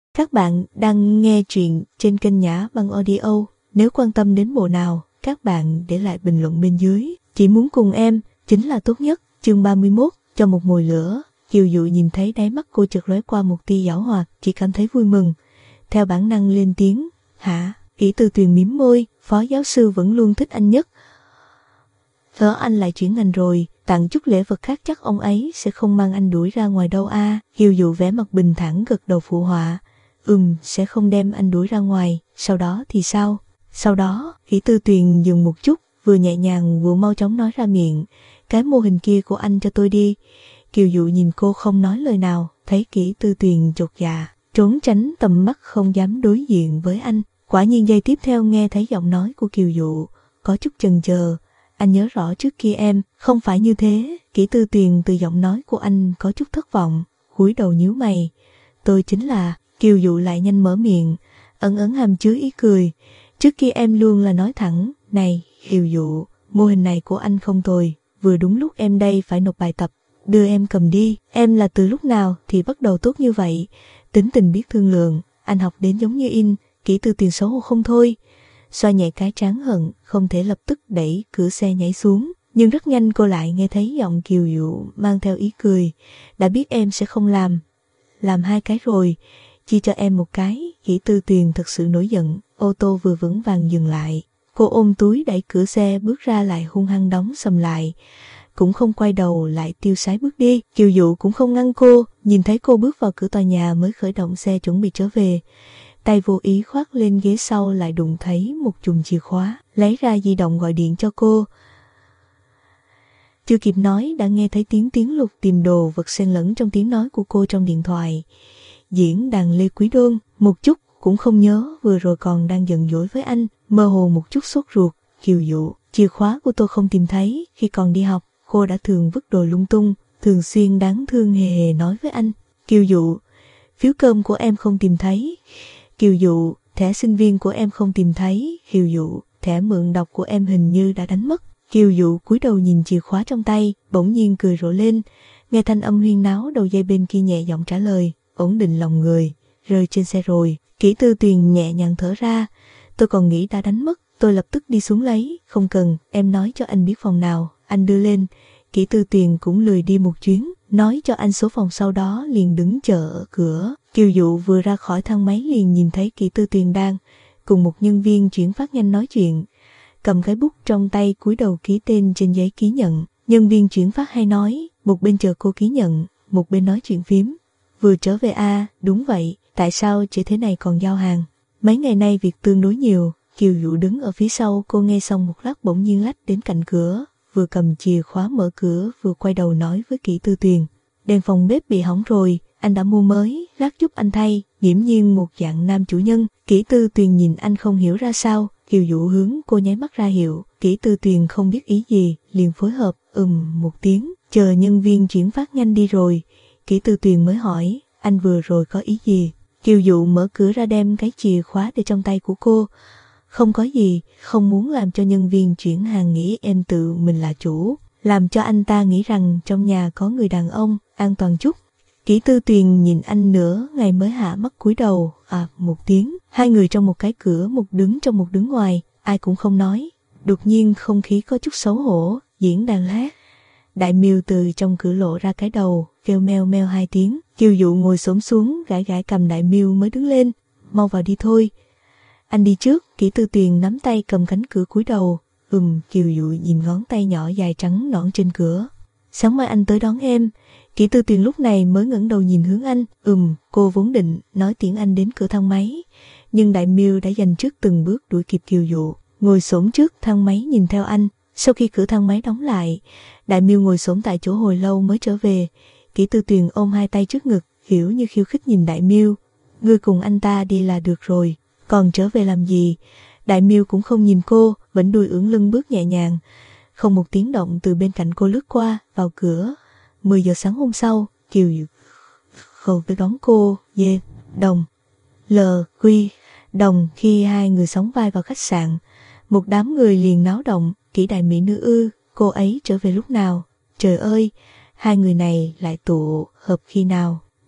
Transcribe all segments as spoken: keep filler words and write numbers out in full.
Các bạn đang nghe truyện trên kênh Nhã Băng Audio. Nếu quan tâm đến bộ nào, các bạn để lại bình luận bên dưới. Chỉ muốn cùng em chính là tốt nhất. Chương ba mươi mốt, cho một mồi lửa. Kiều Dụ nhìn thấy đáy mắt cô chợt lóe qua một tia giảo hoạt, chỉ cảm thấy vui mừng. Theo bản năng lên tiếng, hả? Kỷ Tư Tuyền mím môi, phó giáo sư vẫn luôn thích anh nhất. Thở anh lại chuyển ngành rồi, tặng chút lễ vật khác chắc ông ấy sẽ không mang anh đuổi ra ngoài đâu a. À. Kiều Dụ vẻ mặt bình thản gật đầu phụ họa. Ừm, sẽ không đem anh đuổi ra ngoài, sau đó thì sao? Sau đó, Kỷ Tư Tuyền dừng một chút, vừa nhẹ nhàng vừa mau chóng nói ra miệng. Cái mô hình kia của anh cho tôi đi. Kiều Dụ nhìn cô không nói lời nào, thấy Kỷ Tư Tuyền chột dạ, trốn tránh tầm mắt không dám đối diện với anh. Quả nhiên giây tiếp theo nghe thấy giọng nói của Kiều Dụ, có chút chần chờ. Anh nhớ rõ trước kia em, không phải như thế. Kỷ Tư Tuyền từ giọng nói của anh có chút thất vọng, cúi đầu nhíu mày. Tôi chính là... Kiều Dụ lại nhanh mở miệng, ẩn ẩn hàm chứa ý cười. Trước kia em luôn là nói thẳng, này, Kiều Dụ, mô hình này của anh không tồi, vừa đúng lúc em đây phải nộp bài tập, đưa em cầm đi. Em là từ lúc nào thì bắt đầu tốt như vậy, tính tình biết thương lượng, anh học đến giống như in. Kỷ Tư Tuyền xấu hổ không thôi, xoa nhẹ cái trán hận, không thể lập tức đẩy cửa xe nhảy xuống. Nhưng rất nhanh cô lại nghe thấy giọng Kiều Dụ mang theo ý cười, đã biết em sẽ không làm, làm hai cái rồi. Chỉ cho em một cái. Kỷ Tư Tuyền thật sự nổi giận, ô tô vừa vững vàng dừng lại. Cô ôm túi đẩy cửa xe bước ra lại hung hăng đóng sầm lại, cũng không quay đầu lại tiêu sái bước đi. Kiều Dụ cũng không ngăn cô, nhìn thấy cô bước vào cửa tòa nhà mới khởi động xe chuẩn bị trở về. Tay vô ý khoác lên ghế sau lại đụng thấy một chùm chìa khóa, lấy ra di động gọi điện cho cô. Chưa kịp nói đã nghe thấy tiếng tiếng lục tìm đồ vật xen lẫn trong tiếng nói của cô trong điện thoại. Diễn đàn Lê Quý Đôn, một chút cũng không nhớ vừa rồi còn đang giận dỗi với anh, mơ hồ một chút sốt ruột. Kiều Dụ, chìa khóa của tôi không tìm thấy, khi còn đi học, cô đã thường vứt đồ lung tung, thường xuyên đáng thương hề hề nói với anh. Kiều Dụ, phiếu cơm của em không tìm thấy. Kiều Dụ, thẻ sinh viên của em không tìm thấy. Kiều Dụ, thẻ mượn đọc của em hình như đã đánh mất. Kiều Dụ cúi đầu nhìn chìa khóa trong tay, bỗng nhiên cười rộ lên, nghe thanh âm huyên náo đầu dây bên kia nhẹ giọng trả lời. Ổn định lòng người, rơi trên xe rồi. Kỷ Tư Tuyền nhẹ nhàng thở ra. Tôi còn nghĩ đã đánh mất, tôi lập tức đi xuống lấy. Không cần, em nói cho anh biết phòng nào, anh đưa lên. Kỷ Tư Tuyền cũng lười đi một chuyến, nói cho anh số phòng, sau đó liền đứng chờ ở cửa. Kiều Dụ vừa ra khỏi thang máy liền nhìn thấy Kỷ Tư Tuyền đang cùng một nhân viên chuyển phát nhanh nói chuyện, cầm cái bút trong tay cúi đầu ký tên trên giấy ký nhận. Nhân viên chuyển phát hay nói, một bên chờ cô ký nhận, một bên nói chuyện phím. Vừa trở về a à, đúng vậy, tại sao trễ thế này còn giao hàng? Mấy ngày nay việc tương đối nhiều. Kiều Dụ đứng ở phía sau cô nghe xong một lát bỗng nhiên lách đến cạnh cửa, vừa cầm chìa khóa mở cửa vừa quay đầu nói với Kỷ Tư Tuyền. Đèn phòng bếp bị hỏng rồi, anh đã mua mới, lát giúp anh thay. Nghiễm nhiên một dạng nam chủ nhân. Kỷ Tư Tuyền nhìn anh không hiểu ra sao, Kiều Dụ hướng cô nháy mắt ra hiệu. Kỷ Tư Tuyền không biết ý gì, liền phối hợp, ừm một tiếng, chờ nhân viên chuyển phát nhanh đi rồi. Kỷ Tư Tuyền mới hỏi, anh vừa rồi có ý gì? Kiều Dụ mở cửa ra đem cái chìa khóa để trong tay của cô. Không có gì, không muốn làm cho nhân viên chuyển hàng nghĩ em tự mình là chủ, làm cho anh ta nghĩ rằng trong nhà có người đàn ông, an toàn chút. Kỷ Tư Tuyền nhìn anh nửa ngày mới hạ mắt cúi đầu, à một tiếng. Hai người trong một cái cửa, một đứng trong một đứng ngoài, ai cũng không nói. Đột nhiên không khí có chút xấu hổ, diễn đàn lát. Đại Miêu từ trong cửa lộ ra cái đầu, kêu meo meo hai tiếng. Kiều Dụ ngồi xổm xuống, gãi gãi cầm Đại Miêu mới đứng lên. Mau vào đi thôi. Anh đi trước. Kỷ Tư Tuyền nắm tay cầm cánh cửa cúi đầu. Ừm, Kiều Dụ nhìn ngón tay nhỏ dài trắng nõn trên cửa. Sáng mai anh tới đón em. Kỷ Tư Tuyền lúc này mới ngẩng đầu nhìn hướng anh. Ừm, cô vốn định nói tiễn anh đến cửa thang máy, nhưng Đại Miêu đã dành trước từng bước đuổi kịp Kiều Dụ, ngồi xổm trước thang máy nhìn theo anh. Sau khi cửa thang máy đóng lại, Đại Miêu ngồi xổm tại chỗ hồi lâu mới trở về. Kỷ Tư Tuyền ôm hai tay trước ngực, hiểu như khiêu khích nhìn Đại Miêu. Ngươi cùng anh ta đi là được rồi, còn trở về làm gì? Đại Miêu cũng không nhìn cô, vẫn đùi ưỡn lưng bước nhẹ nhàng, không một tiếng động từ bên cạnh cô lướt qua, vào cửa. mười giờ sáng hôm sau, Kiều Dụ khâu tới đón cô, dê, đồng, lờ, quy, đồng. Khi hai người sóng vai vào khách sạn, một đám người liền náo động. Kỷ đại mỹ nữ ư, cô ấy trở về lúc nào? Trời ơi, hai người này lại tụ hợp khi nào?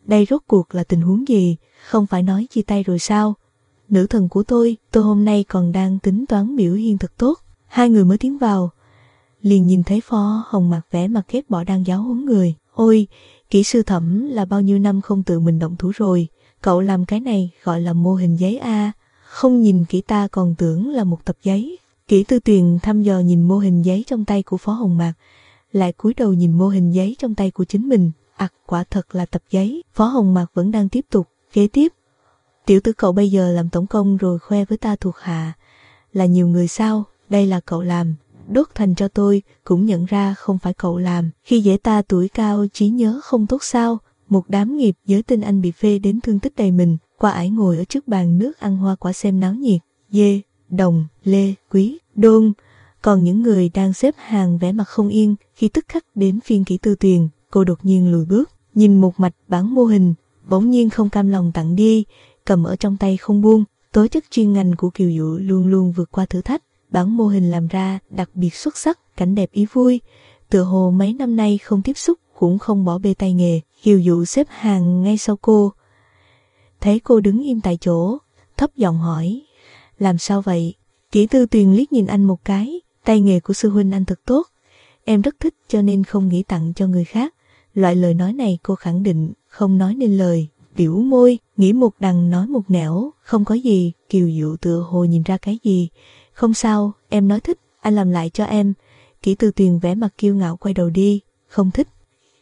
đây rốt cuộc là tình huống gì, không phải nói chia tay rồi sao? Nữ thần của tôi, tôi hôm nay còn đang tính toán biểu hiện thật tốt. Hai người mới tiến vào, liền nhìn thấy Phó Hồng Mạc vẻ mặt ghét bỏ đang giáo huấn người. Ôi, kỹ sư Thẩm là bao nhiêu năm không tự mình động thủ rồi, cậu làm cái này gọi là mô hình giấy a, không nhìn kỹ ta còn tưởng là một tập giấy. Kỷ Tư Tuyền thăm dò nhìn mô hình giấy trong tay của Phó Hồng Mạc, lại cúi đầu nhìn mô hình giấy trong tay của chính mình. Ặc, à, quả thật là tập giấy. Phó Hồng Mạc vẫn đang tiếp tục, kế tiếp. Tiểu tử cậu bây giờ làm tổng công rồi khoe với ta thuộc hạ là nhiều người sao, đây là cậu làm. Đốt thành cho tôi, cũng nhận ra không phải cậu làm. Khi dễ ta tuổi cao trí nhớ không tốt sao, một đám nghiệp giới tinh anh bị phê đến thương tích đầy mình, qua ải ngồi ở trước bàn nước ăn hoa quả xem náo nhiệt. Dê, Đồng, Lê, Quý, Đôn. Còn những người đang xếp hàng vẻ mặt không yên, khi tức khắc đến phiên Kỷ Tư Tuyền, cô đột nhiên lùi bước, nhìn một mạch bản mô hình, bỗng nhiên không cam lòng tặng đi, cầm ở trong tay không buông. Tố chất chuyên ngành của Kiều Dụ luôn luôn vượt qua thử thách, bản mô hình làm ra đặc biệt xuất sắc, cảnh đẹp ý vui, tựa hồ mấy năm nay không tiếp xúc cũng không bỏ bê tay nghề. Kiều Dụ xếp hàng ngay sau cô, thấy cô đứng im tại chỗ, thấp giọng hỏi, làm sao vậy? Kỷ Tư Tuyền liếc nhìn anh một cái, tay nghề của sư huynh anh thật tốt, em rất thích cho nên không nghĩ tặng cho người khác. Loại lời nói này cô khẳng định không nói nên lời, biểu môi, nghĩ một đằng nói một nẻo, không có gì. Kiều Dụ tựa hồ nhìn ra cái gì, không sao, em nói thích, anh làm lại cho em. Kỷ Tư Tuyền vẻ mặt kiêu ngạo quay đầu đi, không thích.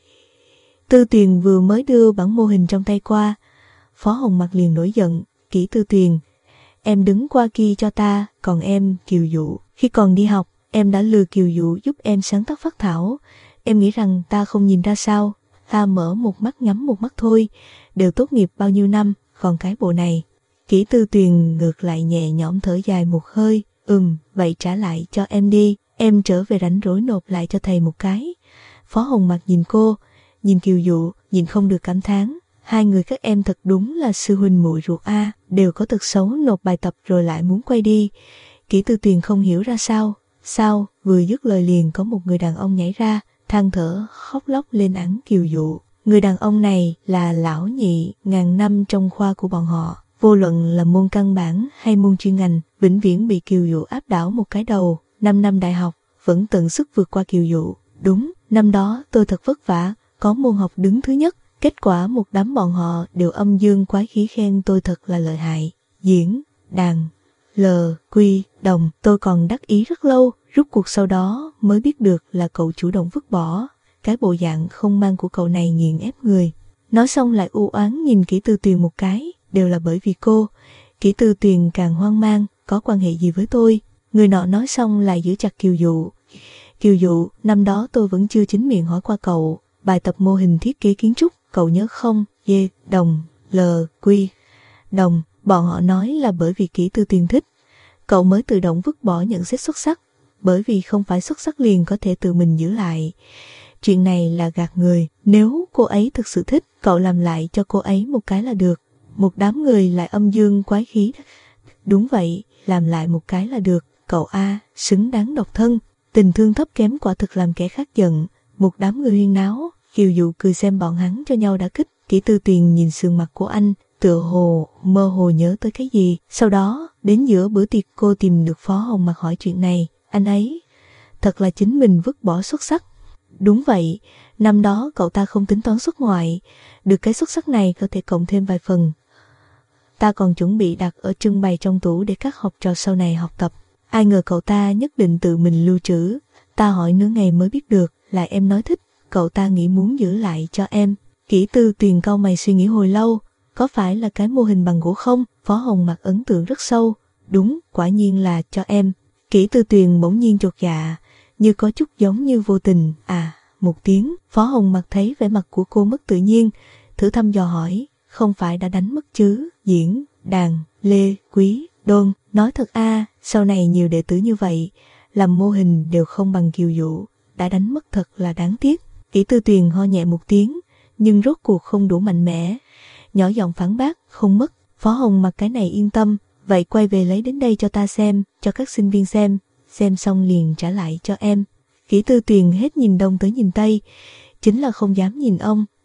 Tư Tuyền vừa mới đưa bản mô hình trong tay qua, Phó Hồng Mạc liền nổi giận. Kỷ Tư Tuyền, em đứng qua kia cho ta, còn em, Kiều Dụ, khi còn đi học, em đã lừa Kiều Dụ giúp em sáng tác phác thảo, em nghĩ rằng ta không nhìn ra sao? Ta mở một mắt ngắm một mắt thôi, đều tốt nghiệp bao nhiêu năm, còn cái bộ này. Kỷ Tư Tuyền ngược lại nhẹ nhõm thở dài một hơi, ừm, vậy trả lại cho em đi, em trở về rảnh rỗi nộp lại cho thầy một cái. Phó Hồng Mạc nhìn cô, nhìn Kiều Dụ, nhìn không được cảm thán, hai người các em thật đúng là sư huynh muội ruột a, đều có tật xấu nộp bài tập rồi lại muốn quay đi. Kỷ Tư Tuyền không hiểu ra sao, sao, vừa dứt lời liền có một người đàn ông nhảy ra, than thở, khóc lóc lên án Kiều Dụ. Người đàn ông này là lão nhị ngàn năm trong khoa của bọn họ, vô luận là môn căn bản hay môn chuyên ngành, vĩnh viễn bị Kiều Dụ áp đảo một cái đầu. Năm năm đại học, vẫn tận sức vượt qua Kiều Dụ. Đúng, năm đó tôi thật vất vả, có môn học đứng thứ nhất, kết quả một đám bọn họ đều âm dương quái khí khen tôi thật là lợi hại. Diễn, đàn, lờ, quy, đồng, tôi còn đắc ý rất lâu, rút cuộc sau đó mới biết được là cậu chủ động vứt bỏ. Cái bộ dạng không mang của cậu này nghiền ép người. Nói xong lại u oán nhìn Kỷ Tư Tuyền một cái, đều là bởi vì cô. Kỷ Tư Tuyền càng hoang mang, có quan hệ gì với tôi? Người nọ nói xong lại giữ chặt Kiều Dụ. Kiều Dụ, năm đó tôi vẫn chưa chính miệng hỏi qua cậu, bài tập mô hình thiết kế kiến trúc, cậu nhớ không? Dê, đồng, lờ, quy, đồng, bọn họ nói là bởi vì Kỷ Tư Tuyền thích, cậu mới tự động vứt bỏ nhận xét xuất sắc, bởi vì không phải xuất sắc liền có thể tự mình giữ lại. Chuyện này là gạt người, nếu cô ấy thực sự thích, cậu làm lại cho cô ấy một cái là được. Một đám người lại âm dương quái khí. Đúng vậy, làm lại một cái là được, cậu A, xứng đáng độc thân. Tình thương thấp kém quả thực làm kẻ khác giận. Một đám người huyên náo, Kiều Dụ cười xem bọn hắn cho nhau đã kích. Kỷ Tư Tuyền nhìn sườn mặt của anh, tựa hồ, mơ hồ nhớ tới cái gì. Sau đó, đến giữa bữa tiệc cô tìm được Phó Hồng Mạc hỏi chuyện này, anh ấy thật là chính mình vứt bỏ xuất sắc. Đúng vậy, năm đó cậu ta không tính toán xuất ngoại, được cái xuất sắc này có thể cộng thêm vài phần. Ta còn chuẩn bị đặt ở trưng bày trong tủ để các học trò sau này học tập. Ai ngờ cậu ta nhất định tự mình lưu trữ, ta hỏi nửa ngày mới biết được là em nói thích, cậu ta nghĩ muốn giữ lại cho em. Kỷ Tư Tuyền cau mày suy nghĩ hồi lâu, có phải là cái mô hình bằng gỗ không? Phó Hồng Mạc ấn tượng rất sâu, đúng, quả nhiên là cho em. Kỷ Tư Tuyền bỗng nhiên chột dạ, như có chút giống như vô tình, à, một tiếng. Phó Hồng Mạc thấy vẻ mặt của cô mất tự nhiên, thử thăm dò hỏi, không phải đã đánh mất chứ? Diễn, đàn, Lê, Quý, Đôn, nói thật a, sau này nhiều đệ tử như vậy, làm mô hình đều không bằng Kiều Dụ, đã đánh mất thật là đáng tiếc. Kỷ Tư Tuyền ho nhẹ một tiếng, nhưng rốt cuộc không đủ mạnh mẽ, nhỏ giọng phản bác, không mất. Phó Hồng Mạc cái này yên tâm, vậy quay về lấy đến đây cho ta xem, cho các sinh viên xem, xem xong liền trả lại cho em. Kỷ Tư Tuyền hết nhìn đông tới nhìn tây, chính là không dám nhìn ông,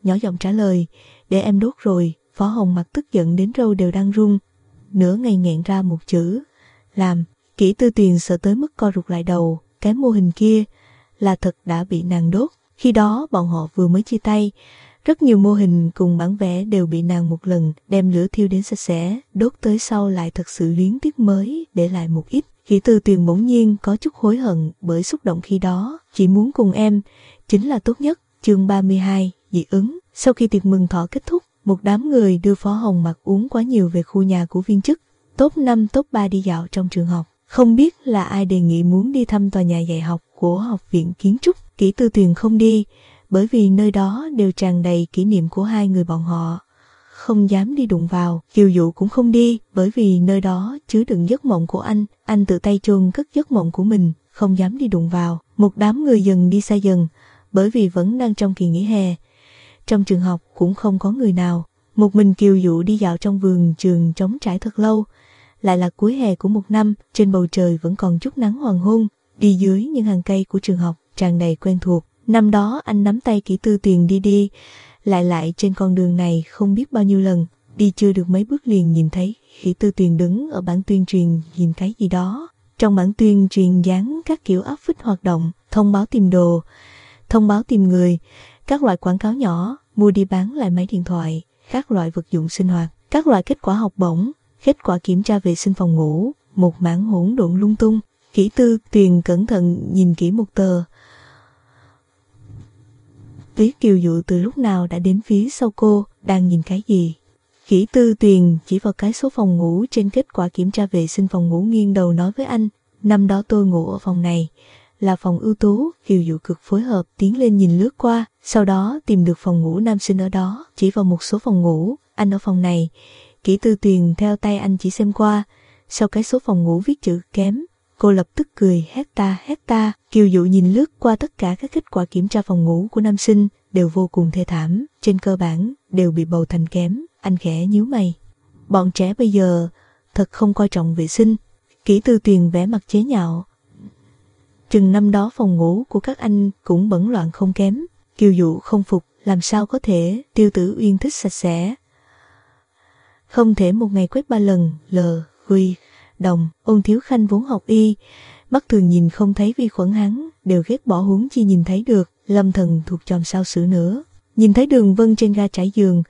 nhỏ giọng trả lời, để em đốt rồi. Phó Hồng mặt tức giận đến râu đều đang run, nửa ngày nghẹn ra một chữ, làm. Kỷ Tư Tuyền sợ tới mức co rụt lại đầu, cái mô hình kia là thật đã bị nàng đốt. Khi đó bọn họ vừa mới chia tay, rất nhiều mô hình cùng bản vẽ đều bị nàng một lần đem lửa thiêu đến sạch sẽ, đốt tới sau lại thật sự luyến tiếc mới để lại một ít. Kỷ Tư Tuyền bỗng nhiên có chút hối hận bởi xúc động khi đó, chỉ muốn cùng em chính là tốt nhất. Chương ba mươi hai, dị ứng. Sau khi tiệc mừng thọ kết thúc, một đám người đưa Phó Hồng mặc uống quá nhiều về khu nhà của viên chức, top năm top ba đi dạo trong trường học. Không biết là ai đề nghị muốn đi thăm tòa nhà dạy học của Học viện Kiến trúc. Kỷ Tư Tuyền không đi, bởi vì nơi đó đều tràn đầy kỷ niệm của hai người bọn họ, không dám đi đụng vào. Kiều Dụ cũng không đi, bởi vì nơi đó chứa đựng giấc mộng của anh, anh tự tay chôn cất giấc mộng của mình, không dám đi đụng vào. Một đám người dần đi xa dần, bởi vì vẫn đang trong kỳ nghỉ hè. Trong trường học cũng không có người nào, một mình Kiều Dụ đi dạo trong vườn trường trống trải thật lâu. Lại là cuối hè của một năm, trên bầu trời vẫn còn chút nắng hoàng hôn, đi dưới những hàng cây của trường học, tràn đầy quen thuộc. Năm đó anh nắm tay Kỷ Tư Tuyền đi đi, lại lại trên con đường này không biết bao nhiêu lần, đi chưa được mấy bước liền nhìn thấy Kỷ Tư Tuyền đứng ở bảng tuyên truyền nhìn cái gì đó. Trong bảng tuyên truyền dán các kiểu áp phích hoạt động, thông báo tìm đồ, thông báo tìm người, các loại quảng cáo nhỏ, mua đi bán lại máy điện thoại, các loại vật dụng sinh hoạt, các loại kết quả học bổng, kết quả kiểm tra vệ sinh phòng ngủ, một mảng hỗn độn lung tung. Kỷ Tư Tuyền cẩn thận nhìn kỹ một tờ. Tuyết Kiều Dụ từ lúc nào đã đến phía sau cô, đang nhìn cái gì? Kỷ Tư Tuyền chỉ vào cái số phòng ngủ trên kết quả kiểm tra vệ sinh phòng ngủ, nghiêng đầu nói với anh, năm đó tôi ngủ ở phòng này, là phòng ưu tú. Kiều Dụ cực phối hợp tiến lên nhìn lướt qua, sau đó tìm được phòng ngủ nam sinh ở đó, chỉ vào một số phòng ngủ, anh ở phòng này. Kỷ Tư Tuyền theo tay anh chỉ xem qua, sau cái số phòng ngủ viết chữ kém, cô lập tức cười hét ta hét ta. Kiều Dụ nhìn lướt qua tất cả các kết quả kiểm tra phòng ngủ của nam sinh đều vô cùng thê thảm, trên cơ bản đều bị bầu thành kém. Anh khẽ nhíu mày, bọn trẻ bây giờ thật không coi trọng vệ sinh. Kỷ Tư Tuyền vẻ mặt chế nhạo, chừng năm đó phòng ngủ của các anh cũng bẩn loạn không kém. Kiều Dụ không phục, làm sao có thể, Tiêu Tử Uyên thích sạch sẽ, không thể một ngày quét ba lần. Lờ Huy Đồng, Ôn Thiếu Khanh vốn học y, mắt thường nhìn không thấy vi khuẩn hắn đều ghét bỏ, huống chi nhìn thấy được. Lâm Thần thuộc chòm sao sữa nữa, nhìn thấy đường vân trên ga trải giường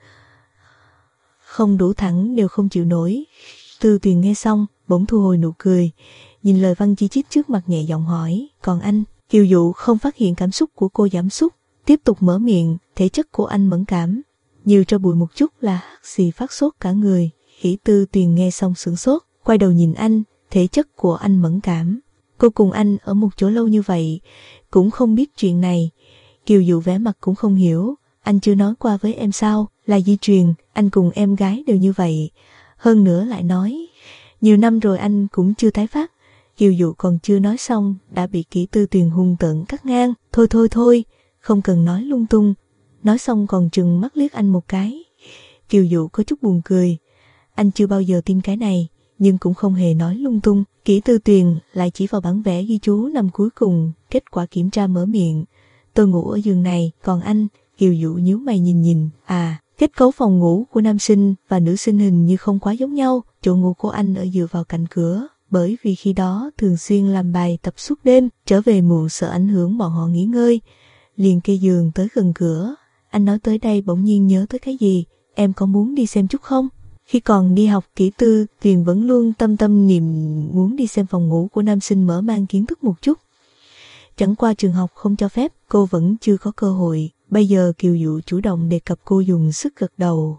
không đủ thẳng đều không chịu nổi. Tư Tuyền nghe xong bỗng thu hồi nụ cười, nhìn lời văn chi chít trước mặt nhẹ giọng hỏi, còn anh? Kiều Dụ không phát hiện cảm xúc của cô giảm sút, tiếp tục mở miệng, thể chất của anh mẫn cảm, nhiều cho bụi một chút là hắt xì phát sốt cả người. Kỷ Tư Tuyền nghe xong sửng sốt, quay đầu nhìn anh, thể chất của anh mẫn cảm. Cô cùng anh ở một chỗ lâu như vậy, cũng không biết chuyện này. Kiều Dụ vẻ mặt cũng không hiểu, anh chưa nói qua với em sao? Là di truyền, anh cùng em gái đều như vậy. Hơn nữa lại nói, nhiều năm rồi anh cũng chưa tái phát. Kiều Dụ còn chưa nói xong, đã bị Kỷ Tư Tuyền hung tợn cắt ngang. Thôi thôi thôi, không cần nói lung tung. Nói xong còn trừng mắt liếc anh một cái. Kiều Dụ có chút buồn cười, anh chưa bao giờ tin cái này, nhưng cũng không hề nói lung tung. Kỷ Tư Tuyền lại chỉ vào bản vẽ ghi chú năm cuối cùng, kết quả kiểm tra mở miệng, tôi ngủ ở giường này, còn anh? Kiều Dụ nhíu mày nhìn nhìn, à, kết cấu phòng ngủ của nam sinh và nữ sinh hình như không quá giống nhau, chỗ ngủ của anh ở dựa vào cạnh cửa, bởi vì khi đó thường xuyên làm bài tập suốt đêm, trở về muộn sợ ảnh hưởng bọn họ nghỉ ngơi, liền kê giường tới gần cửa. Anh nói tới đây bỗng nhiên nhớ tới cái gì, em có muốn đi xem chút không? Khi còn đi học, Kỷ Tư Tuyền vẫn luôn tâm tâm niệm muốn đi xem phòng ngủ của nam sinh, mở mang kiến thức một chút. Chẳng qua trường học không cho phép, cô vẫn chưa có cơ hội. Bây giờ Kiều Dụ chủ động đề cập, cô dùng sức gật đầu.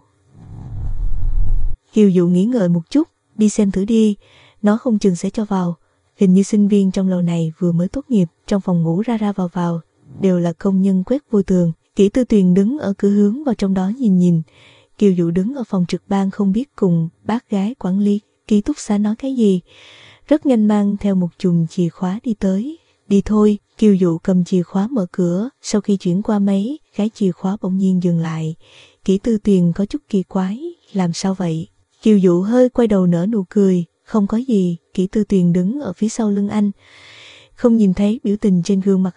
Kiều Dụ nghĩ ngợi một chút, đi xem thử đi, nó không chừng sẽ cho vào. Hình như sinh viên trong lầu này vừa mới tốt nghiệp, trong phòng ngủ ra ra vào vào đều là công nhân quét vôi tường. Kỷ Tư Tuyền đứng ở cửa hướng vào trong đó nhìn nhìn. Kiều Dụ đứng ở phòng trực ban không biết cùng bác gái quản lý ký túc xá nói cái gì, rất nhanh mang theo một chùm chìa khóa đi tới. Đi thôi. Kiều Dụ cầm chìa khóa mở cửa, sau khi chuyển qua máy, cái chìa khóa bỗng nhiên dừng lại. Kỷ Tư Tuyền có chút kỳ quái, làm sao vậy? Kiều Dụ hơi quay đầu nở nụ cười, không có gì. Kỷ Tư Tuyền đứng ở phía sau lưng anh, không nhìn thấy biểu tình trên gương mặt anh,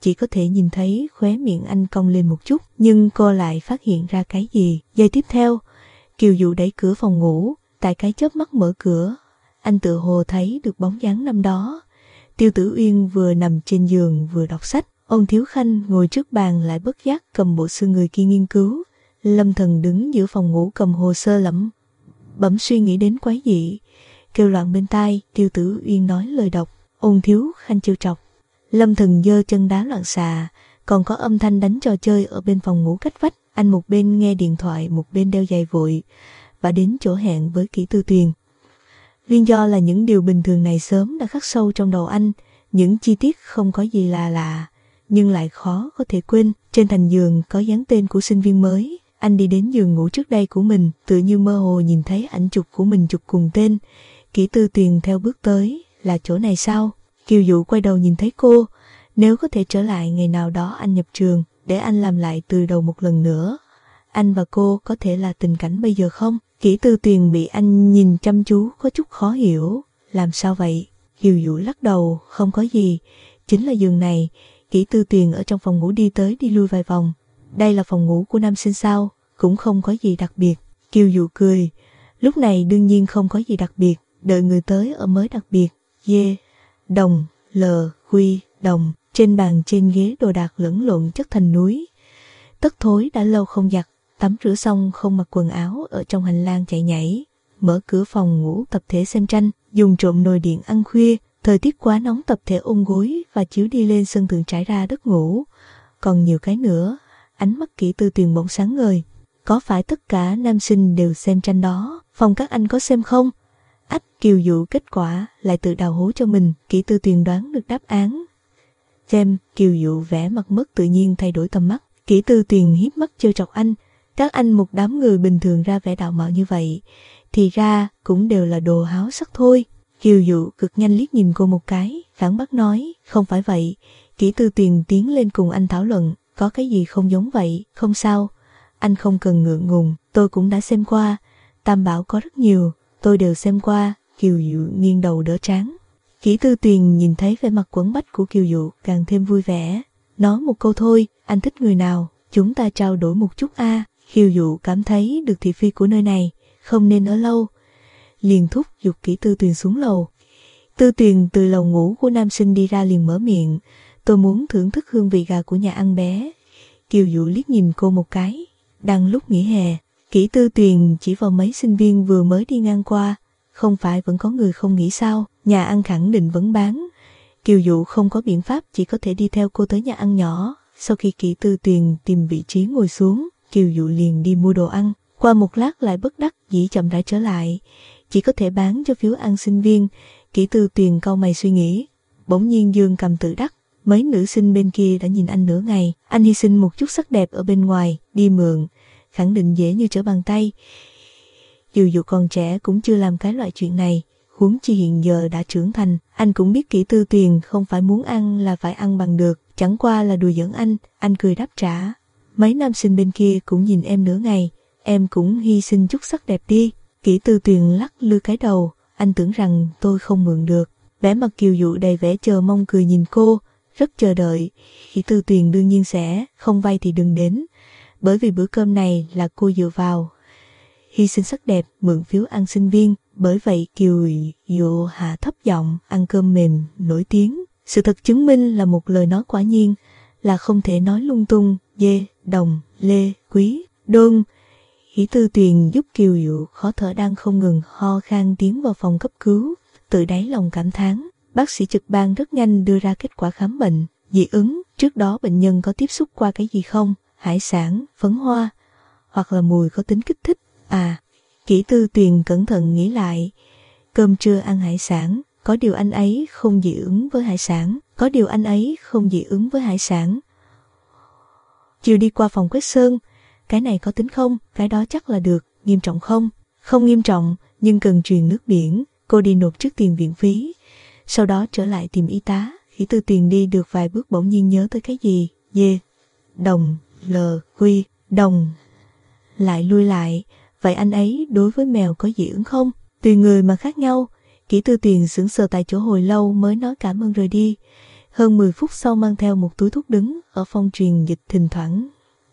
chỉ có thể nhìn thấy khóe miệng anh cong lên một chút, nhưng cô lại phát hiện ra cái gì. Giây tiếp theo, Kiều Dụ đẩy cửa phòng ngủ, tại cái chớp mắt mở cửa, anh tự hồ thấy được bóng dáng năm đó. Tiêu Tử Uyên vừa nằm trên giường vừa đọc sách, Ôn Thiếu Khanh ngồi trước bàn lại bất giác cầm bộ xương người kia nghiên cứu. Lâm Thần đứng giữa phòng ngủ cầm hồ sơ lẩm bẩm suy nghĩ đến quái dị, kêu loạn bên tai. Tiêu Tử Uyên nói lời độc, Ôn Thiếu Khanh trêu chọc. Lâm Thần giơ chân đá loạn xạ, còn có âm thanh đánh trò chơi ở bên phòng ngủ cách vách. Anh một bên nghe điện thoại một bên đeo giày vội và đến chỗ hẹn với Kỷ Tư Tuyền. Nguyên do là những điều bình thường này sớm đã khắc sâu trong đầu anh, những chi tiết không có gì là lạ, nhưng lại khó có thể quên. Trên thành giường có dán tên của sinh viên mới. Anh đi đến giường ngủ trước đây của mình, tự như mơ hồ nhìn thấy ảnh chụp của mình chụp cùng tên. Kỷ Tư Tuyền theo bước tới, là chỗ này sao? Kiều Dụ quay đầu nhìn thấy cô. Nếu có thể trở lại ngày nào đó anh nhập trường, để anh làm lại từ đầu một lần nữa, anh và cô có thể là tình cảnh bây giờ không? Kỷ Tư Tuyền bị anh nhìn chăm chú có chút khó hiểu. Làm sao vậy? Kiều Dụ lắc đầu, không có gì, chính là giường này. Kỷ Tư Tuyền ở trong phòng ngủ đi tới đi lui vài vòng. Đây là phòng ngủ của nam sinh sao? Cũng không có gì đặc biệt. Kiều Dụ cười, lúc này đương nhiên không có gì đặc biệt, đợi người tới ở mới đặc biệt. Dê, đồng, lờ, quy, đồng. Trên bàn trên ghế đồ đạc lẫn lộn chất thành núi. Tất Thối đã lâu không giặt, tắm rửa xong không mặc quần áo ở trong hành lang chạy nhảy, mở cửa phòng ngủ tập thể xem tranh, dùng trộm nồi điện ăn khuya. Thời tiết quá nóng tập thể ôm gối và chiếu đi lên sân thượng trải ra đất ngủ. Còn nhiều cái nữa. Ánh mắt Kỷ Tư Tuyền bỗng sáng ngời. Có phải tất cả nam sinh đều xem tranh đó? Phòng các anh có xem không? Ách, Kiều Dụ kết quả lại tự đào hố cho mình. Kỷ Tư Tuyền đoán được đáp án. Xem, Kiều Dụ vẻ mặt mất tự nhiên thay đổi tầm mắt. Kỷ Tư Tuyền hiếp mắt trêu chọc anh. Các anh một đám người bình thường ra vẻ đạo mạo như vậy, thì ra cũng đều là đồ háo sắc thôi. Kiều Dụ cực nhanh liếc nhìn cô một cái, phản bác nói, không phải vậy. Kỷ Tư Tuyền tiến lên cùng anh thảo luận, có cái gì không giống vậy, không sao. Anh không cần ngượng ngùng, tôi cũng đã xem qua. Tam Bảo có rất nhiều, tôi đều xem qua. Kiều Dụ nghiêng đầu đỡ trán. Kỷ Tư Tuyền nhìn thấy vẻ mặt quẫn bách của Kiều Dụ càng thêm vui vẻ. Nói một câu thôi, anh thích người nào, chúng ta trao đổi một chút a. À. Kiều Dụ cảm thấy được thị phi của nơi này, không nên ở lâu. Liền thúc giục Kỷ Tư Tuyền xuống lầu. Tư Tuyền từ lầu ngủ của nam sinh đi ra liền mở miệng, tôi muốn thưởng thức hương vị gà của nhà ăn bé. Kiều Dụ liếc nhìn cô một cái. Đang lúc nghỉ hè, Kỷ Tư Tuyền chỉ vào mấy sinh viên vừa mới đi ngang qua. Không phải vẫn có người không nghĩ sao, nhà ăn khẳng định vẫn bán. Kiều Dụ không có biện pháp, chỉ có thể đi theo cô tới nhà ăn nhỏ. Sau khi Kỷ Tư Tuyền tìm vị trí ngồi xuống, Kiều Dụ liền đi mua đồ ăn. Qua một lát lại bất đắc dĩ chậm rãi trở lại, chỉ có thể bán cho phiếu ăn sinh viên. Kỷ Tư Tuyền cau mày suy nghĩ. Bỗng nhiên Dương cầm tự đắc, mấy nữ sinh bên kia đã nhìn anh nửa ngày, anh hy sinh một chút sắc đẹp ở bên ngoài, đi mượn, khẳng định dễ như trở bàn tay. Dù dù còn trẻ cũng chưa làm cái loại chuyện này, huống chi hiện giờ đã trưởng thành. Anh cũng biết Kỷ Tư Tuyền không phải muốn ăn là phải ăn bằng được, chẳng qua là đùa giỡn anh. Anh cười đáp trả, mấy nam sinh bên kia cũng nhìn em nửa ngày, em cũng hy sinh chút sắc đẹp đi. Kỷ Tư Tuyền lắc lư cái đầu, anh tưởng rằng tôi không mượn được. Vẻ mặt Kiều Dụ đầy vẻ chờ mong cười nhìn cô, rất chờ đợi. Kỷ Tư Tuyền đương nhiên sẽ, không vay thì đừng đến, bởi vì bữa cơm này là cô dựa vào. Hy sinh sắc đẹp, mượn phiếu ăn sinh viên. Bởi vậy Kiều Dụ hạ thấp giọng, ăn cơm mềm, nổi tiếng. Sự thật chứng minh là một lời nói quả nhiên, là không thể nói lung tung. Dê, đồng, lê, quý, đôn. Kỷ Tư Tuyền giúp Kiều Dụ khó thở đang không ngừng ho khan tiến vào phòng cấp cứu, tự đáy lòng cảm thán. Bác sĩ trực ban rất nhanh đưa ra kết quả khám bệnh, dị ứng. Trước đó bệnh nhân có tiếp xúc qua cái gì không? Hải sản, phấn hoa, hoặc là mùi có tính kích thích. À, Kỷ Tư Tuyền cẩn thận nghĩ lại. Cơm trưa ăn hải sản, có điều anh ấy không dị ứng với hải sản, có điều anh ấy không dị ứng với hải sản. Chiều đi qua phòng quét sơn, cái này có tính không? Cái đó chắc là được. Nghiêm trọng không? Không nghiêm trọng, nhưng cần truyền nước biển. Cô đi nộp trước tiền viện phí, sau đó trở lại tìm y tá. Kỷ Tư Tuyền đi được vài bước bỗng nhiên nhớ tới cái gì. Dê, đồng, lờ, quy, đồng. Lại lui lại. Vậy anh ấy đối với mèo có dị ứng không? Tùy người mà khác nhau. Kỷ Tư Tuyền sững sờ tại chỗ hồi lâu mới nói cảm ơn rời đi. hơn mười phút sau mang theo một túi thuốc đứng ở phòng truyền dịch, thỉnh thoảng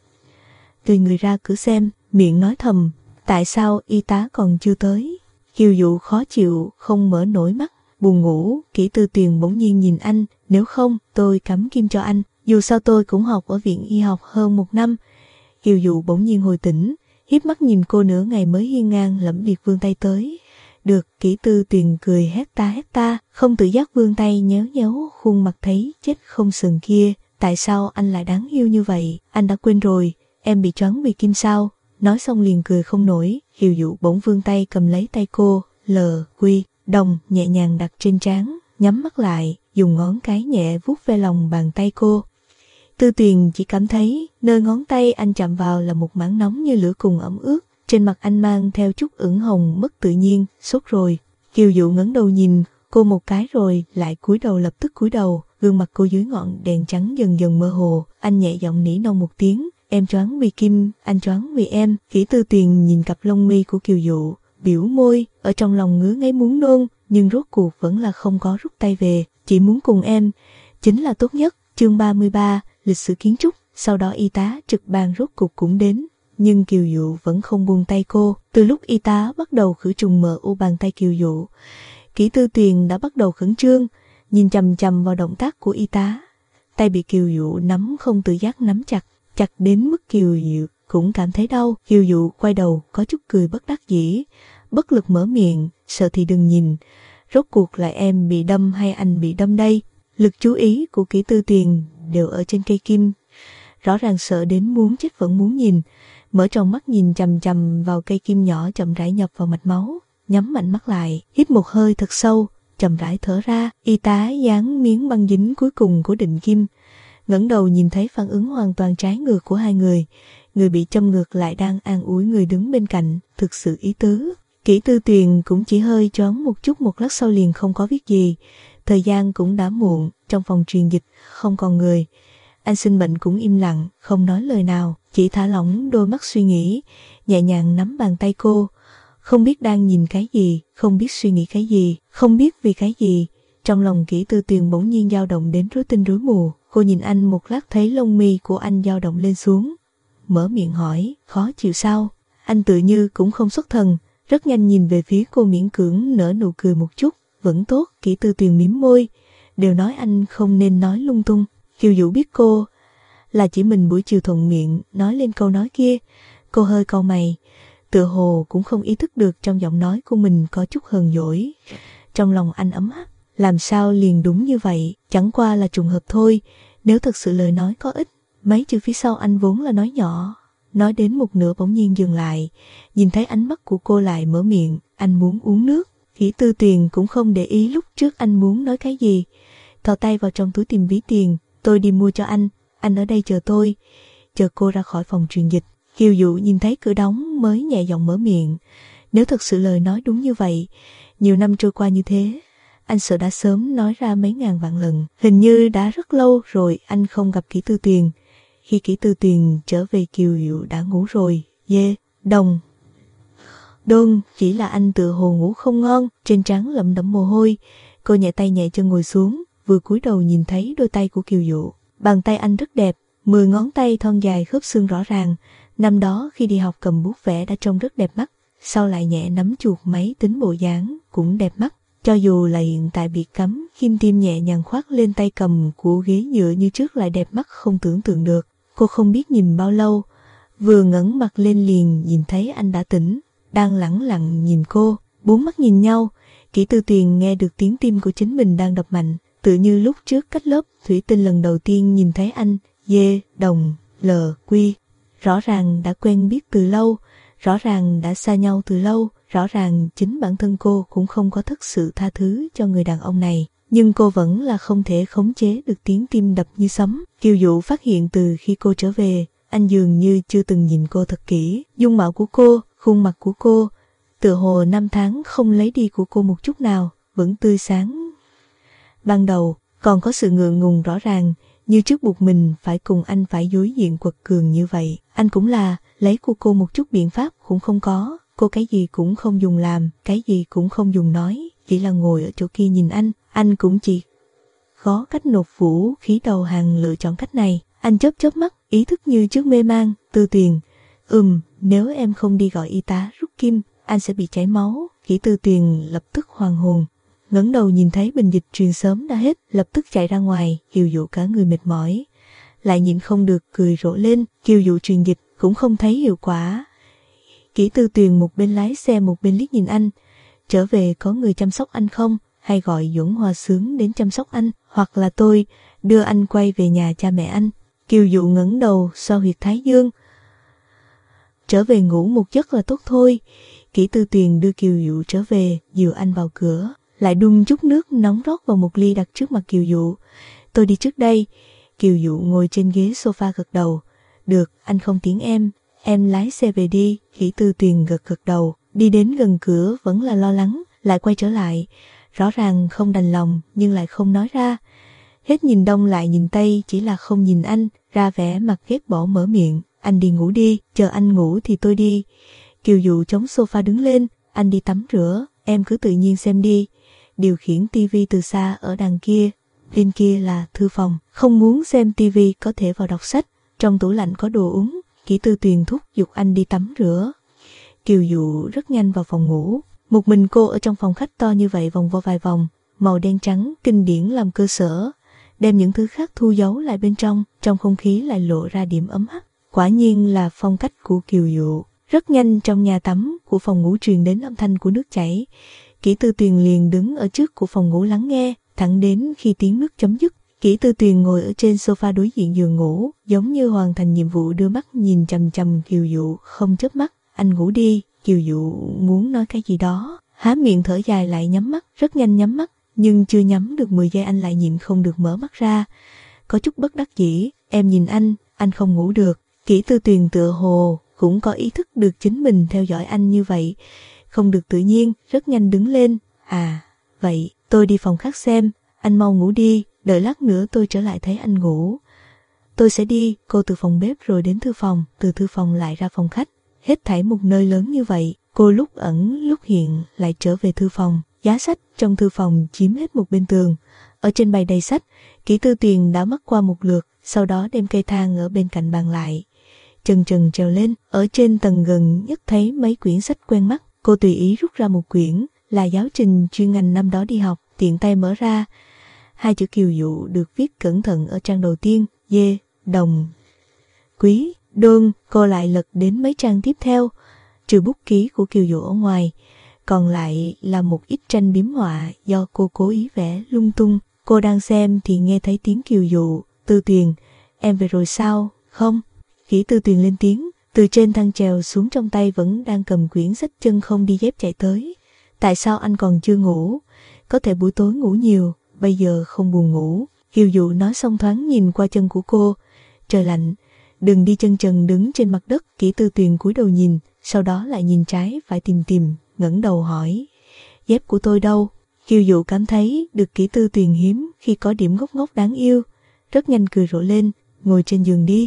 tùy người ra cửa xem, miệng nói thầm, tại sao y tá còn chưa tới. Kiều Dụ khó chịu, không mở nổi mắt, buồn ngủ. Kỷ Tư Tuyền bỗng nhiên nhìn anh, nếu không tôi cắm kim cho anh, dù sao tôi cũng học ở viện y học hơn một năm. Kiều Dụ bỗng nhiên hồi tỉnh, hiếp mắt nhìn cô nửa ngày mới hiên ngang lẫm liệt vươn tay tới. Được. Kỷ Tư Tuyền cười hét ta hét ta, không tự giác vươn tay nhéo nhéo khuôn mặt thấy chết không sừng kia. Tại sao anh lại đáng yêu như vậy? Anh đã quên rồi, em bị choáng vì kim sao? Nói xong liền cười không nổi. Kiều Dụ bỗng vươn tay cầm lấy tay cô, lờ quy đồng nhẹ nhàng đặt trên trán, nhắm mắt lại, dùng ngón cái nhẹ vuốt ve lòng bàn tay cô. Tư Tuyền chỉ cảm thấy nơi ngón tay anh chạm vào là một mảng nóng như lửa cùng ẩm ướt. Trên mặt anh mang theo chút ửng hồng mất tự nhiên, sốt rồi. Kiều Dụ ngẩng đầu nhìn cô một cái rồi lại cúi đầu, lập tức cúi đầu, gương mặt cô dưới ngọn đèn trắng dần dần mơ hồ. Anh nhẹ giọng nỉ non một tiếng, em choáng vì kim, anh choáng vì em. Kỷ Tư Tuyền nhìn cặp lông mi của Kiều Dụ, biểu môi, ở trong lòng ngứa ngáy muốn nôn, nhưng rốt cuộc vẫn là không có rút tay về. Chỉ muốn cùng em chính là tốt nhất. Chương ba mươi ba, lịch sử kiến trúc. Sau đó y tá trực ban rốt cuộc cũng đến, nhưng Kiều Dụ vẫn không buông tay cô. Từ lúc y tá bắt đầu khử trùng mờ u bàn tay Kiều Dụ, Kỷ Tư Tuyền đã bắt đầu khẩn trương, nhìn chằm chằm vào động tác của y tá. Tay bị Kiều Dụ nắm không tự giác nắm chặt, chặt đến mức Kiều Dụ cũng cảm thấy đau. Kiều Dụ quay đầu có chút cười bất đắc dĩ, bất lực mở miệng, sợ thì đừng nhìn, rốt cuộc là em bị đâm hay anh bị đâm đây? Lực chú ý của Kỷ Tư Tuyền đều ở trên cây kim, rõ ràng sợ đến muốn chết vẫn muốn nhìn, mở tròn mắt nhìn chằm chằm vào cây kim nhỏ chậm rãi nhập vào mạch máu, nhắm mạnh mắt lại, hít một hơi thật sâu, chậm rãi thở ra. Y tá dán miếng băng dính cuối cùng của định kim, ngẩng đầu nhìn thấy phản ứng hoàn toàn trái ngược của hai người. Người bị châm ngược lại đang an ủi người đứng bên cạnh, thực sự ý tứ. Kỷ Tư Tuyền cũng chỉ hơi choáng một chút, một lát sau liền không có việc gì. Thời gian cũng đã muộn, trong phòng truyền dịch không còn người. Anh sinh bệnh cũng im lặng, không nói lời nào, chỉ thả lỏng đôi mắt suy nghĩ, nhẹ nhàng nắm bàn tay cô. Không biết đang nhìn cái gì, không biết suy nghĩ cái gì, không biết vì cái gì. Trong lòng Kỷ Tư Tuyền bỗng nhiên dao động đến rối tinh rối mù. Cô nhìn anh một lát thấy lông mi của anh dao động lên xuống, mở miệng hỏi, khó chịu sao? Anh tự như cũng không xuất thần, rất nhanh nhìn về phía cô, miễn cưỡng nở nụ cười một chút, vẫn tốt. Kỷ Tư Tuyền mím môi, đều nói anh không nên nói lung tung. Kiều Dụ biết cô là chỉ mình buổi chiều thuận miệng nói lên câu nói kia, cô hơi cau mày, tựa hồ cũng không ý thức được trong giọng nói của mình có chút hờn dỗi. Trong lòng anh ấm áp, làm sao liền đúng như vậy, chẳng qua là trùng hợp thôi. Nếu thật sự lời nói có ích, mấy chữ phía sau anh vốn là nói nhỏ. Nói đến một nửa bỗng nhiên dừng lại, nhìn thấy ánh mắt của cô lại mở miệng, anh muốn uống nước. Kỷ Tư Tuyền cũng không để ý lúc trước anh muốn nói cái gì, thò tay vào trong túi tìm ví tiền, tôi đi mua cho anh, anh ở đây chờ tôi. Chờ cô ra khỏi phòng truyền dịch, Kiều Dụ nhìn thấy cửa đóng mới nhẹ giọng mở miệng, nếu thật sự lời nói đúng như vậy, nhiều năm trôi qua như thế, anh sợ đã sớm nói ra mấy ngàn vạn lần. Hình như đã rất lâu rồi anh không gặp Kỷ Tư Tuyền. Khi Kỷ Tư Tuyền trở về, Kiều Dụ đã ngủ rồi. Dê, đồng, đôn, chỉ là anh tựa hồ ngủ không ngon, trên trán lẩm đẩm mồ hôi. Cô nhẹ tay nhẹ chân ngồi xuống, vừa cúi đầu nhìn thấy đôi tay của Kiều Dụ. Bàn tay anh rất đẹp, mười ngón tay thon dài khớp xương rõ ràng. Năm đó khi đi học cầm bút vẽ đã trông rất đẹp mắt, sau lại nhẹ nắm chuột máy tính bộ dáng cũng đẹp mắt. Cho dù là hiện tại bị cấm, kim tiêm nhẹ nhàng khoác lên tay cầm của ghế nhựa như trước lại đẹp mắt không tưởng tượng được. Cô không biết nhìn bao lâu, vừa ngẩng mặt lên liền nhìn thấy anh đã tỉnh, đang lẳng lặng nhìn cô. Bốn mắt nhìn nhau, Kỷ Tư Tuyền nghe được tiếng tim của chính mình đang đập mạnh, tự như lúc trước cách lớp thủy tinh lần đầu tiên nhìn thấy anh. Dê, đồng, lờ, quy. Rõ ràng đã quen biết từ lâu, rõ ràng đã xa nhau từ lâu, rõ ràng chính bản thân cô cũng không có thật sự tha thứ cho người đàn ông này, nhưng cô vẫn là không thể khống chế được tiếng tim đập như sấm. Kiều Dụ phát hiện từ khi cô trở về, anh dường như chưa từng nhìn cô thật kỹ. Dung mạo của cô, khuôn mặt của cô, tựa hồ năm tháng không lấy đi của cô một chút nào, vẫn tươi sáng. Ban đầu, còn có sự ngượng ngùng rõ ràng, như trước buộc mình phải cùng anh phải đối diện quật cường như vậy. Anh cũng là, lấy của cô một chút biện pháp cũng không có. Cô cái gì cũng không dùng làm, cái gì cũng không dùng nói, chỉ là ngồi ở chỗ kia nhìn anh. Anh cũng chỉ có cách nộp vũ khí đầu hàng lựa chọn cách này. Anh chớp chớp mắt, ý thức như trước mê man. Tư Tuyền: Ừm, nếu em không đi gọi y tá rút kim, anh sẽ bị chảy máu. Kỷ Tư Tuyền lập tức hoàn hồn, ngẩng đầu nhìn thấy bình dịch truyền sớm đã hết, lập tức chạy ra ngoài. Kiều Dụ cả người mệt mỏi, lại nhịn không được cười rộ lên. Kiều Dụ truyền dịch cũng không thấy hiệu quả. Kỷ Tư Tuyền một bên lái xe một bên liếc nhìn anh. Trở về có người chăm sóc anh không? Hay gọi Duẩn Hòa Sướng đến chăm sóc anh, hoặc là tôi đưa anh quay về nhà cha mẹ anh. Kiều Dụ ngẩng đầu xoa huyệt thái dương. Trở về ngủ một giấc là tốt thôi. Kỷ Tư Tuyền đưa Kiều Dụ trở về, dìu anh vào cửa, lại đun chút nước nóng rót vào một ly đặt trước mặt Kiều Dụ. Tôi đi trước đây. Kiều Dụ ngồi trên ghế sofa gật đầu. Được, anh không tiễn em, em lái xe về đi. Kỷ Tư Tuyền gật gật đầu, đi đến gần cửa vẫn là lo lắng, lại quay trở lại. Rõ ràng không đành lòng nhưng lại không nói ra. Hết nhìn đông lại nhìn tây, chỉ là không nhìn anh, ra vẻ mặt ghét bỏ mở miệng. Anh đi ngủ đi, chờ anh ngủ thì tôi đi. Kiều Dụ chống sofa đứng lên. Anh đi tắm rửa, em cứ tự nhiên xem đi. Điều khiển tivi từ xa ở đằng kia, bên kia là thư phòng. Không muốn xem tivi có thể vào đọc sách. Trong tủ lạnh có đồ uống. Kỷ Tư Tuyền thúc giục anh đi tắm rửa. Kiều Dụ rất nhanh vào phòng ngủ. Một mình cô ở trong phòng khách to như vậy vòng vo vài vòng, màu đen trắng kinh điển làm cơ sở, đem những thứ khác thu giấu lại bên trong, trong không khí lại lộ ra điểm ấm áp. Quả nhiên là phong cách của Kiều Dụ. Rất nhanh trong nhà tắm của phòng ngủ truyền đến âm thanh của nước chảy. Kỷ Tư Tuyền liền đứng ở trước của phòng ngủ lắng nghe, thẳng đến khi tiếng nước chấm dứt. Kỷ Tư Tuyền ngồi ở trên sofa đối diện giường ngủ, giống như hoàn thành nhiệm vụ, đưa mắt nhìn chằm chằm Kiều Dụ không chớp mắt. Anh ngủ đi. Kiều Dụ muốn nói cái gì đó, há miệng thở dài lại nhắm mắt, rất nhanh nhắm mắt, nhưng chưa nhắm được mười giây anh lại nhịn không được mở mắt ra. Có chút bất đắc dĩ, em nhìn anh, anh không ngủ được. Kỷ Tư Tuyền tựa hồ cũng có ý thức được chính mình theo dõi anh như vậy, không được tự nhiên, rất nhanh đứng lên. À, vậy, tôi đi phòng khác xem, anh mau ngủ đi, đợi lát nữa tôi trở lại thấy anh ngủ. Tôi sẽ đi. Cô từ phòng bếp rồi đến thư phòng, từ thư phòng lại ra phòng khách. Hết thảy một nơi lớn như vậy, cô lúc ẩn lúc hiện lại trở về thư phòng. Giá sách trong thư phòng chiếm hết một bên tường. Ở trên bày đầy sách, Kỷ Tư Tuyền đã mắt qua một lượt, sau đó đem cây thang ở bên cạnh bàn lại. Chần chần trèo lên, ở trên tầng gần nhất thấy mấy quyển sách quen mắt. Cô tùy ý rút ra một quyển, là giáo trình chuyên ngành năm đó đi học, tiện tay mở ra. Hai chữ Kiều Dụ được viết cẩn thận ở trang đầu tiên, dê, đồng, quý, đôn. Cô lại lật đến mấy trang tiếp theo, trừ bút ký của Kiều Dụ ở ngoài, còn lại là một ít tranh biếm họa do cô cố ý vẽ lung tung. Cô đang xem thì nghe thấy tiếng Kiều Dụ. Tư Tuyền, em về rồi sao? Không. Kỷ Tư Tuyền lên tiếng, từ trên thang trèo xuống, trong tay vẫn đang cầm quyển sách, chân không đi dép chạy tới. Tại sao anh còn chưa ngủ? Có thể buổi tối ngủ nhiều, bây giờ không buồn ngủ. Kiều Dụ nói xong thoáng nhìn qua chân của cô. Trời lạnh, đừng đi chân trần đứng trên mặt đất. Kỷ Tư Tuyền cúi đầu nhìn, sau đó lại nhìn trái phải tìm tìm, ngẩng đầu hỏi, dép của tôi đâu? Kiều Dụ cảm thấy được Kỷ Tư Tuyền hiếm khi có điểm ngốc ngốc đáng yêu, rất nhanh cười rộ lên, ngồi trên giường đi.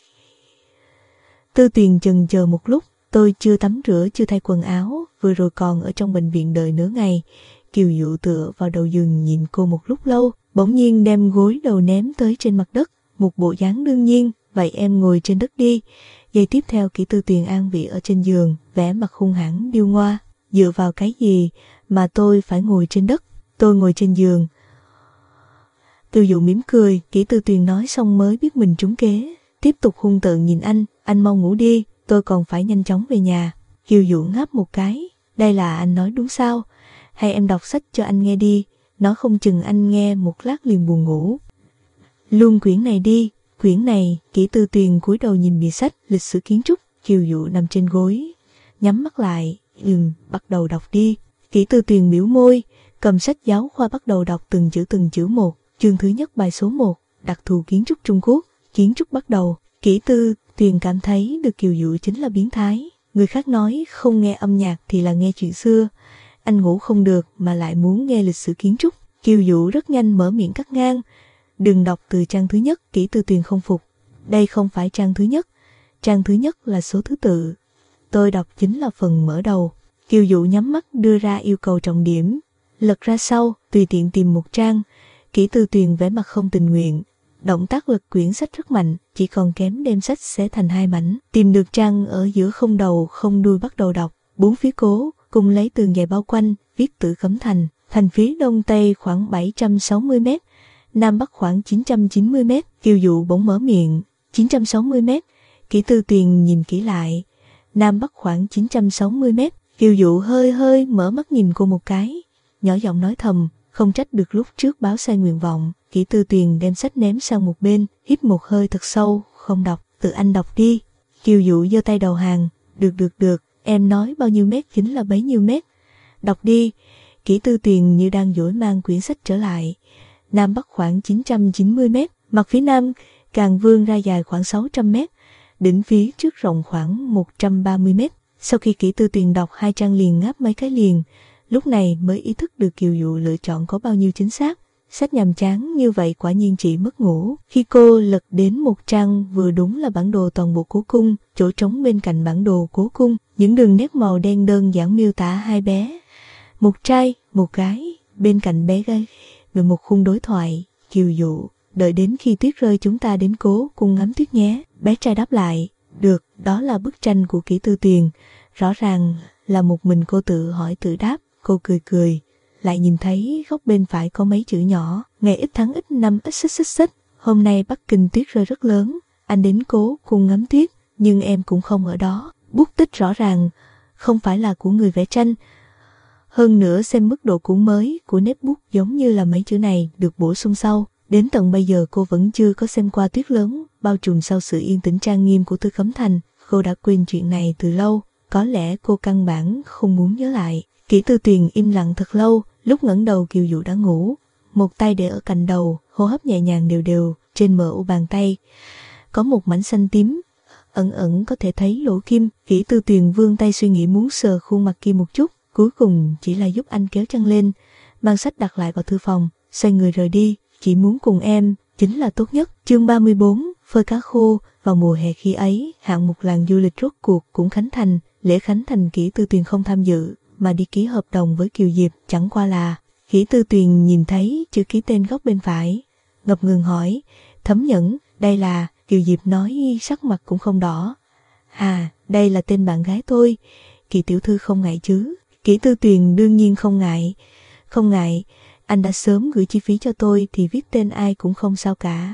Tư Tuyền chần chờ một lúc, tôi chưa tắm rửa, chưa thay quần áo, vừa rồi còn ở trong bệnh viện đợi nửa ngày. Kiều Dụ tựa vào đầu giường nhìn cô một lúc lâu, bỗng nhiên đem gối đầu ném tới trên mặt đất, một bộ dáng đương nhiên, vậy em ngồi trên đất đi. Giây tiếp theo Kỷ Tư Tuyền an vị ở trên giường, vẻ mặt hung hãn điêu ngoa. Dựa vào cái gì mà tôi phải ngồi trên đất? Tôi ngồi trên giường. Kiều Dụ mỉm cười. Kỷ Tư Tuyền nói xong mới biết mình trúng kế, tiếp tục hung tợn nhìn anh. Anh mau ngủ đi, tôi còn phải nhanh chóng về nhà. Kiều Dụ ngáp một cái. Đây là anh nói đúng sao? Hay em đọc sách cho anh nghe đi, nói không chừng anh nghe một lát liền buồn ngủ. Luôn quyển này đi. Quyển này. Kỷ Tư Tuyền cúi đầu nhìn bìa sách, lịch sử kiến trúc. Kiều Dụ nằm trên gối, nhắm mắt lại. Ừm, bắt đầu đọc đi. Kỷ Tư Tuyền biểu môi, cầm sách giáo khoa bắt đầu đọc từng chữ từng chữ một. Chương thứ nhất, bài số một, đặc thù kiến trúc Trung Quốc. Kiến trúc bắt đầu. Kỷ Tư Tuyền cảm thấy được Kiều Dụ chính là biến thái. Người khác nói không nghe âm nhạc thì là nghe chuyện xưa. Anh ngủ không được mà lại muốn nghe lịch sử kiến trúc. Kiều Dụ rất nhanh mở miệng cắt ngang. Đừng đọc từ trang thứ nhất. Kỷ Tư Tuyền không phục. Đây không phải trang thứ nhất. Trang thứ nhất là số thứ tự. Tôi đọc chính là phần mở đầu. Kiều Dụ nhắm mắt đưa ra yêu cầu trọng điểm. Lật ra sau, tùy tiện tìm một trang. Kỷ Tư Tuyền vẻ mặt không tình nguyện, động tác lật quyển sách rất mạnh, chỉ còn kém đem sách xé thành hai mảnh. Tìm được trang ở giữa không đầu không đuôi bắt đầu đọc. Bốn phía cố cùng lấy tường dày bao quanh, viết Tử Cấm Thành. Thành phía đông tây khoảng bảy trăm sáu mươi mét, nam bắc khoảng chín trăm chín mươi mét. Kiều Dụ bỗng mở miệng. chín trăm sáu mươi mét. Kỷ Tư Tuyền nhìn kỹ lại. Nam bắc khoảng chín trăm sáu mươi mét. Kiều Dụ hơi hơi mở mắt nhìn cô một cái, nhỏ giọng nói thầm, không trách được lúc trước báo sai nguyện vọng. Kỷ Tư Tuyền đem sách ném sang một bên, hít một hơi thật sâu, không đọc, tự anh đọc đi. Kiều Dụ giơ tay đầu hàng, được được được, em nói bao nhiêu mét chính là bấy nhiêu mét. Đọc đi. Kỷ Tư Tuyền như đang dỗi mang quyển sách trở lại. Nam bắc khoảng chín trăm chín mươi mét, mặt phía nam càng vươn ra dài khoảng sáu trăm mét, đỉnh phía trước rộng khoảng một trăm ba mươi mét. Sau khi Kỷ Tư Tuyền đọc hai trang liền ngáp mấy cái liền, lúc này mới ý thức được Kiều Dụ lựa chọn có bao nhiêu chính xác. Sách nhàm chán như vậy quả nhiên chỉ mất ngủ. Khi cô lật đến một trang vừa đúng là bản đồ toàn bộ cố cung, chỗ trống bên cạnh bản đồ cố cung, những đường nét màu đen đơn giản miêu tả hai bé, một trai, một gái, bên cạnh bé gái, về một khung đối thoại. Kiều Dụ, đợi đến khi tuyết rơi chúng ta đến cố cung ngắm tuyết nhé. Bé trai đáp lại, được, đó là bức tranh của Kỷ Tư Tuyền. Rõ ràng là một mình cô tự hỏi tự đáp. Cô cười cười, lại nhìn thấy góc bên phải có mấy chữ nhỏ, ngày ít tháng ít năm ít xích xích xích. Hôm nay Bắc Kinh tuyết rơi rất lớn, anh đến cố cung ngắm tuyết, nhưng em cũng không ở đó. Bút tích rõ ràng không phải là của người vẽ tranh. Hơn nữa xem mức độ cũ mới của nét bút giống như là mấy chữ này được bổ sung sau. Đến tận bây giờ cô vẫn chưa có xem qua tuyết lớn bao trùm sau sự yên tĩnh trang nghiêm của Tử Cấm Thành. Cô đã quên chuyện này từ lâu, có lẽ cô căn bản không muốn nhớ lại. Kỷ Tư Tuyền im lặng thật lâu, lúc ngẩng đầu Kiều Dụ đã ngủ, một tay để ở cạnh đầu, hô hấp nhẹ nhàng đều đều, trên mờ u bàn tay có một mảnh xanh tím, ẩn ẩn có thể thấy lỗ kim. Kỷ Tư Tuyền vươn tay suy nghĩ muốn sờ khuôn mặt kia một chút, cuối cùng chỉ là giúp anh kéo chăn lên, mang sách đặt lại vào thư phòng, xoay người rời đi. Chỉ muốn cùng em chính là tốt nhất. Chương ba mươi bốn, phơi cá khô. Vào mùa hè khi ấy, hạng mục làng du lịch rốt cuộc cũng khánh thành. Lễ khánh thành Kỷ Tư Tuyền không tham dự, mà đi ký hợp đồng với Kiều Diệp. Chẳng qua là Kỷ Tư Tuyền nhìn thấy chữ ký tên góc bên phải, ngập ngừng hỏi, Thấm Nhẫn, đây là... Kiều Diệp nói sắc mặt cũng không đỏ. À, đây là tên bạn gái tôi. Kỳ tiểu thư không ngại chứ? Kỷ Tư Tuyền đương nhiên không ngại. Không ngại, anh đã sớm gửi chi phí cho tôi thì viết tên ai cũng không sao cả.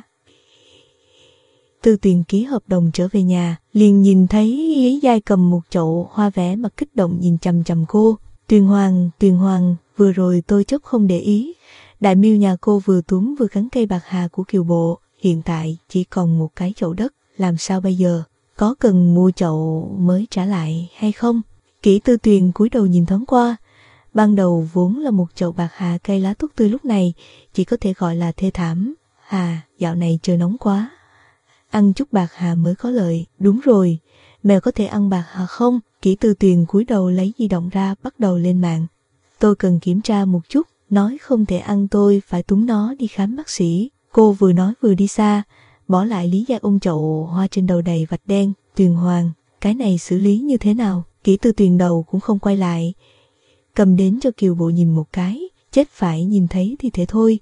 Tư Tuyền ký hợp đồng trở về nhà, liền nhìn thấy Lý Giai cầm một chậu hoa vẽ mặt kích động nhìn chằm chằm cô. Tuyền Hoàng, Tuyền Hoàng, vừa rồi tôi chốc không để ý. Đại miêu nhà cô vừa túm vừa cắn cây bạc hà của Kiều Bộ, hiện tại chỉ còn một cái chậu đất, làm sao bây giờ? Có cần mua chậu mới trả lại hay không? Kỷ Tư Tuyền cúi đầu nhìn thoáng qua. Ban đầu vốn là một chậu bạc hà cây lá tốt tươi, lúc này chỉ có thể gọi là thê thảm. À, dạo này trời nóng quá, ăn chút bạc hà mới có lợi. Đúng rồi, mèo có thể ăn bạc hà không? Kỷ Tư Tuyền cúi đầu lấy di động ra, bắt đầu lên mạng. Tôi cần kiểm tra một chút, nói không thể ăn tôi phải túm nó đi khám bác sĩ. Cô vừa nói vừa đi xa, bỏ lại Lý Gia ôm chậu hoa trên đầu đầy vạch đen. Tuyền Hoàng, cái này xử lý như thế nào? Kỷ Tư Tuyền đầu cũng không quay lại, cầm đến cho Kiều Bộ nhìn một cái, chết phải nhìn thấy thì thế thôi.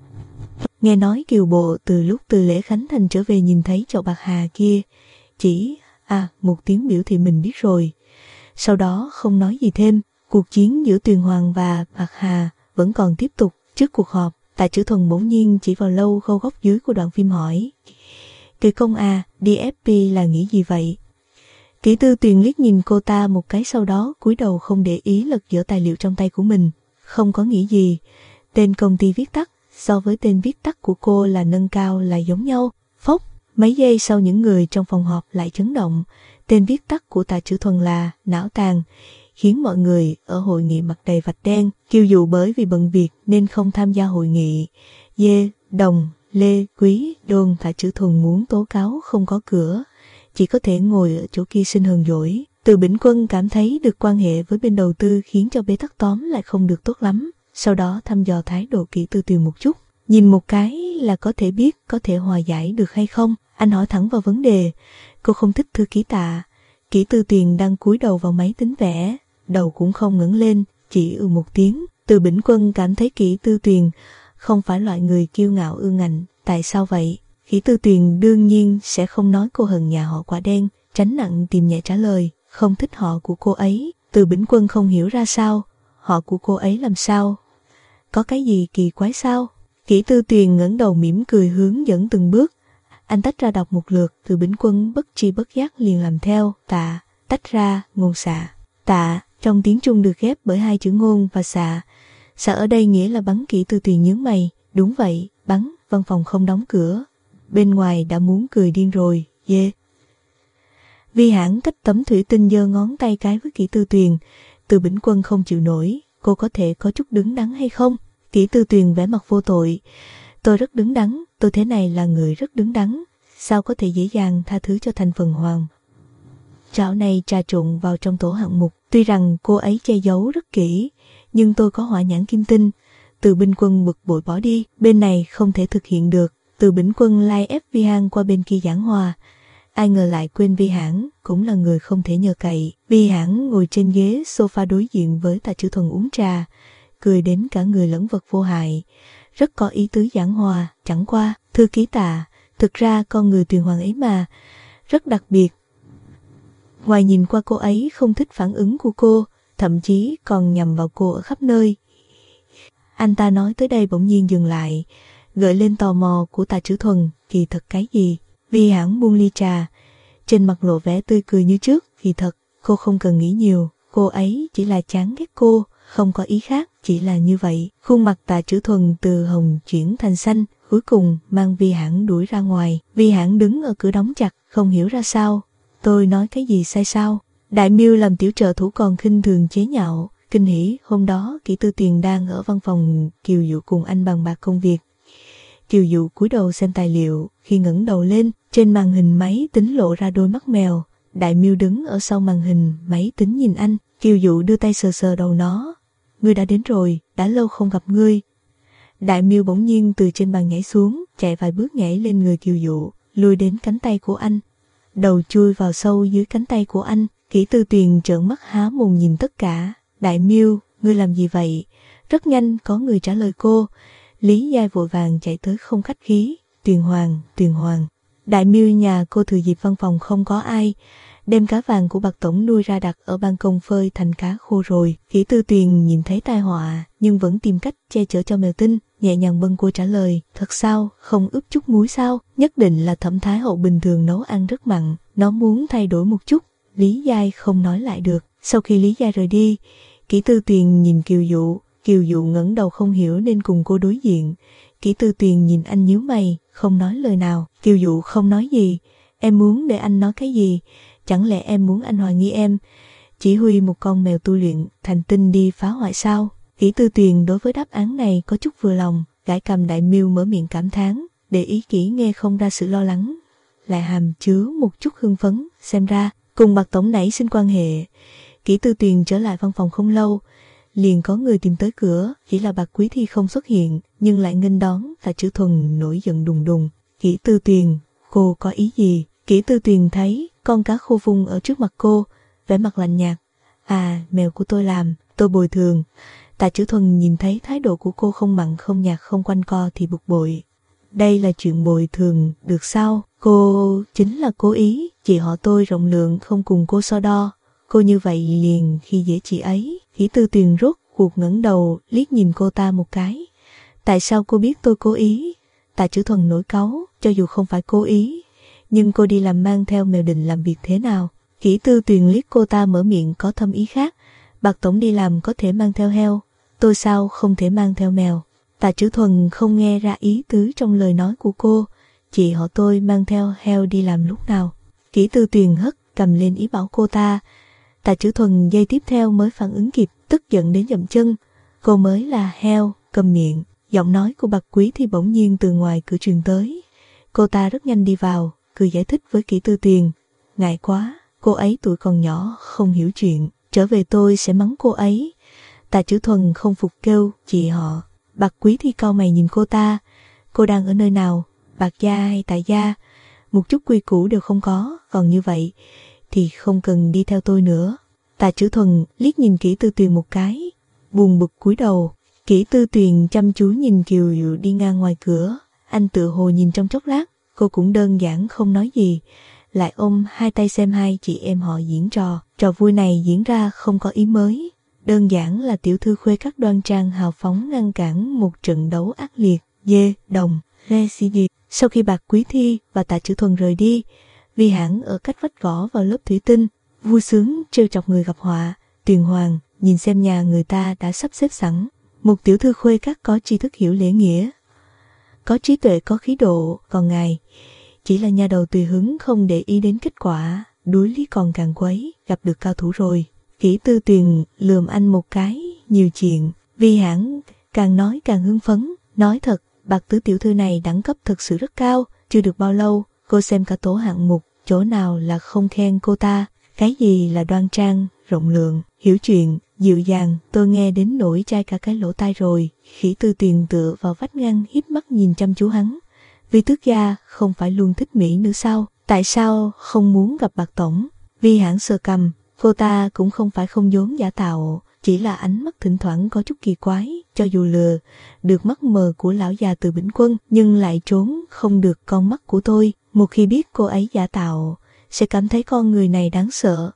Nghe nói Kiều Bộ từ lúc từ lễ khánh thành trở về nhìn thấy chậu bạc hà kia, chỉ à một tiếng biểu thị mình biết rồi. Sau đó không nói gì thêm. Cuộc chiến giữa Tuyền Hoàng và bạc hà vẫn còn tiếp tục. Trước cuộc họp, Tạ Chữ Thuần bỗng nhiên chỉ vào lâu khâu góc dưới của đoạn phim hỏi, Kỳ Công à, đê ép pê là nghĩ gì vậy? Kỷ Tư Tuyền liếc nhìn cô ta một cái, sau đó cúi đầu không để ý lật dở tài liệu trong tay của mình. Không có nghĩ gì, tên công ty viết tắt so với tên viết tắt của cô là nâng cao là giống nhau. Phốc, mấy giây sau những người trong phòng họp lại chấn động. Tên viết tắt của Tạ Chữ Thuần là Não Tàn, khiến mọi người ở hội nghị mặt đầy vạch đen. Kiều Dụ bởi vì bận việc nên không tham gia hội nghị. Dê, Đồng, Lê, Quý, Đôn. Tạ Chữ Thuần muốn tố cáo không có cửa, chỉ có thể ngồi ở chỗ kia xin hờn dỗi. Từ Bỉnh Quân cảm thấy được quan hệ với bên đầu tư khiến cho bế tắc tóm lại không được tốt lắm. Sau đó thăm dò thái độ Kỷ Tư Tuyền một chút, nhìn một cái là có thể biết có thể hòa giải được hay không. Anh hỏi thẳng vào vấn đề. Cô không thích thư ký Tạ. Kỷ Tư Tuyền đang cúi đầu vào máy tính vẽ, đầu cũng không ngẩng lên, chỉ ừ một tiếng. Từ Bỉnh Quân cảm thấy Kỷ Tư Tuyền không phải loại người kiêu ngạo ương ngạnh. Tại sao vậy? Kỷ Tư Tuyền đương nhiên sẽ không nói cô hận nhà họ Quả Đen, tránh nặng tìm nhẹ trả lời, không thích họ của cô ấy. Từ Bỉnh Quân không hiểu ra sao, họ của cô ấy làm sao? Có cái gì kỳ quái sao? Kỷ Tư Tuyền ngẩng đầu mỉm cười hướng dẫn từng bước. Anh tách ra đọc một lượt, Từ Bỉnh Quân bất tri bất giác liền làm theo. Tạ, tách ra, ngôn xạ. Tạ, trong tiếng Trung được ghép bởi hai chữ ngôn và xạ. Xạ ở đây nghĩa là bắn. Kỷ Tư Tuyền nhướng mày. Đúng vậy, bắn. Văn phòng không đóng cửa. Bên ngoài đã muốn cười điên rồi. Dê. Yeah. Vi Hãn cách tấm thủy tinh giơ ngón tay cái với Kỷ Tư Tuyền. Từ Bỉnh Quân không chịu nổi. Cô có thể có chút đứng đắn hay không? Kỷ Tư Tuyền vẻ mặt vô tội. Tôi rất đứng đắn, tôi thế này là người rất đứng đắn. Sao có thể dễ dàng tha thứ cho thành phần Hoàng? Trảo này trà trộn vào trong tổ hạng mục. Tuy rằng cô ấy che giấu rất kỹ, nhưng tôi có hỏa nhãn kim tinh. Từ Bỉnh Quân bực bội bỏ đi. Bên này không thể thực hiện được. Từ Bỉnh Quân lai ép Vi Hãn qua bên kia giảng hòa. Ai ngờ lại quên Vi Hãn cũng là người không thể nhờ cậy. Vi Hãn ngồi trên ghế sofa đối diện với Tạ Chữ Thuần uống trà, cười đến cả người lẫn vật vô hại, rất có ý tứ giảng hòa. Chẳng qua, thư ký Tạ, thực ra con người Tuyền Hoàng ấy mà, rất đặc biệt. Ngoài nhìn qua cô ấy không thích phản ứng của cô, thậm chí còn nhằm vào cô ở khắp nơi. Anh ta nói tới đây bỗng nhiên dừng lại, gợi lên tò mò của Tạ Chữ Thuần. Kỳ thật cái gì? Vi Hãn buông ly trà, trên mặt lộ vẻ tươi cười như trước. Kỳ thật, cô không cần nghĩ nhiều, cô ấy chỉ là chán ghét cô, không có ý khác, chỉ là như vậy. Khuôn mặt Tạ Chữ Thuần từ hồng chuyển thành xanh, cuối cùng mang Vi Hãn đuổi ra ngoài. Vi Hãn đứng ở cửa đóng chặt, không hiểu ra sao. Tôi nói cái gì sai sao? Đại Miêu làm tiểu trợ thủ còn khinh thường chế nhạo. Kinh hỉ, hôm đó Kỷ Tư Tuyền đang ở văn phòng Kiều Dụ cùng anh bàn bạc công việc. Kiều Dụ cúi đầu xem tài liệu, khi ngẩng đầu lên, trên màn hình máy tính lộ ra đôi mắt mèo. Đại Miêu đứng ở sau màn hình máy tính nhìn anh. Kiều Dụ đưa tay sờ sờ đầu nó. Ngươi đã đến rồi, đã lâu không gặp ngươi. Đại Miêu bỗng nhiên từ trên bàn nhảy xuống, chạy vài bước nhảy lên người Kiều Dụ, lùi đến cánh tay của anh. Đầu chui vào sâu dưới cánh tay của anh. Kỷ Tư Tuyền trợn mắt há mồm nhìn tất cả. Đại Miêu, ngươi làm gì vậy? Rất nhanh có người trả lời cô. Lý Giai vội vàng chạy tới không khách khí. Tuyền Hoàng, Tuyền Hoàng. Đại Miêu nhà cô thừa dịp văn phòng không có ai, đem cá vàng của Bạc Tổng nuôi ra đặt ở ban công phơi thành cá khô rồi. Kỷ Tư Tuyền nhìn thấy tai họa nhưng vẫn tìm cách che chở cho mèo tinh, nhẹ nhàng bâng cô trả lời. Thật sao? Không ướp chút muối sao? Nhất định là Thẩm Thái Hậu bình thường nấu ăn rất mặn, nó muốn thay đổi một chút. Lý Giai không nói lại được. Sau khi Lý Giai rời đi, Kỷ Tư Tuyền nhìn Kiều Dụ. Kiều Dụ ngẩng đầu không hiểu nên cùng cô đối diện. Kỷ Tư Tuyền nhìn anh nhíu mày, không nói lời nào. Kiều Dụ không nói gì. Em muốn để anh nói cái gì? Chẳng lẽ em muốn anh hoài nghi em chỉ huy một con mèo tu luyện thành tinh đi phá hoại sao? Kỷ Tư Tuyền đối với đáp án này có chút vừa lòng. Gãi cầm. Đại Miêu mở miệng cảm thán, để ý kỹ nghe không ra sự lo lắng, lại hàm chứa một chút hưng phấn. Xem ra cùng Bạc Tổng nảy sinh quan hệ. Kỷ Tư Tuyền trở lại văn phòng không lâu, liền có người tìm tới cửa. Chỉ là Bạc Quý Thi không xuất hiện, nhưng lại nghênh đón. Tạ Chữ Thuần nổi giận đùng đùng. Kỷ Tư Tuyền, cô có ý gì? Kỷ Tư Tuyền thấy con cá khô vung ở trước mặt cô, vẻ mặt lạnh nhạt. À, mèo của tôi làm, tôi bồi thường. Tạ Chữ Thuần nhìn thấy thái độ của cô không mặn không nhạt không quanh co thì bực bội. Đây là chuyện bồi thường được sao? Cô chính là cố ý. Chị họ tôi rộng lượng không cùng cô so đo. Cô như vậy liền khi dễ chị ấy. Kỷ Tư Tuyền rốt cuộc ngẩng đầu liếc nhìn cô ta một cái. Tại sao cô biết tôi cố ý? Tạ Chữ Thuần nổi cáu. Cho dù không phải cố ý, nhưng cô đi làm mang theo mèo định làm việc thế nào? Kỷ Tư Tuyền liếc cô ta mở miệng có thâm ý khác. Bạc Tổng đi làm có thể mang theo heo, tôi sao không thể mang theo mèo? Tạ Chữ Thuần không nghe ra ý tứ trong lời nói của cô. Chị họ tôi mang theo heo đi làm lúc nào? Kỷ Tư Tuyền hất cầm lên ý bảo cô ta. Tạ Chữ Thuần giây tiếp theo mới phản ứng kịp, tức giận đến dậm chân. Cô mới là heo, cầm miệng. Giọng nói của Bạc Quý thì bỗng nhiên từ ngoài cửa truyền tới. Cô ta rất nhanh đi vào, cười giải thích với Kỷ Tư Tuyền. Ngại quá, cô ấy tuổi còn nhỏ, không hiểu chuyện. Trở về tôi sẽ mắng cô ấy. Tạ Chữ Thuần không phục kêu, chị họ. Bạc Quý thì cau mày nhìn cô ta. Cô đang ở nơi nào? Bạc gia hay Tạ gia? Một chút quy củ đều không có, còn như vậy thì không cần đi theo tôi nữa. Tạ Chữ Thuần liếc nhìn Kỷ Tư Tuyền một cái, buồn bực cúi đầu. Kỷ Tư Tuyền chăm chú nhìn Kiều Dụ đi ngang ngoài cửa, anh tự hồ nhìn trong chốc lát, cô cũng đơn giản không nói gì, lại ôm hai tay xem hai chị em họ diễn trò. Trò vui này diễn ra không có ý mới, đơn giản là tiểu thư khuê các đoan trang hào phóng ngăn cản một trận đấu ác liệt. Dê, đồng, re xì gì. Sau khi Bạc Quý Thi và Tạ Chữ Thuần rời đi, Vi Hãn ở cách vách gõ vào lớp thủy tinh, vui sướng trêu chọc người gặp họa. Tuyền Hoàng nhìn xem nhà người ta đã sắp xếp sẵn, một tiểu thư khuê các có tri thức hiểu lễ nghĩa, có trí tuệ có khí độ, còn ngài chỉ là nhà đầu tùy hứng không để ý đến kết quả, đuối lý còn càng quấy, gặp được cao thủ rồi. Kỷ Tư Tuyền lườm anh một cái, nhiều chuyện. Vi Hãn càng nói càng hưng phấn, nói thật, Bạc Tứ tiểu thư này đẳng cấp thực sự rất cao, chưa được bao lâu, cô xem cả tổ hạng mục, chỗ nào là không khen cô ta, cái gì là đoan trang, rộng lượng, hiểu chuyện, dịu dàng, tôi nghe đến nổi chai cả cái lỗ tai rồi. Kỷ Tư Tuyền tựa vào vách ngăn híp mắt nhìn chăm chú hắn. Vi tước gia không phải luôn thích Mỹ nữa sao? Tại sao không muốn gặp Bạc tổng? Vi Hãn sờ cằm, cô ta cũng không phải không vốn giả tạo, chỉ là ánh mắt thỉnh thoảng có chút kỳ quái, cho dù lừa được mắt mờ của lão già Từ Bỉnh Quân, nhưng lại trốn không được con mắt của tôi. Một khi biết cô ấy giả tạo, sẽ cảm thấy con người này đáng sợ.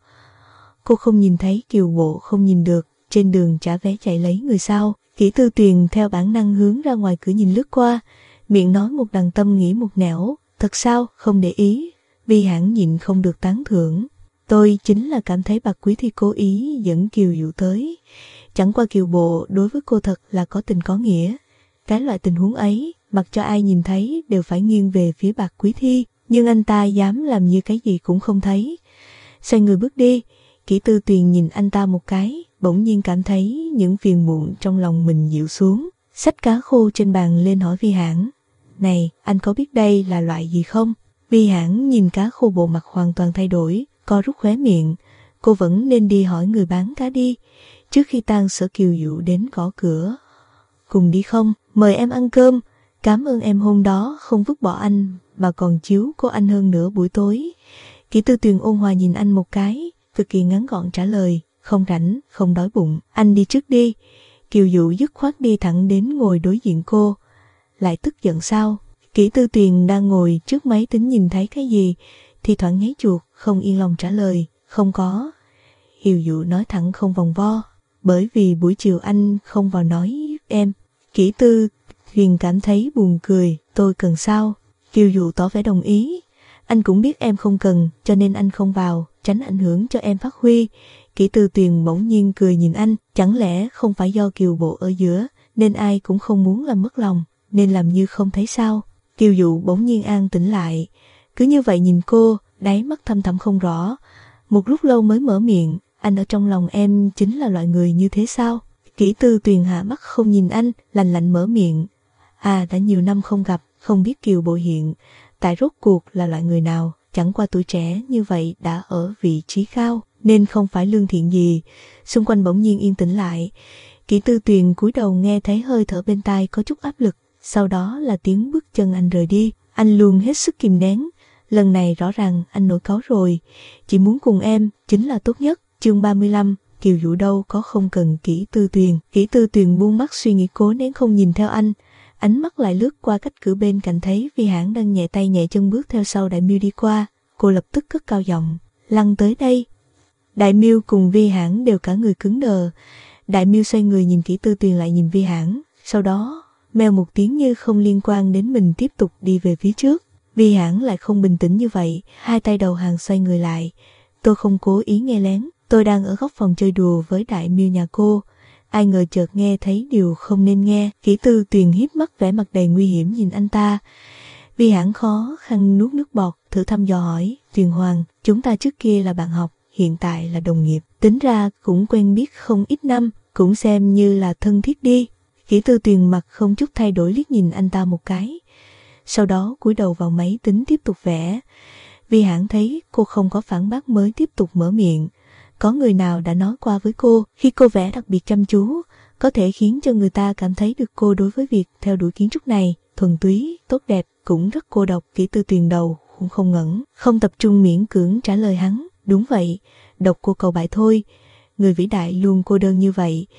Cô không nhìn thấy Kiều Bộ không nhìn được, trên đường trả vé chạy lấy người sao? Kỷ Tư Tuyền theo bản năng hướng ra ngoài cửa nhìn lướt qua, miệng nói một đằng tâm nghĩ một nẻo, thật sao, không để ý. Vi Hãn nhịn không được tán thưởng. Tôi chính là cảm thấy Bạc Quý Thi cố ý dẫn Kiều Dụ tới. Chẳng qua Kiều Bộ đối với cô thật là có tình có nghĩa. Cái loại tình huống ấy, mặc cho ai nhìn thấy đều phải nghiêng về phía Bạc Quý Thi, nhưng anh ta dám làm như cái gì cũng không thấy. Xoay người bước đi, Kỷ Tư Tuyền nhìn anh ta một cái, bỗng nhiên cảm thấy những phiền muộn trong lòng mình dịu xuống. Xách cá khô trên bàn lên hỏi Vi Hãn, này, anh có biết đây là loại gì không? Vi Hãn nhìn cá khô, bộ mặt hoàn toàn thay đổi, co rút khóe miệng. Cô vẫn nên đi hỏi người bán cá đi, trước khi tan sở. Kiều Dụ đến gõ cửa. Cùng đi không? Mời em ăn cơm. Cảm ơn em hôm đó không vứt bỏ anh, mà còn chiếu cô anh hơn nửa buổi tối. Kỷ Tư Tuyền ôn hòa nhìn anh một cái, cực kỳ ngắn gọn trả lời, không rảnh, không đói bụng, anh đi trước đi. Kiều Dụ dứt khoát đi thẳng đến ngồi đối diện cô. Lại tức giận sao? Kỷ Tư Tuyền đang ngồi trước máy tính nhìn thấy cái gì, thì thoảng nháy chuột, không yên lòng trả lời, không có. Kiều Dụ nói thẳng không vòng vo, bởi vì buổi chiều anh không vào nói em. Kỷ Tư Tuyền cảm thấy buồn cười, tôi cần sao? Kiều Dụ tỏ vẻ đồng ý, anh cũng biết em không cần, cho nên anh không vào, tránh ảnh hưởng cho em phát huy. Kỷ Tư Tuyền bỗng nhiên cười nhìn anh, chẳng lẽ không phải do Kiều Bộ ở giữa, nên ai cũng không muốn làm mất lòng, nên làm như không thấy sao? Kiều Dụ bỗng nhiên an tĩnh lại, cứ như vậy nhìn cô, đáy mắt thâm thẳm không rõ. Một lúc lâu mới mở miệng, anh ở trong lòng em chính là loại người như thế sao? Kỷ Tư Tuyền hạ mắt không nhìn anh, lạnh lạnh mở miệng, à đã nhiều năm không gặp, không biết Kiều Bộ hiện tại rốt cuộc là loại người nào, chẳng qua tuổi trẻ như vậy đã ở vị trí cao, nên không phải lương thiện gì. Xung quanh bỗng nhiên yên tĩnh lại. Kỷ Tư Tuyền cúi đầu nghe thấy hơi thở bên tai có chút áp lực, sau đó là tiếng bước chân anh rời đi. Anh luôn hết sức kìm nén, lần này rõ ràng anh nổi cáu rồi, chỉ muốn cùng em chính là tốt nhất. Chương ba mươi lăm, Kiều Dụ đâu có không cần Kỷ Tư Tuyền. Kỷ Tư Tuyền buông mắt suy nghĩ, cố nén không nhìn theo anh. Ánh mắt lại lướt qua cách cửa bên cạnh, thấy Vi Hãn đang nhẹ tay nhẹ chân bước theo sau Đại Miêu đi qua. Cô lập tức cất cao giọng, lăn tới đây. Đại Miêu cùng Vi Hãn đều cả người cứng đờ. Đại Miêu xoay người nhìn Kỷ Tư Tuyền lại nhìn Vi Hãn, sau đó meo một tiếng như không liên quan đến mình, tiếp tục đi về phía trước. Vi Hãn lại không bình tĩnh như vậy, hai tay đầu hàng xoay người lại. Tôi không cố ý nghe lén, tôi đang ở góc phòng chơi đùa với Đại Miêu nhà cô. Ai ngờ chợt nghe thấy điều không nên nghe. Kỷ Tư Tuyền híp mắt, vẻ mặt đầy nguy hiểm nhìn anh ta. Vi Hãn khó khăn nuốt nước bọt, thử thăm dò hỏi, Tuyền Hoàng, chúng ta trước kia là bạn học, hiện tại là đồng nghiệp, tính ra cũng quen biết không ít năm, cũng xem như là thân thiết đi. Kỷ Tư Tuyền mặt không chút thay đổi liếc nhìn anh ta một cái, sau đó cúi đầu vào máy tính tiếp tục vẽ. Vi Hãn thấy cô không có phản bác mới tiếp tục mở miệng. Có người nào đã nói qua với cô, khi cô vẽ đặc biệt chăm chú, có thể khiến cho người ta cảm thấy được cô đối với việc theo đuổi kiến trúc này thuần túy, tốt đẹp, cũng rất cô độc. Kỷ Tư Tuyền đầu cũng không ngẩn, không tập trung, miễn cưỡng trả lời hắn, đúng vậy, độc cô cầu bại thôi, người vĩ đại luôn cô đơn như vậy.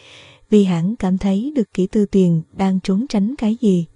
Vi Hãn cảm thấy được Kỷ Tư Tuyền đang trốn tránh cái gì.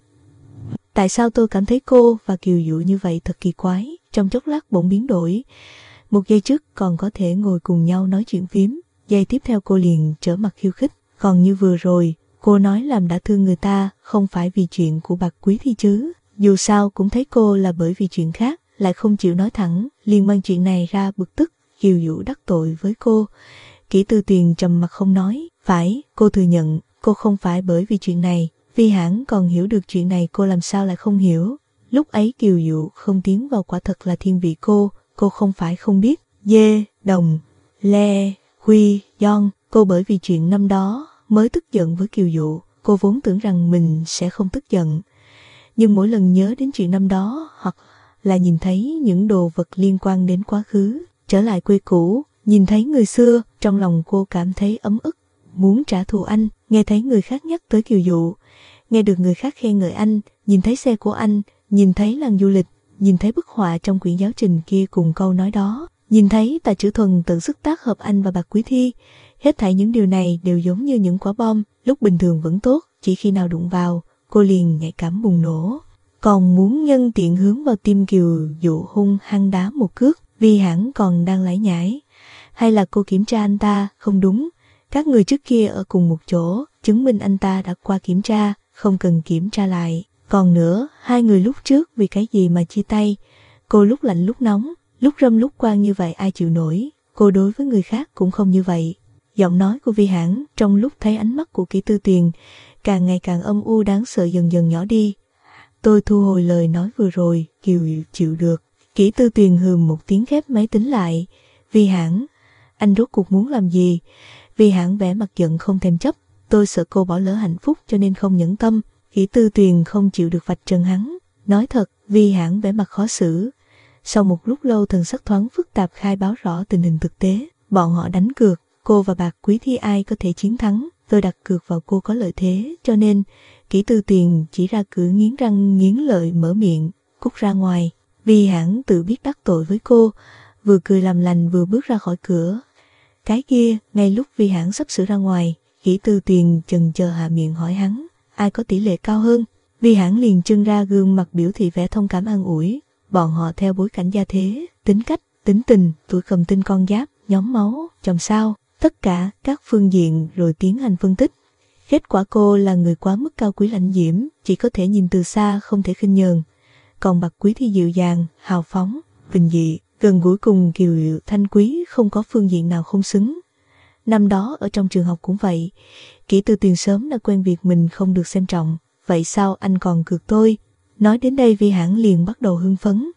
Tại sao tôi cảm thấy cô và Kiều Dụ như vậy thật kỳ quái, trong chốc lát bỗng biến đổi. Một giây trước còn có thể ngồi cùng nhau nói chuyện phím, giây tiếp theo cô liền trở mặt khiêu khích. Còn như vừa rồi, cô nói làm đã thương người ta không phải vì chuyện của Bạc Quý Thi chứ. Dù sao cũng thấy cô là bởi vì chuyện khác, lại không chịu nói thẳng, liền mang chuyện này ra bực tức. Kiều Dụ đắc tội với cô. Kỷ Tư Tuyền trầm mặt không nói. Phải, cô thừa nhận, cô không phải bởi vì chuyện này. Vi Hãn còn hiểu được chuyện này, cô làm sao lại không hiểu. Lúc ấy Kiều Dụ không tiến vào quả thật là thiên vị cô, cô không phải không biết. Dê, đồng, le, huy, don, cô bởi vì chuyện năm đó mới tức giận với Kiều Dụ. Cô vốn tưởng rằng mình sẽ không tức giận. Nhưng mỗi lần nhớ đến chuyện năm đó, hoặc là nhìn thấy những đồ vật liên quan đến quá khứ, trở lại quê cũ, nhìn thấy người xưa, trong lòng cô cảm thấy ấm ức, muốn trả thù anh. Nghe thấy người khác nhắc tới Kiều Dụ, nghe được người khác khen ngợi anh, nhìn thấy xe của anh, nhìn thấy làng du lịch, nhìn thấy bức họa trong quyển giáo trình kia cùng câu nói đó, nhìn thấy Tạ Chữ Thuần tự sức tác hợp anh và Bạc Quý Thi. Hết thảy những điều này đều giống như những quả bom, lúc bình thường vẫn tốt, chỉ khi nào đụng vào, cô liền nhạy cảm bùng nổ. Còn muốn nhân tiện hướng vào tim Kiều Dụ hung hăng đá một cước. Vi Hãn còn đang lải nhải. Hay là cô kiểm tra anh ta? Không đúng. Các người trước kia ở cùng một chỗ, chứng minh anh ta đã qua kiểm tra, không cần kiểm tra lại. Còn nữa, hai người lúc trước vì cái gì mà chia tay? Cô lúc lạnh lúc nóng, lúc râm lúc quang như vậy ai chịu nổi. Cô đối với người khác cũng không như vậy. Giọng nói của Vi Hãn trong lúc thấy ánh mắt của Kỷ Tư Tuyền càng ngày càng âm u đáng sợ dần dần nhỏ đi. Tôi thu hồi lời nói vừa rồi. Kiều chịu được. Kỷ Tư Tuyền hừm một tiếng khép máy tính lại. Vi Hãn, anh rốt cuộc muốn làm gì? Vi Hãn vẻ mặt giận không thèm chấp. Tôi sợ cô bỏ lỡ hạnh phúc cho nên không nhẫn tâm. Kỷ Tư Tuyền không chịu được vạch trần hắn. Nói thật, Vi Hãn vẻ mặt khó xử. Sau một lúc lâu thần sắc thoáng phức tạp khai báo rõ tình hình thực tế. Bọn họ đánh cược, cô và Bạc Quý Thi ai có thể chiến thắng. Tôi đặt cược vào cô có lợi thế, cho nên Kỷ Tư Tuyền chỉ ra cửa nghiến răng nghiến lợi mở miệng, cút ra ngoài. Vi Hãn tự biết đắc tội với cô, vừa cười làm lành vừa bước ra khỏi cửa. Cái kia, ngay lúc Vi Hãn sắp sửa ra ngoài, Kỷ Tư Tuyền chần chờ hạ miệng hỏi hắn, ai có tỷ lệ cao hơn? Vi Hãn liền trưng ra gương mặt biểu thị vẻ thông cảm an ủi. Bọn họ theo bối cảnh gia thế, tính cách, tính tình, tuổi cầm tinh con giáp, nhóm máu, chòm sao, tất cả các phương diện rồi tiến hành phân tích. Kết quả cô là người quá mức cao quý lãnh diễm, chỉ có thể nhìn từ xa không thể khinh nhờn. Còn Bạc Quý Thi dịu dàng, hào phóng, bình dị, gần gũi cùng Kiều Thanh Quý không có phương diện nào không xứng. Năm đó ở trong trường học cũng vậy, Kỷ Tư Tuyền sớm đã quen việc mình không được xem trọng, vậy sao anh còn cược tôi? Nói đến đây Vi Hãn liền bắt đầu hưng phấn.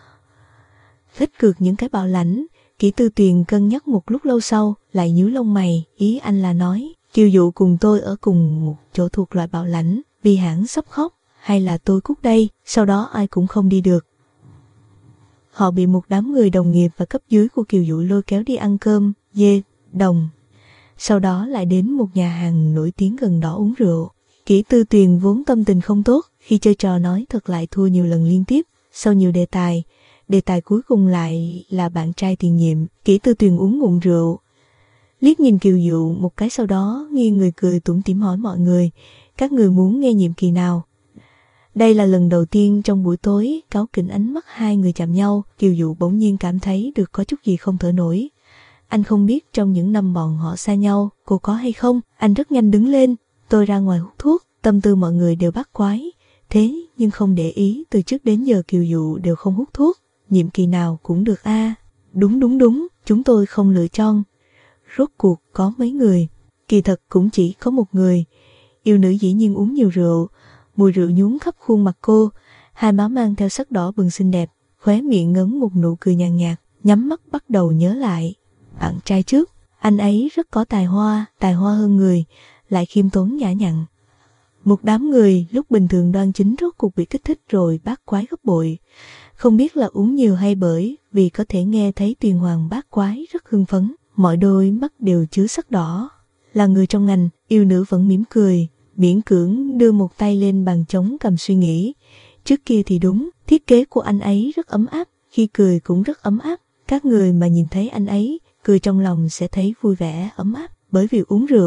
Thích cược những cái bảo lãnh. Kỷ Tư Tuyền cân nhắc một lúc lâu sau, lại nhíu lông mày, ý anh là nói, Kiều Dụ cùng tôi ở cùng một chỗ thuộc loại bảo lãnh. Vi Hãn sắp khóc, hay là tôi cút đây, sau đó ai cũng không đi được. Họ bị một đám người đồng nghiệp và cấp dưới của Kiều Dụ lôi kéo đi ăn cơm, dê, đồng. Sau đó lại đến một nhà hàng nổi tiếng gần đó uống rượu. Kỷ Tư Tuyền vốn tâm tình không tốt, khi chơi trò nói thật lại thua nhiều lần liên tiếp. Sau nhiều đề tài, đề tài cuối cùng lại là bạn trai tiền nhiệm. Kỷ Tư Tuyền uống ngụm rượu, liếc nhìn Kiều Dụ một cái, sau đó nghiêng người cười tủm tỉm hỏi mọi người, các người muốn nghe nhiệm kỳ nào? Đây là lần đầu tiên trong buổi tối cáu kỉnh ánh mắt hai người chạm nhau. Kiều Dụ bỗng nhiên cảm thấy được có chút gì không thở nổi. Anh không biết trong những năm bọn họ xa nhau, cô có hay không? Anh rất nhanh đứng lên, tôi ra ngoài hút thuốc. Tâm tư mọi người đều bắt quái, thế nhưng không để ý từ trước đến giờ Kiều Dụ đều không hút thuốc. Nhiệm kỳ nào cũng được a. À. Đúng đúng đúng, chúng tôi không lựa chọn. Rốt cuộc có mấy người? Kỳ thật cũng chỉ có một người. Yêu nữ dĩ nhiên uống nhiều rượu, mùi rượu nhúng khắp khuôn mặt cô, hai má mang theo sắc đỏ bừng xinh đẹp, khóe miệng ngấn một nụ cười nhàn nhạt, nhắm mắt bắt đầu nhớ lại. Bạn trai trước, anh ấy rất có tài hoa, tài hoa hơn người, lại khiêm tốn nhã nhặn. Một đám người lúc bình thường đoan chính rốt cuộc bị kích thích rồi bát quái gấp bội. Không biết là uống nhiều hay bởi vì có thể nghe thấy Tuyền Hoàng bát quái rất hưng phấn, mọi đôi mắt đều chứa sắc đỏ. Là người trong ngành, yêu nữ vẫn mỉm cười, miễn cưỡng đưa một tay lên bàn trống cầm suy nghĩ. Trước kia thì đúng, thiết kế của anh ấy rất ấm áp, khi cười cũng rất ấm áp. Các người mà nhìn thấy anh ấy, cười trong lòng sẽ thấy vui vẻ, ấm áp. Bởi vì uống rượu,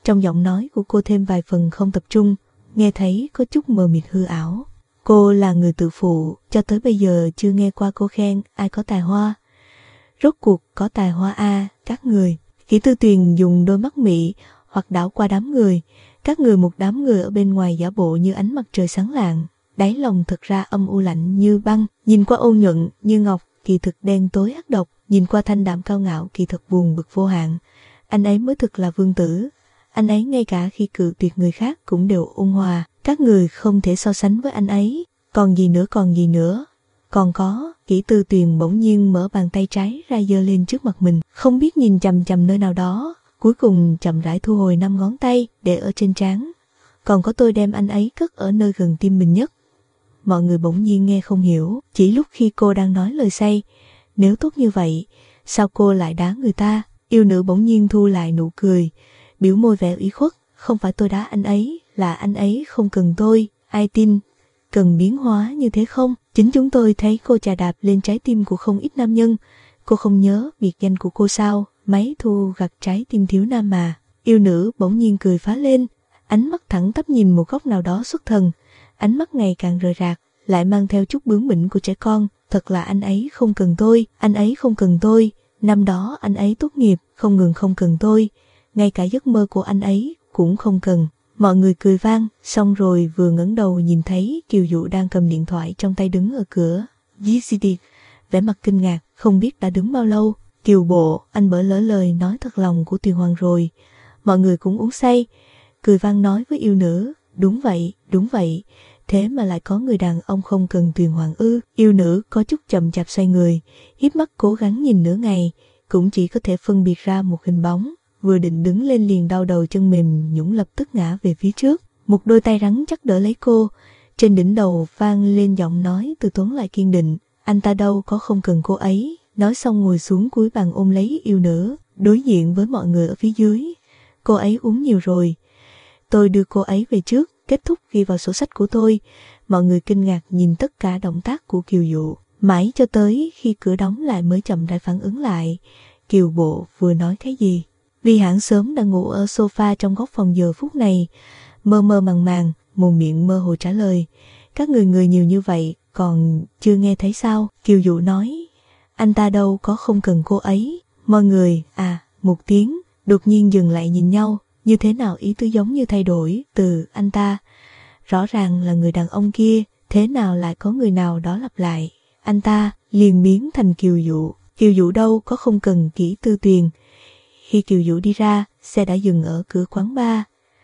trong giọng nói của cô thêm vài phần không tập trung, nghe thấy có chút mờ mịt hư ảo. Cô là người tự phụ, cho tới bây giờ chưa nghe qua cô khen ai có tài hoa. Rốt cuộc có tài hoa a các người. Kỷ Tư Tuyền dùng đôi mắt mị hoặc đảo qua đám người, các người một đám người ở bên ngoài giả bộ như ánh mặt trời sáng lạng, đáy lòng thực ra âm u lạnh như băng, nhìn qua ôn nhuận như ngọc, kỳ thực đen tối ác độc, nhìn qua thanh đạm cao ngạo, kỳ thực buồn bực vô hạn. Anh ấy mới thực là vương tử. Anh ấy ngay cả khi cự tuyệt người khác cũng đều ôn hòa, các người không thể so sánh với anh ấy. Còn gì nữa, còn gì nữa? Còn có, Kỷ Tư Tuyền bỗng nhiên mở bàn tay trái ra giơ lên trước mặt mình, không biết nhìn chằm chằm nơi nào đó, cuối cùng chậm rãi thu hồi năm ngón tay để ở trên trán. Còn có, tôi đem anh ấy cất ở nơi gần tim mình nhất. Mọi người bỗng nhiên nghe không hiểu, chỉ lúc khi cô đang nói lời say, nếu tốt như vậy, sao cô lại đá người ta? Yêu nữ bỗng nhiên thu lại nụ cười, biểu môi vẻ ủy khuất, không phải tôi đá anh ấy, là anh ấy không cần tôi, ai tin? Cần biến hóa như thế không? Chính chúng tôi thấy cô chà đạp lên trái tim của không ít nam nhân. Cô không nhớ biệt danh của cô sao? Máy thu gặt trái tim thiếu nam mà. Yêu nữ bỗng nhiên cười phá lên, ánh mắt thẳng tắp nhìn một góc nào đó xuất thần, ánh mắt ngày càng rời rạc, lại mang theo chút bướng bỉnh của trẻ con. Thật là anh ấy không cần tôi, anh ấy không cần tôi. Năm đó anh ấy tốt nghiệp, không ngừng không cần tôi, ngay cả giấc mơ của anh ấy cũng không cần. Mọi người cười vang, xong rồi vừa ngẩng đầu nhìn thấy Kiều Dụ đang cầm điện thoại trong tay đứng ở cửa. giê xê đê, vẻ mặt kinh ngạc, không biết đã đứng bao lâu. Kiều bộ, anh bỡ lỡ lời nói thật lòng của Tuyền Hoàng rồi. Mọi người cũng uống say, cười vang nói với yêu nữ, đúng vậy, đúng vậy, thế mà lại có người đàn ông không cần Tuyền Hoàng ư? Yêu nữ có chút chậm chạp xoay người, híp mắt cố gắng nhìn nửa ngày, cũng chỉ có thể phân biệt ra một hình bóng. Vừa định đứng lên liền đau đầu chân mềm nhũn lập tức ngã về phía trước. Một đôi tay rắn chắc đỡ lấy cô, trên đỉnh đầu vang lên giọng nói từ tốn lại kiên định, anh ta đâu có không cần cô ấy. Nói xong ngồi xuống cuối bàn ôm lấy yêu nữ, đối diện với mọi người ở phía dưới. Cô ấy uống nhiều rồi, tôi đưa cô ấy về trước, kết thúc ghi vào sổ sách của tôi. Mọi người kinh ngạc nhìn tất cả động tác của Kiều Dụ, mãi cho tới khi cửa đóng lại mới chậm rãi phản ứng lại. Kiều bộ vừa nói cái gì? Vi Hãn sớm đã ngủ ở sofa trong góc phòng giờ phút này, mơ mơ màng màng, mồm miệng mơ hồ trả lời. Các người người nhiều như vậy, còn chưa nghe thấy sao? Kiều Dụ nói, anh ta đâu có không cần cô ấy. Mọi người, à, một tiếng, đột nhiên dừng lại nhìn nhau, như thế nào ý tứ giống như thay đổi từ anh ta. Rõ ràng là người đàn ông kia, thế nào lại có người nào đó lặp lại. Anh ta liền biến thành Kiều Dụ. Kiều Dụ đâu có không cần Kỷ Tư Tuyền. Khi Kiều Dụ đi ra, xe đã dừng ở cửa quán bar.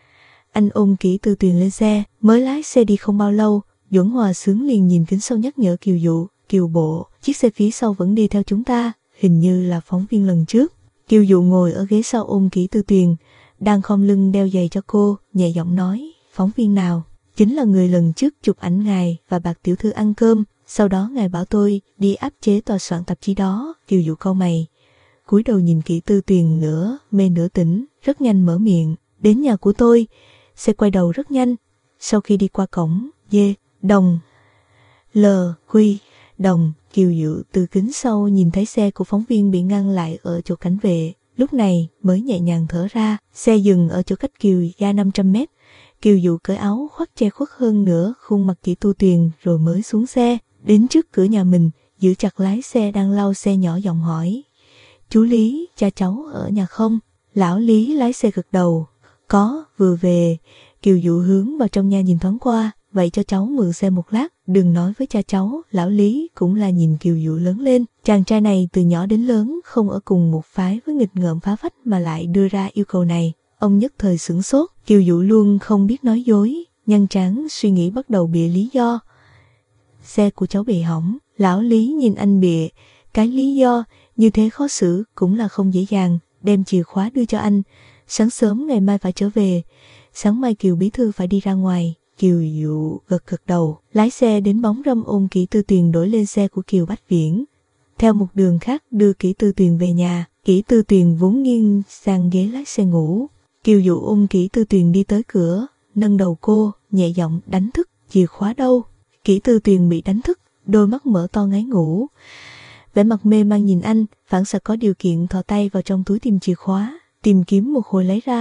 Anh ôm Kỷ Tư Tuyền lên xe, mới lái xe đi không bao lâu, Duẩn Hòa Sướng liền nhìn kính sau nhắc nhở Kiều Dụ, Kiều bộ, chiếc xe phía sau vẫn đi theo chúng ta, hình như là phóng viên lần trước. Kiều Dụ ngồi ở ghế sau ôm Kỷ Tư Tuyền, đang khom lưng đeo giày cho cô, nhẹ giọng nói, phóng viên nào? Chính là người lần trước chụp ảnh ngài và Bạc tiểu thư ăn cơm, sau đó ngài bảo tôi đi áp chế tòa soạn tạp chí đó. Kiều Dụ cau mày, cúi đầu nhìn Kỷ Tư Tuyền nửa mê nửa tỉnh, rất nhanh mở miệng, đến nhà của tôi. Xe quay đầu rất nhanh, sau khi đi qua cổng D, đồng L, Quy, đồng, Kiều Dụ từ kính sau nhìn thấy xe của phóng viên bị ngăn lại ở chỗ cảnh vệ, lúc này mới nhẹ nhàng thở ra. Xe dừng ở chỗ cách Kiều gia năm trăm mét. Kiều Dụ cởi áo khoác che khuất hơn nữa khuôn mặt Kỷ Tư Tuyền rồi mới xuống xe, đến trước cửa nhà mình, giữ chặt lái xe đang lau xe nhỏ giọng hỏi, chú Lý, cha cháu ở nhà không? Lão Lý lái xe gật đầu, có, vừa về. Kiều Dụ hướng vào trong nhà nhìn thoáng qua, vậy cho cháu mượn xe một lát, đừng nói với cha cháu. Lão Lý cũng là nhìn Kiều Dụ lớn lên, chàng trai này từ nhỏ đến lớn không ở cùng một phái với nghịch ngợm phá phách mà lại đưa ra yêu cầu này. Ông nhất thời sửng sốt, Kiều Dụ luôn không biết nói dối, nhăn trán suy nghĩ bắt đầu bịa lý do. Xe của cháu bị hỏng. Lão Lý nhìn anh bịa cái lý do như thế khó xử cũng là không dễ dàng, đem chìa khóa đưa cho anh. Sáng sớm ngày mai phải trở về, sáng mai Kiều bí thư phải đi ra ngoài. Kiều Dụ gật gật đầu, lái xe đến bóng râm ôm Kỷ Tư Tuyền đổi lên xe của Kiều Bách Viễn, theo một đường khác đưa Kỷ Tư Tuyền về nhà. Kỷ Tư Tuyền vốn nghiêng sang ghế lái xe ngủ. Kiều Dụ ôm Kỷ Tư Tuyền đi tới cửa, nâng đầu cô, nhẹ giọng, đánh thức, chìa khóa đâu? Kỷ Tư Tuyền bị đánh thức, đôi mắt mở to ngáy ngủ, vẻ mặt mê man nhìn anh, phản xạ có điều kiện thò tay vào trong túi tìm chìa khóa, tìm kiếm một hồi lấy ra,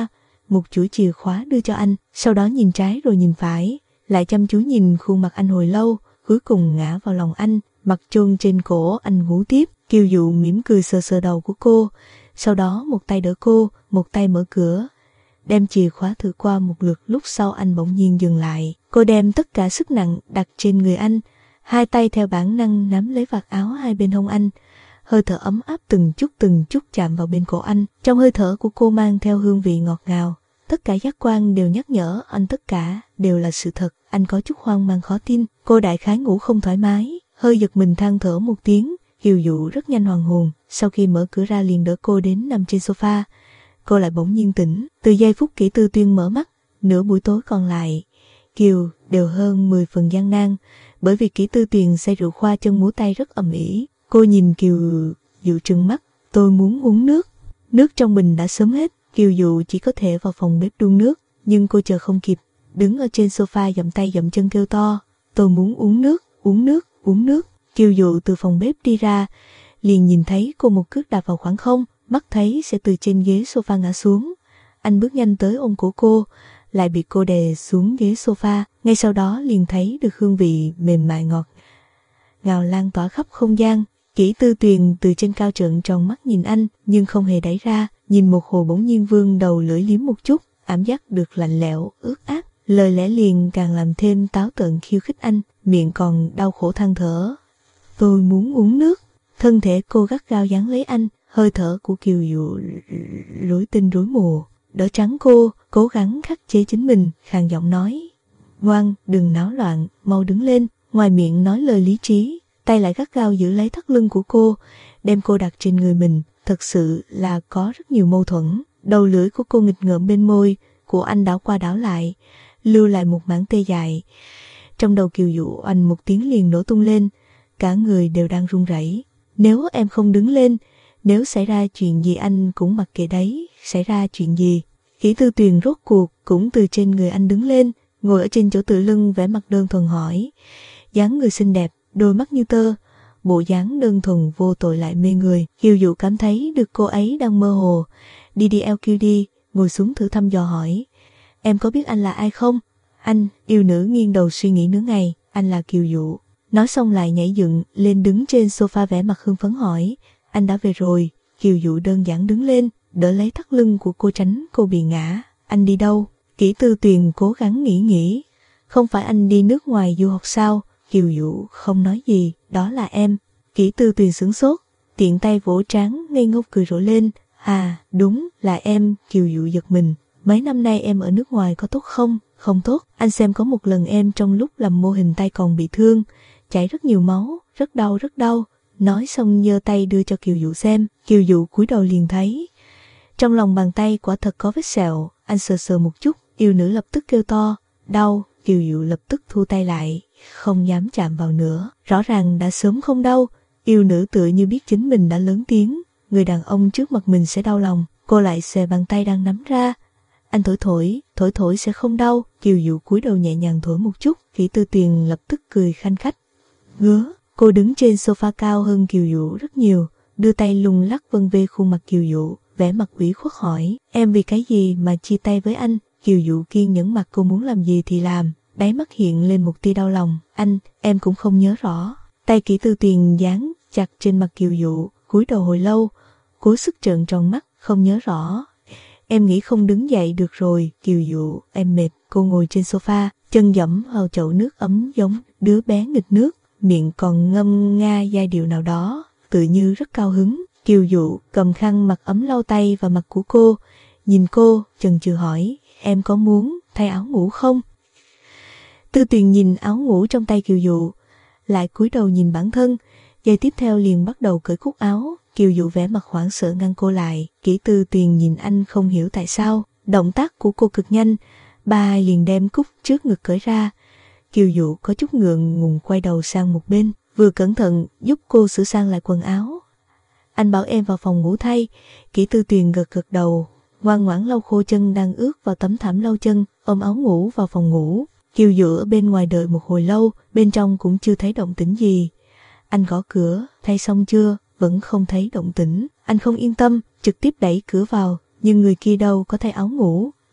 một chuỗi chìa khóa đưa cho anh, sau đó nhìn trái rồi nhìn phải, lại chăm chú nhìn khuôn mặt anh hồi lâu, cuối cùng ngã vào lòng anh, mặt chôn trên cổ anh ngủ tiếp. Kiều Dụ mỉm cười sờ sờ đầu của cô, sau đó một tay đỡ cô, một tay mở cửa, đem chìa khóa thử qua một lượt. Lúc sau anh bỗng nhiên dừng lại, cô đem tất cả sức nặng đặt trên người anh, hai tay theo bản năng nắm lấy vạt áo hai bên hông anh, hơi thở ấm áp từng chút từng chút chạm vào bên cổ anh. Trong hơi thở của cô mang theo hương vị ngọt ngào, tất cả giác quan đều nhắc nhở anh tất cả đều là sự thật. Anh có chút hoang mang khó tin, cô đại khái ngủ không thoải mái, hơi giật mình than thở một tiếng. Kiều Dụ rất nhanh hoàn hồn, sau khi mở cửa ra liền đỡ cô đến nằm trên sofa. Cô lại bỗng nhiên tỉnh. Từ giây phút Kỷ Tư Tuyên mở mắt, nửa buổi tối còn lại, Kiều đều hơn mười phần gian nan, bởi vì Kỷ Tư Tuyền say rượu khoa chân múa tay rất ầm ĩ. Cô nhìn Kiều Dụ trừng mắt, tôi muốn uống nước. Nước trong bình đã sớm hết, Kiều Dụ chỉ có thể vào phòng bếp đun nước, nhưng cô chờ không kịp, đứng ở trên sofa dậm tay dậm chân kêu to, tôi muốn uống nước, uống nước, uống nước. Kiều Dụ từ phòng bếp đi ra, liền nhìn thấy cô một cước đạp vào khoảng không, mắt thấy sẽ từ trên ghế sofa ngã xuống. Anh bước nhanh tới ôm cổ cô, lại bị cô đè xuống ghế sofa. Ngay sau đó liền thấy được hương vị mềm mại ngọt ngào lan tỏa khắp không gian. Kỷ Tư Tuyền từ trên cao trợn tròn mắt nhìn anh, nhưng không hề đẩy ra, nhìn một hồi bỗng nhiên vươn đầu lưỡi liếm một chút, cảm giác được lạnh lẽo, ướt át, lời lẽ liền càng làm thêm táo tợn khiêu khích anh, miệng còn đau khổ than thở. Tôi muốn uống nước. Thân thể cô gắt gao dán lấy anh, hơi thở của Kiều Dụ rối tinh rối mù, đỡ trắng cô, cố gắng khắc chế chính mình, khàn giọng nói, ngoan, đừng náo loạn, mau đứng lên. Ngoài miệng nói lời lý trí, tay lại gắt gao giữ lấy thắt lưng của cô, đem cô đặt trên người mình. Thật sự là có rất nhiều mâu thuẫn. Đầu lưỡi của cô nghịch ngợm bên môi của anh đảo qua đảo lại, lưu lại một mảng tê dại. Trong đầu Kiều Dụ oanh một tiếng liền nổ tung lên, cả người đều đang run rẩy. Nếu em không đứng lên, nếu xảy ra chuyện gì anh cũng mặc kệ đấy, xảy ra chuyện gì. Kỷ Tư Tuyền rốt cuộc cũng từ trên người anh đứng lên, ngồi ở trên chỗ tựa lưng vẻ mặt đơn thuần hỏi, dáng người xinh đẹp, đôi mắt như tơ, bộ dáng đơn thuần vô tội lại mê người. Kiều Dụ cảm thấy được cô ấy đang mơ hồ, đi đi eo kêu đi, ngồi xuống thử thăm dò hỏi, em có biết anh là ai không? Anh, yêu nữ nghiêng đầu suy nghĩ nửa ngày, anh là Kiều Dụ. Nói xong lại nhảy dựng lên đứng trên sofa vẻ mặt hưng phấn hỏi, anh đã về rồi. Kiều Dụ đơn giản đứng lên, đỡ lấy thắt lưng của cô tránh cô bị ngã. Anh đi đâu? Kỷ Tư Tuyền cố gắng nghĩ nghĩ. Không phải anh đi nước ngoài du học sao? Kiều Dụ không nói gì, đó là em. Kỷ Tư Tuyền sửng sốt, tiện tay vỗ trán ngây ngốc cười rộ lên. À, đúng là em. Kiều Dụ giật mình. Mấy năm nay em ở nước ngoài có tốt không? Không tốt. Anh xem có một lần em trong lúc làm mô hình tay còn bị thương, chảy rất nhiều máu, rất đau rất đau. Nói xong giơ tay đưa cho Kiều Dụ xem. Kiều Dụ cúi đầu liền thấy trong lòng bàn tay quả thật có vết sẹo. Anh sờ sờ một chút, yêu nữ lập tức kêu to, đau. Kiều Dụ lập tức thu tay lại, không dám chạm vào nữa. Rõ ràng đã sớm không đau. Yêu nữ tựa như biết chính mình đã lớn tiếng, người đàn ông trước mặt mình sẽ đau lòng. Cô lại xòe bàn tay đang nắm ra. Anh thổi thổi, thổi thổi sẽ không đau. Kiều Dụ cúi đầu nhẹ nhàng thổi một chút. Kỷ Tư Tuyền lập tức cười khanh khách. Ngứa. Cô đứng trên sofa cao hơn Kiều Dụ rất nhiều, đưa tay lung lắc vân vê khuôn mặt Kiều Dụ, vẻ mặt ủy khuất hỏi, em vì cái gì mà chia tay với anh? Kiều Dụ kiên nhẫn mặt cô muốn làm gì thì làm, đáy mắt hiện lên một tia đau lòng. Anh, em cũng không nhớ rõ. Tay Kỷ Tư Tuyền dán chặt trên mặt Kiều Dụ, cúi đầu hồi lâu, cố sức trợn tròn mắt, không nhớ rõ. Em nghĩ không đứng dậy được rồi. Kiều Dụ, em mệt. Cô ngồi trên sofa, chân dẫm vào chậu nước ấm giống đứa bé nghịch nước, miệng còn ngâm nga giai điệu nào đó, tự như rất cao hứng. Kiều Dụ cầm khăn mặt ấm lau tay và mặt của cô, nhìn cô, chần chừ hỏi, em có muốn thay áo ngủ không? Tư Tuyền nhìn áo ngủ trong tay Kiều Dụ, lại cúi đầu nhìn bản thân, giây tiếp theo liền bắt đầu cởi cúc áo. Kiều Dụ vẻ mặt hoảng sợ ngăn cô lại. Kỷ Tư Tuyền nhìn anh không hiểu tại sao, động tác của cô cực nhanh, ba liền đem cúc trước ngực cởi ra. Kiều Dụ có chút ngượng ngùng quay đầu sang một bên, vừa cẩn thận giúp cô sửa sang lại quần áo. Anh bảo em vào phòng ngủ thay. Kỷ Tư Tuyền gật gật đầu, ngoan ngoãn lau khô chân đang ướt vào tấm thảm lau chân, ôm áo ngủ vào phòng ngủ. Kiều Dụ ở bên ngoài đợi một hồi lâu, bên trong cũng chưa thấy động tĩnh gì. Anh gõ cửa, thay xong chưa? Vẫn không thấy động tĩnh. Anh không yên tâm, trực tiếp đẩy cửa vào, nhưng người kia đâu có thay áo ngủ,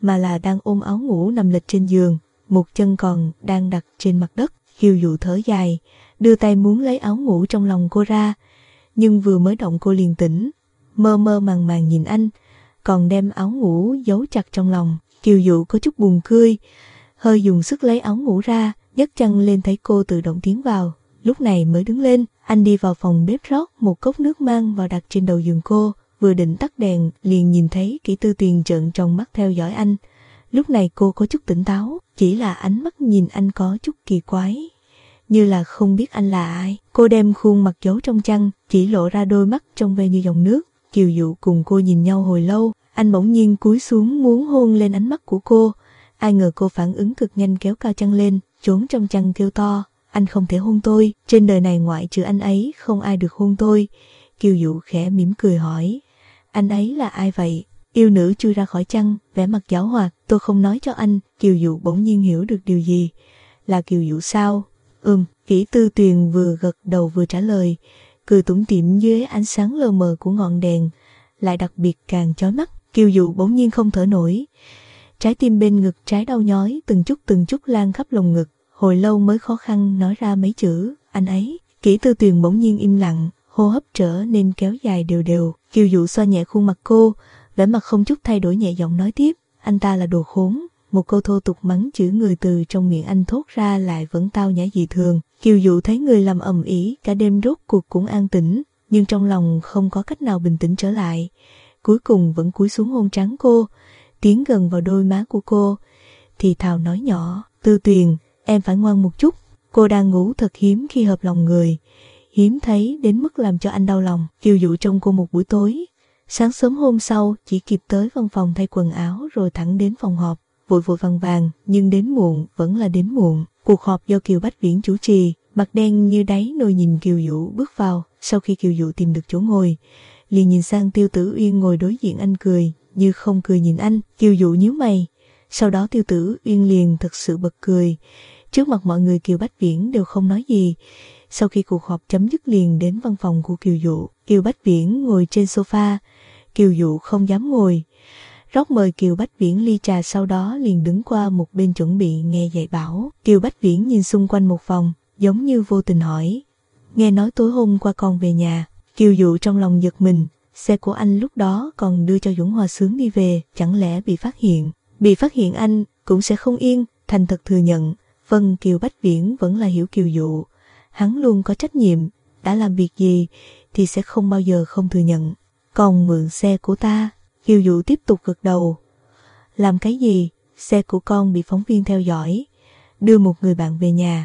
mà là đang ôm áo ngủ nằm lệch trên giường, một chân còn đang đặt trên mặt đất. Kiều Dụ thở dài, đưa tay muốn lấy áo ngủ trong lòng cô ra, nhưng vừa mới động cô liền tỉnh, mơ mơ màng màng nhìn anh, còn đem áo ngủ giấu chặt trong lòng. Kiều Dụ có chút buồn cười, hơi dùng sức lấy áo ngủ ra, nhấc chân lên thấy cô tự động tiến vào, lúc này mới đứng lên. Anh đi vào phòng bếp rót một cốc nước mang vào đặt trên đầu giường cô, vừa định tắt đèn liền nhìn thấy Kỷ Tư Tuyền trợn tròn mắt theo dõi anh. Lúc này cô có chút tỉnh táo, chỉ là ánh mắt nhìn anh có chút kỳ quái, như là không biết anh là ai. Cô đem khuôn mặt giấu trong chăn, chỉ lộ ra đôi mắt trong veo như dòng nước. Kiều Dụ cùng cô nhìn nhau hồi lâu, anh bỗng nhiên cúi xuống muốn hôn lên ánh mắt của cô. Ai ngờ cô phản ứng cực nhanh, kéo cao chăn lên, trốn trong chăn kêu to, anh không thể hôn tôi, trên đời này ngoại trừ anh ấy không ai được hôn tôi. Kiều Dụ khẽ mỉm cười hỏi, anh ấy là ai vậy? Yêu nữ chui ra khỏi chăn, vẻ mặt giảo hoạt, tôi không nói cho anh. Kiều Dụ bỗng nhiên hiểu được điều gì. Là Kiều Dụ sao? Ừm, Kỷ Tư Tuyền vừa gật đầu vừa trả lời, cười tủm tỉm dưới ánh sáng lờ mờ của ngọn đèn, lại đặc biệt càng chói mắt. Kiều Dụ bỗng nhiên không thở nổi, trái tim bên ngực trái đau nhói từng chút từng chút lan khắp lồng ngực, hồi lâu mới khó khăn nói ra mấy chữ, anh ấy. Kỷ Tư Tuyền bỗng nhiên im lặng, hô hấp trở nên kéo dài đều đều. Kiều Dụ xoa nhẹ khuôn mặt cô, vẻ mặt không chút thay đổi, nhẹ giọng nói tiếp, anh ta là đồ khốn. Một câu thô tục mắng chửi người từ trong miệng anh thốt ra lại vẫn tao nhã dị thường. Kiều Dụ thấy người làm ầm ĩ cả đêm rốt cuộc cũng an tĩnh, nhưng trong lòng không có cách nào bình tĩnh trở lại. Cuối cùng vẫn cúi xuống hôn trán cô, tiến gần vào đôi má của cô, thì thào nói nhỏ, Tư Tuyền, em phải ngoan một chút. Cô đang ngủ thật hiếm khi hợp lòng người, hiếm thấy đến mức làm cho anh đau lòng. Kiều Dụ trông cô một buổi tối, sáng sớm hôm sau chỉ kịp tới văn phòng thay quần áo rồi thẳng đến phòng họp. Vội vội vàng vàng, nhưng đến muộn vẫn là đến muộn. Cuộc họp do Kiều Bách Viễn chủ trì, mặt đen như đáy nồi nhìn Kiều Dụ bước vào. Sau khi Kiều Dụ tìm được chỗ ngồi, liền nhìn sang Tiêu Tử Uyên ngồi đối diện anh, cười như không cười nhìn anh. Kiều Dụ nhíu mày, sau đó Tiêu Tử Uyên liền thật sự bật cười. Trước mặt mọi người Kiều Bách Viễn đều không nói gì. Sau khi cuộc họp chấm dứt liền đến văn phòng của Kiều Dụ. Kiều Bách Viễn ngồi trên sofa, Kiều Dụ không dám ngồi, rót mời Kiều Bách Viễn ly trà, sau đó liền đứng qua một bên chuẩn bị nghe dạy bảo. Kiều Bách Viễn nhìn xung quanh một vòng, giống như vô tình hỏi, nghe nói tối hôm qua con về nhà. Kiều Dụ trong lòng giật mình, xe của anh lúc đó còn đưa cho Duẩn Hòa Sướng đi về, chẳng lẽ bị phát hiện? Bị phát hiện anh cũng sẽ không yên, thành thật thừa nhận. Vâng, Kiều Bách Viễn vẫn là hiểu Kiều Dụ, hắn luôn có trách nhiệm, đã làm việc gì thì sẽ không bao giờ không thừa nhận. Còn mượn xe của ta? Kiều Dụ tiếp tục gật đầu. Làm cái gì? Xe của con bị phóng viên theo dõi, đưa một người bạn về nhà.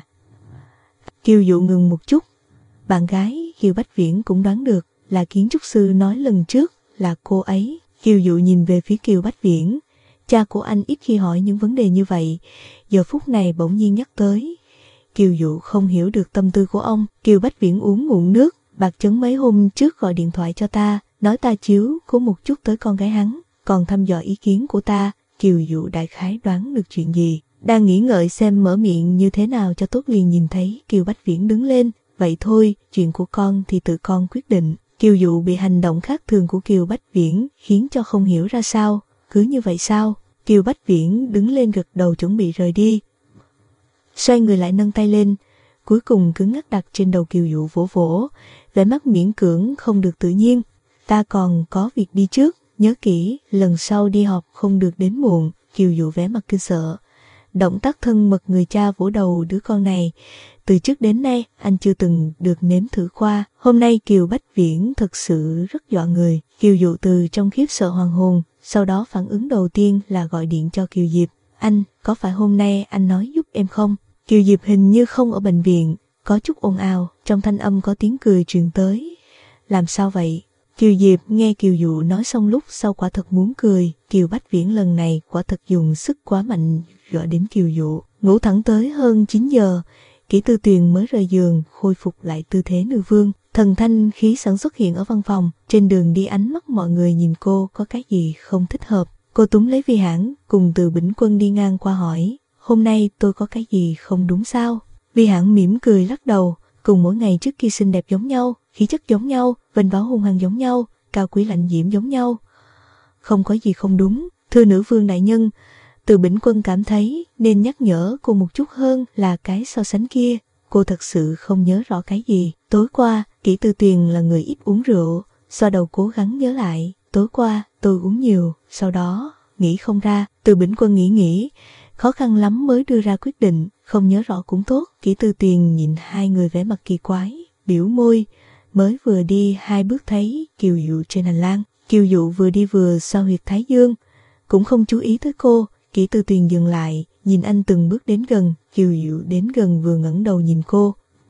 Kiều Dụ ngừng một chút. Bạn gái Kiều Bách Viễn cũng đoán được là kiến trúc sư nói lần trước là cô ấy. Kiều Dụ nhìn về phía Kiều Bách Viễn, cha của anh ít khi hỏi những vấn đề như vậy, giờ phút này bỗng nhiên nhắc tới. Kiều Dụ không hiểu được tâm tư của ông. Kiều Bách Viễn uống ngụm nước, Bạc Chấn mấy hôm trước gọi điện thoại cho ta, nói ta chiếu cố một chút tới con gái hắn, còn thăm dò ý kiến của ta. Kiều Dụ đại khái đoán được chuyện gì, đang nghĩ ngợi xem mở miệng như thế nào cho tốt, liền nhìn thấy Kiều Bách Viễn đứng lên. Vậy thôi, chuyện của con thì tự con quyết định. Kiều Dụ bị hành động khác thường của Kiều Bách Viễn khiến cho không hiểu ra sao. Cứ như vậy sao? Kiều Bách Viễn đứng lên gật đầu chuẩn bị rời đi, xoay người lại nâng tay lên, cuối cùng cứng ngắc đặt trên đầu Kiều Dụ vỗ vỗ, vẻ mắt miễn cưỡng không được tự nhiên. Ta còn có việc đi trước, nhớ kỹ, lần sau đi họp không được đến muộn. Kiều Dụ vẻ mặt kinh sợ, động tác thân mật người cha vỗ đầu đứa con này, từ trước đến nay anh chưa từng được nếm thử qua. Hôm nay Kiều Bách Viễn thật sự rất dọa người. Kiều Dụ từ trong khiếp sợ hoàn hồn, sau đó phản ứng đầu tiên là gọi điện cho Kiều Diệp. Anh, có phải hôm nay anh nói giúp em không? Kiều Diệp hình như không ở bệnh viện, có chút ồn ào, trong thanh âm có tiếng cười truyền tới. Làm sao vậy? Kiều Diệp nghe Kiều Dụ nói xong lúc sau quả thật muốn cười. Kiều Bách Viễn lần này quả thật dùng sức quá mạnh gọi đến Kiều Dụ. Ngủ thẳng tới hơn chín giờ, Kỷ Tư Tuyền mới rời giường, khôi phục lại tư thế nữ vương. Thần thanh khí sẵn xuất hiện ở văn phòng. Trên đường đi ánh mắt mọi người nhìn cô có cái gì không thích hợp. Cô túm lấy Vi Hãn cùng Từ Bỉnh Quân đi ngang qua hỏi, hôm nay tôi có cái gì không đúng sao? Vi Hãn mỉm cười lắc đầu, cùng mỗi ngày trước kia xinh đẹp giống nhau, khí chất giống nhau, vênh váo hung hăng giống nhau, cao quý lạnh diễm giống nhau. Không có gì không đúng, Thưa nữ vương đại nhân, Từ Bỉnh Quân cảm thấy nên nhắc nhở cô một chút hơn là cái so sánh kia. Cô thật sự không nhớ rõ cái gì. Tối qua, Kỷ Tư Tuyền là người ít uống rượu, xoa đầu cố gắng nhớ lại. Tối qua, tôi uống nhiều, sau đó, nghĩ không ra. Từ Bỉnh Quân nghĩ nghĩ, khó khăn lắm mới đưa ra quyết định, không nhớ rõ cũng tốt. Kỷ Tư Tuyền nhìn hai người vẻ mặt kỳ quái, biểu môi, mới vừa đi hai bước thấy Kiều Dụ trên hành lang. Kiều Dụ vừa đi vừa xoa huyệt thái dương, cũng không chú ý tới cô. Kỷ Tư Tuyền dừng lại, nhìn anh từng bước đến gần. Kiều Dụ đến gần vừa ngẩng đầu nhìn cô,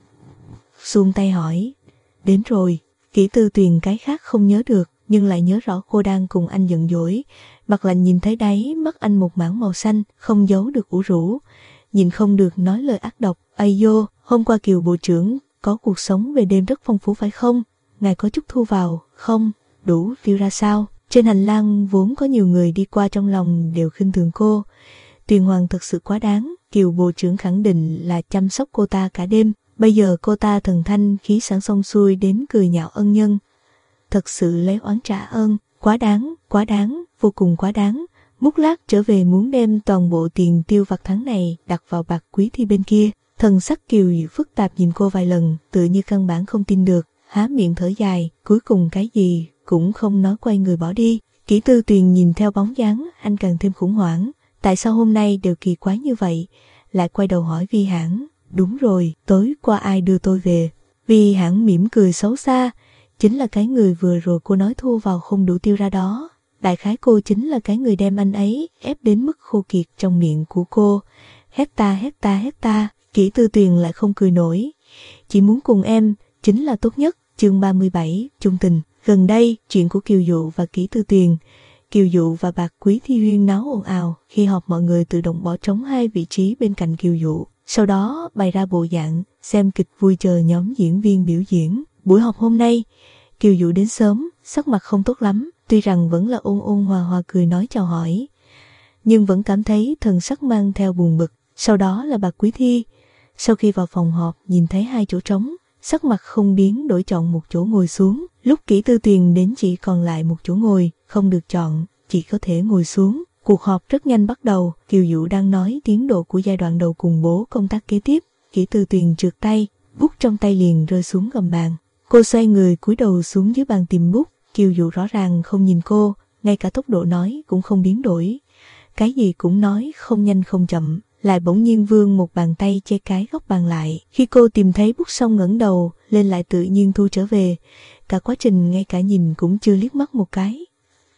xuông tay hỏi, đến rồi. Kỷ Tư Tuyền cái khác không nhớ được, nhưng lại nhớ rõ cô đang cùng anh giận dỗi. Mặt lạnh nhìn thấy đáy mắt anh một mảng màu xanh, không giấu được ủ rũ, nhìn không được nói lời ác độc. Ây dô, hôm qua Kiều bộ trưởng có cuộc sống về đêm rất phong phú phải không? Ngài có chút thu vào, không? Đủ phiêu ra sao? Trên hành lang vốn có nhiều người đi qua, trong lòng đều khinh thường cô. Tuyền Hoàng thật sự quá đáng. Kiều bộ trưởng khẳng định là chăm sóc cô ta cả đêm. Bây giờ cô ta thần thanh khí sảng xong xuôi đến cười nhạo ân nhân. Thật sự lấy oán trả ơn. Quá đáng, quá đáng, vô cùng quá đáng. Mút lát trở về muốn đem toàn bộ tiền tiêu vặt tháng này đặt vào bạc quý thi bên kia. Thần sắc Kiều Dụ phức tạp nhìn cô vài lần, tự như căn bản không tin được, há miệng thở dài, cuối cùng cái gì cũng không nói, quay người bỏ đi. Kỷ Tư Tuyền nhìn theo bóng dáng anh càng thêm khủng hoảng. Tại sao hôm nay đều kỳ quái như vậy? Lại quay đầu hỏi Vi Hãn. Đúng rồi, tối qua ai đưa tôi về? Vi Hãn mỉm cười xấu xa. Chính là cái người vừa rồi cô nói thu vào không đủ tiêu ra đó. Đại khái cô chính là cái người đem anh ấy ép đến mức khô kiệt trong miệng của cô. Hét ta hét ta hét ta. Kỷ Tư Tuyền lại không cười nổi. Chỉ muốn cùng em chính là tốt nhất. Chương ba mươi bảy, chung tình. Gần đây, chuyện của Kiều Dụ và Kỷ Tư Tuyền. Kiều Dụ và Bạc Quý Thi huyên náo ồn ào. Khi họp mọi người tự động bỏ trống hai vị trí bên cạnh Kiều Dụ. Sau đó bày ra bộ dạng xem kịch vui chờ nhóm diễn viên biểu diễn. Buổi họp hôm nay, Kiều Dụ đến sớm, sắc mặt không tốt lắm. Tuy rằng vẫn là ôn ôn hòa hòa cười nói chào hỏi, nhưng vẫn cảm thấy thần sắc mang theo buồn bực. Sau đó là Bạc Quý Thi. Sau khi vào phòng họp nhìn thấy hai chỗ trống, sắc mặt không biến đổi chọn một chỗ ngồi xuống. Lúc Kỷ Tư Tuyền đến chỉ còn lại một chỗ ngồi, không được chọn, chỉ có thể ngồi xuống. Cuộc họp rất nhanh bắt đầu. Kiều Dụ đang nói tiến độ của giai đoạn đầu cùng bố công tác kế tiếp. Kỷ Tư Tuyền trượt tay, bút trong tay liền rơi xuống gầm bàn. Cô xoay người cúi đầu xuống dưới bàn tìm bút. Kiều Dụ rõ ràng không nhìn cô, ngay cả tốc độ nói cũng không biến đổi. Cái gì cũng nói không nhanh không chậm, lại bỗng nhiên vươn một bàn tay che cái góc bàn lại. Khi cô tìm thấy bút xong ngẩng đầu lên lại tự nhiên thu trở về. Cả quá trình ngay cả nhìn cũng chưa liếc mắt một cái.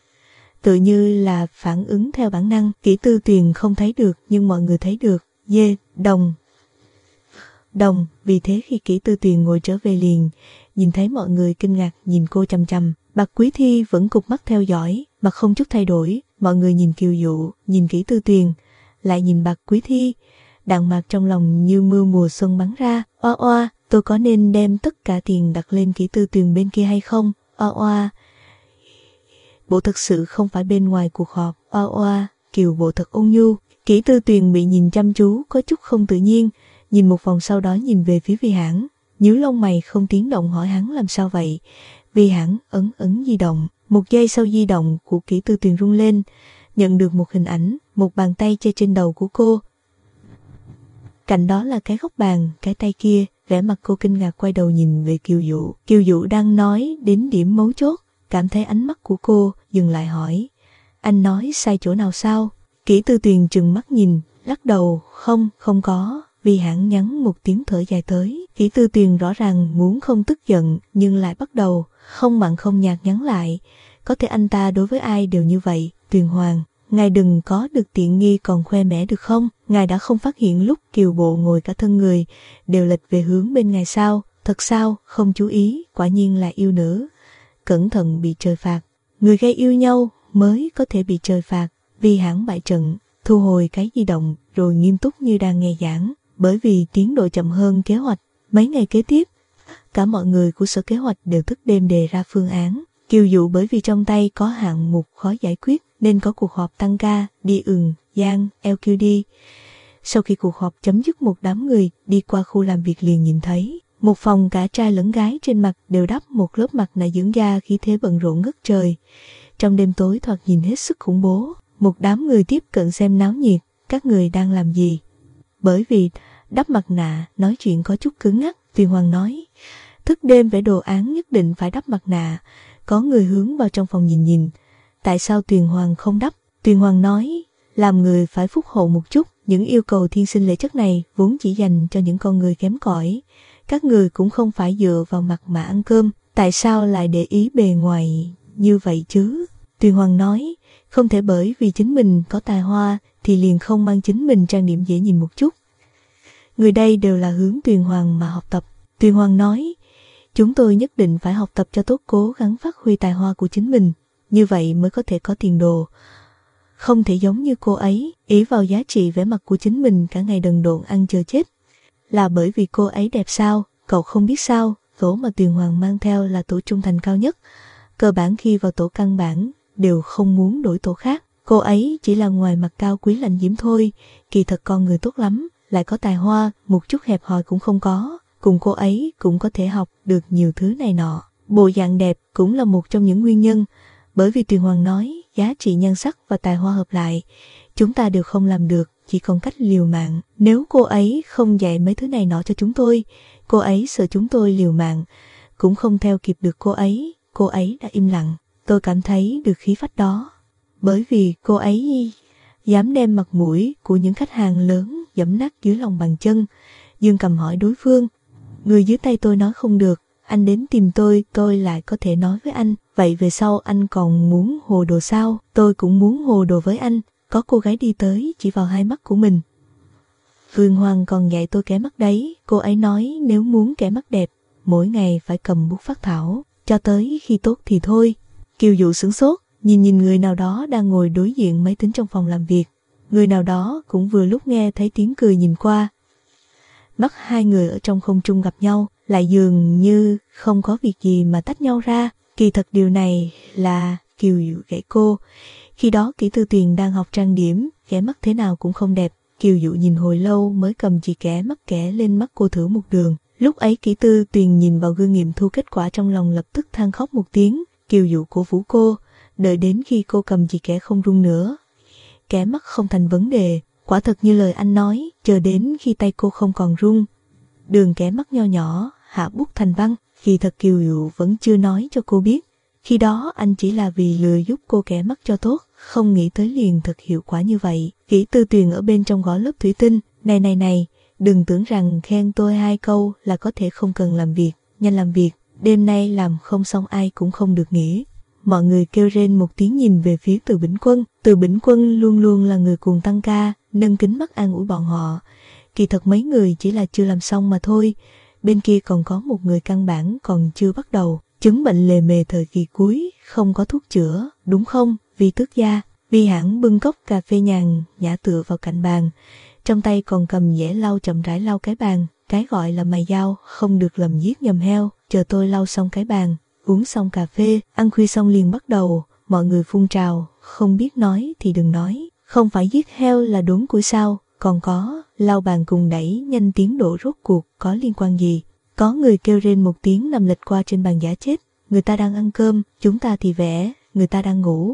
Tự như là phản ứng theo bản năng. Kỷ Tư Tuyền không thấy được nhưng mọi người thấy được. Dê, đồng, đồng. Vì thế khi Kỷ Tư Tuyền ngồi trở về liền nhìn thấy mọi người kinh ngạc nhìn cô chằm chằm. Bạc Quý Thi vẫn cụp mắt theo dõi, mặt không chút thay đổi. Mọi người nhìn Kiều Dụ, nhìn Kỷ Tư Tuyền, lại nhìn Bạc Quý Thi. Đạn mạc trong lòng như mưa mùa xuân bắn ra. Oa oa, tôi có nên đem tất cả tiền đặt lên Kỷ Tư Tuyền bên kia hay không? Oa oa. Bộ thật sự không phải bên ngoài cuộc họp. Oa oa, Kiều bộ thật ôn nhu. Kỷ Tư Tuyền bị nhìn chăm chú có chút không tự nhiên, nhìn một vòng sau đó nhìn về phía Vi Hãn, nhíu lông mày không tiếng động hỏi hắn làm sao vậy. Vi Hãn ấn ấn di động, một giây sau di động của Kỷ Tư Tuyền rung lên, nhận được một hình ảnh, một bàn tay che trên đầu của cô. Cạnh đó là cái góc bàn, cái tay kia, vẻ mặt cô kinh ngạc quay đầu nhìn về Kiều Dụ. Kiều Dụ đang nói đến điểm mấu chốt, cảm thấy ánh mắt của cô, dừng lại hỏi, anh nói sai chỗ nào sao? Kỷ Tư Tuyền trừng mắt nhìn, lắc đầu, không, không có. Vi Hãn nhắn một tiếng thở dài tới. Kỷ Tư Tuyền rõ ràng muốn không tức giận, nhưng lại bắt đầu, không mặn không nhạt nhắn lại. Có thể anh ta đối với ai đều như vậy. Tuyền Hoàng, ngài đừng có được tiện nghi còn khoe mẽ được không? Ngài đã không phát hiện lúc Kiều bộ ngồi cả thân người đều lệch về hướng bên ngài sao? Thật sao? Không chú ý, quả nhiên là yêu nữ. Cẩn thận bị trời phạt. Người gây yêu nhau mới có thể bị trời phạt. Vi Hãn bại trận, thu hồi cái di động, rồi nghiêm túc như đang nghe giảng. Bởi vì tiến độ chậm hơn kế hoạch, mấy ngày kế tiếp, cả mọi người của sở kế hoạch đều thức đêm đề ra phương án. Kiều Dụ bởi vì trong tay có hạng mục khó giải quyết nên có cuộc họp tăng ca, đi ừng, Giang, lờ quy đê. Sau khi cuộc họp chấm dứt, một đám người đi qua khu làm việc liền nhìn thấy một phòng cả trai lẫn gái trên mặt đều đắp một lớp mặt nạ dưỡng da, khí thế bận rộn ngất trời. Trong đêm tối thoạt nhìn hết sức khủng bố. Một đám người tiếp cận xem náo nhiệt. Các người đang làm gì? Bởi vì đắp mặt nạ, nói chuyện có chút cứng ngắc, Tuyền Hoàng nói. Thức đêm vẽ đồ án nhất định phải đắp mặt nạ. Có người hướng vào trong phòng nhìn nhìn. Tại sao Tuyền Hoàng không đắp? Tuyền Hoàng nói, làm người phải phúc hậu một chút. Những yêu cầu thiên sinh lễ chất này vốn chỉ dành cho những con người kém cỏi. Các người cũng không phải dựa vào mặt mà ăn cơm. Tại sao lại để ý bề ngoài như vậy chứ? Tuyền Hoàng nói, không thể bởi vì chính mình có tài hoa thì liền không mang chính mình trang điểm dễ nhìn một chút. Người đây đều là hướng Tuyền Hoàng mà học tập. Tuyền Hoàng nói, chúng tôi nhất định phải học tập cho tốt, cố gắng phát huy tài hoa của chính mình, như vậy mới có thể có tiền đồ. Không thể giống như cô ấy, ý vào giá trị vẻ mặt của chính mình cả ngày đần độn ăn chờ chết. Là bởi vì cô ấy đẹp sao? Cậu không biết sao, tổ mà Tuyền Hoàng mang theo là tổ trung thành cao nhất. Cơ bản khi vào tổ căn bản, đều không muốn đổi tổ khác. Cô ấy chỉ là ngoài mặt cao quý lạnh diễm thôi, kỳ thật con người tốt lắm, lại có tài hoa, một chút hẹp hòi cũng không có. Cùng cô ấy cũng có thể học được nhiều thứ này nọ. Bộ dạng đẹp cũng là một trong những nguyên nhân, bởi vì Tuyền Hoàng nói giá trị nhan sắc và tài hoa hợp lại, chúng ta đều không làm được, chỉ còn cách liều mạng. Nếu cô ấy không dạy mấy thứ này nọ cho chúng tôi, cô ấy sợ chúng tôi liều mạng, cũng không theo kịp được cô ấy. Cô ấy đã im lặng, tôi cảm thấy được khí phách đó. Bởi vì cô ấy dám đem mặt mũi của những khách hàng lớn giẫm nát dưới lòng bàn chân. Dương Cầm hỏi đối phương, người dưới tay tôi nói không được, anh đến tìm tôi, tôi lại có thể nói với anh. Vậy về sau anh còn muốn hồ đồ sao? Tôi cũng muốn hồ đồ với anh. Có cô gái đi tới chỉ vào hai mắt của mình. Tuyền Hoàng còn dạy tôi kẻ mắt đấy. Cô ấy nói nếu muốn kẻ mắt đẹp, mỗi ngày phải cầm bút phác thảo, cho tới khi tốt thì thôi. Kiều Dụ sửng sốt, nhìn nhìn người nào đó đang ngồi đối diện máy tính trong phòng làm việc. Người nào đó cũng vừa lúc nghe thấy tiếng cười nhìn qua. Mắt hai người ở trong không trung gặp nhau, lại dường như không có việc gì mà tách nhau ra. Kỳ thật điều này là Kiều Dụ gãy cô. Khi đó Kỷ Tư Tuyền đang học trang điểm, kẻ mắt thế nào cũng không đẹp. Kiều Dụ nhìn hồi lâu mới cầm chỉ kẻ mắt kẻ lên mắt cô thử một đường. Lúc ấy Kỷ Tư Tuyền nhìn vào gương nghiệm thu kết quả trong lòng lập tức than khóc một tiếng. Kiều Dụ cổ vũ cô, đợi đến khi cô cầm chỉ kẻ không rung nữa. Kẻ mắt không thành vấn đề, quả thật như lời anh nói, chờ đến khi tay cô không còn rung. Đường kẻ mắt nho nhỏ, hạ bút thành văn, kỳ thật Kiều Dụ vẫn chưa nói cho cô biết. Khi đó anh chỉ là vì lừa giúp cô kẻ mắt cho tốt, không nghĩ tới liền thật hiệu quả như vậy. Kỷ Tư Tuyền ở bên trong gõ lớp thủy tinh, này này này, đừng tưởng rằng khen tôi hai câu là có thể không cần làm việc, nhanh làm việc, đêm nay làm không xong ai cũng không được nghỉ. Mọi người kêu rên một tiếng nhìn về phía Từ Bỉnh Quân. Từ Bỉnh Quân luôn luôn là người cuồng tăng ca, nâng kính mắt an ủi bọn họ. Kỳ thật mấy người chỉ là chưa làm xong mà thôi. Bên kia còn có một người căn bản còn chưa bắt đầu. Chứng bệnh lề mề thời kỳ cuối, không có thuốc chữa, đúng không? Vi tước gia. Vi Hãn bưng cốc cà phê nhàn nhã tựa vào cạnh bàn, trong tay còn cầm dẻ lau chậm rãi lau cái bàn. Cái gọi là mày dao không được lầm giết nhầm heo. Chờ tôi lau xong cái bàn, uống xong cà phê, ăn khuya xong liền bắt đầu. Mọi người phun trào, không biết nói thì đừng nói. Không phải giết heo là đốn củi sao? Còn có, lau bàn cùng đẩy nhanh tiến độ rốt cuộc có liên quan gì? Có người kêu rên một tiếng nằm lệch qua trên bàn giả chết. Người ta đang ăn cơm, chúng ta thì vẽ, người ta đang ngủ.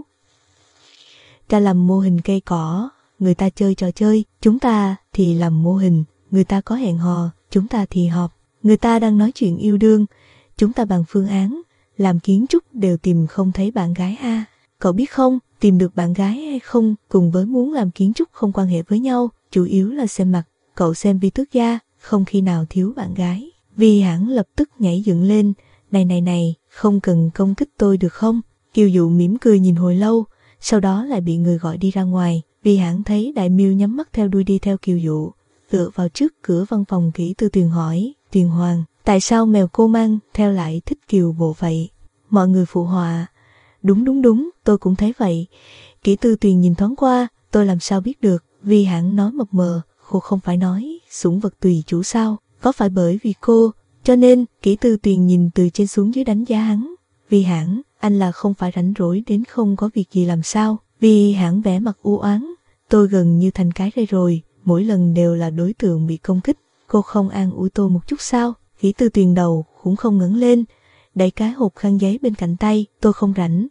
Ta làm mô hình cây cỏ, người ta chơi trò chơi, chúng ta thì làm mô hình. Người ta có hẹn hò, chúng ta thì họp. Người ta đang nói chuyện yêu đương, chúng ta bàn phương án. Làm kiến trúc đều tìm không thấy bạn gái a. À, cậu biết không, tìm được bạn gái hay không cùng với muốn làm kiến trúc không quan hệ với nhau, chủ yếu là xem mặt. Cậu xem Vi tước gia, không khi nào thiếu bạn gái. Vi Hãn lập tức nhảy dựng lên, này này này, không cần công kích tôi được không? Kiều Dụ mỉm cười nhìn hồi lâu, sau đó lại bị người gọi đi ra ngoài. Vi Hãn thấy Đại Miêu nhắm mắt theo đuôi đi theo Kiều Dụ, tựa vào trước cửa văn phòng Kỷ Tư Tuyền hỏi, Tuyền Hoàng, tại sao mèo cô mang theo lại thích Kiều Bộ vậy? Mọi người phụ họa, đúng đúng đúng, tôi cũng thấy vậy. Kỷ Tư Tuyền nhìn thoáng qua, tôi làm sao biết được? Vi Hãn nói mập mờ, cô không phải nói sủng vật tùy chủ sao? Có phải bởi vì cô, cho nên Kỷ Tư Tuyền nhìn từ trên xuống dưới đánh giá hắn. Vi Hãn, anh là không phải rảnh rỗi đến không có việc gì làm sao? Vi Hãn vẽ mặt u oán, tôi gần như thành cái rây rồi, mỗi lần đều là đối tượng bị công kích. Cô không an ủi tôi một chút sao? Kỷ Tư Tuyền đầu cũng không ngẩng lên, đẩy cái hộp khăn giấy bên cạnh tay, tôi không rảnh.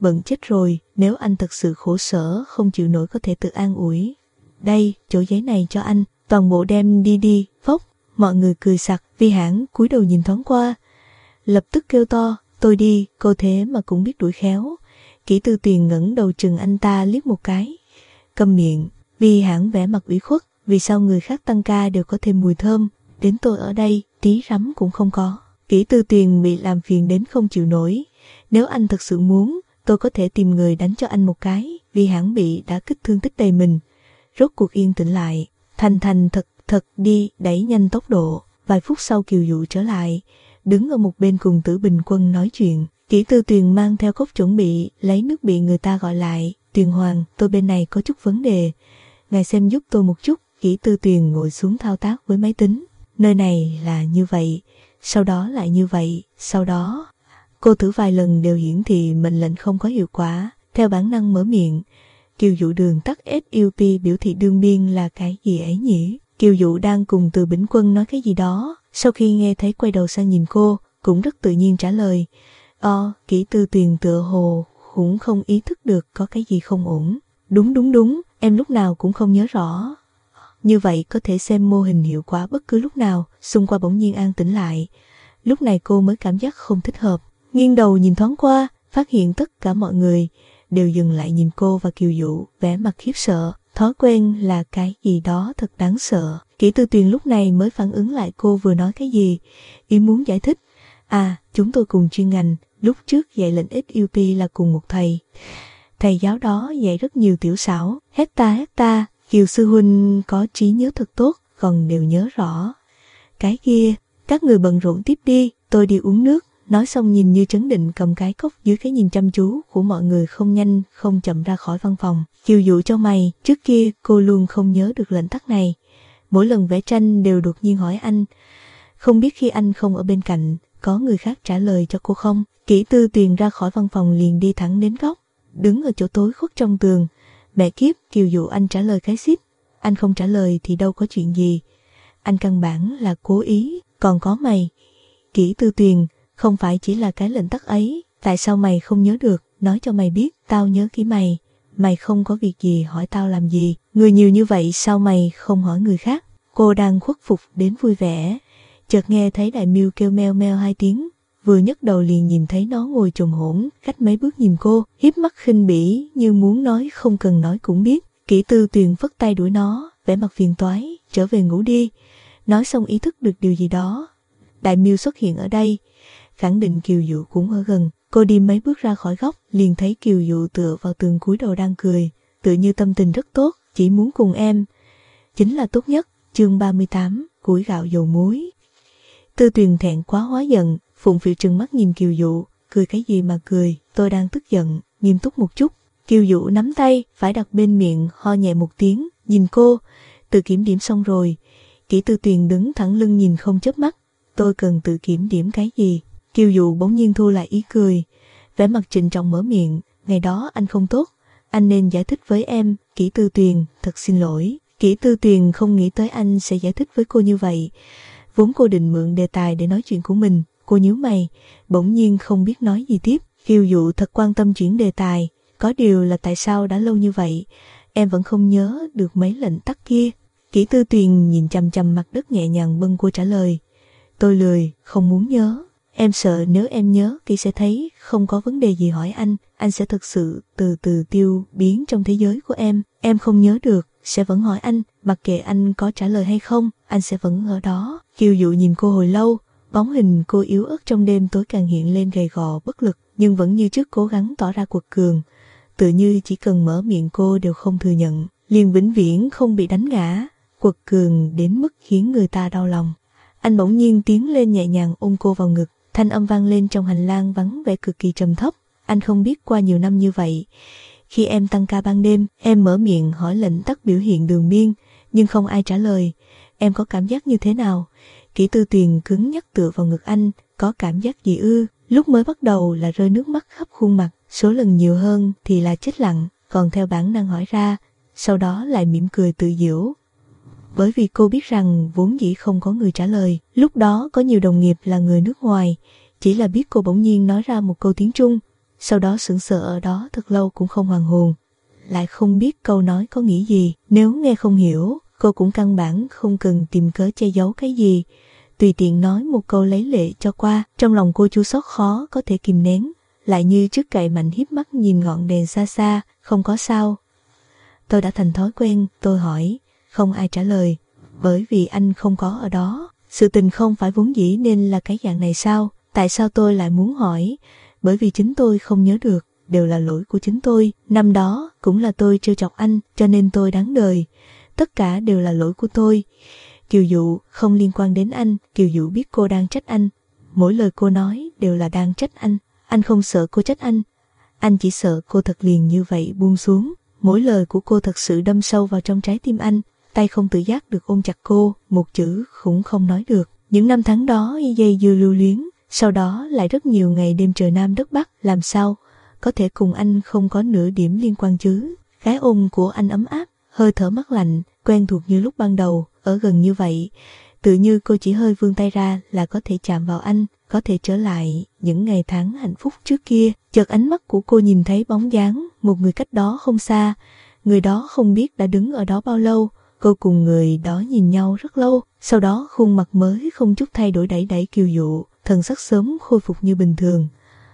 bận chết rồi, nếu anh thật sự khổ sở, không chịu nổi có thể tự an ủi. Đây, chỗ giấy này cho anh, toàn bộ đem đi đi, phốc. Mọi người cười sặc, Vi Hãn cúi đầu nhìn thoáng qua, lập tức kêu to, tôi đi, cô thế mà cũng biết đuổi khéo. Kỷ Tư Tuyền ngẩng đầu trừng anh ta liếc một cái. Câm miệng. Vi Hãn vẻ mặt ủy khuất, vì sao người khác tăng ca đều có thêm mùi thơm, đến tôi ở đây, tí rắm cũng không có. Kỷ Tư Tuyền bị làm phiền đến không chịu nổi. Nếu anh thật sự muốn, tôi có thể tìm người đánh cho anh một cái. Vi Hãn bị đã kích thương tích đầy mình, rốt cuộc yên tĩnh lại. Thành thành thật thật đi, đẩy nhanh tốc độ. Vài phút sau Kiều Dụ trở lại, đứng ở một bên cùng Tử Bình Quân nói chuyện. Kỷ Tư Tuyền mang theo cốc chuẩn bị lấy nước bị người ta gọi lại. Tuyền Hoàng, tôi bên này có chút vấn đề, ngài xem giúp tôi một chút. Kỷ Tư Tuyền ngồi xuống thao tác với máy tính. Nơi này là như vậy, sau đó lại như vậy, sau đó. Cô thử vài lần đều hiển thị mệnh lệnh không có hiệu quả, theo bản năng mở miệng. Kiều Dụ đường tắt ép u pê biểu thị đương biên là cái gì ấy nhỉ? Kiều Dụ đang cùng Từ Bỉnh Quân nói cái gì đó, sau khi nghe thấy quay đầu sang nhìn cô, cũng rất tự nhiên trả lời. Ồ, Kỷ Tư Tuyền tựa hồ cũng không ý thức được có cái gì không ổn. Đúng đúng đúng, em lúc nào cũng không nhớ rõ. Như vậy có thể xem mô hình hiệu quả bất cứ lúc nào. Xung quanh bỗng nhiên an tĩnh lại. Lúc này cô mới cảm giác không thích hợp. Nghiêng đầu nhìn thoáng qua, phát hiện tất cả mọi người đều dừng lại nhìn cô và Kiều Dụ, vẻ mặt khiếp sợ. Thói quen là cái gì đó thật đáng sợ. Kỷ Tư Tuyền lúc này mới phản ứng lại cô vừa nói cái gì, ý muốn giải thích. À, chúng tôi cùng chuyên ngành, lúc trước dạy lệnh ép u pê là cùng một thầy. Thầy giáo đó dạy rất nhiều tiểu xảo, hecta hecta. Kiều sư huynh có trí nhớ thật tốt, còn đều nhớ rõ. Cái kia, các người bận rộn tiếp đi, tôi đi uống nước. Nói xong nhìn như trấn định cầm cái cốc dưới cái nhìn chăm chú của mọi người, không nhanh không chậm ra khỏi văn phòng. Kiều Dụ cho mày, trước kia cô luôn không nhớ được lệnh tắt này. Mỗi lần vẽ tranh đều đột nhiên hỏi anh. Không biết khi anh không ở bên cạnh, có người khác trả lời cho cô không? Kỷ Tư Tuyền ra khỏi văn phòng liền đi thẳng đến góc, đứng ở chỗ tối khuất trong tường. Mẹ kiếp, Kiều Dụ anh trả lời cái xít. Anh không trả lời thì đâu có chuyện gì. Anh căn bản là cố ý, còn có mày. Kỷ Tư Tuyền, không phải chỉ là cái lệnh tắt ấy, tại sao mày không nhớ được, nói cho mày biết, tao nhớ kỹ mày. Mày không có việc gì hỏi tao làm gì, người nhiều như vậy sao mày không hỏi người khác? Cô đang khuất phục đến vui vẻ, chợt nghe thấy Đại Miêu kêu meo meo hai tiếng, vừa nhấc đầu liền nhìn thấy nó ngồi chồm hổm, cách mấy bước nhìn cô, hiếp mắt khinh bỉ như muốn nói không cần nói cũng biết. Kỷ Tư Tuyền vất tay đuổi nó, vẻ mặt phiền toái, trở về ngủ đi. Nói xong ý thức được điều gì đó. Đại Miêu xuất hiện ở đây, khẳng định Kiều Dụ cũng ở gần. Cô đi mấy bước ra khỏi góc, liền thấy Kiều Dụ tựa vào tường cúi đầu đang cười, tựa như tâm tình rất tốt, chỉ muốn cùng em. Chính là tốt nhất. Chương ba mươi tám, củi gạo dầu muối. Tư Tuyền thẹn quá hóa giận, phụng phịu trừng mắt nhìn Kiều Dụ, cười cái gì mà cười, tôi đang tức giận, nghiêm túc một chút. Kiều Dụ nắm tay, phải đặt bên miệng, ho nhẹ một tiếng, nhìn cô, tự kiểm điểm xong rồi. Kỷ Tư Tuyền đứng thẳng lưng nhìn không chớp mắt, tôi cần tự kiểm điểm cái gì? Kiều Dụ bỗng nhiên thu lại ý cười, vẻ mặt trịnh trọng mở miệng, ngày đó anh không tốt, anh nên giải thích với em. Kỷ Tư Tuyền, thật xin lỗi. Kỷ Tư Tuyền không nghĩ tới anh sẽ giải thích với cô như vậy. Vốn cô định mượn đề tài để nói chuyện của mình, cô nhíu mày, bỗng nhiên không biết nói gì tiếp. Kiều Dụ thật quan tâm chuyển đề tài, có điều là tại sao đã lâu như vậy, em vẫn không nhớ được mấy lệnh tắt kia. Kỷ Tư Tuyền nhìn chằm chằm mặt đất nhẹ nhàng bâng cô trả lời, tôi lười, không muốn nhớ. Em sợ nếu em nhớ thì sẽ thấy không có vấn đề gì hỏi anh, anh sẽ thực sự từ từ tiêu biến trong thế giới của em. Em không nhớ được, sẽ vẫn hỏi anh, mặc kệ anh có trả lời hay không, anh sẽ vẫn ở đó. Kiều Dụ nhìn cô hồi lâu, bóng hình cô yếu ớt trong đêm tối càng hiện lên gầy gò bất lực, nhưng vẫn như trước cố gắng tỏ ra quật cường. Tự như chỉ cần mở miệng cô đều không thừa nhận, liền vĩnh viễn không bị đánh ngã, quật cường đến mức khiến người ta đau lòng. Anh bỗng nhiên tiến lên nhẹ nhàng ôm cô vào ngực, thanh âm vang lên trong hành lang vắng vẻ cực kỳ trầm thấp. Anh không biết qua nhiều năm như vậy, khi em tăng ca ban đêm, em mở miệng hỏi lệnh tắt biểu hiện đường biên, nhưng không ai trả lời. Em có cảm giác như thế nào? Kỷ Tư Tuyền cứng nhắc tựa vào ngực anh, có cảm giác gì ư? Lúc mới bắt đầu là rơi nước mắt khắp khuôn mặt, số lần nhiều hơn thì là chết lặng, còn theo bản năng hỏi ra, sau đó lại mỉm cười tự giễu. Bởi vì cô biết rằng vốn dĩ không có người trả lời, lúc đó có nhiều đồng nghiệp là người nước ngoài, chỉ là biết cô bỗng nhiên nói ra một câu tiếng Trung, sau đó sững sờ ở đó thật lâu cũng không hoàn hồn, lại không biết câu nói có nghĩa gì. Nếu nghe không hiểu, cô cũng căn bản không cần tìm cớ che giấu cái gì, tùy tiện nói một câu lấy lệ cho qua. Trong lòng cô chua xót khó có thể kìm nén, lại như trước cậy mạnh híp mắt nhìn ngọn đèn xa xa. Không có sao. Tôi đã thành thói quen. Tôi hỏi, không ai trả lời. Bởi vì anh không có ở đó. Sự tình không phải vốn dĩ nên là cái dạng này sao? Tại sao tôi lại muốn hỏi? Bởi vì chính tôi không nhớ được, đều là lỗi của chính tôi. Năm đó cũng là tôi trêu chọc anh, cho nên tôi đáng đời. Tất cả đều là lỗi của tôi. Kiều Dụ, không liên quan đến anh. Kiều Dụ biết cô đang trách anh. Mỗi lời cô nói đều là đang trách anh. Anh không sợ cô trách anh. Anh chỉ sợ cô thật liền như vậy buông xuống. Mỗi lời của cô thật sự đâm sâu vào trong trái tim anh. Tay không tự giác được ôm chặt cô, một chữ cũng không nói được. Những năm tháng đó y dây dưa lưu luyến, sau đó lại rất nhiều ngày đêm trời Nam đất Bắc. Làm sao có thể cùng anh không có nửa điểm liên quan chứ? Cái ôm của anh ấm áp, hơi thở mát lạnh, quen thuộc như lúc ban đầu, ở gần như vậy. Tự như cô chỉ hơi vươn tay ra là có thể chạm vào anh, có thể trở lại những ngày tháng hạnh phúc trước kia. Chợt ánh mắt của cô nhìn thấy bóng dáng một người cách đó không xa. Người đó không biết đã đứng ở đó bao lâu. Cô cùng người đó nhìn nhau rất lâu, sau đó khuôn mặt mới không chút thay đổi đẩy đẩy Kiều Dụ, thần sắc sớm khôi phục như bình thường.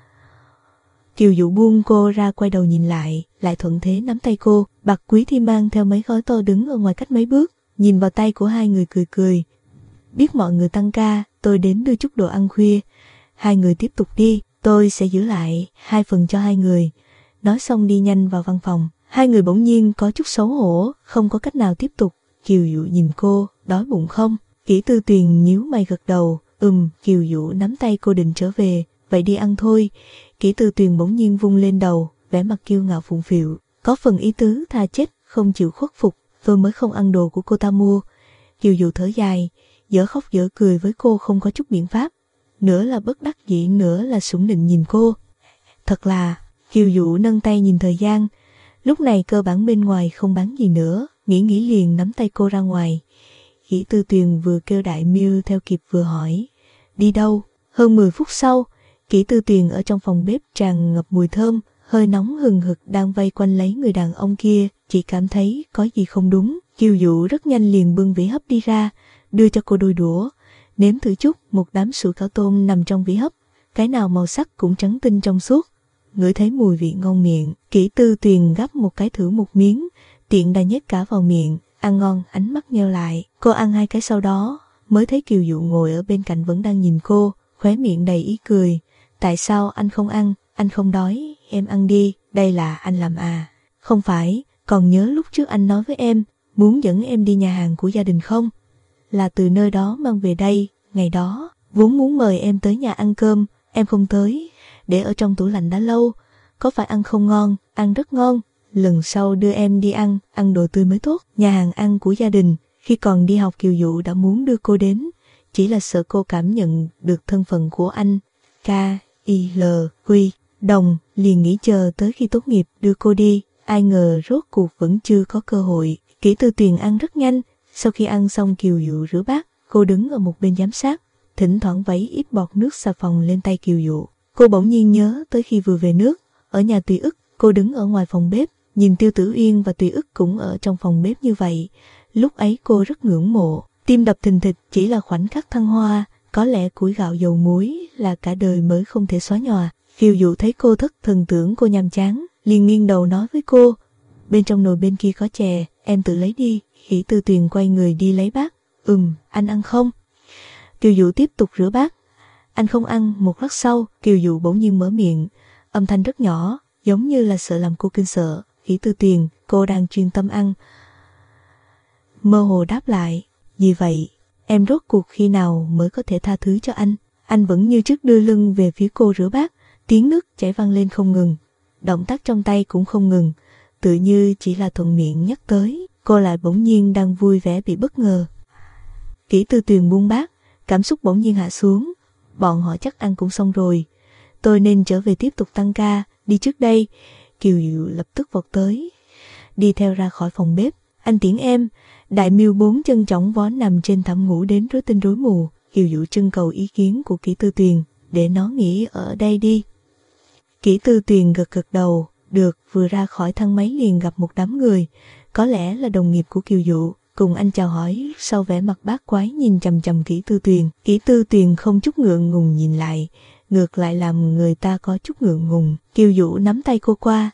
Kiều Dụ buông cô ra, quay đầu nhìn lại, lại thuận thế nắm tay cô. Bạc Quý Thi mang theo mấy gói to đứng ở ngoài cách mấy bước, nhìn vào tay của hai người cười cười. Biết mọi người tăng ca, tôi đến đưa chút đồ ăn khuya. Hai người tiếp tục đi, tôi sẽ giữ lại hai phần cho hai người. Nói xong đi nhanh vào văn phòng. Hai người bỗng nhiên có chút xấu hổ, không có cách nào tiếp tục. Kiều Dụ nhìn cô, đói bụng không? Kỷ Tư Tuyền nhíu mày gật đầu, ừm. Kiều Dụ nắm tay cô định trở về, vậy đi ăn thôi. Kỷ Tư Tuyền bỗng nhiên vung lên đầu, vẻ mặt kiêu ngạo phụng phịu, có phần ý tứ tha chết không chịu khuất phục. Tôi mới không ăn đồ của cô ta mua. Kiều Dụ thở dài, dở khóc dở cười với cô, không có chút biện pháp, nửa là bất đắc dĩ, nửa là sủng nịnh nhìn cô. Thật là. Kiều Dụ nâng tay nhìn thời gian. Lúc này cơ bản bên ngoài không bán gì nữa, nghĩ nghĩ liền nắm tay cô ra ngoài. Kỷ Tư Tuyền vừa kêu Đại Miêu theo kịp vừa hỏi, đi đâu? Hơn mười phút sau, Kỷ Tư Tuyền ở trong phòng bếp tràn ngập mùi thơm, hơi nóng hừng hực đang vây quanh lấy người đàn ông kia, chỉ cảm thấy có gì không đúng. Kiều Dụ rất nhanh liền bưng vỉ hấp đi ra, đưa cho cô đôi đũa, nếm thử chút. Một đám sủi cảo tôm nằm trong vỉ hấp, cái nào màu sắc cũng trắng tinh trong suốt, ngửi thấy mùi vị ngon miệng. Kỷ Tư Tuyền gắp một cái thử một miếng, tiện đà nhét cả vào miệng, ăn ngon. Ánh mắt nheo lại, cô ăn hai cái sau đó mới thấy Kiều Dụ ngồi ở bên cạnh vẫn đang nhìn cô, khóe miệng đầy ý cười. Tại sao anh không ăn? Anh không đói, em ăn đi, đây là anh làm à? Không phải, còn nhớ lúc trước anh nói với em muốn dẫn em đi nhà hàng của gia đình không? Là từ nơi đó mang về đây. Ngày đó vốn muốn mời em tới nhà ăn cơm, em không tới, để ở trong tủ lạnh đã lâu. Có phải ăn không ngon? Ăn rất ngon. Lần sau đưa em đi ăn, ăn đồ tươi mới tốt. Nhà hàng ăn của gia đình, khi còn đi học Kiều Dụ đã muốn đưa cô đến, chỉ là sợ cô cảm nhận được thân phận của anh. K, I, L, Huy, Đồng, liền nghĩ chờ tới khi tốt nghiệp đưa cô đi. Ai ngờ rốt cuộc vẫn chưa có cơ hội. Kỷ Tư Tuyền ăn rất nhanh. Sau khi ăn xong Kiều Dụ rửa bát, cô đứng ở một bên giám sát, thỉnh thoảng vấy ít bọt nước xà phòng lên tay Kiều Dụ. Cô bỗng nhiên nhớ tới khi vừa về nước, ở nhà Tùy Ức, cô đứng ở ngoài phòng bếp, nhìn Tiêu Tử Uyên và Tùy Ức cũng ở trong phòng bếp như vậy. Lúc ấy cô rất ngưỡng mộ, tim đập thình thịch. Chỉ là khoảnh khắc thăng hoa, có lẽ củi gạo dầu muối là cả đời mới không thể xóa nhòa. Kiều Dụ thấy cô thất thần, tưởng cô nhàm chán, liền nghiêng đầu nói với cô, bên trong nồi bên kia có chè, em tự lấy đi. Kỷ Tư Tuyền quay người đi lấy bát. Ừm, anh ăn không? Kiều Dụ tiếp tục rửa bát. Anh không ăn. Một lát sau, Kiều Dụ bỗng nhiên mở miệng, âm thanh rất nhỏ, giống như là sợ làm cô kinh sợ. Kỷ Tư Tuyền, cô đang chuyên tâm ăn, mơ hồ đáp lại, gì vậy? Em rốt cuộc khi nào mới có thể tha thứ cho anh? Anh vẫn như trước đưa lưng về phía cô rửa bát, tiếng nước chảy vang lên không ngừng, động tác trong tay cũng không ngừng, tự như chỉ là thuận miệng nhắc tới. Cô lại bỗng nhiên đang vui vẻ bị bất ngờ. Kỷ Tư Tuyền buông bát, cảm xúc bỗng nhiên hạ xuống. Bọn họ chắc ăn cũng xong rồi, tôi nên trở về tiếp tục tăng ca, đi trước đây. Kiều Dụ lập tức vọt tới, đi theo ra khỏi phòng bếp. Anh tiễn em. Đại Miêu bốn chân chỏng vó nằm trên thảm ngủ đến rối tinh rối mù. Kiều Dụ trưng cầu ý kiến của Kỷ Tư Tuyền, để nó nghỉ ở đây đi. Kỷ Tư Tuyền gật gật đầu, được, vừa ra khỏi thang máy liền gặp một đám người, có lẽ là đồng nghiệp của Kiều Dụ, cùng anh chào hỏi, sau vẻ mặt bát quái nhìn chằm chằm Kỷ Tư Tuyền. Kỷ Tư Tuyền không chút ngượng ngùng nhìn lại, ngược lại làm người ta có chút ngượng ngùng. Kiều Dụ nắm tay cô qua.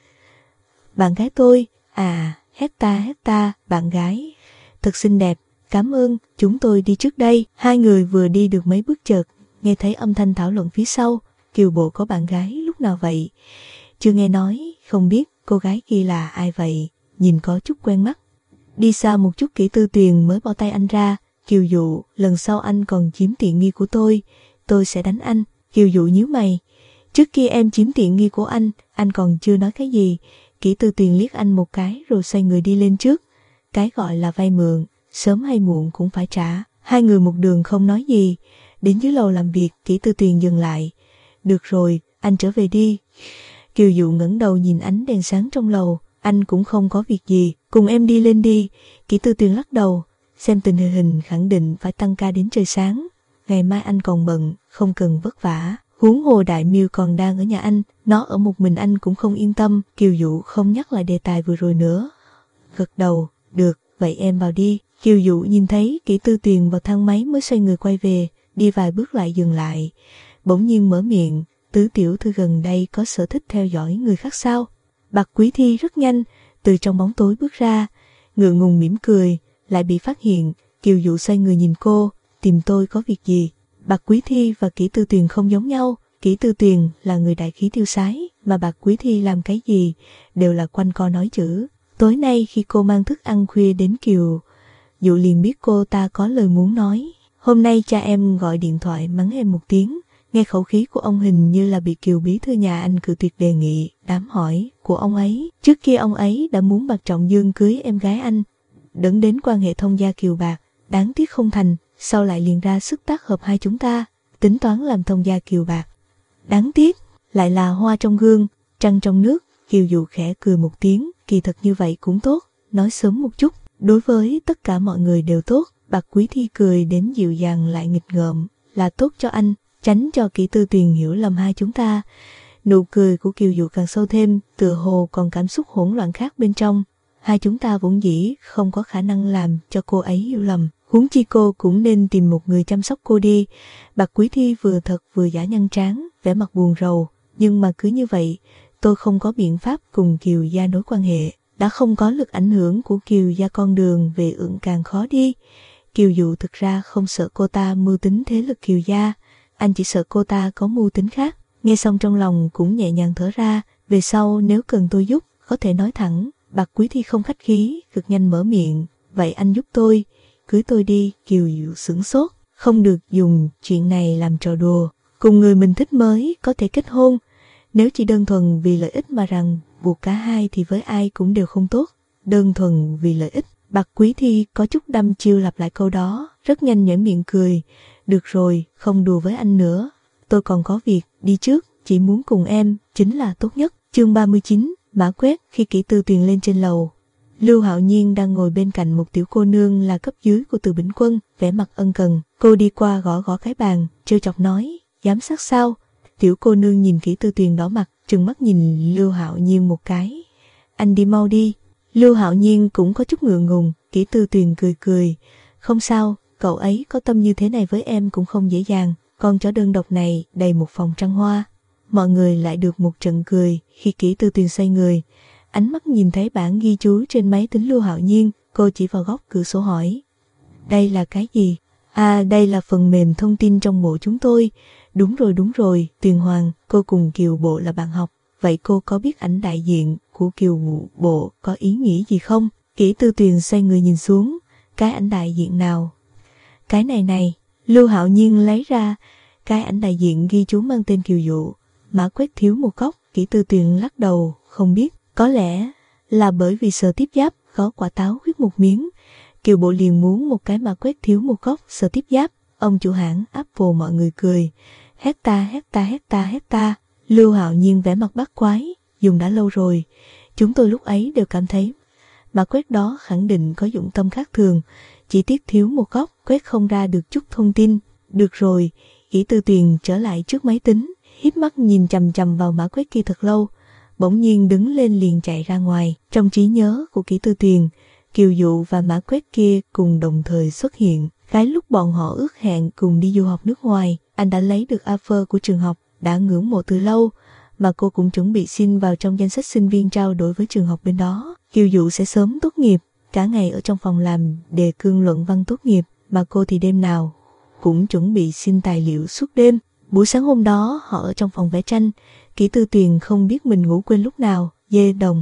Bạn gái tôi, à, Hecta Hecta, bạn gái, thật xinh đẹp, cảm ơn, chúng tôi đi trước đây. Hai người vừa đi được mấy bước chợt, nghe thấy âm thanh thảo luận phía sau. Kiều Bộ có bạn gái lúc nào vậy? Chưa nghe nói, không biết cô gái kia là ai vậy, nhìn có chút quen mắt. Đi xa một chút Kỷ Tư Tuyền mới bỏ tay anh ra. Kiều Dụ, lần sau anh còn chiếm tiện nghi của tôi, tôi sẽ đánh anh. Kiều Dụ nhíu mày, trước kia em chiếm tiện nghi của anh, anh còn chưa nói cái gì. Kỷ Tư Tuyền liếc anh một cái rồi xoay người đi lên trước. Cái gọi là vay mượn, sớm hay muộn cũng phải trả. Hai người một đường không nói gì. Đến dưới lầu làm việc, Kỷ Tư Tuyền dừng lại. Được rồi, anh trở về đi. Kiều Dụ ngẩng đầu nhìn ánh đèn sáng trong lầu. Anh cũng không có việc gì, cùng em đi lên đi. Kỷ Tư Tuyền lắc đầu, xem tình hình khẳng định phải tăng ca đến trời sáng. Ngày mai anh còn bận, không cần vất vả. Huống hồ Đại Miêu còn đang ở nhà anh, nó ở một mình anh cũng không yên tâm. Kiều Dụ không nhắc lại đề tài vừa rồi nữa. Gật đầu, được, vậy em vào đi. Kiều Dụ nhìn thấy Kỷ Tư Tuyền vào thang máy mới xoay người quay về, đi vài bước lại dừng lại. Bỗng nhiên mở miệng, Tứ tiểu thư gần đây có sở thích theo dõi người khác sao? Bạc Quý Thi rất nhanh, từ trong bóng tối bước ra, ngượng ngùng mỉm cười, lại bị phát hiện. Kiều Dụ xoay người nhìn cô, tìm tôi có việc gì? Bạc Quý Thi và Kỷ Tư Tuyền không giống nhau. Kỷ Tư Tuyền là người đại khí tiêu sái, mà Bạc Quý Thi làm cái gì đều là quanh co nói chữ. Tối nay khi cô mang thức ăn khuya đến Kiều Dụ liền biết cô ta có lời muốn nói. Hôm nay cha em gọi điện thoại mắng em một tiếng. Nghe khẩu khí của ông hình như là bị Kiều bí thư nhà anh cự tuyệt đề nghị đám hỏi của ông ấy. Trước kia ông ấy đã muốn Bạc Trọng Dương cưới em gái anh, dẫn đến quan hệ thông gia Kiều Bạc, đáng tiếc không thành, sau lại liền ra sức tác hợp hai chúng ta, tính toán làm thông gia Kiều Bạc. Đáng tiếc, lại là hoa trong gương, trăng trong nước. Kiều Dụ khẽ cười một tiếng, kỳ thật như vậy cũng tốt, nói sớm một chút, đối với tất cả mọi người đều tốt. Bạc Quý Thi cười đến dịu dàng lại nghịch ngợm, là tốt cho anh, tránh cho Kỷ Tư Tuyền hiểu lầm hai chúng ta. Nụ cười của Kiều Dụ càng sâu thêm, tựa hồ còn cảm xúc hỗn loạn khác bên trong. Hai chúng ta vốn dĩ không có khả năng làm cho cô ấy hiểu lầm, huống chi cô cũng nên tìm một người chăm sóc cô đi. Bạc Quý Thi vừa thật vừa giả nhăn trán, vẻ mặt buồn rầu, nhưng mà cứ như vậy, tôi không có biện pháp cùng Kiều gia nối quan hệ, đã không có lực ảnh hưởng của Kiều gia, con đường về ưỡn càng khó đi. Kiều Dụ thực ra không sợ cô ta mưu tính thế lực Kiều gia, anh chỉ sợ cô ta có mưu tính khác. Nghe xong trong lòng cũng nhẹ nhàng thở ra, về sau nếu cần tôi giúp, có thể nói thẳng. Bạc Quý Thi không khách khí, cực nhanh mở miệng, vậy anh giúp tôi, cưới tôi đi. Kiều Dụ sửng sốt, không được dùng chuyện này làm trò đùa, cùng người mình thích mới có thể kết hôn. Nếu chỉ đơn thuần vì lợi ích mà rằng buộc cả hai thì với ai cũng đều không tốt. Đơn thuần vì lợi ích. Bạc Quý Thi có chút đăm chiêu lặp lại câu đó, rất nhanh nhoẻn miệng cười. Được rồi, không đùa với anh nữa, tôi còn có việc, đi trước, chỉ muốn cùng em, chính là tốt nhất. Chương ba mươi chín, mã quét. Khi Kỷ Tư Tuyền lên trên lầu, Lưu Hạo Nhiên đang ngồi bên cạnh một tiểu cô nương là cấp dưới của Từ Bỉnh Quân, vẻ mặt ân cần. Cô đi qua gõ gõ cái bàn, trêu chọc nói, giám sát sao? Tiểu cô nương nhìn Kỷ Tư Tuyền đỏ mặt, trừng mắt nhìn Lưu Hạo Nhiên một cái. Anh đi mau đi. Lưu Hạo Nhiên cũng có chút ngượng ngùng. Kỷ Tư Tuyền cười cười, không sao, cậu ấy có tâm như thế này với em cũng không dễ dàng. Con chó đơn độc này đầy một phòng trăng hoa. Mọi người lại được một trận cười. Khi Kỷ Tư Tuyền xoay người, ánh mắt nhìn thấy bản ghi chú trên máy tính Lưu Hạo Nhiên, cô chỉ vào góc cửa sổ hỏi, đây là cái gì? À, đây là phần mềm thông tin trong bộ chúng tôi. Đúng rồi đúng rồi, Tuyền Hoàng, cô cùng Kiều Bộ là bạn học, vậy cô có biết ảnh đại diện của Kiều Bộ có ý nghĩa gì không? Kỷ Tư Tuyền xoay người nhìn xuống, cái ảnh đại diện nào? Cái này này. Lưu Hạo Nhiên lấy ra cái ảnh đại diện ghi chú mang tên Kiều Dụ. Mã quét thiếu một góc. Kỷ Tư Tuyền lắc đầu, không biết, có lẽ là bởi vì Sở Tiếp Giáp có quả táo huyết một miếng, Kiều Bộ liền muốn một cái mã quét thiếu một góc. Sở Tiếp Giáp, ông chủ hãng Apple. Mọi người cười, hecta hecta hecta hecta. Lưu Hạo Nhiên vẻ mặt bắt quái, dùng đã lâu rồi, chúng tôi lúc ấy đều cảm thấy mã quét đó khẳng định có dụng tâm khác thường, chỉ tiếc thiếu một góc, quét không ra được chút thông tin. Được rồi. Kỷ Tư Tuyền trở lại trước máy tính, híp mắt nhìn chằm chằm vào mã quét kia thật lâu, bỗng nhiên đứng lên liền chạy ra ngoài. Trong trí nhớ của Kỷ Tư Tuyền, Kiều Dụ và mã quét kia cùng đồng thời xuất hiện. Cái lúc bọn họ ước hẹn cùng đi du học nước ngoài, anh đã lấy được offer của trường học, đã ngưỡng mộ từ lâu, mà cô cũng chuẩn bị xin vào trong danh sách sinh viên trao đổi với trường học bên đó. Kiều Dụ sẽ sớm tốt nghiệp, cả ngày ở trong phòng làm đề cương luận văn tốt nghiệp, mà cô thì đêm nào cũng chuẩn bị xin tài liệu suốt đêm. Buổi sáng hôm đó họ ở trong phòng vẽ tranh, Kỷ Tư Tuyền không biết mình ngủ quên lúc nào, dê đồng.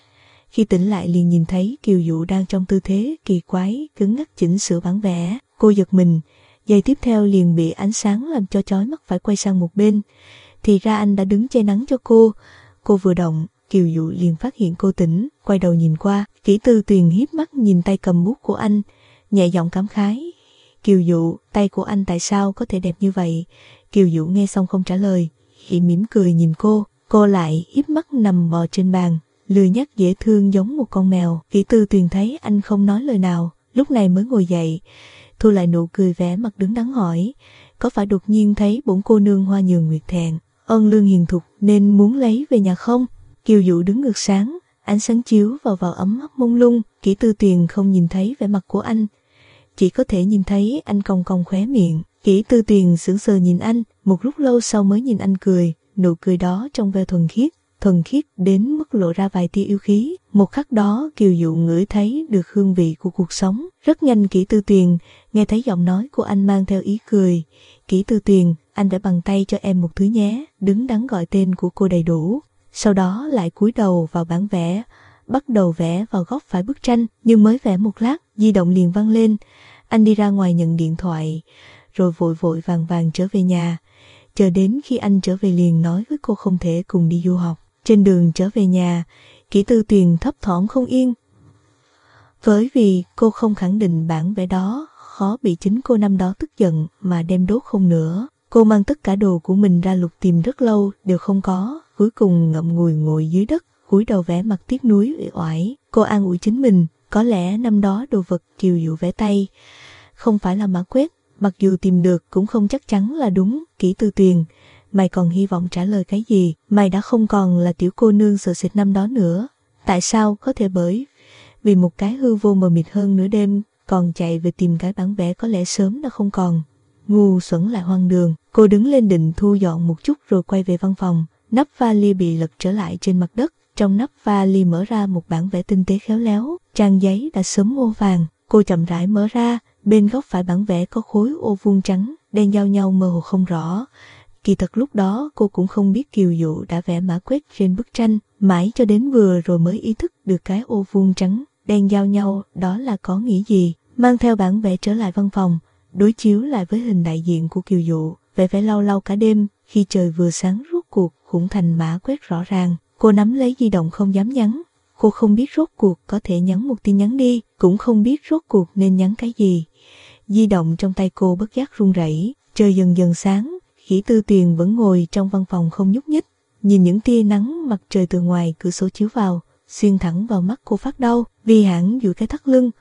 Khi tỉnh lại liền nhìn thấy Kiều Dụ đang trong tư thế kỳ quái, cứng ngắc chỉnh sửa bản vẽ. Cô giật mình, giây tiếp theo liền bị ánh sáng làm cho chói mắt phải quay sang một bên. Thì ra anh đã đứng che nắng cho cô. Cô vừa động, Kiều Dụ liền phát hiện cô tỉnh, quay đầu nhìn qua. Kỷ Tư Tuyền híp mắt nhìn tay cầm bút của anh, nhẹ giọng cảm khái. Kiều Dụ, tay của anh tại sao có thể đẹp như vậy? Kiều Dụ nghe xong không trả lời, chỉ mỉm cười nhìn cô. Cô lại híp mắt nằm bò trên bàn, lười nhác dễ thương giống một con mèo. Kỷ Tư Tuyền thấy anh không nói lời nào, lúc này mới ngồi dậy, thu lại nụ cười vẻ mặt đứng đắn hỏi, có phải đột nhiên thấy bổn cô nương Hoa Nhường Nguyệt thẹn, ân lương hiền thục nên muốn lấy về nhà không? Kiều Dụ đứng ngược sáng, ánh sáng chiếu vào vào ấm áp mông lung. Kỷ Tư Tuyền không nhìn thấy vẻ mặt của anh, chỉ có thể nhìn thấy anh cong cong khóe miệng. Kỷ Tư Tuyền sững sờ nhìn anh, một lúc lâu sau mới nhìn anh cười, nụ cười đó trong veo thuần khiết, thuần khiết đến mức lộ ra vài tia yêu khí. Một khắc đó Kiều Dụ ngửi thấy được hương vị của cuộc sống. Rất nhanh Kỷ Tư Tuyền nghe thấy giọng nói của anh mang theo ý cười. Kỷ Tư Tuyền, anh vẽ bằng tay cho em một thứ nhé. Đứng đắn gọi tên của cô đầy đủ, sau đó lại cúi đầu vào bản vẽ, bắt đầu vẽ vào góc phải bức tranh. Nhưng mới vẽ một lát, di động liền vang lên. Anh đi ra ngoài nhận điện thoại, rồi vội vội vàng vàng trở về nhà. Chờ đến khi anh trở về liền nói với cô không thể cùng đi du học. Trên đường trở về nhà, Kỷ Tư Tuyền thấp thỏm không yên, bởi vì cô không khẳng định bản vẽ đó, khó bị chính cô năm đó tức giận mà đem đốt không nữa. Cô mang tất cả đồ của mình ra lục tìm rất lâu đều không có, cuối cùng ngậm ngùi ngồi dưới đất, cúi đầu vẽ mặt tiếc nuối uể oải. Cô an ủi chính mình, có lẽ năm đó đồ vật Kiều Dụ vẽ tay không phải là mã quét, mặc dù tìm được cũng không chắc chắn là đúng. Kỷ Tư Tuyền, mày còn hy vọng trả lời cái gì? Mày đã không còn là tiểu cô nương sợ sệt năm đó nữa. Tại sao có thể bởi vì một cái hư vô mờ mịt hơn nửa đêm còn chạy về tìm cái bản vẽ có lẽ sớm đã không còn? Ngu xuẩn lại hoang đường. Cô đứng lên định thu dọn một chút rồi quay về văn phòng. Nắp vali bị lật trở lại trên mặt đất. Trong nắp vali mở ra một bản vẽ tinh tế khéo léo, trang giấy đã sớm ô vàng. Cô chậm rãi mở ra, bên góc phải bản vẽ có khối ô vuông trắng đen giao nhau mơ hồ không rõ. Kỳ thật lúc đó cô cũng không biết Kiều Dụ đã vẽ mã quét trên bức tranh, mãi cho đến vừa rồi mới ý thức được cái ô vuông trắng đen giao nhau đó là có nghĩa gì. Mang theo bản vẽ trở lại văn phòng, đối chiếu lại với hình đại diện của Kiều Dụ, vẽ vẽ lau lau cả đêm, khi trời vừa sáng rốt cuộc cũng thành mã quét rõ ràng. Cô nắm lấy di động không dám nhắn. Cô không biết rốt cuộc có thể nhắn một tin nhắn đi, cũng không biết rốt cuộc nên nhắn cái gì. Di động trong tay cô bất giác run rẩy. Trời dần dần sáng, Kỷ Tư Tuyền vẫn ngồi trong văn phòng không nhúc nhích, nhìn những tia nắng mặt trời từ ngoài cửa sổ chiếu vào, xuyên thẳng vào mắt cô phát đau. Vi Hãn duỗi cái thắt lưng.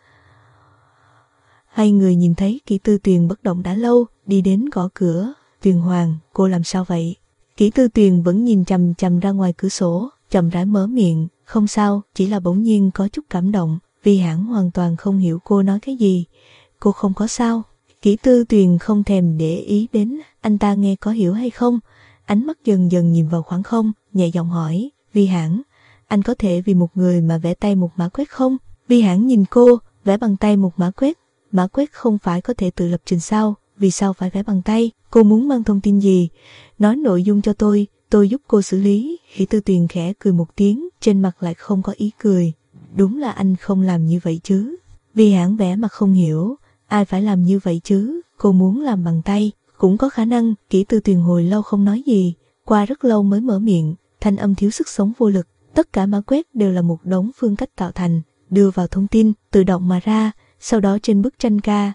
Hai người nhìn thấy Kỷ Tư Tuyền bất động đã lâu, đi đến gõ cửa. Tuyền Hoàng, cô làm sao vậy? Kỷ Tư Tuyền vẫn nhìn chằm chằm ra ngoài cửa sổ, chậm rãi mở miệng, không sao, chỉ là bỗng nhiên có chút cảm động. Vi Hãn hoàn toàn không hiểu cô nói cái gì. Cô không có sao. Kỷ Tư Tuyền không thèm để ý đến anh ta nghe có hiểu hay không, ánh mắt dần dần nhìn vào khoảng không, nhẹ giọng hỏi, Vi Hãn, anh có thể vì một người mà vẽ tay một mã quét không? Vi Hãn nhìn cô, vẽ bằng tay một mã quét, mã quét không phải có thể tự lập trình sao, vì sao phải vẽ bằng tay? Cô muốn mang thông tin gì? Nói nội dung cho tôi, tôi giúp cô xử lý. Kỷ Tư Tuyền khẽ cười một tiếng, trên mặt lại không có ý cười. Đúng là anh không làm như vậy chứ. Vi Hãn vẽ mặt không hiểu, ai phải làm như vậy chứ? Cô muốn làm bằng tay, cũng có khả năng. Kỷ Tư Tuyền hồi lâu không nói gì, qua rất lâu mới mở miệng, thanh âm thiếu sức sống vô lực. Tất cả mã quét đều là một đống phương cách tạo thành, đưa vào thông tin, tự động mà ra, sau đó trên bức tranh ca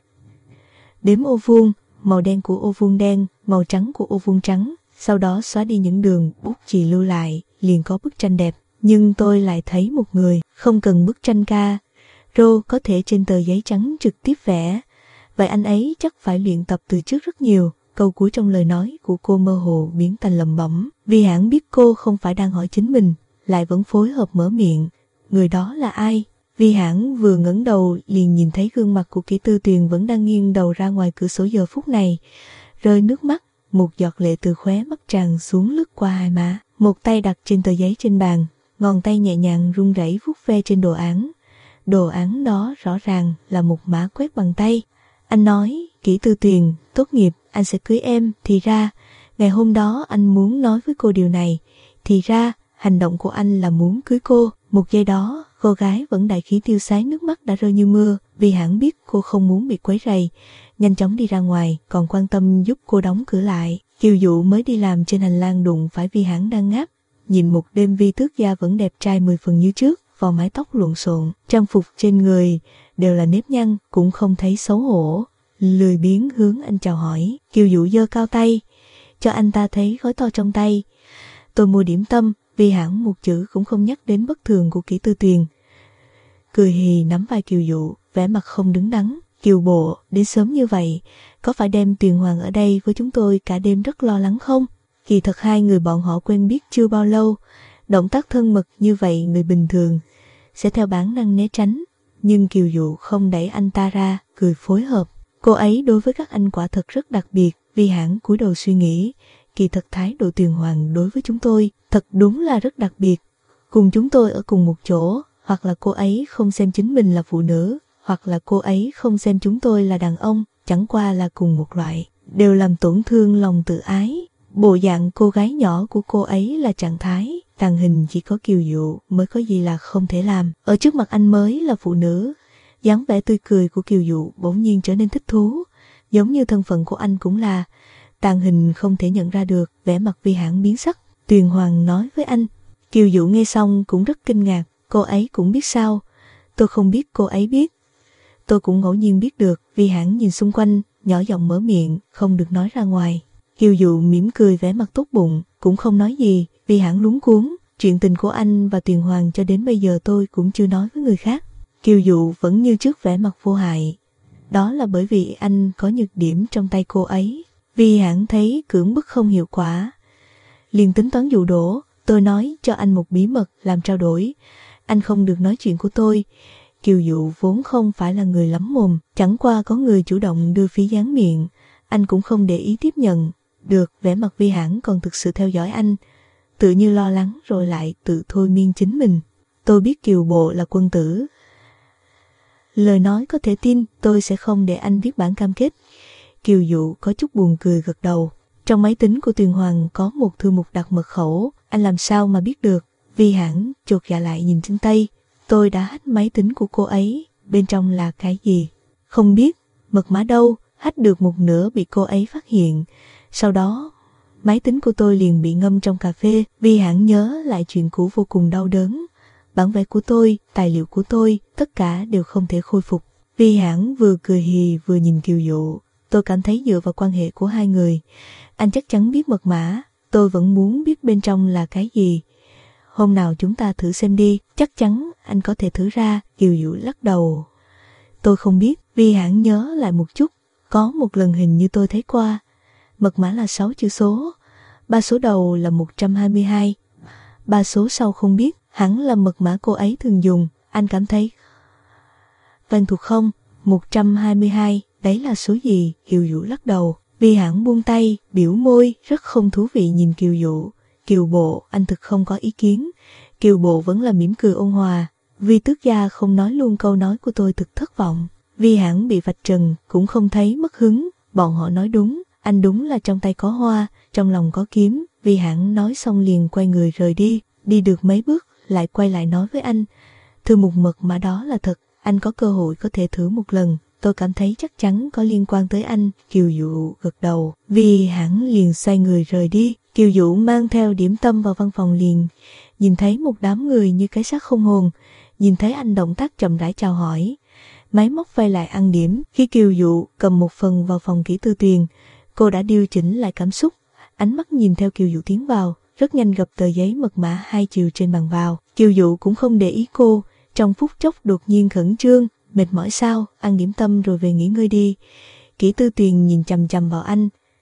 đếm ô vuông, màu đen của ô vuông đen, màu trắng của ô vuông trắng, sau đó xóa đi những đường bút chì lưu lại, liền có bức tranh đẹp. Nhưng tôi lại thấy một người, không cần bức tranh ca rô có thể trên tờ giấy trắng trực tiếp vẽ. Vậy anh ấy chắc phải luyện tập từ trước rất nhiều. câu cuối trong lời nói của cô mơ hồ biến thành lẩm bẩm. Vi Hãn biết cô không phải đang hỏi chính mình, lại vẫn phối hợp mở miệng. Người đó là ai? Vi Hãn vừa ngẩng đầu liền nhìn thấy gương mặt của Kỷ Tư Tuyền vẫn đang nghiêng đầu ra ngoài cửa sổ giờ phút này. Rơi nước mắt, một giọt lệ từ khóe mắt tràn xuống lướt qua hai má. Một tay đặt trên tờ giấy trên bàn, ngón tay nhẹ nhàng run rẩy vuốt ve trên đồ án. Đồ án đó rõ ràng là một mã quét bằng tay. Anh nói, Kỷ Tư Tuyền, tốt nghiệp, anh sẽ cưới em. Thì ra, ngày hôm đó anh muốn nói với cô điều này. Thì ra, hành động của anh là muốn cưới cô. Một giây đó, cô gái vẫn đại khí tiêu sái, nước mắt đã rơi như mưa. Vi Hãn biết cô không muốn bị quấy rầy, nhanh chóng đi ra ngoài, còn quan tâm giúp cô đóng cửa lại. Kiều Dụ mới đi làm trên hành lang đụng phải Vi Hãn đang ngáp. Nhìn một đêm Vi tước gia vẫn đẹp trai mười phần như trước, vò mái tóc lộn xộn, trang phục trên người đều là nếp nhăn, cũng không thấy xấu hổ. Lười biếng hướng anh chào hỏi. Kiều Dụ giơ cao tay, cho anh ta thấy gói to trong tay. Tôi mua điểm tâm. Vi Hãn một chữ cũng không nhắc đến bất thường của Kỷ Tư Tuyền. Cười hì nắm vai Kiều Dụ, vẻ mặt không đứng đắn. Kiều bộ, đến sớm như vậy, có phải đem Tuyền Hoàng ở đây với chúng tôi cả đêm rất lo lắng không? Kỳ thật hai người bọn họ quen biết chưa bao lâu, động tác thân mật như vậy người bình thường sẽ theo bản năng né tránh. Nhưng Kiều Dụ không đẩy anh ta ra, cười phối hợp. Cô ấy đối với các anh quả thật rất đặc biệt. Vi Hãn cúi đầu suy nghĩ, kỳ thật thái độ Tuyền Hoàng đối với chúng tôi thật đúng là rất đặc biệt. Cùng chúng tôi ở cùng một chỗ, hoặc là cô ấy không xem chính mình là phụ nữ, hoặc là cô ấy không xem chúng tôi là đàn ông, chẳng qua là cùng một loại, đều làm tổn thương lòng tự ái. Bộ dạng cô gái nhỏ của cô ấy là trạng thái, tàng hình chỉ có Kiều Dụ mới có gì là không thể làm. Ở trước mặt anh mới là phụ nữ. Dáng vẻ tươi cười của Kiều Dụ bỗng nhiên trở nên thích thú, giống như thân phận của anh cũng là tàng hình không thể nhận ra được. Vẻ mặt Vi Hãn biến sắc. Tuyền Hoàng nói với anh. Kiều Dụ nghe xong cũng rất kinh ngạc. Cô ấy cũng biết sao? Tôi không biết cô ấy biết. Tôi cũng ngẫu nhiên biết được. Vi Hãn nhìn xung quanh, nhỏ giọng mở miệng, không được nói ra ngoài. Kiều Dụ mỉm cười vẻ mặt tốt bụng, cũng không nói gì. Vi Hãn luống cuống. Chuyện tình của anh và Tuyền Hoàng cho đến bây giờ tôi cũng chưa nói với người khác. Kiều Dụ vẫn như trước vẻ mặt vô hại. Đó là bởi vì anh có nhược điểm trong tay cô ấy. Vi Hãn thấy cưỡng bức không hiệu quả, liền tính toán dụ dỗ. Tôi nói cho anh một bí mật làm trao đổi, anh không được nói chuyện của tôi. Kiều Dụ vốn không phải là người lắm mồm, chẳng qua có người chủ động đưa phí dán miệng, anh cũng không để ý tiếp nhận. Được, vẻ mặt Vi Hãn còn thực sự theo dõi anh, tự như lo lắng rồi lại tự thôi miên chính mình. Tôi biết Kiều bộ là quân tử, lời nói có thể tin, tôi sẽ không để anh viết bản cam kết. Kiều Dụ có chút buồn cười gật đầu. Trong máy tính của Tuyền Hoàng có một thư mục đặt mật khẩu, anh làm sao mà biết được? Vi Hãn chột dạ lại nhìn trên tay. Tôi đã hack máy tính của cô ấy, bên trong là cái gì? Không biết, mật mã đâu, hack được một nửa bị cô ấy phát hiện. Sau đó, máy tính của tôi liền bị ngâm trong cà phê. Vi Hãn nhớ lại chuyện cũ vô cùng đau đớn. Bản vẽ của tôi, tài liệu của tôi, tất cả đều không thể khôi phục. Vi Hãn vừa cười hì vừa nhìn Kiều Dụ. Tôi cảm thấy dựa vào quan hệ của hai người, anh chắc chắn biết mật mã. Tôi vẫn muốn biết bên trong là cái gì. Hôm nào chúng ta thử xem đi, chắc chắn anh có thể thử ra. Kiều Dụ lắc đầu. Tôi không biết. Vi Hãn nhớ lại một chút. Có một lần hình như tôi thấy qua. Mật mã là sáu chữ số. Ba số đầu là một trăm hai mươi hai. Ba số sau không biết. Hẳn là mật mã cô ấy thường dùng. Anh cảm thấy quen thuộc không? một trăm hai mươi hai. Đấy là số gì? Kiều Dụ lắc đầu. Vi Hãn buông tay, biểu môi, rất không thú vị nhìn Kiều Dụ. Kiều bộ, anh thực không có ý kiến. Kiều bộ vẫn là mỉm cười ôn hòa. Vi tước gia không nói luôn câu nói của tôi thực thất vọng. Vi Hãn bị vạch trần, cũng không thấy mất hứng. Bọn họ nói đúng, anh đúng là trong tay có hoa, trong lòng có kiếm. Vi Hãn nói xong liền quay người rời đi. Đi được mấy bước, lại quay lại nói với anh. Thư mục mật mà đó là thật, anh có cơ hội có thể thử một lần. Tôi cảm thấy chắc chắn có liên quan tới anh. Kiều Dụ gật đầu. Vi Hãn liền xoay người rời đi. Kiều Dụ mang theo điểm tâm vào văn phòng liền. Nhìn thấy một đám người như cái xác không hồn. Nhìn thấy anh động tác chậm rãi chào hỏi. Máy móc vay lại ăn điểm. Khi Kiều Dụ cầm một phần vào phòng Kỷ Tư Tuyền, cô đã điều chỉnh lại cảm xúc. Ánh mắt nhìn theo Kiều Dụ tiến vào, rất nhanh gập tờ giấy mật mã hai chiều trên bàn vào. Kiều Dụ cũng không để ý cô. Trong phút chốc đột nhiên khẩn trương. Mệt mỏi sao? Ăn điểm tâm rồi về nghỉ ngơi đi. Kỷ Tư Tuyền nhìn chằm chằm vào anh.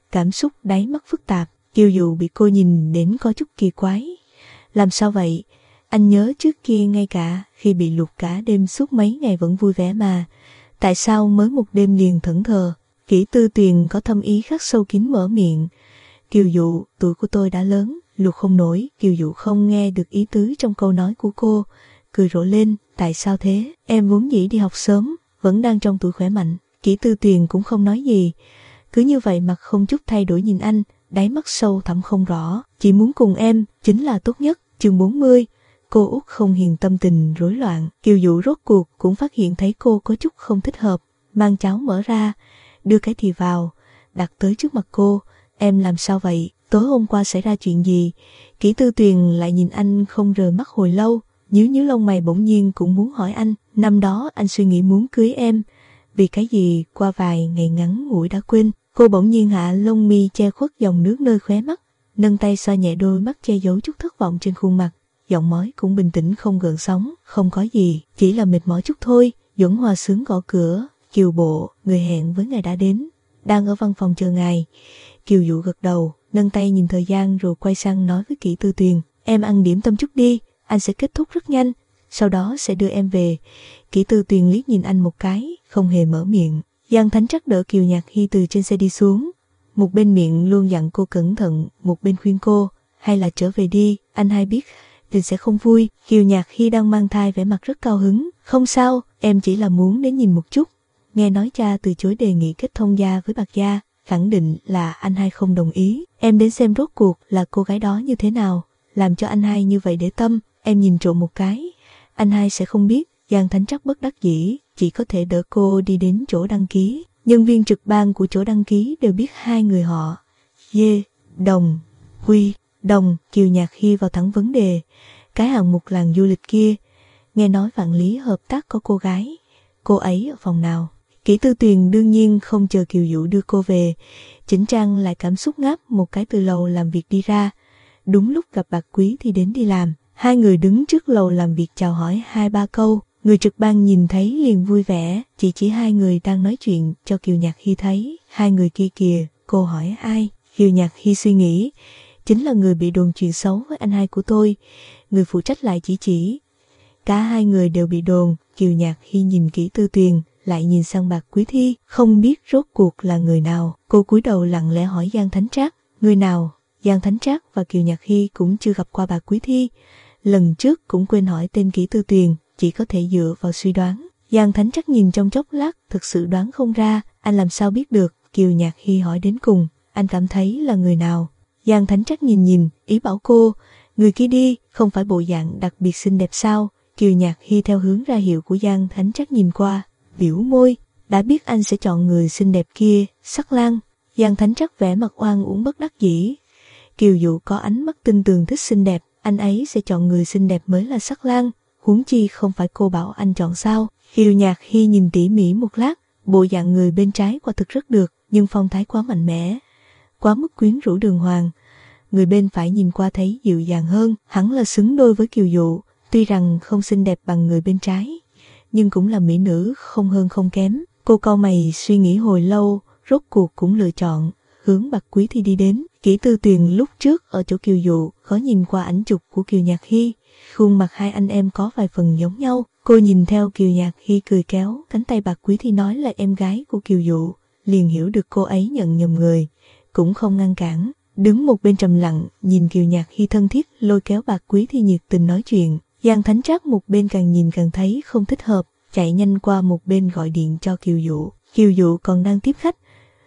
cảm xúc đáy mắt phức tạp. Kiều Dụ bị cô nhìn đến có chút kỳ quái. Làm sao vậy? Anh nhớ trước kia ngay cả khi bị lụt cả đêm suốt mấy ngày vẫn vui vẻ mà. Tại sao mới một đêm liền thẫn thờ? Kỷ Tư Tuyền có thâm ý khắc sâu kín mở miệng. Kiều Dụ, tuổi của tôi đã lớn, lụt không nổi. Kiều Dụ không nghe được ý tứ trong câu nói của cô, cười rộ lên. Tại sao thế? Em vốn dĩ đi học sớm, vẫn đang trong tuổi khỏe mạnh. Kỷ Tư Tuyền cũng không nói gì, cứ như vậy mặt không chút thay đổi nhìn anh, đáy mắt sâu thẳm không rõ. Chỉ muốn cùng em chính là tốt nhất. Chương bốn mươi. Cô út không hiền tâm tình rối loạn. Kiều Dụ rốt cuộc cũng phát hiện thấy cô có chút không thích hợp, mang cháo mở ra, đưa cái thìa vào, đặt tới trước mặt cô. Em làm sao vậy? Tối hôm qua xảy ra chuyện gì? Kỷ Tư Tuyền lại nhìn anh không rời mắt hồi lâu, nhíu nhíu lông mày bỗng nhiên cũng muốn hỏi anh. Năm đó anh suy nghĩ muốn cưới em, vì cái gì qua vài ngày ngắn ngủi đã quên. Cô bỗng nhiên hạ lông mi che khuất dòng nước nơi khóe mắt, nâng tay xoa nhẹ đôi mắt che giấu chút thất vọng trên khuôn mặt. Giọng nói cũng bình tĩnh không gợn sóng. Không có gì, chỉ là mệt mỏi chút thôi. Duẩn Hòa Sướng gõ cửa. Kiều Bộ, người hẹn với ngài đã đến, đang ở văn phòng chờ ngài. Kiều Dụ gật đầu, nâng tay nhìn thời gian rồi quay sang nói với Kỷ Tư Tuyền. Em ăn điểm tâm chút đi, anh sẽ kết thúc rất nhanh, sau đó sẽ đưa em về. Kỷ Tư Tuyền liếc nhìn anh một cái, không hề mở miệng. Giang Thánh Trắc đỡ Kiều Nhạc Hy từ trên xe đi xuống, một bên miệng luôn dặn cô cẩn thận, một bên khuyên cô, hay là trở về đi, anh hai biết Đình sẽ không vui. Kiều Nhạc Hy đang mang thai vẻ mặt rất cao hứng. Không sao, em chỉ là muốn đến nhìn một chút. Nghe nói cha từ chối đề nghị kết thông gia với Bạc Gia, khẳng định là anh hai không đồng ý. Em đến xem rốt cuộc là cô gái đó như thế nào, làm cho anh hai như vậy để tâm. Em nhìn trộm một cái, anh hai sẽ không biết. Giang Thánh Trắc bất đắc dĩ, chỉ có thể đỡ cô đi đến chỗ đăng ký. Nhân viên trực ban của chỗ đăng ký đều biết hai người họ. Dê, Đồng, Quy, Đồng. Kiều Nhạc Hy vào thẳng vấn đề. Cái hạng mục làng du lịch kia, nghe nói Vạn Lý hợp tác có cô gái. Cô ấy ở phòng nào? Kỷ Tư Tuyền đương nhiên không chờ Kiều Dụ đưa cô về, chỉnh trang lại cảm xúc ngáp một cái từ lầu làm việc đi ra. Đúng lúc gặp Bạc Quý thì đến đi làm. Hai người đứng trước lầu làm việc chào hỏi hai ba câu. Người trực ban nhìn thấy liền vui vẻ, chỉ chỉ hai người đang nói chuyện cho Kiều Nhạc Hy thấy. Hai người kia kìa. Cô hỏi ai? Kiều Nhạc Hy suy nghĩ, chính là người bị đồn chuyện xấu với anh hai của tôi. Người phụ trách lại chỉ chỉ. Cả hai người đều bị đồn. Kiều Nhạc Hy nhìn Kỷ Tư Tuyền, lại nhìn sang Bạc Quý Thi, không biết rốt cuộc là người nào. Cô cúi đầu lặng lẽ hỏi Giang Thánh Trác, người nào? Giang Thánh Trác và Kiều Nhạc Hy cũng chưa gặp qua Bạc Quý Thi, lần trước cũng quên hỏi tên Kỷ Tư Tuyền, chỉ có thể dựa vào suy đoán. Giang Thánh Trác nhìn trong chốc lát, thực sự đoán không ra. Anh làm sao biết được? Kiều Nhạc Hy hỏi đến cùng, anh cảm thấy là người nào? Giang Thánh Trác nhìn nhìn, ý bảo cô, người kia đi, không phải bộ dạng đặc biệt xinh đẹp sao? Kiều Nhạc Hy theo hướng ra hiệu của Giang Thánh Trác nhìn qua, biểu môi, đã biết anh sẽ chọn người xinh đẹp kia. Sắc Lang. Giang Thánh Trác vẻ mặt oan uổng bất đắc dĩ. Kiều Dụ có ánh mắt tinh tường thích xinh đẹp, anh ấy sẽ chọn người xinh đẹp mới là Sắc Lang, huống chi không phải cô bảo anh chọn sao? Kiều Nhạc Hy nhìn tỉ mỉ một lát, bộ dạng người bên trái quả thực rất được, nhưng phong thái quá mạnh mẽ, quá mức quyến rũ đường hoàng. Người bên phải nhìn qua thấy dịu dàng hơn, hẳn là xứng đôi với Kiều Dụ. Tuy rằng không xinh đẹp bằng người bên trái, nhưng cũng là mỹ nữ không hơn không kém. Cô cau mày suy nghĩ hồi lâu, rốt cuộc cũng lựa chọn hướng Bạc Quý Thi đi đến. Kỷ Tư Tuyền lúc trước ở chỗ Kiều Dụ có nhìn qua ảnh chụp của Kiều Nhạc Hy, khuôn mặt hai anh em có vài phần giống nhau. Cô nhìn theo Kiều Nhạc Hy cười kéo cánh tay Bạc Quý Thi nói là em gái của Kiều Dụ, liền hiểu được cô ấy nhận nhầm người, cũng không ngăn cản, đứng một bên trầm lặng nhìn Kiều Nhạc Hy thân thiết lôi kéo Bạc Quý Thi nhiệt tình nói chuyện. Giang Thánh Trác một bên càng nhìn càng thấy không thích hợp, chạy nhanh qua một bên gọi điện cho Kiều Dụ. Kiều Dụ còn đang tiếp khách,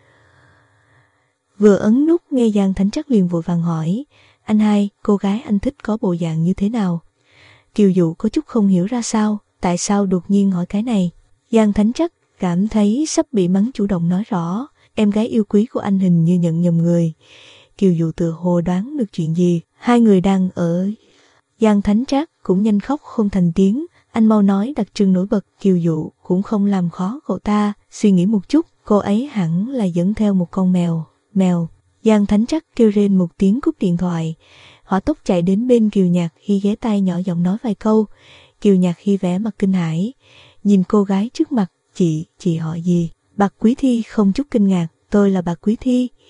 vừa ấn nút nghe Giang Thánh Trác liền vội vàng hỏi, anh hai, cô gái anh thích có bộ dạng như thế nào? Kiều Dụ có chút không hiểu ra sao, tại sao đột nhiên hỏi cái này. Giang Thánh Trác cảm thấy sắp bị mắng, chủ động nói rõ, em gái yêu quý của anh hình như nhận nhầm người. Kiều Dụ tự hồ đoán được chuyện gì, hai người đang ở. Giang Thánh Trác cũng nhanh khóc không thành tiếng, anh mau nói đặc trưng nổi bật. Kiều Dụ cũng không làm khó cậu ta, suy nghĩ một chút, cô ấy hẳn là dẫn theo một con mèo. Mèo. Giang Thánh Trác kêu rên một tiếng cúp điện thoại, hỏa tốc chạy đến bên Kiều Nhạc Hy ghé tai nhỏ giọng nói vài câu. Kiều Nhạc Hy vẻ mặt kinh hãi, nhìn cô gái trước mặt, chị, chị họ gì? Bạc Quý Thi không chút kinh ngạc, tôi là Bạc Quý Thi.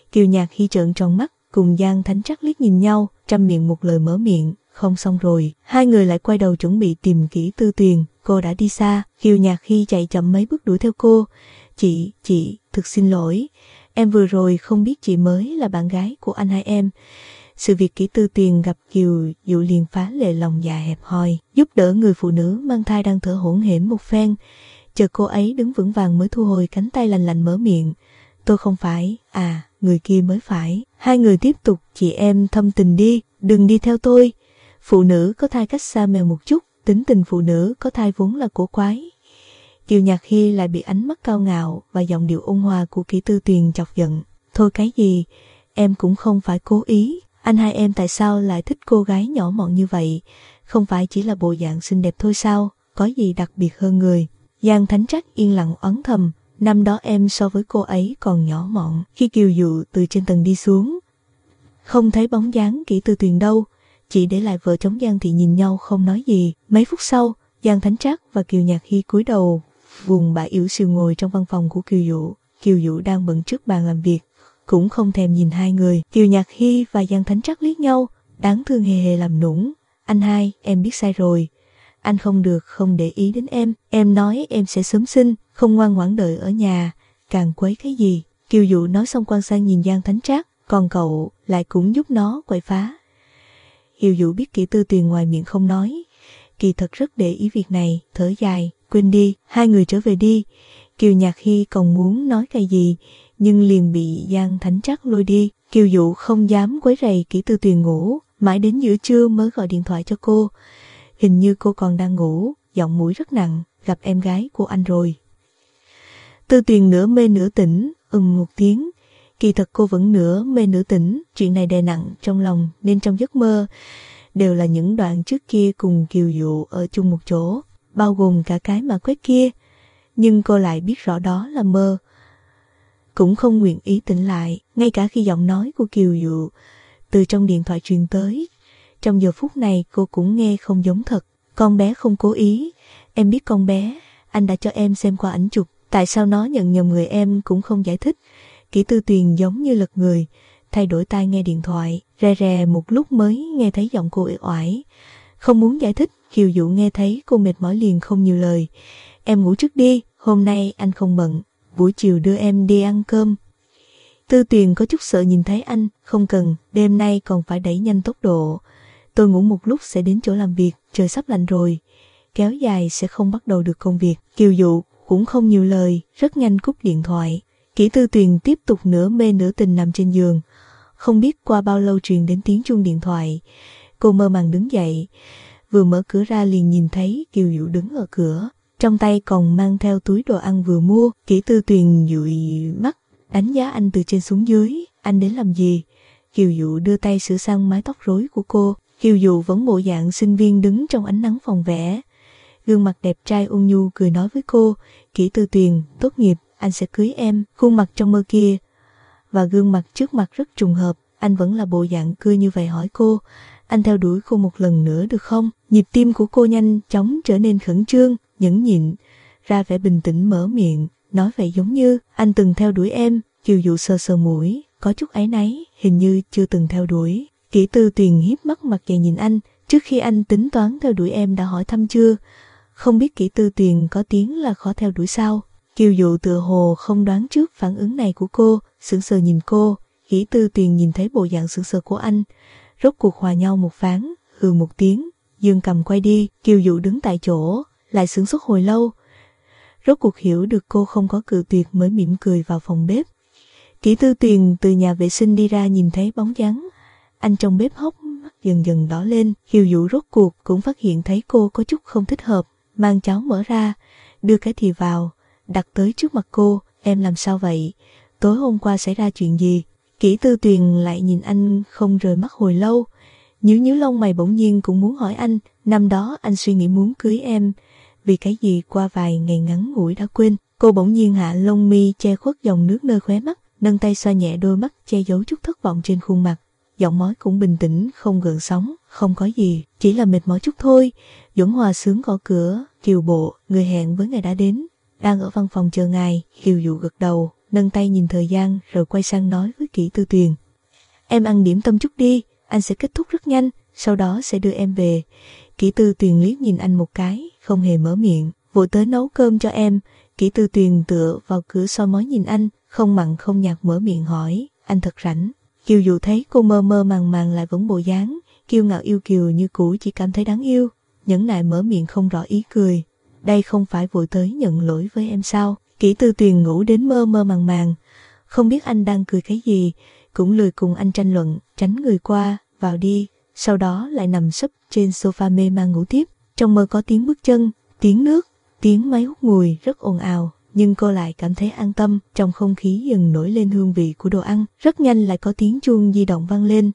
Kiều Nhạc Hy trợn tròn mắt, cùng Giang Thánh Trắc liếc nhìn nhau, trăm miệng một lời mở miệng, không xong rồi. Hai người lại quay đầu chuẩn bị tìm Kỷ Tư Tuyền, cô đã đi xa. Kiều Nhạc Hy chạy chậm mấy bước đuổi theo cô. Chị, chị, thực xin lỗi, em vừa rồi không biết chị mới là bạn gái của anh hai em. Sự việc Kỷ Tư Tuyền gặp Kiều Dụ liền phá lệ lòng dạ hẹp hòi, giúp đỡ người phụ nữ mang thai đang thở hổn hển một phen. Chờ cô ấy đứng vững vàng mới thu hồi cánh tay lành lạnh mở miệng. Tôi không phải, à, người kia mới phải. Hai người tiếp tục, chị em thâm tình đi, đừng đi theo tôi. Phụ nữ có thai cách xa mèo một chút, tính tình phụ nữ có thai vốn là cổ quái. Kiều Nhạc Hy lại bị ánh mắt cao ngạo và giọng điệu ôn hòa của Kỷ Tư Tuyền chọc giận. Thôi cái gì, em cũng không phải cố ý. Anh hai em tại sao lại thích cô gái nhỏ mọn như vậy? Không phải chỉ là bộ dạng xinh đẹp thôi sao? Có gì đặc biệt hơn người? Giang Thánh Trắc yên lặng oán thầm. Năm đó em so với cô ấy còn nhỏ mọn. Khi Kiều Dụ từ trên tầng đi xuống, không thấy bóng dáng Kỷ Tư Tuyền đâu, chỉ để lại vợ chồng Giang Thị nhìn nhau không nói gì. Mấy phút sau, Giang Thánh Trắc và Kiều Nhạc Hy cúi đầu, buồn bã yếu xìu ngồi trong văn phòng của Kiều Dụ. Kiều Dụ đang bận trước bàn làm việc, cũng không thèm nhìn hai người. Kiều Nhạc Hy và Giang Thánh Trắc liếc nhau, đáng thương hề hề làm nũng. Anh hai, em biết sai rồi. Anh không được không để ý đến em. Em nói em sẽ sớm sinh, không ngoan ngoãn đợi ở nhà, càng quấy cái gì. Kiều Dụ nói xong quay sang nhìn Giang Thánh Trắc, còn cậu lại cũng giúp nó quậy phá. Kiều Dụ biết Kỷ Tư Tuyền ngoài miệng không nói, kỳ thật rất để ý việc này, thở dài, quên đi, hai người trở về đi. Kiều Nhạc Hy còn muốn nói cái gì, nhưng liền bị Giang Thánh Trắc lôi đi. Kiều Dụ không dám quấy rầy Kỷ Tư Tuyền ngủ, mãi đến giữa trưa mới gọi điện thoại cho cô. Hình như cô còn đang ngủ, giọng mũi rất nặng, gặp em gái của anh rồi. Tư Tuyền nửa mê nửa tỉnh, ừm một tiếng. Kỳ thật cô vẫn nửa mê nửa tỉnh, chuyện này đè nặng trong lòng nên trong giấc mơ đều là những đoạn trước kia cùng Kiều Dụ ở chung một chỗ, bao gồm cả cái mà quét kia. Nhưng cô lại biết rõ đó là mơ, cũng không nguyện ý tỉnh lại, ngay cả khi giọng nói của Kiều Dụ từ trong điện thoại truyền tới. Trong giờ phút này cô cũng nghe không giống thật. Con bé không cố ý, em biết con bé, anh đã cho em xem qua ảnh chụp, tại sao nó nhận nhầm người em cũng không giải thích. Kỷ Tư Tuyền giống như lật người, thay đổi tai nghe điện thoại, rè rè một lúc mới nghe thấy giọng cô uể oải. Không muốn giải thích, Kiều Dụ nghe thấy cô mệt mỏi liền không nhiều lời. Em ngủ trước đi, hôm nay anh không bận, buổi chiều đưa em đi ăn cơm. Tư Tuyền có chút sợ nhìn thấy anh, không cần, đêm nay còn phải đẩy nhanh tốc độ. Tôi ngủ một lúc sẽ đến chỗ làm việc, trời sắp lạnh rồi, kéo dài sẽ không bắt đầu được công việc. Kiều Dụ cũng không nhiều lời, rất nhanh cúp điện thoại. Kỷ Tư Tuyền tiếp tục nửa mê nửa tình nằm trên giường. Không biết qua bao lâu truyền đến tiếng chuông điện thoại. Cô mơ màng đứng dậy, vừa mở cửa ra liền nhìn thấy Kiều Dụ đứng ở cửa, trong tay còn mang theo túi đồ ăn vừa mua. Kỷ Tư Tuyền dụi mắt, đánh giá anh từ trên xuống dưới. Anh đến làm gì? Kiều Dụ đưa tay sửa sang mái tóc rối của cô. Kiều Dụ vẫn bộ dạng sinh viên đứng trong ánh nắng phòng vẽ, gương mặt đẹp trai ôn nhu cười nói với cô. Kỷ Tư Tuyền, tốt nghiệp anh sẽ cưới em. Khuôn mặt trong mơ kia và gương mặt trước mặt rất trùng hợp, anh vẫn là bộ dạng cười như vậy hỏi cô, anh theo đuổi cô một lần nữa được không? Nhịp tim của cô nhanh chóng trở nên khẩn trương, nhẫn nhịn ra vẻ bình tĩnh mở miệng, nói vậy giống như anh từng theo đuổi em. Kiều Dụ sờ sờ mũi, có chút áy náy, hình như chưa từng theo đuổi. Kỷ Tư Tuyền hiếp mắt mặt dày nhìn anh, trước khi anh tính toán theo đuổi em đã hỏi thăm chưa? Không biết Kỷ Tư Tuyền có tiếng là khó theo đuổi sao? Kiều Dụ tựa hồ không đoán trước phản ứng này của cô, sững sờ nhìn cô. Kỷ Tư Tuyền nhìn thấy bộ dạng sững sờ của anh, rốt cuộc hòa nhau một ván, hừ một tiếng, dương cầm quay đi. Kiều Dụ đứng tại chỗ, lại sững sốt hồi lâu, rốt cuộc hiểu được cô không có cự tuyệt mới mỉm cười vào phòng bếp. Kỷ Tư Tuyền từ nhà vệ sinh đi ra nhìn thấy bóng dáng anh trong bếp, hốc mắt dần dần đỏ lên. Kiều Dụ rốt cuộc cũng phát hiện thấy cô có chút không thích hợp, mang cháo mở ra, đưa cái thìa vào, đặt tới trước mặt cô. Em làm sao vậy? Tối hôm qua xảy ra chuyện gì? Kỷ Tư Tuyền lại nhìn anh không rời mắt hồi lâu, nhíu nhíu lông mày bỗng nhiên cũng muốn hỏi anh, năm đó anh suy nghĩ muốn cưới em, vì cái gì qua vài ngày ngắn ngủi đã quên. Cô bỗng nhiên hạ lông mi che khuất dòng nước nơi khóe mắt, nâng tay xoa nhẹ đôi mắt che giấu chút thất vọng trên khuôn mặt, giọng nói cũng bình tĩnh không gợn sóng. Không có gì, chỉ là mệt mỏi chút thôi. Duẩn Hòa sướng gõ cửa, Kiều bộ, người hẹn với ngài đã đến, đang ở văn phòng chờ ngài. Kiều Dụ gật đầu, nâng tay nhìn thời gian rồi quay sang nói với Kỷ Tư Tuyền. Em ăn điểm tâm chút đi, anh sẽ kết thúc rất nhanh, sau đó sẽ đưa em về. Kỷ Tư Tuyền liếc nhìn anh một cái, không hề mở miệng. Vội tới nấu cơm cho em. Kỷ Tư Tuyền tựa vào cửa soi mói nhìn anh, không mặn không nhạt mở miệng hỏi, anh thật rảnh. Kiều Dụ thấy cô mơ mơ màng màng lại vẫn bộ dáng, kiêu ngạo yêu kiều như cũ, chỉ cảm thấy đáng yêu. Nhẫn nại mở miệng không rõ ý cười. Đây không phải vội tới nhận lỗi với em sao? Kỷ Tư Tuyền ngủ đến mơ mơ màng màng, không biết anh đang cười cái gì, cũng lười cùng anh tranh luận, tránh người qua, vào đi, sau đó lại nằm sấp trên sofa mê man ngủ tiếp. Trong mơ có tiếng bước chân, tiếng nước, tiếng máy hút mùi rất ồn ào, nhưng cô lại cảm thấy an tâm. Trong không khí dần nổi lên hương vị của đồ ăn. Rất nhanh lại có tiếng chuông di động vang lên.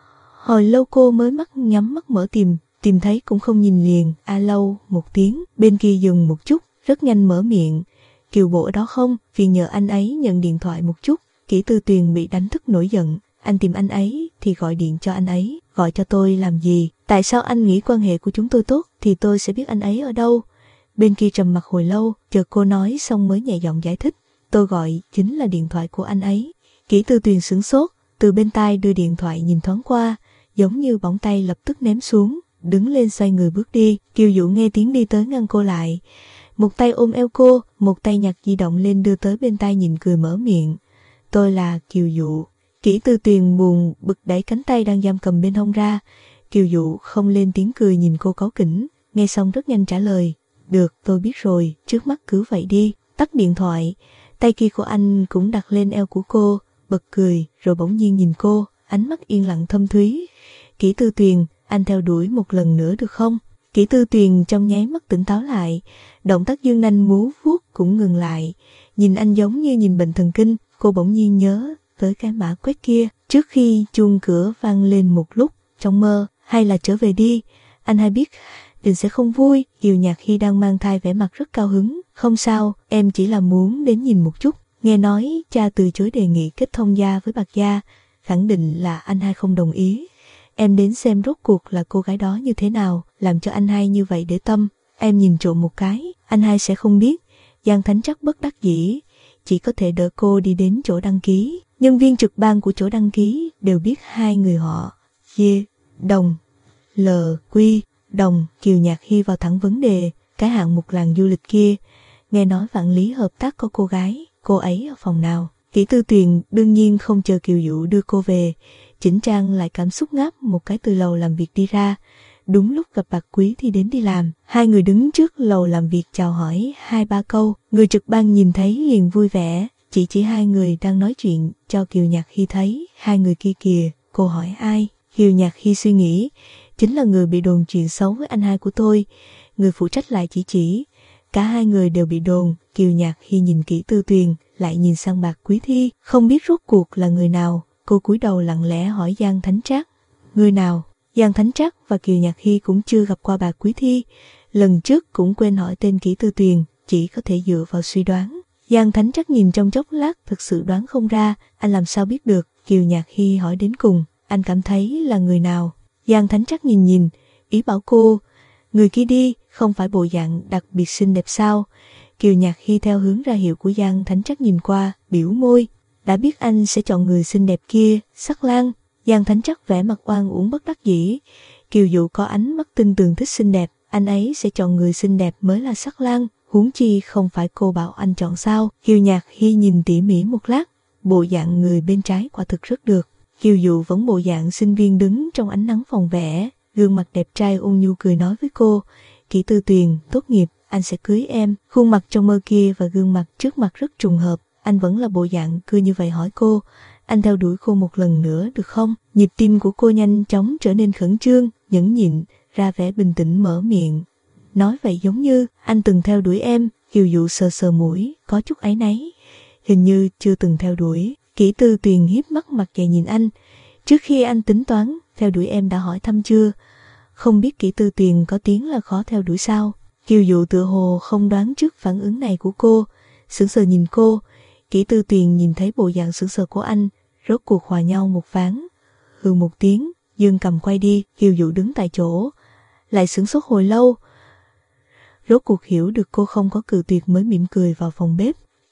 Hồi lâu cô mới mắt nhắm mắt mở tìm, tìm thấy cũng không nhìn liền. A lâu một tiếng, bên kia dừng một chút, rất nhanh mở miệng. Kiều Bộ ở đó không? Phiền nhờ anh ấy nhận điện thoại một chút. Kỷ Tư Tuyền bị đánh thức nổi giận. Anh tìm anh ấy thì gọi điện cho anh ấy, gọi cho tôi làm gì? Tại sao anh nghĩ quan hệ của chúng tôi tốt thì tôi sẽ biết anh ấy ở đâu? Bên kia trầm mặc hồi lâu, chợt cô nói xong mới nhẹ giọng giải thích. Tôi gọi chính là điện thoại của anh ấy. Kỷ Tư Tuyền sửng sốt, từ bên tai đưa điện thoại nhìn thoáng qua, giống như bỏng tay lập tức ném xuống, đứng lên xoay người bước đi. Kiều Dụ nghe tiếng đi tới ngăn cô lại. Một tay ôm eo cô, một tay nhặt di động lên đưa tới bên tai nhìn cười mở miệng. Tôi là Kiều Dụ. Kỷ Tư Tuyền buồn bực đẩy cánh tay đang giam cầm bên hông ra. Kiều Dụ không lên tiếng cười nhìn cô cáu kỉnh, nghe xong rất nhanh trả lời. Được, tôi biết rồi, trước mắt cứ vậy đi. Tắt điện thoại, tay kia của anh cũng đặt lên eo của cô, bật cười rồi bỗng nhiên nhìn cô, ánh mắt yên lặng thâm thúy. Kỷ Tư Tuyền, anh theo đuổi một lần nữa được không? Kỷ Tư Tuyền trong nháy mắt tỉnh táo lại, động tác dương nanh múa vuốt cũng ngừng lại, nhìn anh giống như nhìn bệnh thần kinh. Cô bỗng nhiên nhớ tới cái mã quét kia, trước khi chuông cửa vang lên một lúc, trong mơ, hay là trở về đi, anh hay biết Đình sẽ không vui. Kiều Nhạc Hy đang mang thai vẻ mặt rất cao hứng. Không sao, em chỉ là muốn đến nhìn một chút. Nghe nói cha từ chối đề nghị kết thông gia với Bạc Gia, khẳng định là anh hai không đồng ý. Em đến xem rốt cuộc là cô gái đó như thế nào, làm cho anh hai như vậy để tâm. Em nhìn trộm một cái, anh hai sẽ không biết. Giang Thánh Trắc bất đắc dĩ, chỉ có thể đỡ cô đi đến chỗ đăng ký. Nhân viên trực ban của chỗ đăng ký đều biết hai người họ. Dê, Đồng, L, Quy, Đồng. Kiều Nhạc Hy vào thẳng vấn đề, cái hạng mục làng du lịch kia, nghe nói Vạn Lý hợp tác có cô gái, cô ấy ở phòng nào? Kỷ Tư Tuyền đương nhiên không chờ Kiều Dụ đưa cô về, chỉnh trang lại cảm xúc ngáp một cái từ lầu làm việc đi ra. Đúng lúc gặp Bạc Quý thì đến đi làm, hai người đứng trước lầu làm việc chào hỏi hai ba câu. Người trực ban nhìn thấy liền vui vẻ, chỉ chỉ hai người đang nói chuyện cho Kiều Nhạc Hy thấy. Hai người kia kìa, cô hỏi ai? Kiều Nhạc Hy suy nghĩ, chính là người bị đồn chuyện xấu với anh hai của tôi. Người phụ trách lại chỉ chỉ, cả hai người đều bị đồn. Kiều Nhạc Hy nhìn Kỷ Tư Tuyền, lại nhìn sang Bạc Quý Thi, không biết rốt cuộc là người nào. Cô cúi đầu lặng lẽ hỏi Giang Thánh Trác, người nào? Giang Thánh Trác và Kiều Nhạc Hy cũng chưa gặp qua Bạc Quý Thi, lần trước cũng quên hỏi tên Kỷ Tư Tuyền, chỉ có thể dựa vào suy đoán. Giang Thánh Trác nhìn trong chốc lát thực sự đoán không ra, anh làm sao biết được? Kiều Nhạc Hy hỏi đến cùng, anh cảm thấy là người nào? Giang Thánh Trác nhìn nhìn, ý bảo cô, người kia đi, không phải bộ dạng đặc biệt xinh đẹp sao? Kiều Nhạc Hy theo hướng ra hiệu của Giang Thánh Trác nhìn qua, biểu môi, đã biết anh sẽ chọn người xinh đẹp kia, Sắc Lan. Giang Thánh Trác vẻ mặt oan uổng bất đắc dĩ. Kiều Dụ có ánh mắt tinh tường thích xinh đẹp, anh ấy sẽ chọn người xinh đẹp mới là Sắc Lan, huống chi không phải cô bảo anh chọn sao? Kiều Nhạc Hy nhìn tỉ mỉ một lát, bộ dạng người bên trái quả thực rất được. Kiều Dụ vẫn bộ dạng sinh viên đứng trong ánh nắng phòng vẽ, gương mặt đẹp trai ôn nhu cười nói với cô, Kỷ Tư Tuyền, tốt nghiệp, anh sẽ cưới em. Khuôn mặt trong mơ kia và gương mặt trước mặt rất trùng hợp, anh vẫn là bộ dạng cười như vậy hỏi cô, anh theo đuổi cô một lần nữa được không? Nhịp tim của cô nhanh chóng trở nên khẩn trương, nhẫn nhịn, ra vẻ bình tĩnh mở miệng. Nói vậy giống như, anh từng theo đuổi em. Kiều Dụ sờ sờ mũi, có chút áy náy. Hình như chưa từng theo đuổi. Kỷ Tư Tuyền hiếp mắt mặt dày nhìn anh. Trước khi anh tính toán, theo đuổi em đã hỏi thăm chưa? Không biết Kỷ Tư Tuyền có tiếng là khó theo đuổi sao? Kiều Dụ tựa hồ không đoán trước phản ứng này của cô, sững sờ nhìn cô. Kỷ Tư Tuyền nhìn thấy bộ dạng sững sờ của anh, rốt cuộc hòa nhau một ván, hừ một tiếng, dương cầm quay đi. Kiều Dụ đứng tại chỗ, lại sửng sốt hồi lâu, rốt cuộc hiểu được cô không có cự tuyệt mới mỉm cười vào phòng bếp.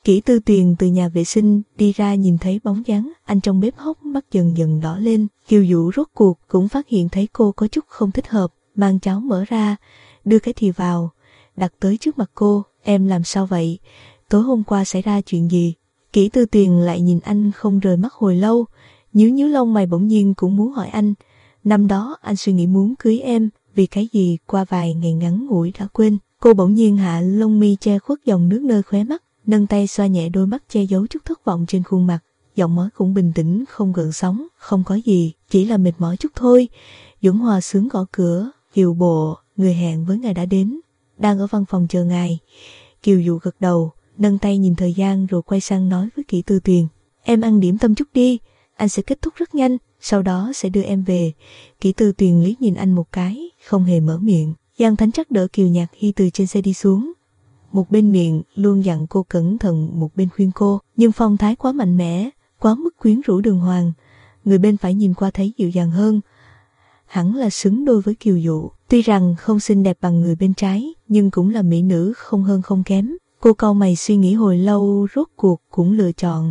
Kỷ Tư Tuyền từ nhà vệ sinh đi ra nhìn thấy bóng dáng anh trong bếp hốc, mắt dần dần đỏ lên. Kiều Dụ rốt cuộc cũng phát hiện thấy cô có chút không thích hợp, mang cháo mở ra, đưa cái thìa vào, đặt tới trước mặt cô. Em làm sao vậy? Tối hôm qua xảy ra chuyện gì? Kỷ Tư Tuyền lại nhìn anh không rời mắt hồi lâu, nhíu nhíu lông mày bỗng nhiên cũng muốn hỏi anh. Năm đó anh suy nghĩ muốn cưới em, vì cái gì qua vài ngày ngắn ngủi đã quên. Cô bỗng nhiên hạ lông mi che khuất dòng nước nơi khóe mắt, nâng tay xoa nhẹ đôi mắt che giấu chút thất vọng trên khuôn mặt, giọng nói cũng bình tĩnh không gợn sóng. Không có gì, chỉ là mệt mỏi chút thôi. Duẩn Hòa sướng gõ cửa. Kiều bộ, người hẹn với ngài đã đến, đang ở văn phòng chờ ngài. Kiều Dụ gật đầu, nâng tay nhìn thời gian rồi quay sang nói với Kỷ Tư Tuyền. Em ăn điểm tâm chút đi, anh sẽ kết thúc rất nhanh, sau đó sẽ đưa em về. Kỷ Tư Tuyền liếc nhìn anh một cái, không hề mở miệng. Giang Thánh Trắc đỡ Kiều Nhạc Hy từ trên xe đi xuống. Một bên miệng luôn dặn cô cẩn thận, một bên khuyên cô, nhưng phong thái quá mạnh mẽ, quá mức quyến rũ đường hoàng. Người bên phải nhìn qua thấy dịu dàng hơn, hẳn là xứng đôi với Kiều Dụ. Tuy rằng không xinh đẹp bằng người bên trái, nhưng cũng là mỹ nữ không hơn không kém. Cô cau mày suy nghĩ hồi lâu, rốt cuộc cũng lựa chọn.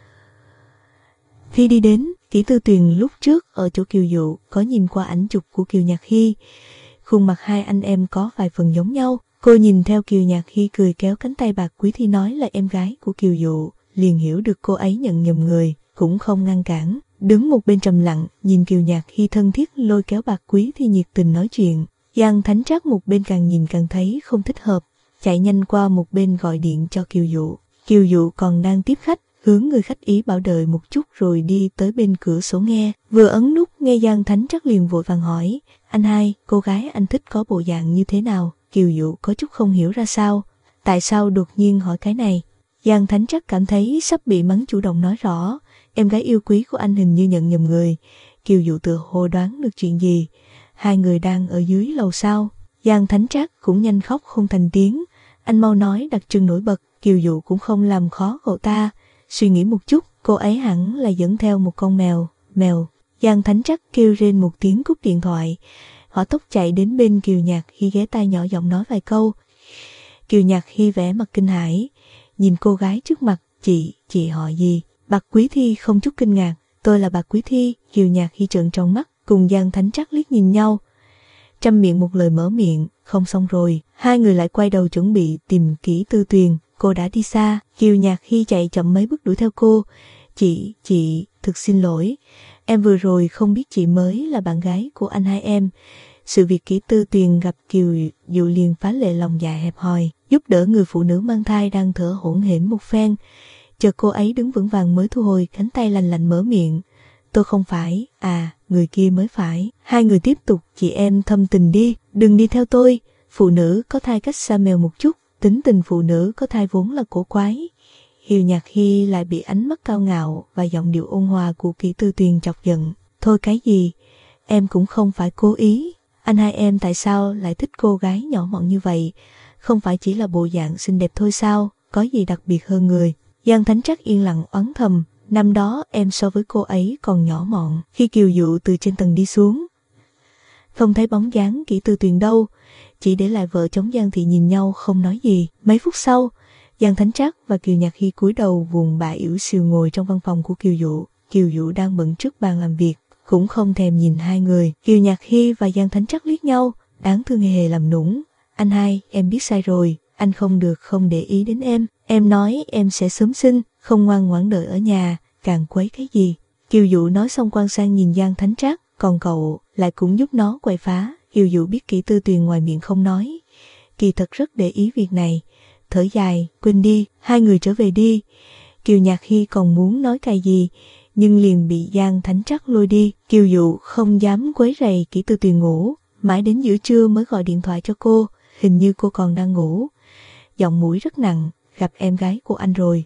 Khi đi đến, Kỷ Tư Tuyền lúc trước ở chỗ Kiều Dụ có nhìn qua ảnh chụp của Kiều Nhạc Hy. Khuôn mặt hai anh em có vài phần giống nhau. Cô nhìn theo Kiều Nhạc Hy cười kéo cánh tay Bạc Quý Thi nói là em gái của Kiều Dụ, liền hiểu được cô ấy nhận nhầm người, cũng không ngăn cản. Đứng một bên trầm lặng, nhìn Kiều Nhạc Hy thân thiết lôi kéo Bạc Quý Thi nhiệt tình nói chuyện. Giang Thánh Trác một bên càng nhìn càng thấy không thích hợp, chạy nhanh qua một bên gọi điện cho Kiều Dụ. Kiều Dụ còn đang tiếp khách, hướng người khách ý bảo đợi một chút rồi đi tới bên cửa sổ nghe. Vừa ấn nút nghe Giang Thánh Trác liền vội vàng hỏi, anh hai, cô gái anh thích có bộ dạng như thế nào? Kiều Dụ có chút không hiểu ra sao, tại sao đột nhiên hỏi cái này. Giang Thánh Trác cảm thấy sắp bị mắng, chủ động nói rõ, em gái yêu quý của anh hình như nhận nhầm người. Kiều Dụ tựa hồ đoán được chuyện gì, hai người đang ở dưới lầu sao. Giang Thánh Trác cũng nhanh khóc không thành tiếng, anh mau nói đặc trưng nổi bật. Kiều Dụ cũng không làm khó cậu ta, suy nghĩ một chút, cô ấy hẳn là dẫn theo một con mèo. Mèo. Giang Thánh Trác kêu rên một tiếng cúp điện thoại, hỏa tốc chạy đến bên Kiều Nhạc Hy ghé tai nhỏ giọng nói vài câu. Kiều Nhạc Hy vẻ mặt kinh hãi, nhìn cô gái trước mặt. Chị, chị họ gì? Bạc Quý Thi không chút kinh ngạc. Tôi là Bạc Quý Thi. Kiều Nhạc Hy trợn tròn mắt, cùng Giang Thánh Trác liếc nhìn nhau, trăm miệng một lời mở miệng, không xong rồi. Hai người lại quay đầu chuẩn bị tìm Kỷ Tư Tuyền, cô đã đi xa. Kiều Nhạc Hy chạy chậm mấy bước đuổi theo cô. Chị, chị, thực xin lỗi, em vừa rồi không biết chị mới là bạn gái của anh hai em. Sự việc Kỷ Tư Tuyền gặp Kiều Dụ liền phá lệ lòng dạ hẹp hòi, giúp đỡ người phụ nữ mang thai đang thở hổn hển một phen. Chờ cô ấy đứng vững vàng mới thu hồi cánh tay lành lạnh mở miệng. Tôi không phải, à, người kia mới phải. Hai người tiếp tục chị em thâm tình đi, đừng đi theo tôi. Phụ nữ có thai cách xa mèo một chút, tính tình phụ nữ có thai vốn là cổ quái. Kiều Nhạc Hy lại bị ánh mắt cao ngạo và giọng điệu ôn hòa của Kỷ Tư Tuyền chọc giận. Thôi cái gì, em cũng không phải cố ý. Anh hai em tại sao lại thích cô gái nhỏ mọn như vậy? Không phải chỉ là bộ dạng xinh đẹp thôi sao? Có gì đặc biệt hơn người? Giang Thánh Trác yên lặng oán thầm, năm đó em so với cô ấy còn nhỏ mọn. Khi Kiều Dụ từ trên tầng đi xuống, không thấy bóng dáng Kỷ Tư Tuyền đâu, chỉ để lại vợ chồng Giang Thị nhìn nhau không nói gì. Mấy phút sau, Giang Thánh Trác và Kiều Nhạc Hy cúi đầu buồn bã yểu xìu ngồi trong văn phòng của Kiều Dụ. Kiều Dụ đang bận trước bàn làm việc, cũng không thèm nhìn hai người. Kiều Nhạc Hy và Giang Thánh Trác liếc nhau, đáng thương hề hề làm nũng. Anh hai, em biết sai rồi, anh không được không để ý đến em. Em nói em sẽ sớm sinh, không ngoan ngoãn đợi ở nhà, càng quấy cái gì. Kiều Dụ nói xong quay sang nhìn Giang Thánh Trác, còn cậu lại cũng giúp nó quậy phá. Kiều Dụ biết Kỷ Tư Tuyền ngoài miệng không nói, kỳ thật rất để ý việc này, thở dài, quên đi, hai người trở về đi. Kiều Nhạc Hy còn muốn nói cái gì, nhưng liền bị Giang Thánh Trác lôi đi. Kiều Dụ không dám quấy rầy Kỷ Tư Tuyền ngủ, mãi đến giữa trưa mới gọi điện thoại cho cô, hình như cô còn đang ngủ. Giọng mũi rất nặng, gặp em gái của anh rồi.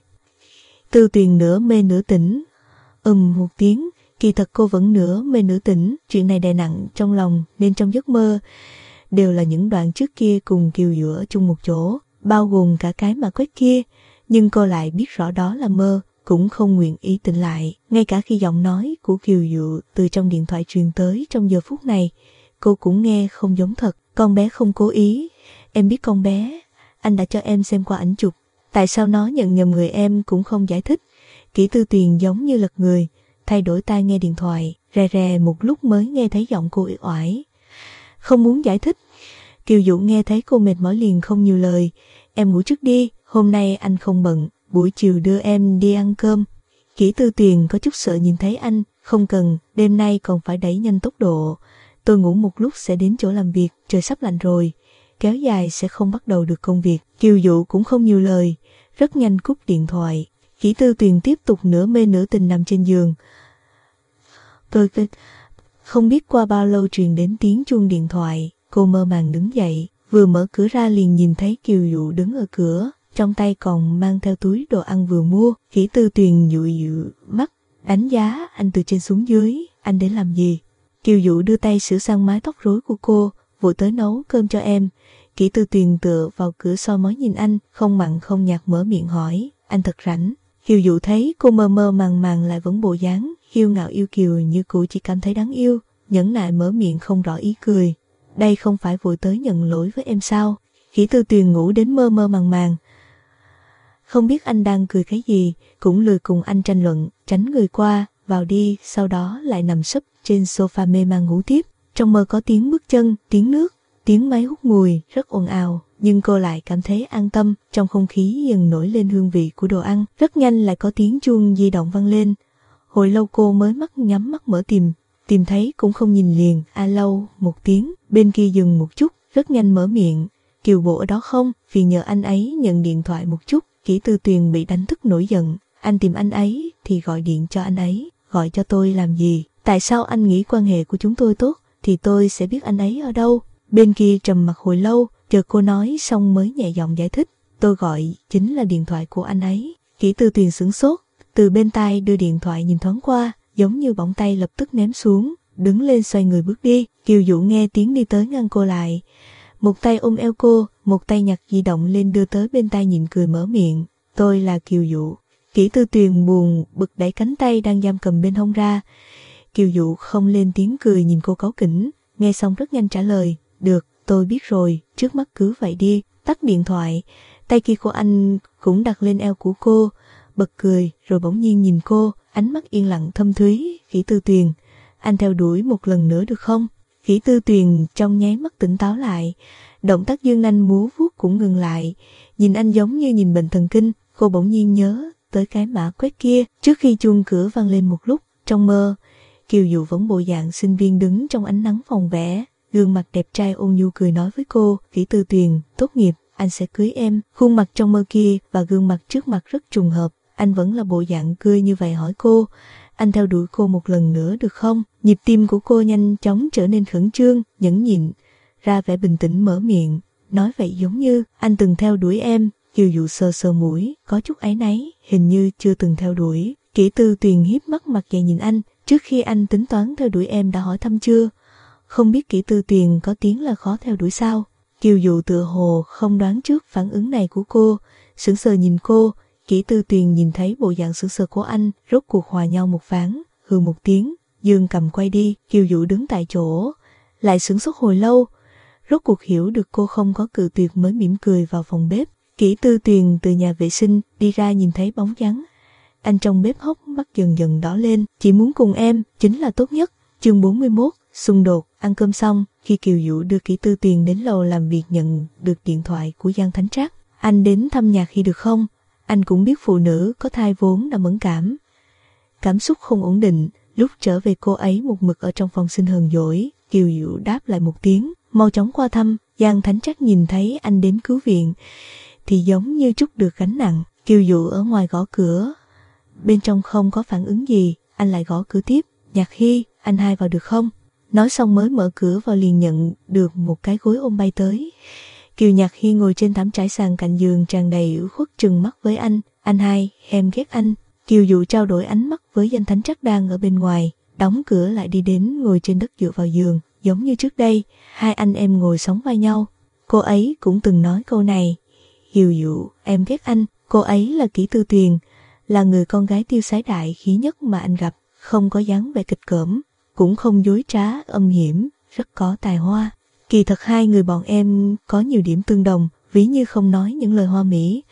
Tư Tuyền nửa mê nửa tỉnh, ừm một tiếng. Kỳ thật cô vẫn nửa mê nửa tỉnh, chuyện này đè nặng trong lòng nên trong giấc mơ đều là những đoạn trước kia cùng Kiều Dụ ở chung một chỗ, bao gồm cả cái mà quét kia, nhưng cô lại biết rõ đó là mơ, cũng không nguyện ý tỉnh lại. Ngay cả khi giọng nói của Kiều Dụ từ trong điện thoại truyền tới trong giờ phút này, cô cũng nghe không giống thật. Con bé không cố ý, em biết con bé, anh đã cho em xem qua ảnh chụp, Tại sao nó nhận nhầm người em cũng không giải thích. Kỷ Tư Tuyền giống như lật người, thay đổi tai nghe điện thoại, rè rè một lúc mới nghe thấy giọng cô uể oải. Không muốn giải thích. Kiều Vũ nghe thấy cô mệt mỏi liền không nhiều lời. Em ngủ trước đi, hôm nay anh không bận, buổi chiều đưa em đi ăn cơm. Kỷ Tư Tuyền có chút sợ nhìn thấy anh. Không cần, đêm nay còn phải đẩy nhanh tốc độ. Tôi ngủ một lúc sẽ đến chỗ làm việc, trời sắp lạnh rồi. Kéo dài sẽ không bắt đầu được công việc. Kiều Vũ cũng không nhiều lời, rất nhanh cúp điện thoại. Kỷ Tư Tuyền tiếp tục nửa mê nửa tình nằm trên giường. Tôi không biết qua bao lâu truyền đến tiếng chuông điện thoại. Cô mơ màng đứng dậy, vừa mở cửa ra liền nhìn thấy Kiều Vũ đứng ở cửa, trong tay còn mang theo túi đồ ăn vừa mua. Kỷ Tư Tuyền dụi dụi mắt, đánh giá anh từ trên xuống dưới. Anh đến làm gì? Kiều Vũ đưa tay sửa sang mái tóc rối của cô, vội tới nấu cơm cho em. Kỷ Tư Tuyền tựa vào cửa soi mói nhìn anh, không mặn không nhạt mở miệng hỏi, anh thật rảnh. Kiều Vũ thấy cô mơ mơ màng màng lại vẫn bộ dáng kiêu ngạo yêu kiều như cũ, chỉ cảm thấy đáng yêu, nhẫn nại mở miệng không rõ ý cười. Đây không phải vội tới nhận lỗi với em sao? Kỷ Tư Tuyền ngủ đến mơ mơ màng màng, không biết anh đang cười cái gì, cũng lười cùng anh tranh luận, tránh người qua, vào đi, sau đó lại nằm sấp trên sofa mê man ngủ tiếp. Trong mơ có tiếng bước chân, tiếng nước, tiếng máy hút mùi, rất ồn ào, nhưng cô lại cảm thấy an tâm. Trong không khí dần nổi lên hương vị của đồ ăn, rất nhanh lại có tiếng chuông di động vang lên. Hồi lâu cô mới mắt nhắm mắt mở tìm, tìm thấy cũng không nhìn liền, a lâu, một tiếng, bên kia dừng một chút, rất nhanh mở miệng, Kiều Bộ ở đó không, vì nhờ anh ấy nhận điện thoại một chút. Kỷ Tư Tuyền bị đánh thức nổi giận, anh tìm anh ấy thì gọi điện cho anh ấy, gọi cho tôi làm gì? Tại sao anh nghĩ quan hệ của chúng tôi tốt thì tôi sẽ biết anh ấy ở đâu? Bên kia trầm mặc hồi lâu, chợt cô nói xong mới nhẹ giọng giải thích, tôi gọi chính là điện thoại của anh ấy. Kỷ Tư Tuyền sửng sốt, từ bên tai đưa điện thoại nhìn thoáng qua, giống như bỗng tay lập tức ném xuống, đứng lên xoay người bước đi. Kiều Vũ nghe tiếng đi tới ngăn cô lại, một tay ôm eo cô, một tay nhặt di động lên đưa tới bên tai, nhịn cười mở miệng, tôi là Kiều Vũ. Kỷ Tư Tuyền buồn bực đẩy cánh tay đang giam cầm bên hông ra. Kiều Vũ không lên tiếng cười nhìn cô cáu kỉnh, nghe xong rất nhanh trả lời, được, tôi biết rồi, trước mắt cứ vậy đi. Tắt điện thoại, tay kia của anh cũng đặt lên eo của cô, bật cười rồi bỗng nhiên nhìn cô, ánh mắt yên lặng thâm thúy. Kỷ Tư Tuyền, anh theo đuổi một lần nữa được không? Kỷ Tư Tuyền trong nháy mắt tỉnh táo lại, động tác dương nanh múa vuốt cũng ngừng lại, nhìn anh giống như nhìn bệnh thần kinh. Cô bỗng nhiên nhớ tới cái mã quét kia, trước khi chuông cửa vang lên một lúc, trong mơ, Kiều Vũ vẫn bộ dạng sinh viên đứng trong ánh nắng phòng vẽ, gương mặt đẹp trai ôn nhu cười nói với cô, Kỷ Tư Tuyền, tốt nghiệp, anh sẽ cưới em. Khuôn mặt trong mơ kia và gương mặt trước mặt rất trùng hợp, anh vẫn là bộ dạng cười như vậy hỏi cô, anh theo đuổi cô một lần nữa được không? Nhịp tim của cô nhanh chóng trở nên khẩn trương, nhẫn nhịn ra vẻ bình tĩnh mở miệng, nói vậy giống như anh từng theo đuổi em. Kiều Vũ sờ sờ mũi, có chút áy náy, hình như chưa từng theo đuổi. Kỷ Tư Tuyền hiếp mắt mặt dày nhìn anh, trước khi anh tính toán theo đuổi em đã hỏi thăm chưa? Không biết Kỷ Tư Tuyền có tiếng là khó theo đuổi sao? Kiều Vũ tựa hồ không đoán trước phản ứng này của cô, sững sờ nhìn cô. Kỷ Tư Tuyền nhìn thấy bộ dạng sững sờ của anh, rốt cuộc hòa nhau một ván, hừ một tiếng, dương cầm quay đi. Kiều Vũ đứng tại chỗ, lại sững sốt hồi lâu, rốt cuộc hiểu được cô không có cự tuyệt mới mỉm cười vào phòng bếp. Kỷ Tư Tuyền từ nhà vệ sinh đi ra nhìn thấy bóng trắng anh trong bếp, hốc mắt dần dần đỏ lên, chỉ muốn cùng em chính là tốt nhất. Chương bốn mươi mốt, xung đột. Ăn cơm xong, khi Kiều Vũ đưa Kỷ Tư Tuyền đến lầu làm việc nhận được điện thoại của Giang Thánh Trác. Anh đến thăm Nhạc Hy được không? Anh cũng biết phụ nữ có thai vốn đã mẫn cảm, cảm xúc không ổn định. Lúc trở về cô ấy một mực ở trong phòng sinh hờn dỗi. Kiều Vũ đáp lại một tiếng, mau chóng qua thăm. Giang Thánh Trác nhìn thấy anh đến cứu viện thì giống như trút được gánh nặng. Kiều Vũ ở ngoài gõ cửa, bên trong không có phản ứng gì, anh lại gõ cửa tiếp. Nhạc Hy, anh hai vào được không? Nói xong mới mở cửa vào liền nhận được một cái gối ôm bay tới. Kiều Nhạc Hy ngồi trên thảm trải sàn cạnh giường tràn đầy ửu khuất trừng mắt với anh. Anh hai, em ghét anh. Kiều Vũ trao đổi ánh mắt với Giang Thánh Trác đang ở bên ngoài, đóng cửa lại đi đến ngồi trên đất dựa vào giường. Giống như trước đây, hai anh em ngồi sóng vai nhau. Cô ấy cũng từng nói câu này. Kiều Vũ, em ghét anh. Cô ấy là Kỷ Tư Tuyền, là người con gái tiêu sái đại khí nhất mà anh gặp, không có dáng vẻ kịch cỡm, cũng không dối trá âm hiểm, rất có tài hoa. Kỳ thật hai người bọn em có nhiều điểm tương đồng, ví như không nói những lời hoa mỹ,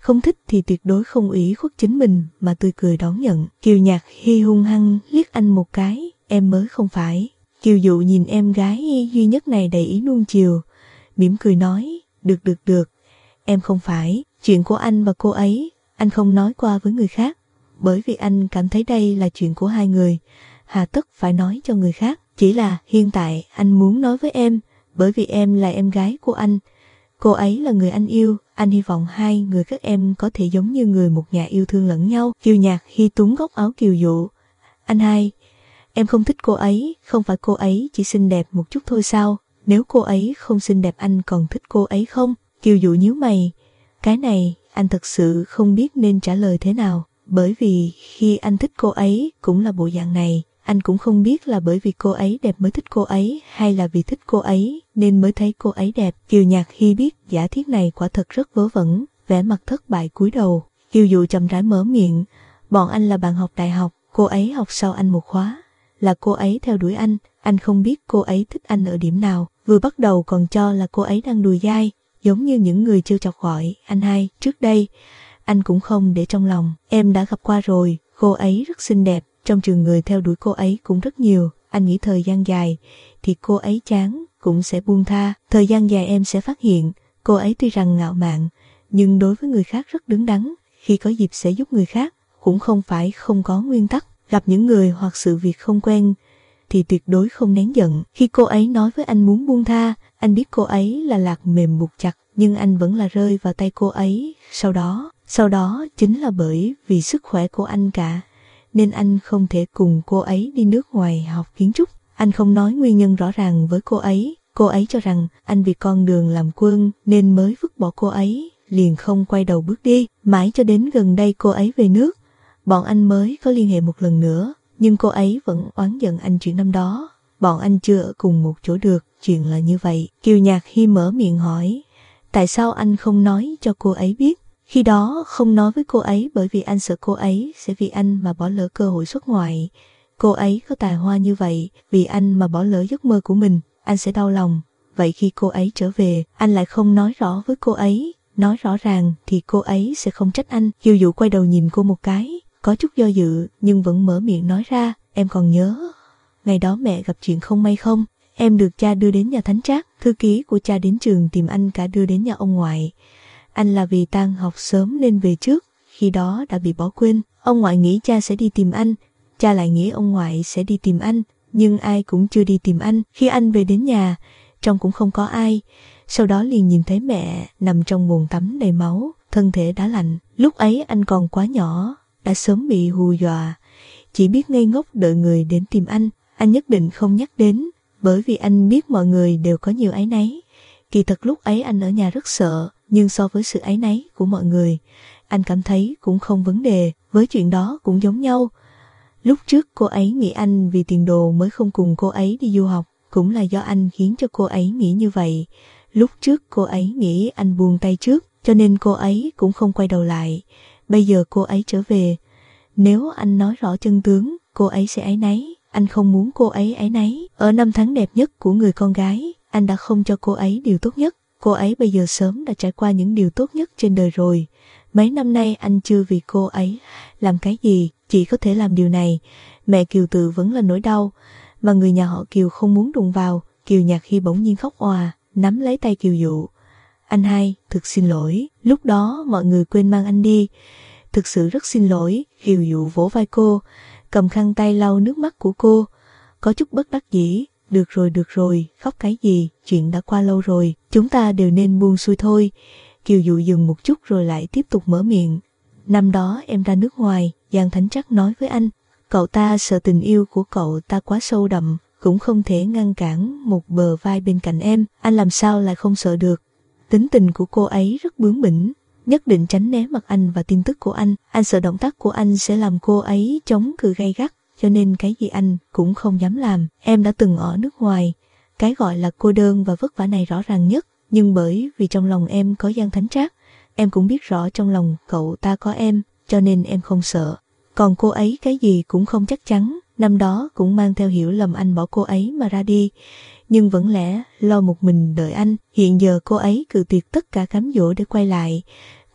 không thích thì tuyệt đối không ủy khuất chính mình mà tươi cười đón nhận. Kiều Nhạc Hy hung hăng liếc anh một cái, em mới không phải. Kiều Dụ nhìn em gái duy nhất này đầy ý nuông chiều, mỉm cười nói, được được được, em không phải. Chuyện của anh và cô ấy, anh không nói qua với người khác, bởi vì anh cảm thấy đây là chuyện của hai người, hà tất phải nói cho người khác. Chỉ là hiện tại anh muốn nói với em, bởi vì em là em gái của anh, cô ấy là người anh yêu, anh hy vọng hai người các em có thể giống như người một nhà yêu thương lẫn nhau. Kiều Nhạc Hy túm góc áo Kiều Dụ, anh hai, em không thích cô ấy, không phải cô ấy chỉ xinh đẹp một chút thôi sao? Nếu cô ấy không xinh đẹp anh còn thích cô ấy không? Kiều Dụ nhíu mày, cái này anh thật sự không biết nên trả lời thế nào, bởi vì khi anh thích cô ấy cũng là bộ dạng này. Anh cũng không biết là bởi vì cô ấy đẹp mới thích cô ấy hay là vì thích cô ấy nên mới thấy cô ấy đẹp. Kiều Nhạc Hy biết giả thiết này quả thật rất vớ vẩn, vẻ mặt thất bại cúi đầu. Kiều Dụ chậm rãi mở miệng, bọn anh là bạn học đại học, cô ấy học sau anh một khóa, là cô ấy theo đuổi anh, anh không biết cô ấy thích anh ở điểm nào, vừa bắt đầu còn cho là cô ấy đang đùa dai, giống như những người trêu chọc gọi anh hai. Trước đây, anh cũng không để trong lòng, em đã gặp qua rồi, cô ấy rất xinh đẹp. Trong trường người theo đuổi cô ấy cũng rất nhiều, anh nghĩ thời gian dài thì cô ấy chán cũng sẽ buông tha. Thời gian dài em sẽ phát hiện cô ấy tuy rằng ngạo mạn nhưng đối với người khác rất đứng đắn, khi có dịp sẽ giúp người khác, cũng không phải không có nguyên tắc. Gặp những người hoặc sự việc không quen thì tuyệt đối không nén giận. Khi cô ấy nói với anh muốn buông tha, anh biết cô ấy là lạc mềm buộc chặt, nhưng anh vẫn là rơi vào tay cô ấy. Sau đó, sau đó chính là bởi vì sức khỏe của anh cả, nên anh không thể cùng cô ấy đi nước ngoài học kiến trúc. Anh không nói nguyên nhân rõ ràng với cô ấy, cô ấy cho rằng anh vì con đường làm quân nên mới vứt bỏ cô ấy, liền không quay đầu bước đi. Mãi cho đến gần đây cô ấy về nước, bọn anh mới có liên hệ một lần nữa, nhưng cô ấy vẫn oán giận anh chuyện năm đó, bọn anh chưa ở cùng một chỗ được, chuyện là như vậy. Kiều Nhạc Hy mở miệng hỏi, tại sao anh không nói cho cô ấy biết? Khi đó không nói với cô ấy bởi vì anh sợ cô ấy sẽ vì anh mà bỏ lỡ cơ hội xuất ngoại. Cô ấy có tài hoa như vậy, vì anh mà bỏ lỡ giấc mơ của mình, anh sẽ đau lòng. Vậy khi cô ấy trở về, anh lại không nói rõ với cô ấy, nói rõ ràng thì cô ấy sẽ không trách anh. Kiều Dụ quay đầu nhìn cô một cái, có chút do dự nhưng vẫn mở miệng nói ra, em còn nhớ ngày đó mẹ gặp chuyện không may không? Em được cha đưa đến nhà Thánh Trác, thư ký của cha đến trường tìm anh cả đưa đến nhà ông ngoại. Anh là vì tan học sớm nên về trước, khi đó đã bị bỏ quên. Ông ngoại nghĩ cha sẽ đi tìm anh, cha lại nghĩ ông ngoại sẽ đi tìm anh, nhưng ai cũng chưa đi tìm anh. Khi anh về đến nhà, trong cũng không có ai. Sau đó liền nhìn thấy mẹ nằm trong bồn tắm đầy máu, thân thể đã lạnh. Lúc ấy anh còn quá nhỏ, đã sớm bị hù dọa, chỉ biết ngây ngốc đợi người đến tìm anh. Anh nhất định không nhắc đến, bởi vì anh biết mọi người đều có nhiều áy náy. Kỳ thật lúc ấy anh ở nhà rất sợ, nhưng so với sự áy náy của mọi người, anh cảm thấy cũng không vấn đề. Với chuyện đó cũng giống nhau. Lúc trước cô ấy nghĩ anh vì tiền đồ mới không cùng cô ấy đi du học, cũng là do anh khiến cho cô ấy nghĩ như vậy. Lúc trước cô ấy nghĩ anh buông tay trước, cho nên cô ấy cũng không quay đầu lại. Bây giờ cô ấy trở về, nếu anh nói rõ chân tướng, cô ấy sẽ áy náy. Anh không muốn cô ấy áy náy. Ở năm tháng đẹp nhất của người con gái, anh đã không cho cô ấy điều tốt nhất. Cô ấy bây giờ sớm đã trải qua những điều tốt nhất trên đời rồi. Mấy năm nay anh chưa vì cô ấy làm cái gì, chỉ có thể làm điều này. Mẹ Kiều Tự vẫn là nỗi đau, mà người nhà họ Kiều không muốn đụng vào. Kiều Nhạc Hy bỗng nhiên khóc òa, nắm lấy tay Kiều Dụ. Anh hai, thực xin lỗi, lúc đó mọi người quên mang anh đi. Thực sự rất xin lỗi. Kiều Dụ vỗ vai cô, cầm khăn tay lau nước mắt của cô, có chút bất đắc dĩ. Được rồi, được rồi, khóc cái gì, chuyện đã qua lâu rồi, chúng ta đều nên buông xuôi thôi. Kiều Dụ dừng một chút rồi lại tiếp tục mở miệng. Năm đó em ra nước ngoài, Giang Thánh Trác nói với anh, cậu ta sợ tình yêu của cậu ta quá sâu đậm, cũng không thể ngăn cản một bờ vai bên cạnh em, anh làm sao lại không sợ được. Tính tình của cô ấy rất bướng bỉnh, nhất định tránh né mặt anh và tin tức của anh, anh sợ động tác của anh sẽ làm cô ấy chống cự gay gắt, cho nên cái gì anh cũng không dám làm. Em đã từng ở nước ngoài, cái gọi là cô đơn và vất vả này rõ ràng nhất, nhưng bởi vì trong lòng em có Giang Thánh Trác, em cũng biết rõ trong lòng cậu ta có em, cho nên em không sợ. Còn cô ấy cái gì cũng không chắc chắn, năm đó cũng mang theo hiểu lầm anh bỏ cô ấy mà ra đi, nhưng vẫn lẽ lo một mình đợi anh. Hiện giờ cô ấy cự tuyệt tất cả cám dỗ để quay lại,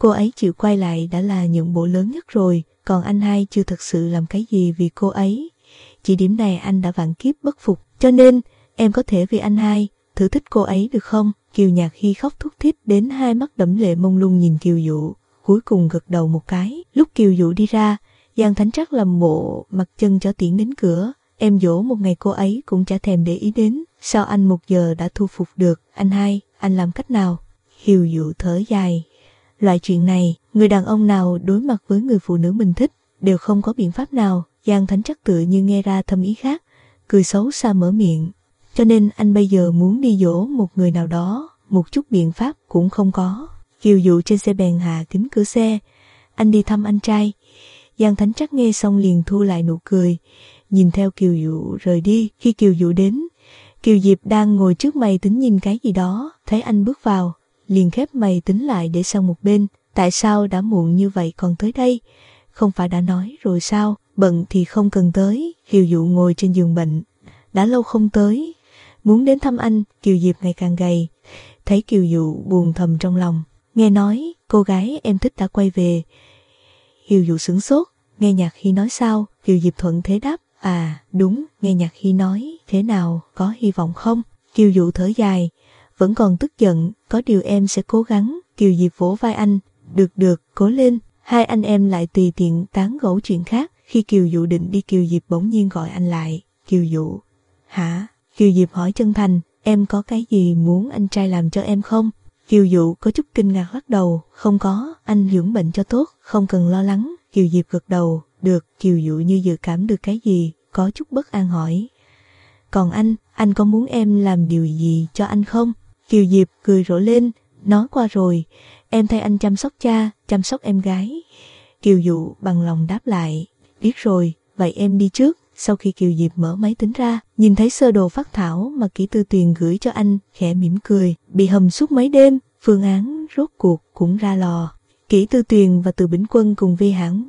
Cô ấy chịu quay lại đã là nhượng bộ lớn nhất rồi, còn anh hai chưa thật sự làm cái gì vì cô ấy. Chỉ điểm này anh đã vạn kiếp bất phục, cho nên em có thể vì anh hai thử thích cô ấy được không? Kiều Nhạc Hy khóc thút thít đến hai mắt đẫm lệ mông lung nhìn Kiều Dụ, cuối cùng gật đầu một cái. Lúc Kiều Dụ đi ra, Giang Thánh Trắc làm bộ mặt chân cho tiễn đến cửa. Em dỗ một ngày cô ấy cũng chả thèm để ý đến. Sao anh một giờ đã thu phục được? Anh hai, anh làm cách nào? Kiều Dụ thở dài. Loại chuyện này, người đàn ông nào đối mặt với người phụ nữ mình thích đều không có biện pháp nào. Giang Thánh Trắc tựa như nghe ra thâm ý khác, cười xấu xa mở miệng. Cho nên anh bây giờ muốn đi dỗ một người nào đó, một chút biện pháp cũng không có. Kiều Dụ trên xe bèn hạ kính cửa xe. Anh đi thăm anh trai. Giang Thánh Trắc nghe xong liền thu lại nụ cười, nhìn theo Kiều Dụ rời đi. Khi Kiều Dụ đến, Kiều Diệp đang ngồi trước máy tính nhìn cái gì đó, thấy anh bước vào, liền khép máy tính lại để sang một bên. Tại sao đã muộn như vậy còn tới đây? Không phải đã nói rồi sao? Bận thì không cần tới. Kiều Dụ ngồi trên giường bệnh, đã lâu không tới, muốn đến thăm anh. Kiều Diệp ngày càng gầy, thấy Kiều Dụ buồn thầm trong lòng. Nghe nói cô gái em thích đã quay về. Kiều Dụ sửng sốt, nghe Nhạc Hy nói sao? Kiều Diệp thuận thế đáp, à đúng, nghe Nhạc Hy nói. Thế nào, có hy vọng không? Kiều Dụ thở dài, vẫn còn tức giận, có điều em sẽ cố gắng. Kiều Diệp vỗ vai anh, được được, cố lên. Hai anh em lại tùy tiện tán gẫu chuyện khác. Khi Kiều Dụ định đi, Kiều Diệp bỗng nhiên gọi anh lại. Kiều Dụ, hả? Kiều Diệp hỏi chân thành, em có cái gì muốn anh trai làm cho em không? Kiều Dụ có chút kinh ngạc lắc đầu, không có, anh dưỡng bệnh cho tốt, không cần lo lắng. Kiều Diệp gật đầu, được. Kiều Dụ như dự cảm được cái gì, có chút bất an hỏi, còn anh, anh có muốn em làm điều gì cho anh không? Kiều Diệp cười rộ lên, nói qua rồi, em thay anh chăm sóc cha, chăm sóc em gái. Kiều Dụ bằng lòng đáp lại, biết rồi, vậy em đi trước. Sau khi Kiều Diệp mở máy tính ra, nhìn thấy sơ đồ phác thảo mà Kỷ Tư Tuyền gửi cho anh, khẽ mỉm cười. Bị hầm suốt mấy đêm, phương án rốt cuộc cũng ra lò. Kỷ Tư Tuyền và Từ Bỉnh Quân cùng Vi Hãn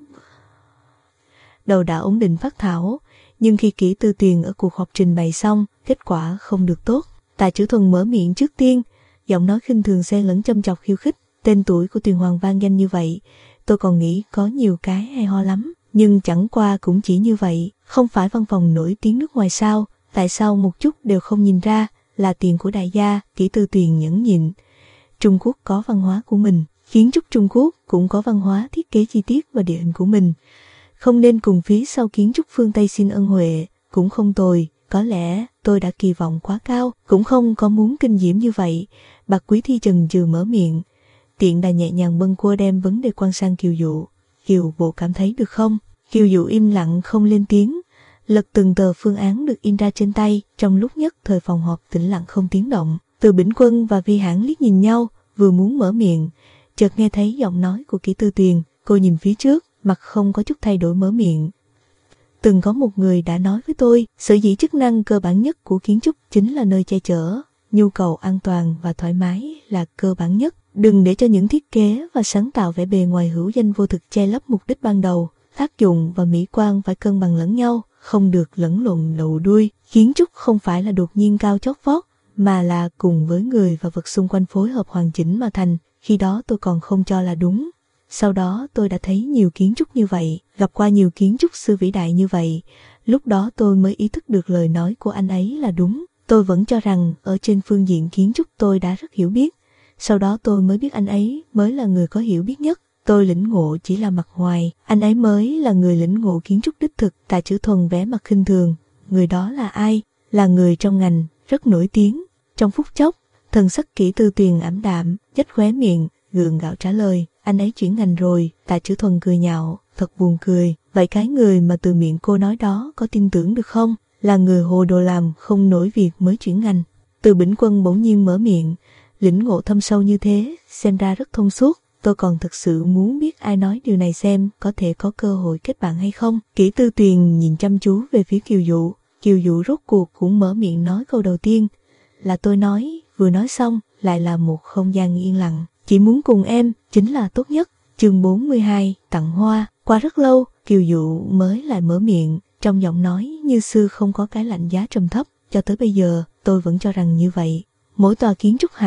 đầu đã ổn định phác thảo, nhưng khi Kỷ Tư Tuyền ở cuộc họp trình bày xong, kết quả không được tốt. Tạ Chữ Thuần mở miệng trước tiên, giọng nói khinh thường xen lẫn châm chọc khiêu khích. Tên tuổi của Tuyền Hoàng vang danh như vậy, tôi còn nghĩ có nhiều cái hay ho lắm, nhưng chẳng qua cũng chỉ như vậy. Không phải văn phòng nổi tiếng nước ngoài sao? Tại sao một chút đều không nhìn ra là tiền của đại gia? Kỷ Tư Tuyền nhẫn nhịn. Trung Quốc có văn hóa của mình, kiến trúc Trung Quốc cũng có văn hóa thiết kế chi tiết và địa hình của mình. Không nên cùng phía sau kiến trúc phương Tây xin ân huệ, cũng không tồi. Có lẽ tôi đã kỳ vọng quá cao, cũng không có muốn kinh diễm như vậy. Bạc Quý Thi chần chừ mở miệng. Tiện đà nhẹ nhàng bâng quơ đem vấn đề quan sang Kiều Dụ. Kiều bộ cảm thấy được không? Kiều Dụ im lặng không lên tiếng, lật từng tờ phương án được in ra trên tay. Trong lúc nhất thời phòng họp tĩnh lặng không tiếng động. Từ Bỉnh Quân và Vi Hãn liếc nhìn nhau, vừa muốn mở miệng, chợt nghe thấy giọng nói của Kỷ Tư Tuyền. Cô nhìn phía trước, mặt không có chút thay đổi mở miệng. Từng có một người đã nói với tôi, sở dĩ chức năng cơ bản nhất của kiến trúc chính là nơi che chở, nhu cầu an toàn và thoải mái là cơ bản nhất. Đừng để cho những thiết kế và sáng tạo vẻ bề ngoài hữu danh vô thực che lấp mục đích ban đầu. Tác dụng và mỹ quan phải cân bằng lẫn nhau, không được lẫn lộn đầu đuôi. Kiến trúc không phải là đột nhiên cao chót vót, mà là cùng với người và vật xung quanh phối hợp hoàn chỉnh mà thành. Khi đó tôi còn không cho là đúng. Sau đó tôi đã thấy nhiều kiến trúc như vậy, gặp qua nhiều kiến trúc sư vĩ đại như vậy. Lúc đó tôi mới ý thức được lời nói của anh ấy là đúng. Tôi vẫn cho rằng ở trên phương diện kiến trúc tôi đã rất hiểu biết. Sau đó tôi mới biết anh ấy mới là người có hiểu biết nhất. Tôi lĩnh ngộ chỉ là mặt ngoài, anh ấy mới là người lĩnh ngộ kiến trúc đích thực. Tạ Chữ Thuần vẻ mặt khinh thường. Người đó là ai? Là người trong ngành, rất nổi tiếng. Trong phút chốc, thần sắc Kỷ Tư Tuyền ảm đạm, nhếch khóe miệng, gượng gạo trả lời. Anh ấy chuyển ngành rồi. Tạ Chữ Thuần cười nhạo, thật buồn cười. Vậy cái người mà từ miệng cô nói đó có tin tưởng được không? Là người hồ đồ làm không nổi việc mới chuyển ngành. Từ Bỉnh Quân bỗng nhiên mở miệng, lĩnh ngộ thâm sâu như thế, xem ra rất thông suốt. Tôi còn thật sự muốn biết ai nói điều này xem có thể có cơ hội kết bạn hay không. Kỷ Tư Tuyền nhìn chăm chú về phía Kiều Dụ. Kiều Dụ rốt cuộc cũng mở miệng nói câu đầu tiên. Là tôi nói, vừa nói xong lại là một không gian yên lặng. Chỉ muốn cùng em chính là tốt nhất. Chương bốn mươi hai, tặng hoa. Qua rất lâu, Kiều Dụ mới lại mở miệng, trong giọng nói như xưa không có cái lạnh giá trầm thấp. Cho tới bây giờ, tôi vẫn cho rằng như vậy. Mỗi tòa kiến trúc hẳn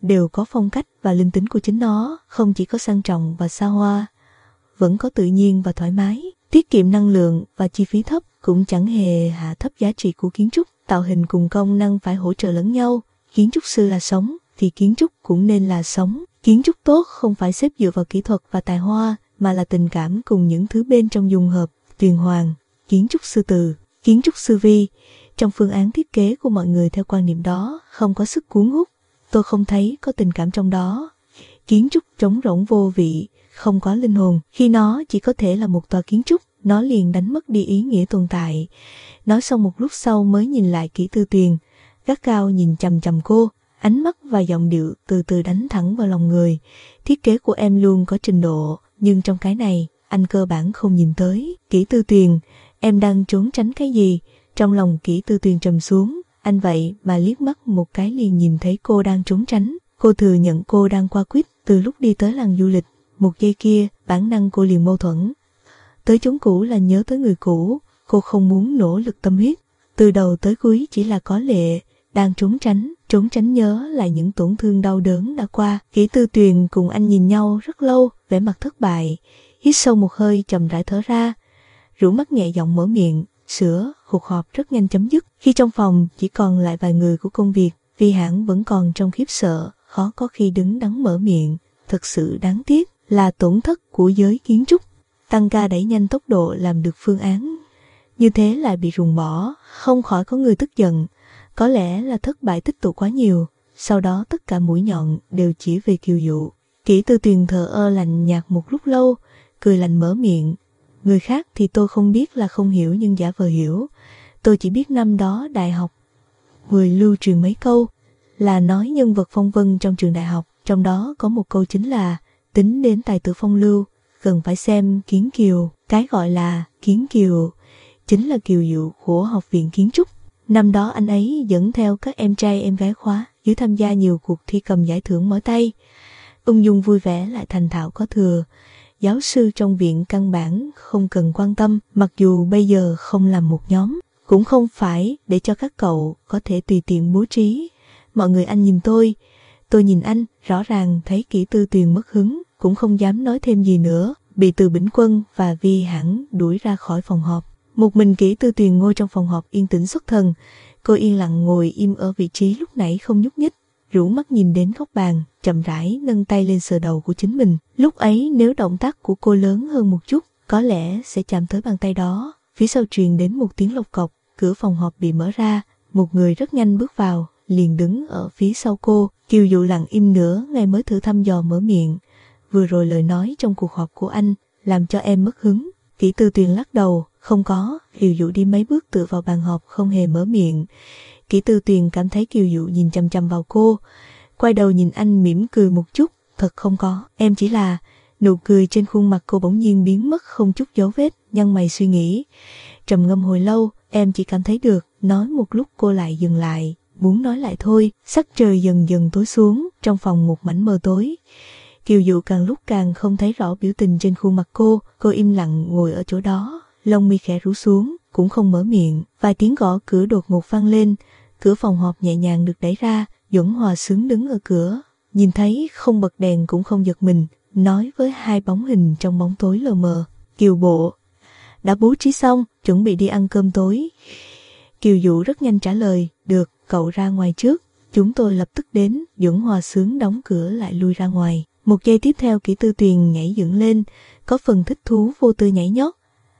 đều có phong cách và linh tính của chính nó, không chỉ có sang trọng và xa hoa, vẫn có tự nhiên và thoải mái, tiết kiệm năng lượng và chi phí thấp, cũng chẳng hề hạ thấp giá trị của kiến trúc. Tạo hình cùng công năng phải hỗ trợ lẫn nhau. Kiến trúc sư là sống, thì kiến trúc cũng nên là sống. Kiến trúc tốt không phải xếp dựa vào kỹ thuật và tài hoa, mà là tình cảm cùng những thứ bên trong dung hợp. Tuyền Hoàng, kiến trúc sư Từ, kiến trúc sư Vi. Trong phương án thiết kế của mọi người theo quan niệm đó, không có sức cuốn hút. Tôi không thấy có tình cảm trong đó. Kiến trúc trống rỗng vô vị, không có linh hồn. Khi nó chỉ có thể là một tòa kiến trúc, nó liền đánh mất đi ý nghĩa tồn tại. Nói xong một lúc sau mới nhìn lại Kỷ Tư Tuyền, gắt gao nhìn chằm chằm cô, ánh mắt và giọng điệu từ từ đánh thẳng vào lòng người. Thiết kế của em luôn có trình độ, nhưng trong cái này, anh cơ bản không nhìn tới. Kỷ Tư Tuyền, em đang trốn tránh cái gì? Trong lòng Kỷ Tư Tuyền trầm xuống, anh vậy mà liếc mắt một cái liền nhìn thấy cô đang trốn tránh. Cô thừa nhận cô đang qua quýt từ lúc đi tới làng du lịch. Một giây kia, bản năng cô liền mâu thuẫn. Tới chốn cũ là nhớ tới người cũ, cô không muốn nỗ lực tâm huyết. Từ đầu tới cuối chỉ là có lệ, đang trốn tránh, trốn tránh nhớ lại những tổn thương đau đớn đã qua. Kỷ Tư Tuyền cùng anh nhìn nhau rất lâu, vẻ mặt thất bại, hít sâu một hơi chậm rãi thở ra, rũ mắt nhẹ giọng mở miệng, sửa, cuộc họp rất nhanh chấm dứt. Khi trong phòng chỉ còn lại vài người của công việc, Vi Hãn vẫn còn trong khiếp sợ, khó có khi đứng đắn mở miệng. Thật sự đáng tiếc là tổn thất của giới kiến trúc. Tăng ca đẩy nhanh tốc độ làm được phương án, như thế lại bị ruồng bỏ, không khỏi có người tức giận. Có lẽ là thất bại tích tụ quá nhiều, sau đó tất cả mũi nhọn đều chỉ về Kiều Dụ. Kỷ Tư Tuyền thờ ơ lạnh nhạt một lúc lâu, cười lạnh mở miệng. Người khác thì tôi không biết là không hiểu nhưng giả vờ hiểu. Tôi chỉ biết năm đó đại học người lưu truyền mấy câu, là nói nhân vật phong vân trong trường đại học, trong đó có một câu chính là tính đến tài tử phong lưu, cần phải xem Kiến Kiều. Cái gọi là Kiến Kiều chính là Kiều Dụ của học viện kiến trúc. Năm đó anh ấy dẫn theo các em trai em gái khóa dưới tham gia nhiều cuộc thi cầm giải thưởng mỏi tay. Ung dung vui vẻ lại thành thạo có thừa. Giáo sư trong viện căn bản không cần quan tâm, mặc dù bây giờ không làm một nhóm, cũng không phải để cho các cậu có thể tùy tiện bố trí. Mọi người anh nhìn tôi, tôi nhìn anh, rõ ràng thấy Kỷ Tư Tuyền mất hứng, cũng không dám nói thêm gì nữa, bị Từ Bỉnh Quân và Vi Hãn đuổi ra khỏi phòng họp. Một mình Kỷ Tư Tuyền ngồi trong phòng họp yên tĩnh xuất thần. Cô yên lặng ngồi im ở vị trí lúc nãy không nhúc nhích, rũ mắt nhìn đến góc bàn, chậm rãi nâng tay lên sờ đầu của chính mình. Lúc ấy nếu động tác của cô lớn hơn một chút, có lẽ sẽ chạm tới bàn tay đó. Phía sau truyền đến một tiếng lộc cộc, cửa phòng họp bị mở ra, một người rất nhanh bước vào, liền đứng ở phía sau cô. Kiều Dụ lặng im nửa ngày mới thử thăm dò mở miệng. Vừa rồi lời nói trong cuộc họp của anh làm cho em mất hứng. Kỷ Tư Tuyền lắc đầu, không có. Kiều Dụ đi mấy bước tựa vào bàn họp không hề mở miệng. Kỷ Tư Tuyền cảm thấy Kiều Dụ nhìn chằm chằm vào cô, quay đầu nhìn anh mỉm cười một chút. Thật không có, em chỉ là... Nụ cười trên khuôn mặt cô bỗng nhiên biến mất không chút dấu vết, nhăn mày suy nghĩ. Trầm ngâm hồi lâu, em chỉ cảm thấy được. Nói một lúc cô lại dừng lại, muốn nói lại thôi. Sắc trời dần dần tối xuống, trong phòng một mảnh mờ tối. Kiều Dụ càng lúc càng không thấy rõ biểu tình trên khuôn mặt cô. Cô im lặng ngồi ở chỗ đó, lông mi khẽ rũ xuống, cũng không mở miệng. Vài tiếng gõ cửa đột ngột vang lên, cửa phòng họp nhẹ nhàng được đẩy ra. Duẩn Hòa Sướng đứng ở cửa, nhìn thấy không bật đèn cũng không giật mình, nói với hai bóng hình trong bóng tối lờ mờ. Kiều bộ, đã bố trí xong, chuẩn bị đi ăn cơm tối. Kiều Dụ rất nhanh trả lời, được, cậu ra ngoài trước, chúng tôi lập tức đến. Duẩn Hòa Sướng đóng cửa lại lui ra ngoài. Một giây tiếp theo Kỷ Tư Tuyền nhảy dựng lên, có phần thích thú vô tư nhảy nhót.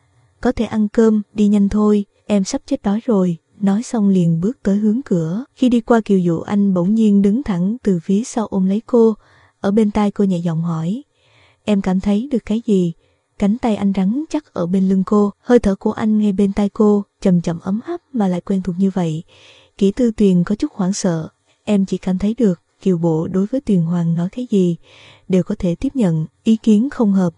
Có thể ăn cơm, đi nhanh thôi, em sắp chết đói rồi. Nói xong liền bước tới hướng cửa. Khi đi qua Kiều Dụ anh bỗng nhiên đứng thẳng từ phía sau ôm lấy cô. Ở bên tai cô nhẹ giọng hỏi, em cảm thấy được cái gì? Cánh tay anh rắn chắc ở bên lưng cô, hơi thở của anh ngay bên tai cô, chậm chậm ấm áp mà lại quen thuộc như vậy. Kỷ Tư Tuyền có chút hoảng sợ, em chỉ cảm thấy được. Kiều bộ đối với Tuyền Hoàng nói cái gì đều có thể tiếp nhận, ý kiến không hợp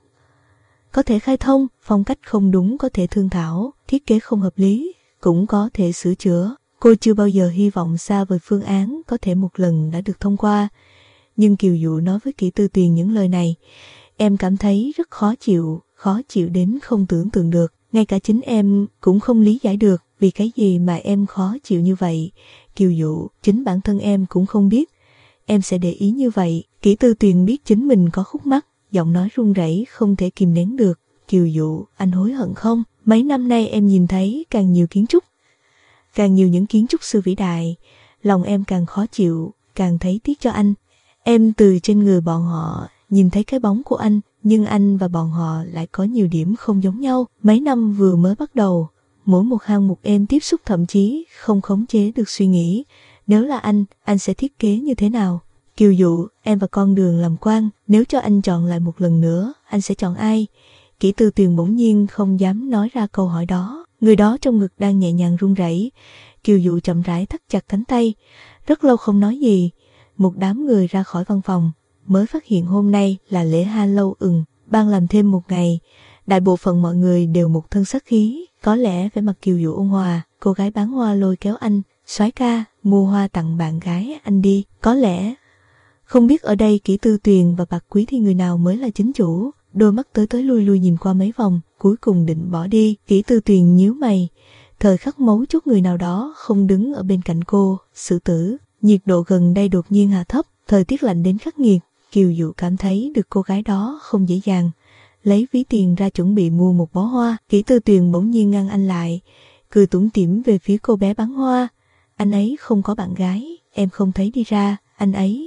có thể khai thông, phong cách không đúng có thể thương thảo, thiết kế không hợp lý cũng có thể sửa chữa. Cô chưa bao giờ hy vọng xa vời phương án có thể một lần đã được thông qua. Nhưng Kiều Dụ nói với Kỷ Tư Tuyền những lời này, em cảm thấy rất khó chịu, khó chịu đến không tưởng tượng được. Ngay cả chính em cũng không lý giải được vì cái gì mà em khó chịu như vậy. Kiều Dụ, chính bản thân em cũng không biết. em sẽ để ý như vậy. Kỷ Tư Tuyền biết chính mình có khúc mắc, giọng nói run rẩy không thể kìm nén được. Kiều Dụ, anh hối hận không? Mấy năm nay em nhìn thấy càng nhiều kiến trúc, càng nhiều những kiến trúc sư vĩ đại, lòng em càng khó chịu, càng thấy tiếc cho anh. Em từ trên người bọn họ nhìn thấy cái bóng của anh, nhưng anh và bọn họ lại có nhiều điểm không giống nhau. Mấy năm vừa mới bắt đầu, mỗi một hạng mục em tiếp xúc thậm chí không khống chế được suy nghĩ, nếu là anh, anh sẽ thiết kế như thế nào? Kiều Dụ, em và con đường làm quan, nếu cho anh chọn lại một lần nữa, anh sẽ chọn ai? Kỷ Tư Tuyền bỗng nhiên không dám nói ra câu hỏi đó. Người đó trong ngực đang nhẹ nhàng run rẩy. Kiều Dụ chậm rãi thắt chặt cánh tay, rất lâu không nói gì. Một đám người ra khỏi văn phòng, mới phát hiện hôm nay là lễ Halloween, ban làm thêm một ngày. Đại bộ phận mọi người đều một thân sát khí, có lẽ vẻ mặt Kiều Dụ ôn hòa. Cô gái bán hoa lôi kéo anh, soái ca, mua hoa tặng bạn gái anh đi. Có lẽ không biết ở đây Kỷ Tư Tuyền và Bạc Quý Thi người nào mới là chính chủ. Đôi mắt tới tới lui lui nhìn qua mấy vòng, cuối cùng định bỏ đi. Kỷ Tư Tuyền nhíu mày, thời khắc mấu chốt người nào đó không đứng ở bên cạnh cô, xử tử. Nhiệt độ gần đây đột nhiên hạ thấp, thời tiết lạnh đến khắc nghiệt. Kiều Dụ cảm thấy được cô gái đó không dễ dàng, lấy ví tiền ra chuẩn bị mua một bó hoa. Kỷ Tư Tuyền bỗng nhiên ngăn anh lại, cười tủm tỉm về phía cô bé bán hoa. Anh ấy không có bạn gái, em không thấy đi ra, anh ấy...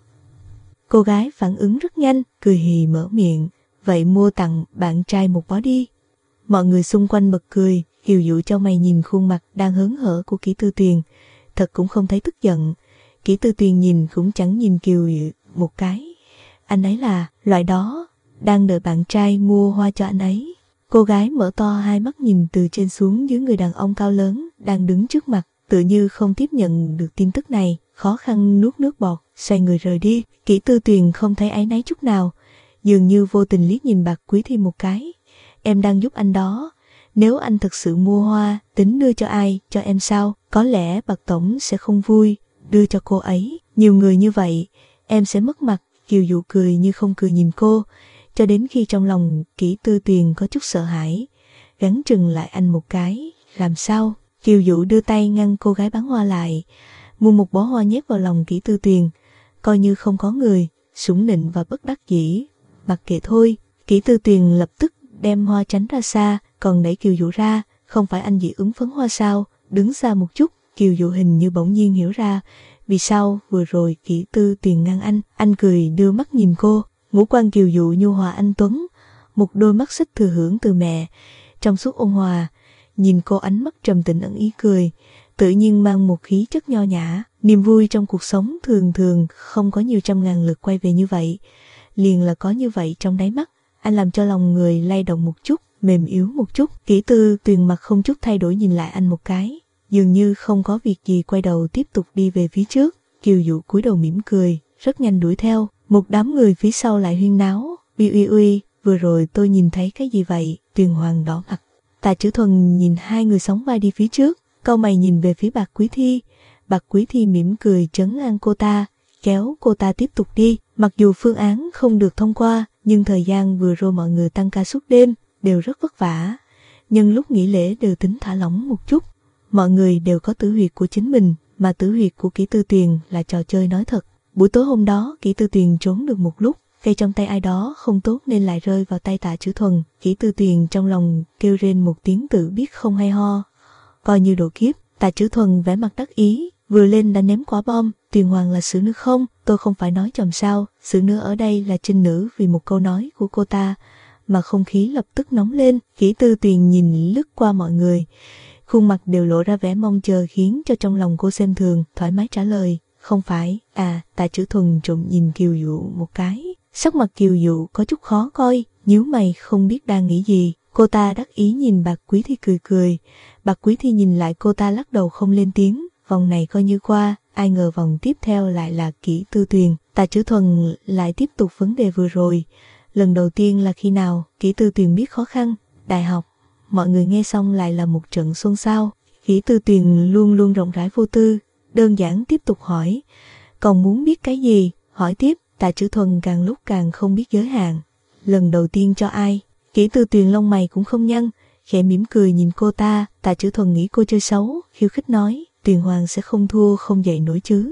Cô gái phản ứng rất nhanh, cười hì mở miệng, vậy mua tặng bạn trai một bó đi. Mọi người xung quanh bật cười. Kiều Dụ cho mày nhìn khuôn mặt đang hớn hở của Kỷ Tư Tuyền, thật cũng không thấy tức giận. Kỷ Tư Tuyền nhìn cũng chẳng nhìn Kiều Dụ một cái. Anh ấy là loại đó, đang đợi bạn trai mua hoa cho anh ấy. Cô gái mở to hai mắt nhìn từ trên xuống dưới người đàn ông cao lớn đang đứng trước mặt, tự như không tiếp nhận được tin tức này, khó khăn nuốt nước bọt, xoay người rời đi. Kỷ Tư Tuyền không thấy áy náy chút nào, dường như vô tình liếc nhìn Bạc Quý Thi một cái. Em đang giúp anh đó, nếu anh thực sự mua hoa, tính đưa cho ai, cho em sao? Có lẽ Bạc Tổng sẽ không vui, đưa cho cô ấy. Nhiều người như vậy, em sẽ mất mặt. Kiều Dụ cười như không cười nhìn cô, cho đến khi trong lòng Kỷ Tư Tuyền có chút sợ hãi, gắn chừng lại anh một cái. Làm sao? Kiều Dụ đưa tay ngăn cô gái bán hoa lại, mua một bó hoa nhét vào lòng Kỷ Tư Tuyền, coi như không có người, sủng nịnh và bất đắc dĩ. Mặc kệ thôi. Kỷ Tư Tuyền lập tức đem hoa tránh ra xa, còn đẩy Kiều Dụ ra. Không phải anh dị ứng phấn hoa sao? Đứng xa một chút. Kiều Dụ hình như bỗng nhiên hiểu ra vì sao vừa rồi Kỷ Tư Tuyền ngăn anh. Anh cười đưa mắt nhìn cô, ngũ quan Kiều Dụ nhu hòa anh tuấn, một đôi mắt xích thừa hưởng từ mẹ, trong suốt ôn hòa. Nhìn cô ánh mắt trầm tĩnh ẩn ý cười, tự nhiên mang một khí chất nho nhã. Niềm vui trong cuộc sống thường thường không có nhiều trăm ngàn lượt quay về như vậy, liền là có như vậy trong đáy mắt. Anh làm cho lòng người lay động một chút, mềm yếu một chút. Kỷ Tư Tuyền mặt không chút thay đổi nhìn lại anh một cái, dường như không có việc gì, quay đầu tiếp tục đi về phía trước. Kiều Dụ cúi đầu mỉm cười, rất nhanh đuổi theo. Một đám người phía sau lại huyên náo. Uy uy uy, vừa rồi tôi nhìn thấy cái gì vậy? Tuyền Hoàng đỏ mặt. Tạ Chữ Thuần nhìn hai người sóng vai đi phía trước, cau mày nhìn về phía Bạc Quý Thi. Bạc Quý Thi mỉm cười trấn an cô ta, kéo cô ta tiếp tục đi. Mặc dù phương án không được thông qua, nhưng thời gian vừa rồi mọi người tăng ca suốt đêm, đều rất vất vả. Nhưng lúc nghỉ lễ đều tính thả lỏng một chút. Mọi người đều có tử huyệt của chính mình, mà tử huyệt của Kỷ Tư Tuyền là trò chơi nói thật. Buổi tối hôm đó, Kỷ Tư Tuyền trốn được một lúc, cây trong tay ai đó không tốt nên lại rơi vào tay Tạ Chữ Thuần. Kỷ Tư Tuyền trong lòng kêu rên một tiếng tự biết không hay ho, coi như độ kiếp. Tạ Chữ Thuần vẻ mặt đắc ý, vừa lên đã ném quả bom. Tuyền Hoàng là xử nữ không? Tôi không phải nói chòm sao? Xử nữ ở đây là trinh nữ. Vì một câu nói của cô ta mà không khí lập tức nóng lên. Kỷ Tư Tuyền nhìn lướt qua mọi người, khuôn mặt đều lộ ra vẻ mong chờ, khiến cho trong lòng cô xem thường, thoải mái trả lời, không phải. À, Tạ Chữ Thuần trộm nhìn Kiều Dụ một cái, sắc mặt Kiều Dụ có chút khó coi, nhíu mày không biết đang nghĩ gì. Cô ta đắc ý nhìn Bạc Quý Thi cười cười. Bạc Quý Thi nhìn lại cô ta lắc đầu không lên tiếng. Vòng này coi như qua, ai ngờ vòng tiếp theo lại là Kỷ Tư Tuyền. Tạ Chữ Thuần lại tiếp tục vấn đề vừa rồi. Lần đầu tiên là khi nào? Kỷ Tư Tuyền biết khó khăn. Đại học. Mọi người nghe xong lại là một trận xôn xao. Kỷ Tư Tuyền luôn luôn rộng rãi vô tư, đơn giản tiếp tục hỏi. Còn muốn biết cái gì? Hỏi tiếp. Tạ Chữ Thuần càng lúc càng không biết giới hạn. Lần đầu tiên cho ai? Kỷ Tư Tuyền lông mày cũng không nhăn, khẽ mỉm cười nhìn cô ta. Tạ Chữ Thuần nghĩ cô chơi xấu, khiêu khích nói, Tuyền Hoàng sẽ không thua không dậy nổi chứ.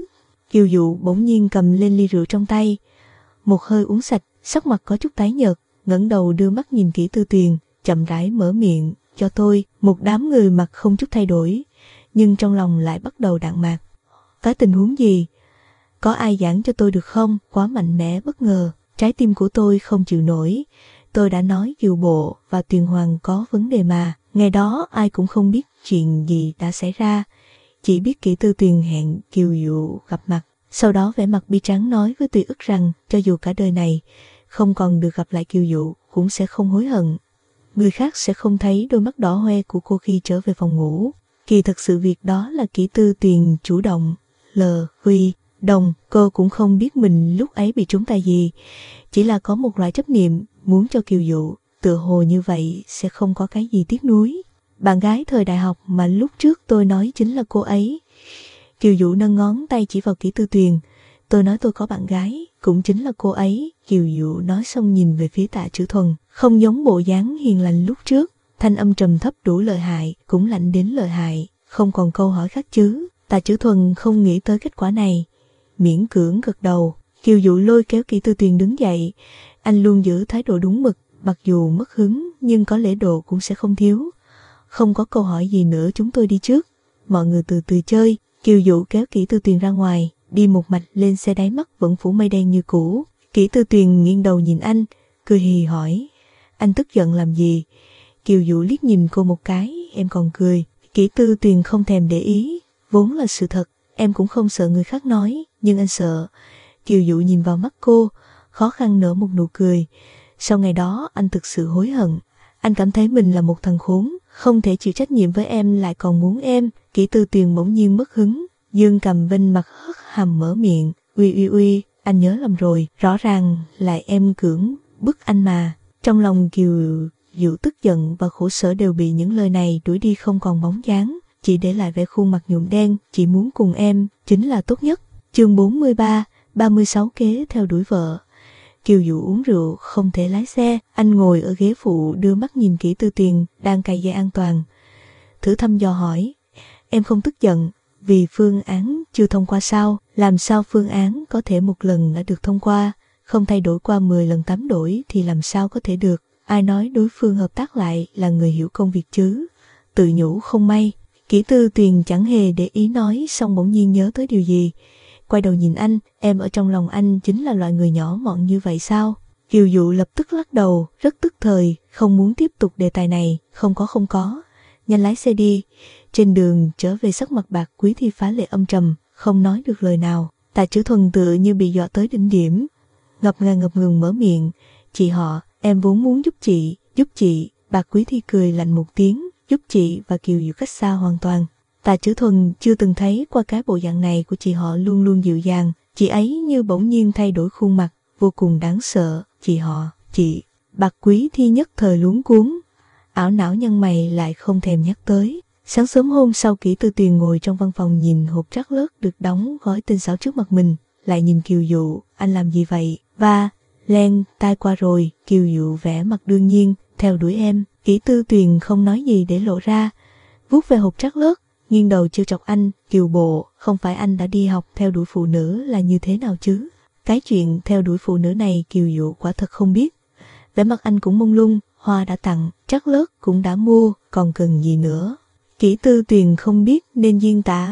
Kiều Dụ bỗng nhiên cầm lên ly rượu trong tay, một hơi uống sạch, sắc mặt có chút tái nhợt, ngẩng đầu đưa mắt nhìn Kỷ Tư Tuyền, chậm rãi mở miệng, cho tôi. Một đám người mặt không chút thay đổi, nhưng trong lòng lại bắt đầu đạn mạc. Có tình huống gì? Có ai giảng cho tôi được không? Quá mạnh mẽ bất ngờ, trái tim của tôi không chịu nổi. Tôi đã nói Kiều Bộ và Tuyền Hoàng có vấn đề mà. Ngày đó ai cũng không biết chuyện gì đã xảy ra, chỉ biết Kỷ Tư Tuyền hẹn Kiều Dụ gặp mặt. Sau đó vẻ mặt bi tráng nói với Tùy Ức rằng cho dù cả đời này không còn được gặp lại Kiều Dụ cũng sẽ không hối hận. Người khác sẽ không thấy đôi mắt đỏ hoe của cô khi trở về phòng ngủ. Kỳ thật sự việc đó là Kỷ Tư Tuyền chủ động. L. Huy Đồng, cô cũng không biết mình lúc ấy bị trúng tay gì, chỉ là có một loại chấp niệm muốn cho Kiều Dụ, tựa hồ như vậy sẽ không có cái gì tiếc nuối. Bạn gái thời đại học mà lúc trước tôi nói chính là cô ấy. Kiều Dụ nâng ngón tay chỉ vào Kỷ Tư Tuyền. Tôi nói tôi có bạn gái, cũng chính là cô ấy. Kiều Dụ nói xong nhìn về phía Tạ Chữ Thuần, không giống bộ dáng hiền lành lúc trước, thanh âm trầm thấp đủ lợi hại, cũng lạnh đến lợi hại, không còn câu hỏi khác chứ. Tạ Chữ Thuần không nghĩ tới kết quả này, miễn cưỡng gật đầu. Kiều Dụ lôi kéo Kỷ Tư Tuyền đứng dậy, anh luôn giữ thái độ đúng mực, mặc dù mất hứng nhưng có lễ độ cũng sẽ không thiếu. Không có câu hỏi gì nữa, chúng tôi đi trước, mọi người từ từ chơi. Kiều Dụ kéo Kỷ Tư Tuyền ra ngoài, đi một mạch lên xe, đáy mắt vẫn phủ mây đen như cũ. Kỷ Tư Tuyền nghiêng đầu nhìn anh, cười hì hỏi, anh tức giận làm gì? Kiều Dụ liếc nhìn cô một cái, em còn cười. Kỷ Tư Tuyền không thèm để ý, vốn là sự thật, em cũng không sợ người khác nói, nhưng anh sợ. Kiều Dụ nhìn vào mắt cô, khó khăn nở một nụ cười. Sau ngày đó anh thực sự hối hận, anh cảm thấy mình là một thằng khốn, không thể chịu trách nhiệm với em lại còn muốn em. Kỷ Tư Tuyền bỗng nhiên mất hứng, dương cầm bên mặt hất hàm mở miệng, uy uy uy, anh nhớ lầm rồi, rõ ràng là em cưỡng bức anh mà. Trong lòng Kiều Dụ tức giận và khổ sở đều bị những lời này đuổi đi không còn bóng dáng, chỉ để lại vẻ khuôn mặt nhuộm đen, chỉ muốn cùng em chính là tốt nhất. Chương bốn mươi ba, ba mươi sáu kế theo đuổi vợ. Kiều Dụ uống rượu không thể lái xe, anh ngồi ở ghế phụ đưa mắt nhìn Kỷ Tư Tuyền đang cài dây an toàn, thử thăm dò hỏi, em không tức giận vì phương án chưa thông qua sao? Làm sao phương án có thể một lần đã được thông qua, không thay đổi qua mười lần tám đổi thì làm sao có thể được? Ai nói đối phương hợp tác lại là người hiểu công việc chứ? Tự nhủ không may. Kỷ Tư Tuyền chẳng hề để ý nói, xong bỗng nhiên nhớ tới điều gì, quay đầu nhìn anh, em ở trong lòng anh chính là loại người nhỏ mọn như vậy sao? Kiều Dụ lập tức lắc đầu, rất tức thời, không muốn tiếp tục đề tài này. Không có không có, nhanh lái xe đi. Trên đường trở về sắc mặt Bạc Quý Thi phá lệ âm trầm, không nói được lời nào. Tạ Chữ Thuần tựa như bị dọa tới đỉnh điểm, ngập ngừng ngập ngừng mở miệng, chị họ, em vốn muốn giúp chị, giúp chị. Bạc Quý Thi cười lạnh một tiếng, giúp chị và Kiều Dụ cách xa hoàn toàn. Tạ Chữ Thuần chưa từng thấy qua cái bộ dạng này của chị họ, luôn luôn dịu dàng, chị ấy như bỗng nhiên thay đổi khuôn mặt, vô cùng đáng sợ. Chị họ, chị. Bạc Quý Thi nhất thời luống cuống, ảo não nhăn mày lại không thèm nhắc tới. Sáng sớm hôm sau, Kỷ Tư Tuyền ngồi trong văn phòng nhìn hộp trắc lớt được đóng gói tinh xảo trước mặt mình, lại nhìn Kiều Dụ, anh làm gì vậy? Và len tai qua rồi. Kiều Dụ vẻ mặt đương nhiên, theo đuổi em. Kỷ Tư Tuyền không nói gì để lộ ra, vuốt về hộp trắc lớt, nghiêng đầu trêu chọc anh. Kiều Bộ, không phải anh đã đi học theo đuổi phụ nữ là như thế nào chứ? Cái chuyện theo đuổi phụ nữ này Kiều Dụ quả thật không biết. Vẻ mặt anh cũng mông lung, hoa đã tặng, trắc lớt cũng đã mua, còn cần gì nữa? Kỷ Tư Tuyền không biết nên diễn tả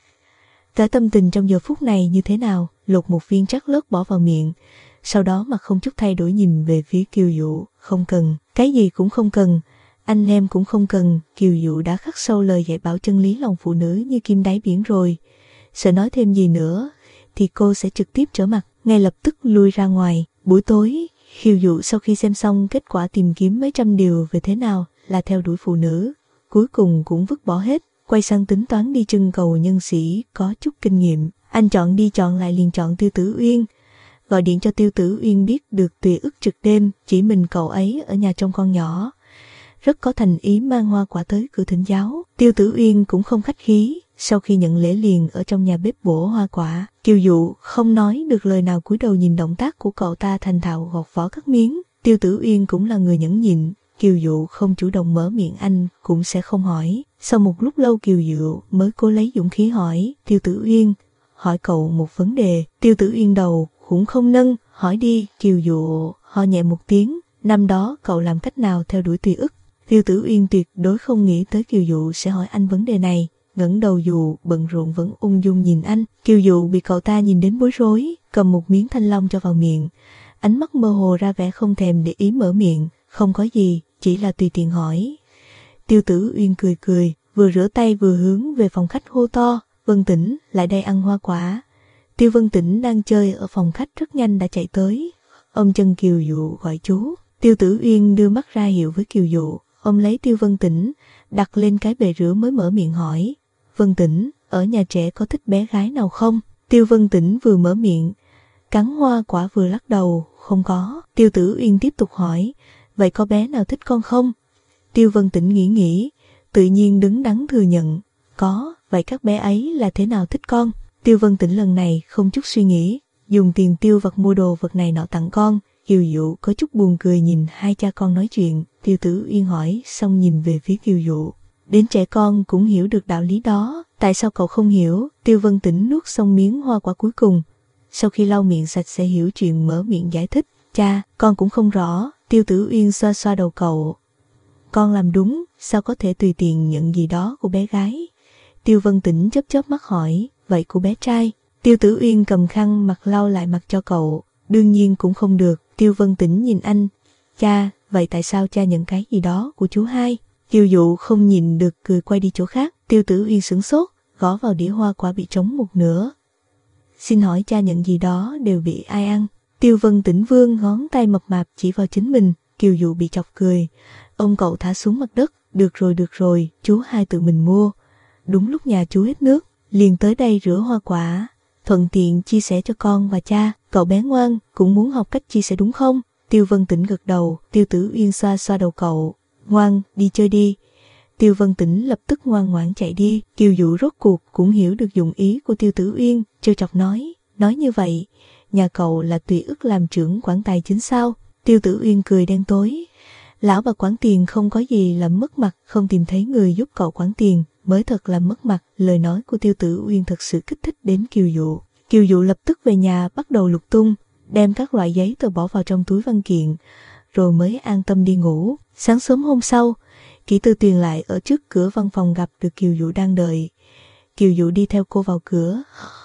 cả tâm tình trong giờ phút này như thế nào, lột một viên trắc lớt bỏ vào miệng, sau đó mặt không chút thay đổi nhìn về phía Kiều Dụ. Không cần, cái gì cũng không cần, anh em cũng không cần. Kiều Dụ đã khắc sâu lời dạy bảo chân lý lòng phụ nữ như kim đáy biển rồi, sợ nói thêm gì nữa thì cô sẽ trực tiếp trở mặt, ngay lập tức lui ra ngoài. Buổi tối, Kiều Dụ sau khi xem xong kết quả tìm kiếm mấy trăm điều về thế nào là theo đuổi phụ nữ, cuối cùng cũng vứt bỏ hết, quay sang tính toán đi trưng cầu nhân sĩ có chút kinh nghiệm. Anh chọn đi chọn lại liền chọn Tiêu Tử Uyên, gọi điện cho Tiêu Tử Uyên biết được Tùy Ức trực đêm, chỉ mình cậu ấy ở nhà trông con nhỏ, rất có thành ý mang hoa quả tới cửa thỉnh giáo. Tiêu Tử Uyên cũng không khách khí, sau khi nhận lễ liền ở trong nhà bếp bổ hoa quả. Kiều Dụ không nói được lời nào, cúi đầu nhìn động tác của cậu ta thành thạo gọt vỏ cắt miếng. Tiêu Tử Uyên cũng là người nhẫn nhịn, Kiều Dụ không chủ động mở miệng anh cũng sẽ không hỏi. Sau một lúc lâu Kiều Dụ mới cố lấy dũng khí hỏi, Tiêu Tử Uyên, hỏi cậu một vấn đề. Tiêu Tử Uyên đầu cũng không nâng, hỏi đi. Kiều Dụ ho nhẹ một tiếng, năm đó cậu làm cách nào theo đuổi Tùy Ức? Tiêu Tử Uyên tuyệt đối không nghĩ tới Kiều Dụ sẽ hỏi anh vấn đề này, ngẩng đầu dù bận rộn vẫn ung dung nhìn anh. Kiều Dụ bị cậu ta nhìn đến bối rối, cầm một miếng thanh long cho vào miệng, ánh mắt mơ hồ ra vẻ không thèm để ý mở miệng, không có gì, chỉ là tùy tiện hỏi. Tiêu Tử Uyên cười cười, vừa rửa tay vừa hướng về phòng khách hô to, Vân Tĩnh, lại đây ăn hoa quả. Tiêu Vân Tĩnh đang chơi ở phòng khách rất nhanh đã chạy tới, ôm chân Kiều Dụ gọi chú. Tiêu Tử Uyên đưa mắt ra hiệu với Kiều Dụ, ôm lấy Tiêu Vân Tĩnh, đặt lên cái bề rửa mới mở miệng hỏi, Vân Tĩnh, ở nhà trẻ có thích bé gái nào không? Tiêu Vân Tĩnh vừa mở miệng, cắn hoa quả vừa lắc đầu, không có. Tiêu Tử Uyên tiếp tục hỏi, vậy có bé nào thích con không? Tiêu Vân Tĩnh nghĩ nghĩ, tự nhiên đứng đắn thừa nhận, có, vậy các bé ấy là thế nào thích con? Tiêu Vân Tĩnh lần này không chút suy nghĩ, dùng tiền tiêu vặt mua đồ vật này nọ tặng con. Kiều Dụ có chút buồn cười nhìn hai cha con nói chuyện. Tiêu Tử Uyên hỏi xong nhìn về phía Kiều Dụ, đến trẻ con cũng hiểu được đạo lý đó, tại sao cậu không hiểu? Tiêu Vân Tĩnh nuốt xong miếng hoa quả cuối cùng, sau khi lau miệng sạch sẽ hiểu chuyện mở miệng giải thích, cha, con cũng không rõ. Tiêu Tử Uyên xoa xoa đầu cậu, con làm đúng, sao có thể tùy tiện nhận gì đó của bé gái? Tiêu Vân Tĩnh chớp chớp mắt hỏi, vậy của bé trai? Tiêu Tử Uyên cầm khăn mặt lau lại mặt cho cậu, đương nhiên cũng không được. Tiêu Vân Tĩnh nhìn anh, cha, vậy tại sao cha nhận cái gì đó của chú hai? Kiều Dụ không nhìn được cười quay đi chỗ khác. Tiêu Tử Uyên sửng sốt, gõ vào đĩa hoa quả bị trống một nửa. Xin hỏi cha nhận gì đó đều bị ai ăn? Tiêu Vân Tĩnh vương ngón tay mập mạp chỉ vào chính mình. Kiều Dụ bị chọc cười, ông cậu thả xuống mặt đất, được rồi được rồi, chú hai tự mình mua. Đúng lúc nhà chú hết nước, liền tới đây rửa hoa quả, thuận tiện chia sẻ cho con và cha. Cậu bé ngoan, cũng muốn học cách chia sẻ đúng không? Tiêu Vân Tĩnh gật đầu. Tiêu Tử Uyên xoa xoa đầu cậu, ngoan, đi chơi đi. Tiêu Vân Tĩnh lập tức ngoan ngoãn chạy đi. Kiều Dụ rốt cuộc cũng hiểu được dụng ý của Tiêu Tử Uyên, trêu chọc nói, nói như vậy, nhà cậu là Tùy Ức làm trưởng quản tài chính sao? Tiêu Tử Uyên cười đen tối, lão bà quản tiền không có gì là mất mặt, không tìm thấy người giúp cậu quản tiền mới thật là mất mặt. Lời nói của Tiêu Tử Uyên thật sự kích thích đến Kiều Dụ. Kiều Dụ lập tức về nhà bắt đầu lục tung, đem các loại giấy tờ bỏ vào trong túi văn kiện, rồi mới an tâm đi ngủ. Sáng sớm hôm sau, Kỷ Tư Tuyền lại ở trước cửa văn phòng gặp được Kiều Dụ đang đợi. Kiều Dụ đi theo cô vào cửa,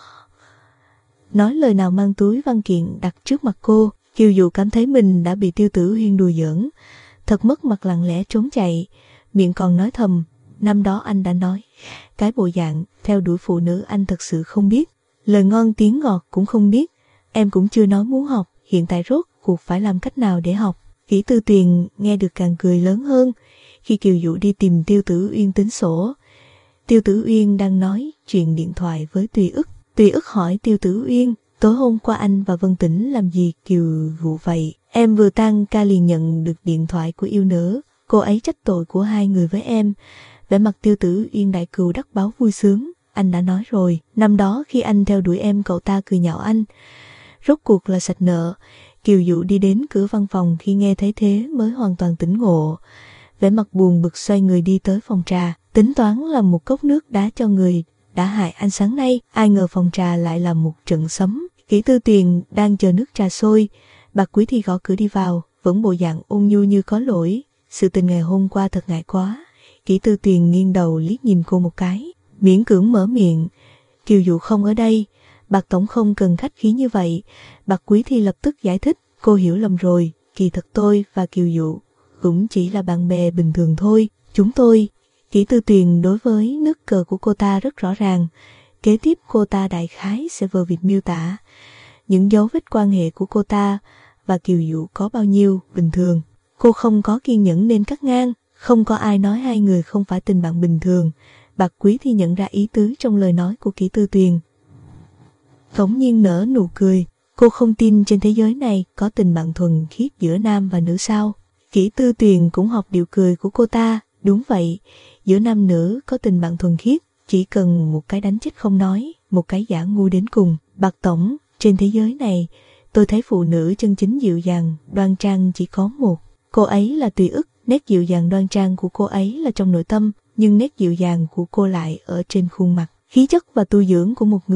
nói lời nào mang túi văn kiện đặt trước mặt cô. Kiều Dụ cảm thấy mình đã bị Tiêu Tử Uyên đùa giỡn, thật mất mặt, lặng lẽ trốn chạy, miệng còn nói thầm, năm đó anh đã nói, cái bộ dạng theo đuổi phụ nữ anh thật sự không biết, lời ngon tiếng ngọt cũng không biết, em cũng chưa nói muốn học, hiện tại rốt cuộc phải làm cách nào để học? Kỷ Tư Tuyền nghe được càng cười lớn hơn. Khi Kiều Dụ đi tìm Tiêu Tử Uyên tính sổ, Tiêu Tử Uyên đang nói chuyện điện thoại với Tùy Ức. Tùy Ức hỏi Tiêu Tử Uyên, tối hôm qua anh và Vân Tĩnh làm gì Kiều Dụ vậy? Em vừa tan ca liền nhận được điện thoại của yêu nữ, cô ấy trách tội của hai người với em. Vẻ mặt Tiêu Tử Uyên đại cừu đắc báo vui sướng, anh đã nói rồi, năm đó khi anh theo đuổi em cậu ta cười nhạo anh, rốt cuộc là sạch nợ. Kiều Dụ đi đến cửa văn phòng, khi nghe thấy thế mới hoàn toàn tỉnh ngộ, vẻ mặt buồn bực xoay người đi tới phòng trà, tính toán làm một cốc nước đá cho người đã hại anh sáng nay, ai ngờ phòng trà lại là một trận sấm. Kỷ Tư Tuyền đang chờ nước trà sôi, Bạc Quý Thi gõ cửa đi vào, vẫn bộ dạng ôn nhu như có lỗi, sự tình ngày hôm qua thật ngại quá. Kỷ Tư Tuyền nghiêng đầu liếc nhìn cô một cái, miễn cưỡng mở miệng, Kiều Dụ không ở đây, Bạc tổng không cần khách khí như vậy. Bạc Quý Thi lập tức giải thích, cô hiểu lầm rồi, kỳ thật tôi và Kiều Dụ cũng chỉ là bạn bè bình thường thôi, chúng tôi. Kỷ Tư Tuyền đối với nước cờ của cô ta rất rõ ràng, kế tiếp cô ta đại khái sẽ vờ vịt miêu tả những dấu vết quan hệ của cô ta và Kiều Dụ có bao nhiêu bình thường. Cô không có kiên nhẫn nên cắt ngang, không có ai nói hai người không phải tình bạn bình thường. Bạc Quý Thi nhận ra ý tứ trong lời nói của Kỷ Tư Tuyền, bỗng nhiên nở nụ cười, cô không tin trên thế giới này có tình bạn thuần khiết giữa nam và nữ sao? Kỷ Tư Tuyền cũng học điệu cười của cô ta, đúng vậy, giữa nam nữ có tình bạn thuần khiết, chỉ cần một cái đánh chết không nói, một cái giả ngu đến cùng. Bạc tổng, trên thế giới này, tôi thấy phụ nữ chân chính dịu dàng, đoan trang chỉ có một, cô ấy là Tùy Ức. Nét dịu dàng đoan trang của cô ấy là trong nội tâm, nhưng nét dịu dàng của cô lại ở trên khuôn mặt. Khí chất và tu dưỡng của một người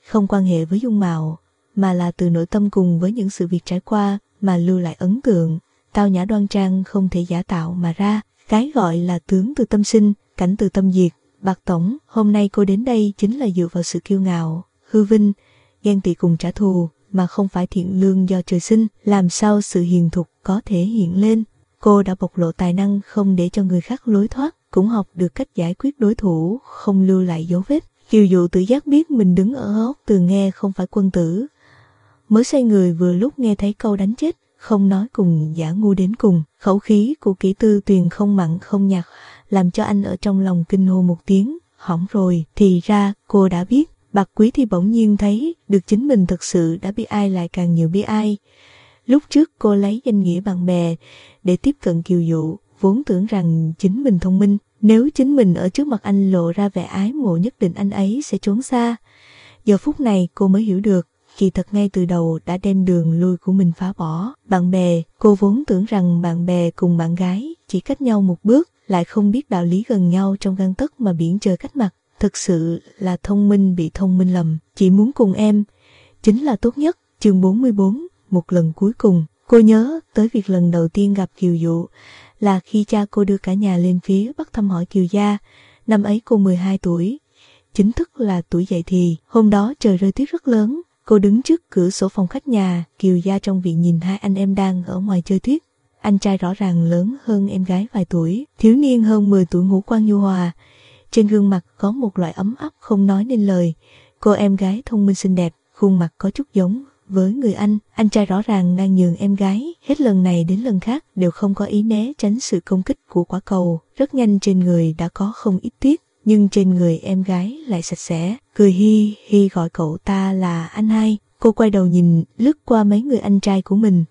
không quan hệ với dung mạo, mà là từ nội tâm cùng với những sự việc trải qua mà lưu lại ấn tượng. Tao nhã đoan trang không thể giả tạo mà ra. Cái gọi là tướng từ tâm sinh, cảnh từ tâm diệt. Bạc tổng, hôm nay cô đến đây chính là dựa vào sự kiêu ngạo, hư vinh, ghen tị cùng trả thù, mà không phải thiện lương do trời sinh. Làm sao sự hiền thục có thể hiện lên? Cô đã bộc lộ tài năng không để cho người khác lối thoát, cũng học được cách giải quyết đối thủ, không lưu lại dấu vết. Kiều Dụ tự giác biết mình đứng ở góc tường nghe không phải quân tử. Mới xoay người vừa lúc nghe thấy câu đánh chết, không nói cùng giả ngu đến cùng. Khẩu khí của Kỷ Tư Tuyền không mặn không nhạt, làm cho anh ở trong lòng kinh hô một tiếng, hỏng rồi. Thì ra cô đã biết. Bạc Quý Thi bỗng nhiên thấy được chính mình thực sự đã bi ai lại càng nhiều bi ai. Lúc trước cô lấy danh nghĩa bạn bè để tiếp cận Kiều Dụ, vốn tưởng rằng chính mình thông minh. Nếu chính mình ở trước mặt anh lộ ra vẻ ái mộ nhất định anh ấy sẽ trốn xa. Giờ phút này cô mới hiểu được, kỳ thật ngay từ đầu đã đem đường lui của mình phá bỏ. Bạn bè, cô vốn tưởng rằng bạn bè cùng bạn gái chỉ cách nhau một bước, lại không biết đạo lý gần nhau trong gang tấc mà biển trời cách mặt. Thực sự là thông minh bị thông minh lầm. Chỉ muốn cùng em chính là tốt nhất. Chương bốn mươi bốn, một lần cuối cùng. Cô nhớ tới việc lần đầu tiên gặp Kiều Dụ là khi cha cô đưa cả nhà lên phía Bắc thăm hỏi Kiều gia. Năm ấy cô mười hai tuổi, chính thức là tuổi dậy thì. Hôm đó trời rơi tuyết rất lớn. Cô đứng trước cửa sổ phòng khách nhà Kiều gia trong viện nhìn hai anh em đang ở ngoài chơi tuyết. Anh trai rõ ràng lớn hơn em gái vài tuổi, thiếu niên hơn mười tuổi ngũ quan nhu hòa. Trên gương mặt có một loại ấm áp không nói nên lời. Cô em gái thông minh xinh đẹp, khuôn mặt có chút giống với người anh. Anh trai rõ ràng đang nhường em gái, hết lần này đến lần khác đều không có ý né tránh sự công kích của quả cầu. Rất nhanh trên người đã có không ít tuyết, nhưng trên người em gái lại sạch sẽ. Cười hi hi gọi cậu ta là anh hai. Cô quay đầu nhìn lướt qua mấy người anh trai của mình.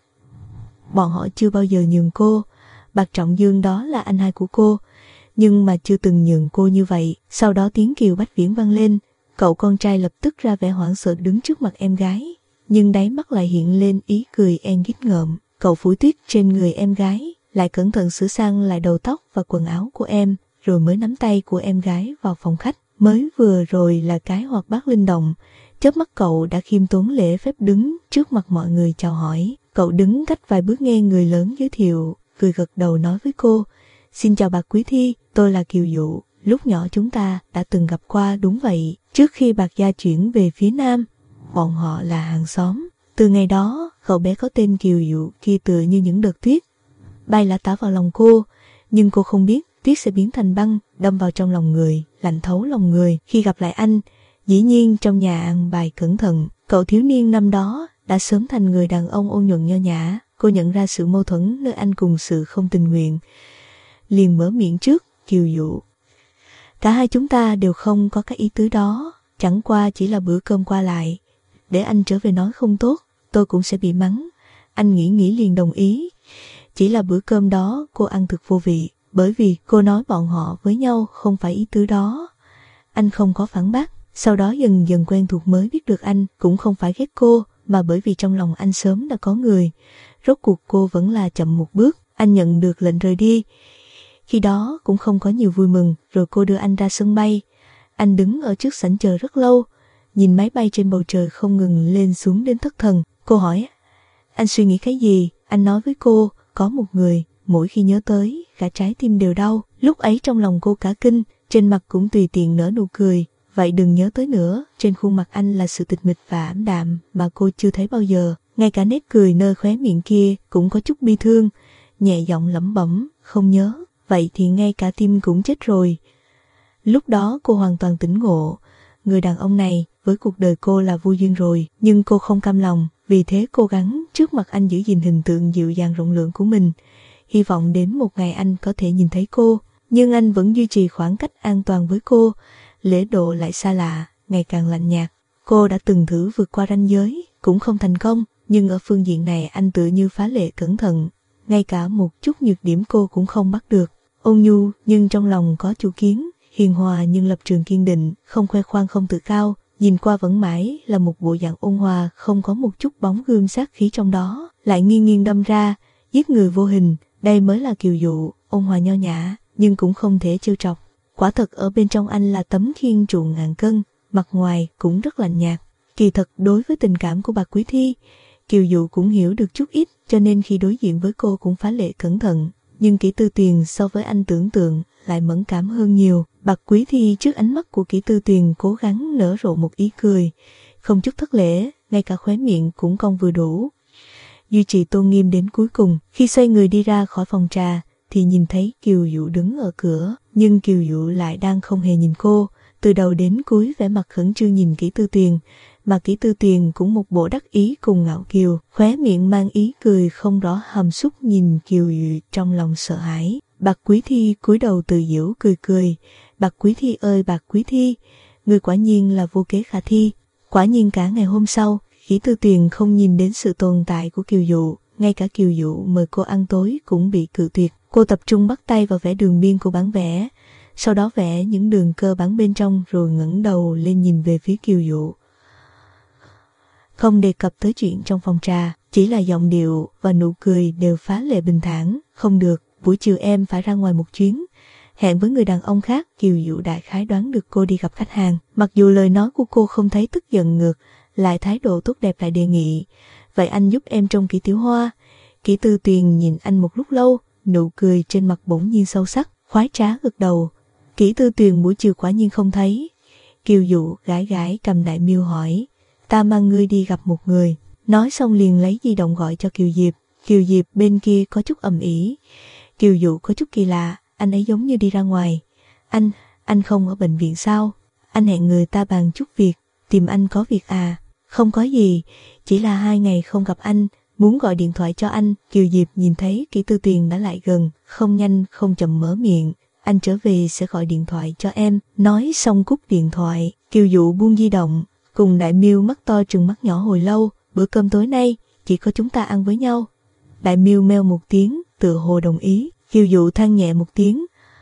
Bọn họ chưa bao giờ nhường cô. Bạc Trọng Dương đó là anh hai của cô, nhưng mà chưa từng nhường cô như vậy. Sau đó tiếng Kiều Bách Viễn vang lên. Cậu con trai lập tức ra vẻ hoảng sợ đứng trước mặt em gái, nhưng đáy mắt lại hiện lên ý cười en ghít ngợm. Cậu phủi tuyết trên người em gái, lại cẩn thận sửa sang lại đầu tóc và quần áo của em, rồi mới nắm tay của em gái vào phòng khách. Mới vừa rồi là cái hoạt bát linh động, chớp mắt cậu đã khiêm tốn lễ phép đứng trước mặt mọi người chào hỏi. Cậu đứng cách vài bước nghe người lớn giới thiệu, cười gật đầu nói với cô: "Xin chào Bạc Quý Thi, tôi là Kiều Dụ, lúc nhỏ chúng ta đã từng gặp qua." Đúng vậy, trước khi Bạc gia chuyển về phía Nam, bọn họ là hàng xóm. Từ ngày đó, cậu bé có tên Kiều Dụ kia tựa như những đợt tuyết bay lả tả vào lòng cô, nhưng cô không biết tuyết sẽ biến thành băng, đâm vào trong lòng người, lạnh thấu lòng người. Khi gặp lại anh, dĩ nhiên trong nhà ăn bài cẩn thận, cậu thiếu niên năm đó đã sớm thành người đàn ông ôn nhuận nho nhã. Cô nhận ra sự mâu thuẫn nơi anh cùng sự không tình nguyện, liền mở miệng trước: "Kiều Dụ, cả hai chúng ta đều không có cái ý tứ đó, chẳng qua chỉ là bữa cơm qua lại. Để anh trở về nói không tốt, tôi cũng sẽ bị mắng." Anh nghĩ nghĩ liền đồng ý. Chỉ là bữa cơm đó cô ăn thực vô vị, bởi vì cô nói bọn họ với nhau không phải ý tứ đó. Anh không có phản bác. Sau đó dần dần quen thuộc mới biết được anh cũng không phải ghét cô, mà bởi vì trong lòng anh sớm đã có người. Rốt cuộc cô vẫn là chậm một bước. Anh nhận được lệnh rời đi. Khi đó cũng không có nhiều vui mừng. Rồi cô đưa anh ra sân bay. Anh đứng ở trước sảnh chờ rất lâu, nhìn máy bay trên bầu trời không ngừng lên xuống đến thất thần. Cô hỏi: "Anh suy nghĩ cái gì?" Anh nói với cô: "Có một người, mỗi khi nhớ tới, cả trái tim đều đau." Lúc ấy trong lòng cô cả kinh, trên mặt cũng tùy tiện nở nụ cười. "Vậy đừng nhớ tới nữa." Trên khuôn mặt anh là sự tịch mịch và ảm đạm mà cô chưa thấy bao giờ. Ngay cả nét cười nơi khóe miệng kia cũng có chút bi thương, nhẹ giọng lẩm bẩm: "Không nhớ." Vậy thì ngay cả tim cũng chết rồi. Lúc đó cô hoàn toàn tỉnh ngộ. Người đàn ông này với cuộc đời cô là vô duyên rồi, nhưng cô không cam lòng. Vì thế cố gắng trước mặt anh giữ gìn hình tượng dịu dàng rộng lượng của mình, hy vọng đến một ngày anh có thể nhìn thấy cô. Nhưng anh vẫn duy trì khoảng cách an toàn với cô, lễ độ lại xa lạ, ngày càng lạnh nhạt. Cô đã từng thử vượt qua ranh giới, cũng không thành công, nhưng ở phương diện này anh tự như phá lệ cẩn thận, ngay cả một chút nhược điểm cô cũng không bắt được. Ôn nhu nhưng trong lòng có chủ kiến, hiền hòa nhưng lập trường kiên định, không khoe khoang không tự cao, nhìn qua vẫn mãi là một bộ dạng ôn hòa, không có một chút bóng gương sát khí trong đó, lại nghiêng nghiêng đâm ra, giết người vô hình. Đây mới là Kiều Dụ, ôn hòa nho nhã, nhưng cũng không thể trêu chọc. Quả thật ở bên trong anh là tấm khiên trụ ngàn cân, mặt ngoài cũng rất lạnh nhạt. Kỳ thật đối với tình cảm của Bạc Quý Thi, Kiều Dụ cũng hiểu được chút ít, cho nên khi đối diện với cô cũng phá lệ cẩn thận. Nhưng Kỷ Tư Tuyền so với anh tưởng tượng lại mẫn cảm hơn nhiều. Bạc Quý Thi trước ánh mắt của Kỷ Tư Tuyền cố gắng nở rộ một ý cười, không chút thất lễ, ngay cả khóe miệng cũng cong vừa đủ, duy trì tôn nghiêm đến cuối cùng. Khi xoay người đi ra khỏi phòng trà thì nhìn thấy Kiều Dụ đứng ở cửa, nhưng Kiều Dụ lại đang không hề nhìn cô, từ đầu đến cuối vẻ mặt khẩn trương nhìn Kỷ Tư Tuyền, mà Kỷ Tư Tuyền cũng một bộ đắc ý cùng ngạo kiều, khóe miệng mang ý cười không rõ hàm xúc nhìn Kiều Dụ trong lòng sợ hãi. Bạc Quý Thi cúi đầu tự giễu cười cười, Bạc Quý Thi ơi Bạc Quý Thi, người quả nhiên là vô kế khả thi. Quả nhiên cả ngày hôm sau, Kỷ Tư Tuyền không nhìn đến sự tồn tại của Kiều Dụ, ngay cả Kiều Dụ mời cô ăn tối cũng bị cự tuyệt. Cô tập trung bắt tay vào vẽ đường biên của bản vẽ, sau đó vẽ những đường cơ bản bên trong rồi ngẩng đầu lên nhìn về phía Kiều Dụ. Không đề cập tới chuyện trong phòng trà, chỉ là giọng điệu và nụ cười đều phá lệ bình thản. Không được, buổi chiều em phải ra ngoài một chuyến, hẹn với người đàn ông khác. Kiều Dụ đại khái đoán được cô đi gặp khách hàng, mặc dù lời nói của cô không thấy tức giận, ngược lại thái độ tốt đẹp lại đề nghị, vậy anh giúp em trông Kỷ Tiểu Hoa. Kỷ Tư Tuyền nhìn anh một lúc lâu, nụ cười trên mặt bỗng nhiên sâu sắc, khoái trá gật đầu. Kỷ Tư Tuyền buổi chiều quả nhiên không thấy. Kiều Dụ gãi gãi cầm Đại Miêu hỏi, ta mang ngươi đi gặp một người. Nói xong liền lấy di động gọi cho Kiều Diệp. Kiều Diệp bên kia có chút ầm ĩ. Kiều Dụ có chút kỳ lạ, anh ấy giống như đi ra ngoài. Anh, anh không ở bệnh viện sao? Anh hẹn người ta bàn chút việc. Tìm anh có việc à? Không có gì, chỉ là hai ngày không gặp anh, muốn gọi điện thoại cho anh. Kiều Diệp nhìn thấy Kỷ Tư Tuyền đã lại gần, không nhanh không chậm mở miệng, anh trở về sẽ gọi điện thoại cho em. Nói xong cúp điện thoại, Kiều Dụ buông di động, cùng Đại Miêu mắt to trừng mắt nhỏ hồi lâu. Bữa cơm tối nay chỉ có chúng ta ăn với nhau. Đại Miêu meo một tiếng, tựa hồ đồng ý. Kiều Dụ than nhẹ một tiếng,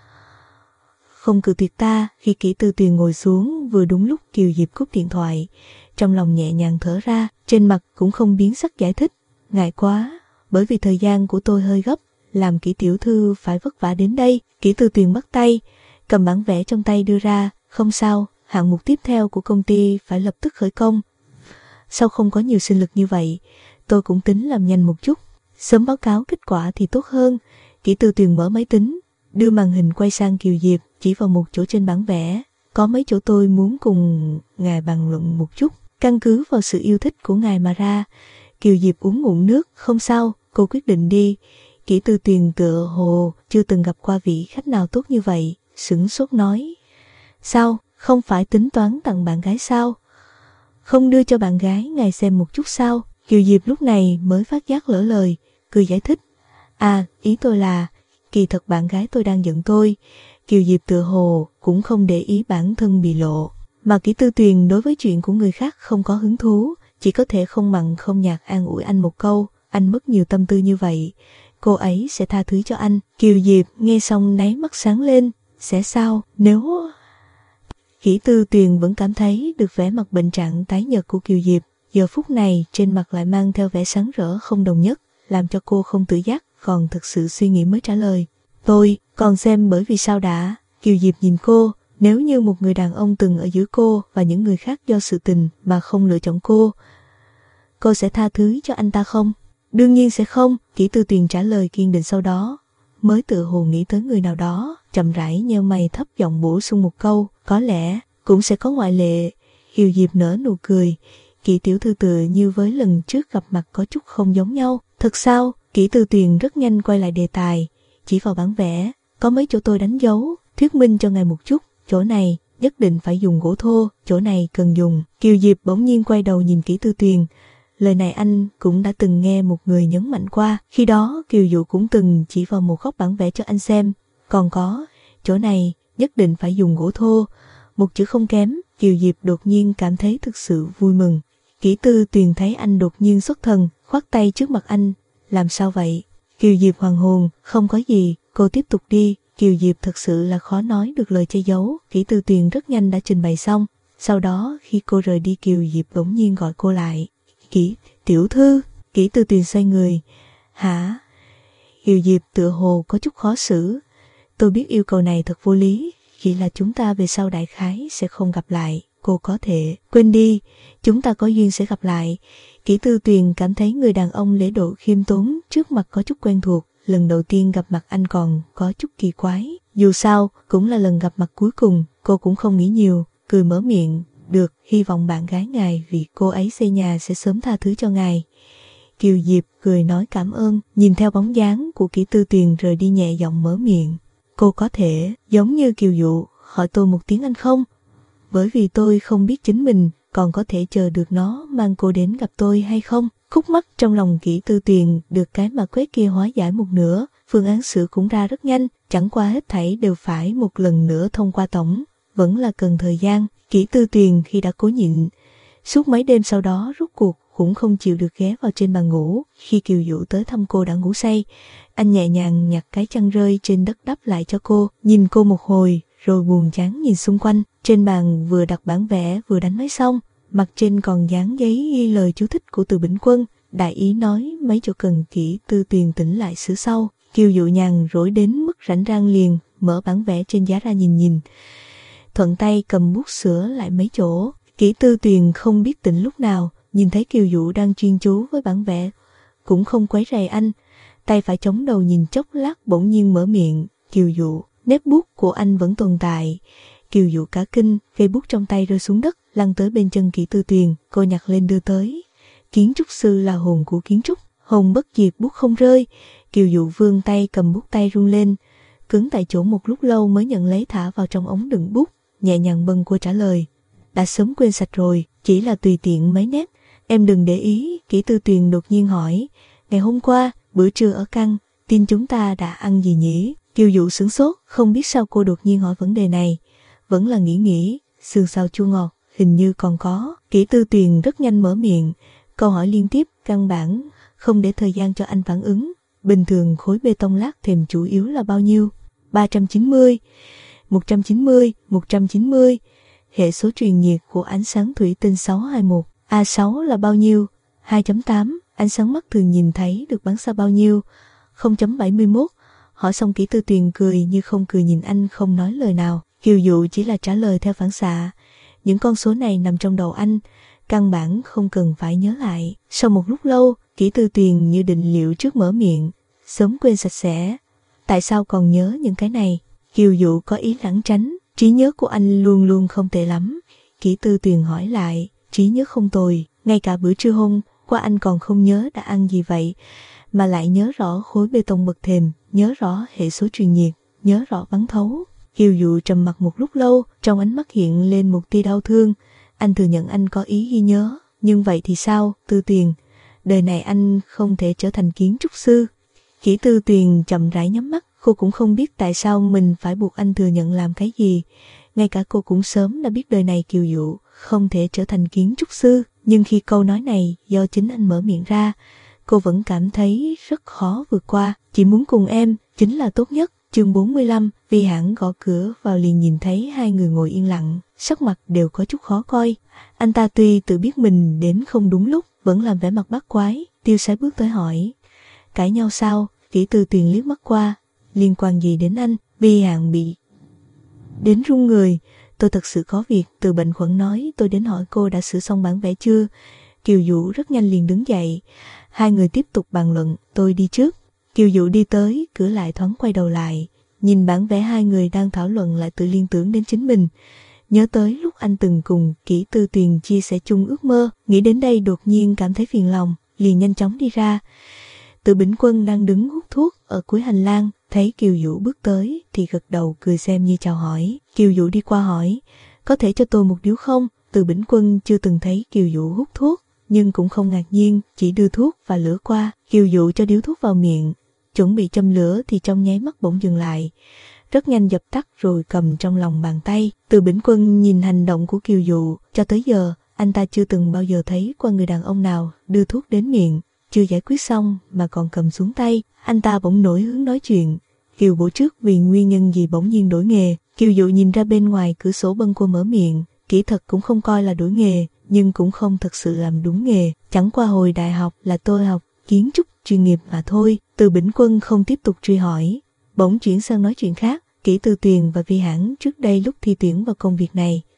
không cự tuyệt ta. Khi Kỷ Tư Tuyền ngồi xuống, vừa đúng lúc Kiều Diệp cúp điện thoại, trong lòng nhẹ nhàng thở ra, trên mặt cũng không biến sắc giải thích, ngại quá, bởi vì thời gian của tôi hơi gấp, làm Kỷ tiểu thư phải vất vả đến đây. Kỷ Tư Tuyền bắt tay, cầm bản vẽ trong tay đưa ra, không sao, hạng mục tiếp theo của công ty phải lập tức khởi công. Sao không có nhiều sinh lực như vậy, tôi cũng tính làm nhanh một chút, sớm báo cáo kết quả thì tốt hơn. Kỷ Tư Tuyền mở máy tính, đưa màn hình quay sang Kiều Diệp, chỉ vào một chỗ trên bản vẽ, có mấy chỗ tôi muốn cùng ngài bàn luận một chút, căn cứ vào sự yêu thích của ngài mà ra. Kiều Diệp uống ngụm nước, không sao, cô quyết định đi. Kỷ Tư Tuyền tựa hồ chưa từng gặp qua vị khách nào tốt như vậy, sửng sốt nói, sao, không phải tính toán tặng bạn gái sao? Không đưa cho bạn gái ngài xem một chút sao? Kiều Diệp lúc này mới phát giác lỡ lời, cười giải thích, à, ý tôi là, kỳ thật bạn gái tôi đang giận tôi. Kiều Diệp tựa hồ cũng không để ý bản thân bị lộ, mà Kỷ Tư Tuyền đối với chuyện của người khác không có hứng thú, chỉ có thể không mặn không nhạt an ủi anh một câu, anh mất nhiều tâm tư như vậy, cô ấy sẽ tha thứ cho anh. Kiều Diệp nghe xong náy mắt sáng lên, sẽ sao, nếu... Kỷ Tư Tuyền vẫn cảm thấy được vẻ mặt bệnh trạng tái nhợt của Kiều Diệp, giờ phút này trên mặt lại mang theo vẻ sáng rỡ không đồng nhất, làm cho cô không tự giác, còn thực sự suy nghĩ mới trả lời, tôi còn xem bởi vì sao đã. Kiều Diệp nhìn cô, nếu như một người đàn ông từng ở giữa cô và những người khác do sự tình mà không lựa chọn cô, cô sẽ tha thứ cho anh ta không? Đương nhiên sẽ không. Kỷ Tư Tuyền trả lời kiên định, sau đó mới tự hồ nghĩ tới người nào đó, chậm rãi nheo mày thấp giọng bổ sung một câu, có lẽ cũng sẽ có ngoại lệ. Kiều Diệp nở nụ cười, Kỷ tiểu thư tựa như với lần trước gặp mặt có chút không giống nhau. Thật sao? Kỷ Tư Tuyền rất nhanh quay lại đề tài, chỉ vào bản vẽ, có mấy chỗ tôi đánh dấu, thuyết minh cho ngài một chút, chỗ này nhất định phải dùng gỗ thô, chỗ này cần dùng. Kiều Diệp bỗng nhiên quay đầu nhìn Kỷ Tư Tuyền, lời này anh cũng đã từng nghe một người nhấn mạnh qua, khi đó Kiều Dụ cũng từng chỉ vào một góc bản vẽ cho anh xem, còn có, chỗ này nhất định phải dùng gỗ thô, một chữ không kém. Kiều Diệp đột nhiên cảm thấy thực sự vui mừng. Kỷ Tư Tuyền thấy anh đột nhiên xuất thần, khoát tay trước mặt anh, làm sao vậy? Kiều Diệp hoàn hồn, không có gì, cô tiếp tục đi. Kiều Diệp thật sự là khó nói được lời che giấu. Kỷ Tư Tuyền rất nhanh đã trình bày xong, sau đó khi cô rời đi Kiều Diệp bỗng nhiên gọi cô lại, Kỷ tiểu thư. Kỷ Tư Tuyền xoay người, hả? Kiều Diệp tựa hồ có chút khó xử, tôi biết yêu cầu này thật vô lý, chỉ là chúng ta về sau đại khái sẽ không gặp lại. cô có thể quên đi, chúng ta có duyên sẽ gặp lại. Kỷ Tư Tuyền cảm thấy người đàn ông lễ độ khiêm tốn trước mặt có chút quen thuộc, lần đầu tiên gặp mặt anh còn có chút kỳ quái. Dù sao, cũng là lần gặp mặt cuối cùng, cô cũng không nghĩ nhiều, cười mở miệng, được, hy vọng bạn gái ngài vì cô ấy xây nhà sẽ sớm tha thứ cho ngài. Kiều Diệp cười nói cảm ơn, nhìn theo bóng dáng của Kỷ Tư Tuyền rời đi nhẹ giọng mở miệng. Cô có thể, giống như Kiều Dụ, hỏi tôi một tiếng anh không? Bởi vì tôi không biết chính mình còn có thể chờ được nó mang cô đến gặp tôi hay không. Khúc mắc trong lòng Kỷ Tư Tuyền được cái mà quét kia hóa giải một nửa, phương án sửa cũng ra rất nhanh, chẳng qua hết thảy đều phải một lần nữa thông qua tổng, vẫn là cần thời gian. Kỷ Tư Tuyền khi đã cố nhịn, suốt mấy đêm sau đó rốt cuộc cũng không chịu được ghé vào trên bàn ngủ. Khi Kiều Dụ tới thăm cô đã ngủ say, anh nhẹ nhàng nhặt cái chăn rơi trên đất đắp lại cho cô, nhìn cô một hồi, rồi buồn chán nhìn xung quanh. Trên bàn vừa đặt bản vẽ vừa đánh máy xong, mặt trên còn dán giấy ghi lời chú thích của Từ Bỉnh Quân, đại ý nói mấy chỗ cần Kỷ Tư Tuyền tỉnh lại sửa sau. Kiều Dụ nhàn rỗi đến mức rảnh rang liền mở bản vẽ trên giá ra nhìn nhìn, thuận tay cầm bút sửa lại mấy chỗ. Kỷ Tư Tuyền không biết tỉnh lúc nào, nhìn thấy Kiều Dụ đang chuyên chú với bản vẽ, cũng không quấy rầy anh, tay phải chống đầu nhìn chốc lát bỗng nhiên mở miệng, Kiều Dụ, nếp bút của anh vẫn tồn tại. Kiều Dụ cả kinh, cây bút trong tay rơi xuống đất, lăn tới bên chân Kỷ Tư Tuyền, cô nhặt lên đưa tới. Kiến trúc sư là hồn của kiến trúc, hồn bất diệt bút không rơi. Kiều Dụ vươn tay cầm bút tay run lên, cứng tại chỗ một lúc lâu mới nhận lấy thả vào trong ống đựng bút, nhẹ nhàng bâng cô trả lời. Đã sớm quên sạch rồi, chỉ là tùy tiện mấy nét, em đừng để ý. Kỷ Tư Tuyền đột nhiên hỏi, ngày hôm qua, bữa trưa ở căn tin chúng ta đã ăn gì nhỉ? Kiều Dụ sửng sốt, không biết sao cô đột nhiên hỏi vấn đề này, vẫn là nghĩ nghĩ, sườn xào chua ngọt, hình như còn có. Kỷ Tư Tuyền rất nhanh mở miệng, câu hỏi liên tiếp, căn bản không để thời gian cho anh phản ứng. Bình thường khối bê tông lát thềm chủ yếu là bao nhiêu? ba trăm chín mươi, một trăm chín mươi, một trăm chín mươi. Hệ số truyền nhiệt của ánh sáng thủy tinh sáu hai mốt, A sáu là bao nhiêu? hai chấm tám. Ánh sáng mắt thường nhìn thấy được bắn xa bao nhiêu? không chấm bảy mươi mốt. Hỏi xong Kỷ Tư Tuyền cười như không cười nhìn anh không nói lời nào. Kiều Dụ chỉ là trả lời theo phản xạ. Những con số này nằm trong đầu anh, căn bản không cần phải nhớ lại. Sau một lúc lâu, Kỷ Tư Tuyền như định liệu trước mở miệng, sớm quên sạch sẽ. Tại sao còn nhớ những cái này? Kiều Dụ có ý lảng tránh, trí nhớ của anh luôn luôn không tệ lắm. Kỷ Tư Tuyền hỏi lại, trí nhớ không tồi, ngay cả bữa trưa hôm qua anh còn không nhớ đã ăn gì vậy, mà lại nhớ rõ khối bê tông bậc thềm, nhớ rõ hệ số truyền nhiệt, nhớ rõ bắn thấu. Kiều Dụ trầm mặc một lúc lâu, trong ánh mắt hiện lên một tia đau thương. Anh thừa nhận anh có ý ghi nhớ, nhưng vậy thì sao, Tư Tuyền? Đời này anh không thể trở thành kiến trúc sư. Kỷ Tư Tuyền chậm rãi nhắm mắt, cô cũng không biết tại sao mình phải buộc anh thừa nhận làm cái gì. Ngay cả cô cũng sớm đã biết đời này Kiều Dụ không thể trở thành kiến trúc sư, nhưng khi câu nói này do chính anh mở miệng ra, cô vẫn cảm thấy rất khó vượt qua. Chỉ muốn cùng em chính là tốt nhất. Chương bốn mươi lăm, Vi Hãn gõ cửa vào liền nhìn thấy hai người ngồi yên lặng, sắc mặt đều có chút khó coi. Anh ta tuy tự biết mình đến không đúng lúc, vẫn làm vẻ mặt bắt quái. Tiêu Sái bước tới hỏi, cãi nhau sao? Kỷ Tư Tuyền liếc mắt qua, liên quan gì đến anh? Vi Hãn bị đến run người. Tôi thật sự có việc, Từ Bệnh Khuẩn nói tôi đến hỏi cô đã sửa xong bản vẽ chưa. Kiều Dụ rất nhanh liền đứng dậy. Hai người tiếp tục bàn luận, tôi đi trước. Kiều Dụ đi tới, cửa lại thoáng quay đầu lại, nhìn bản vẽ hai người đang thảo luận lại tự liên tưởng đến chính mình. Nhớ tới lúc anh từng cùng Kỷ Tư Tuyền chia sẻ chung ước mơ, nghĩ đến đây đột nhiên cảm thấy phiền lòng, liền nhanh chóng đi ra. Từ Bỉnh Quân đang đứng hút thuốc ở cuối hành lang, thấy Kiều Dụ bước tới thì gật đầu cười xem như chào hỏi. Kiều Dụ đi qua hỏi, có thể cho tôi một điếu không? Từ Bỉnh Quân chưa từng thấy Kiều Dụ hút thuốc, nhưng cũng không ngạc nhiên, chỉ đưa thuốc và lửa qua. Kiều Dụ cho điếu thuốc vào miệng, chuẩn bị châm lửa thì trong nháy mắt bỗng dừng lại, rất nhanh dập tắt rồi cầm trong lòng bàn tay. Từ Bỉnh Quân nhìn hành động của Kiều Dụ, cho tới giờ anh ta chưa từng bao giờ thấy qua người đàn ông nào đưa thuốc đến miệng, chưa giải quyết xong mà còn cầm xuống tay. Anh ta bỗng nổi hứng nói chuyện. Kiều Bộ trước vì nguyên nhân gì bỗng nhiên đổi nghề? Kiều Dụ nhìn ra bên ngoài cửa sổ bâng quơ mở miệng, kỹ thật cũng không coi là đổi nghề, nhưng cũng không thật sự làm đúng nghề. Chẳng qua hồi đại học là tôi học kiến trúc chuyên nghiệp mà thôi. Từ Bỉnh Quân không tiếp tục truy hỏi, bỗng chuyển sang nói chuyện khác. Kỷ Tư Tuyền và Vi Hãn trước đây lúc thi tuyển vào công việc này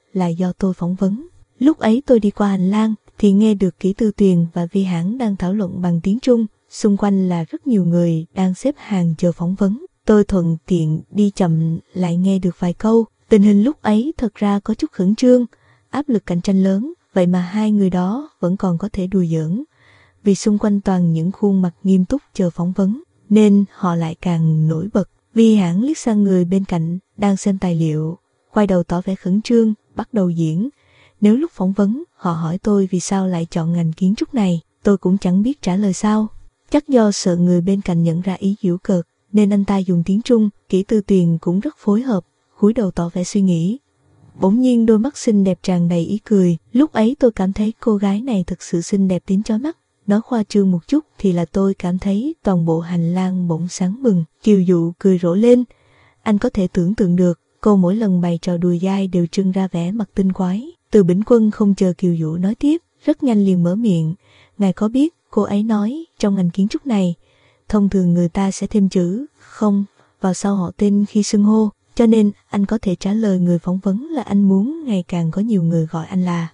là do tôi phỏng vấn. Lúc ấy tôi đi qua hành lang thì nghe được Kỷ Tư Tuyền và Vi Hãn đang thảo luận bằng tiếng Trung, xung quanh là rất nhiều người đang xếp hàng chờ phỏng vấn. Tôi thuận tiện đi chậm lại nghe được vài câu. Tình hình lúc ấy thật ra có chút khẩn trương, áp lực cạnh tranh lớn, vậy mà hai người đó vẫn còn có thể đùa giỡn. Vì xung quanh toàn những khuôn mặt nghiêm túc chờ phỏng vấn, nên họ lại càng nổi bật. Vi Hãn liếc sang người bên cạnh, đang xem tài liệu, quay đầu tỏ vẻ khẩn trương, bắt đầu diễn. Nếu lúc phỏng vấn, họ hỏi tôi vì sao lại chọn ngành kiến trúc này, tôi cũng chẳng biết trả lời sao. Chắc do sợ người bên cạnh nhận ra ý giễu cợt, nên anh ta dùng tiếng Trung. Kỷ Tư Tuyền cũng rất phối hợp, cúi đầu tỏ vẻ suy nghĩ. Bỗng nhiên đôi mắt xinh đẹp tràn đầy ý cười. Lúc ấy tôi cảm thấy cô gái này thực sự xinh đẹp đến chói mắt. Nói khoa trương một chút thì là tôi cảm thấy toàn bộ hành lang bỗng sáng bừng. Kiều Dụ cười rộ lên. Anh có thể tưởng tượng được, cô mỗi lần bày trò đùa dai đều trưng ra vẻ mặt tinh quái. Từ Bỉnh Quân không chờ Kiều Dụ nói tiếp, rất nhanh liền mở miệng. Ngài có biết, cô ấy nói, trong ngành kiến trúc này, thông thường người ta sẽ thêm chữ không vào sau họ tên khi xưng hô, cho nên anh có thể trả lời người phỏng vấn là anh muốn ngày càng có nhiều người gọi anh là.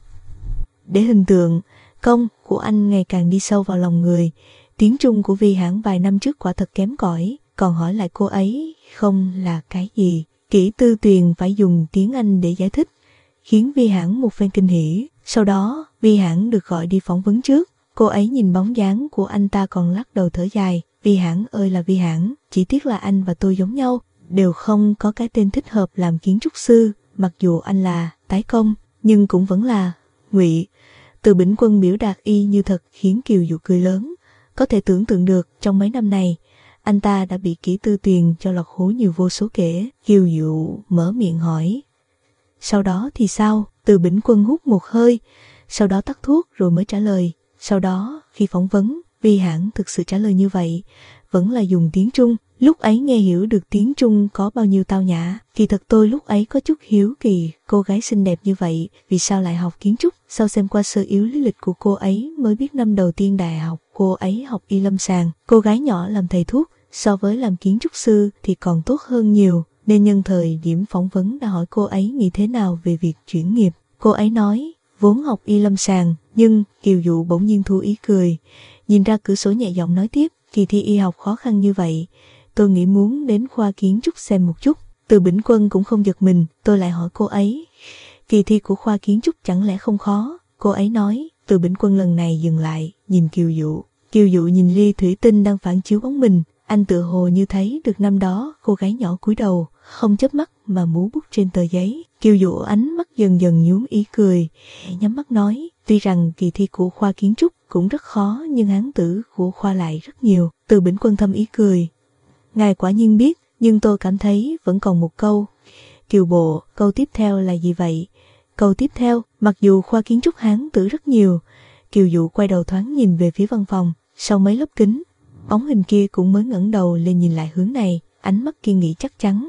Để hình tượng công của anh ngày càng đi sâu vào lòng người. Tiếng Trung của Vi Hãn vài năm trước quả thật kém cỏi, còn hỏi lại cô ấy không là cái gì. Kỷ Tư Tuyền phải dùng tiếng Anh để giải thích, khiến Vi Hãn một phen kinh hỉ. Sau đó, Vi Hãn được gọi đi phỏng vấn trước. Cô ấy nhìn bóng dáng của anh ta còn lắc đầu thở dài. Vi Hãn ơi là Vi Hãn, chỉ tiếc là anh và tôi giống nhau, đều không có cái tên thích hợp làm kiến trúc sư. Mặc dù anh là tái công, nhưng cũng vẫn là Ngụy. Từ Bỉnh Quân biểu đạt y như thật khiến Kiều Dụ cười lớn. Có thể tưởng tượng được trong mấy năm này, anh ta đã bị Kỷ Tư Tuyền cho lọt hố nhiều vô số kể. Kiều Dụ mở miệng hỏi. Sau đó thì sao? Từ Bỉnh Quân hút một hơi, sau đó tắt thuốc rồi mới trả lời. Sau đó, khi phỏng vấn, Vi Hãn thực sự trả lời như vậy, vẫn là dùng tiếng Trung. Lúc ấy nghe hiểu được tiếng Trung có bao nhiêu tao nhã. Kỳ thật tôi lúc ấy có chút hiếu kỳ, cô gái xinh đẹp như vậy, vì sao lại học kiến trúc? Sau xem qua sơ yếu lý lịch của cô ấy mới biết năm đầu tiên đại học cô ấy học y lâm sàng. Cô gái nhỏ làm thầy thuốc, so với làm kiến trúc sư thì còn tốt hơn nhiều, nên nhân thời điểm phỏng vấn đã hỏi cô ấy nghĩ thế nào về việc chuyển nghiệp. Cô ấy nói, vốn học y lâm sàng, nhưng Kiều Dụ bỗng nhiên thu ý cười, nhìn ra cửa sổ nhẹ giọng nói tiếp, kỳ thi y học khó khăn như vậy, tôi nghĩ muốn đến khoa kiến trúc xem một chút. Từ Bỉnh Quân cũng không giật mình, tôi lại hỏi cô ấy, kỳ thi của khoa kiến trúc chẳng lẽ không khó? Cô ấy nói. Từ Bỉnh Quân lần này dừng lại, nhìn Kiều Dụ. Kiều Dụ nhìn ly thủy tinh đang phản chiếu bóng mình, anh tựa hồ như thấy được năm đó cô gái nhỏ cúi đầu, không chớp mắt mà múa bút trên tờ giấy. Kiều Dụ ánh mắt dần dần nhuốm ý cười, nhắm mắt nói, tuy rằng kỳ thi của khoa kiến trúc cũng rất khó, nhưng hán tử của khoa lại rất nhiều. Từ Bỉnh Quân thâm ý cười, ngài quả nhiên biết, nhưng tôi cảm thấy vẫn còn một câu. Kiều Bộ, câu tiếp theo là gì vậy? Câu tiếp theo, mặc dù khoa kiến trúc hán tử rất nhiều, Kiều Dụ quay đầu thoáng nhìn về phía văn phòng, sau mấy lớp kính, bóng hình kia cũng mới ngẩng đầu lên nhìn lại hướng này, ánh mắt kiên nghị chắc chắn.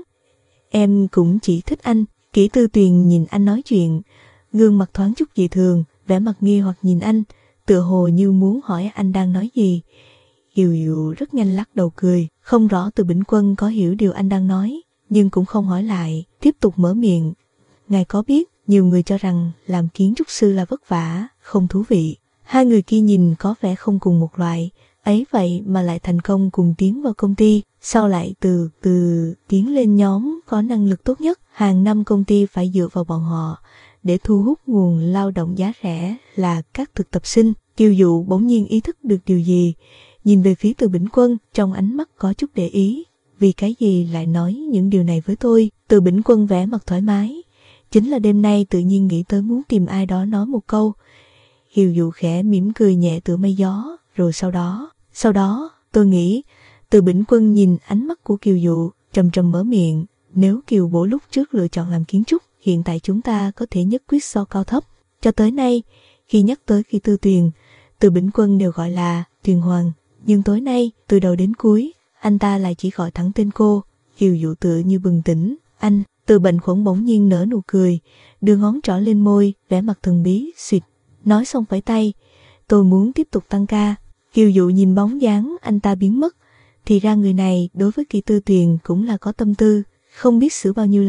Em cũng chỉ thích anh. Kỷ Tư Tuyền nhìn anh nói chuyện, gương mặt thoáng chút dị thường, vẻ mặt nghi hoặc nhìn anh, tựa hồ như muốn hỏi anh đang nói gì. Kiều Dụ rất nhanh lắc đầu cười, không rõ Từ Bỉnh Quân có hiểu điều anh đang nói, nhưng cũng không hỏi lại, tiếp tục mở miệng. Ngài có biết, nhiều người cho rằng làm kiến trúc sư là vất vả, không thú vị. Hai người kia nhìn có vẻ không cùng một loại, ấy vậy mà lại thành công cùng tiến vào công ty, sau lại từ từ tiến lên nhóm có năng lực tốt nhất. Hàng năm công ty phải dựa vào bọn họ để thu hút nguồn lao động giá rẻ là các thực tập sinh. Kiều Dụ bỗng nhiên ý thức được điều gì, nhìn về phía Từ Bỉnh Quân, trong ánh mắt có chút để ý. Vì cái gì lại nói những điều này với tôi? Từ Bỉnh Quân vẻ mặt thoải mái, chính là đêm nay tự nhiên nghĩ tới muốn tìm ai đó nói một câu. Kiều Dụ khẽ mỉm cười nhẹ tựa mây gió, rồi sau đó, sau đó, tôi nghĩ. Từ Bỉnh Quân nhìn ánh mắt của Kiều Dụ, trầm trầm mở miệng, nếu Kiều Bổ lúc trước lựa chọn làm kiến trúc, hiện tại chúng ta có thể nhất quyết so cao thấp. Cho tới nay, khi nhắc tới Kỷ Tư Tuyền, Từ Bỉnh Quân đều gọi là Tuyền Hoàng, nhưng tối nay, từ đầu đến cuối, anh ta lại chỉ gọi thẳng tên cô. Kiều Dụ tựa như bừng tỉnh, anh. Từ Bệnh Khuẩn bỗng nhiên nở nụ cười, đưa ngón trỏ lên môi, vẻ mặt thần bí, xịt. Nói xong vẫy tay, tôi muốn tiếp tục tăng ca. Kiều Dụ nhìn bóng dáng anh ta biến mất, thì ra người này đối với Kỷ Tư Tuyền cũng là có tâm tư, không biết xử bao nhiêu lần,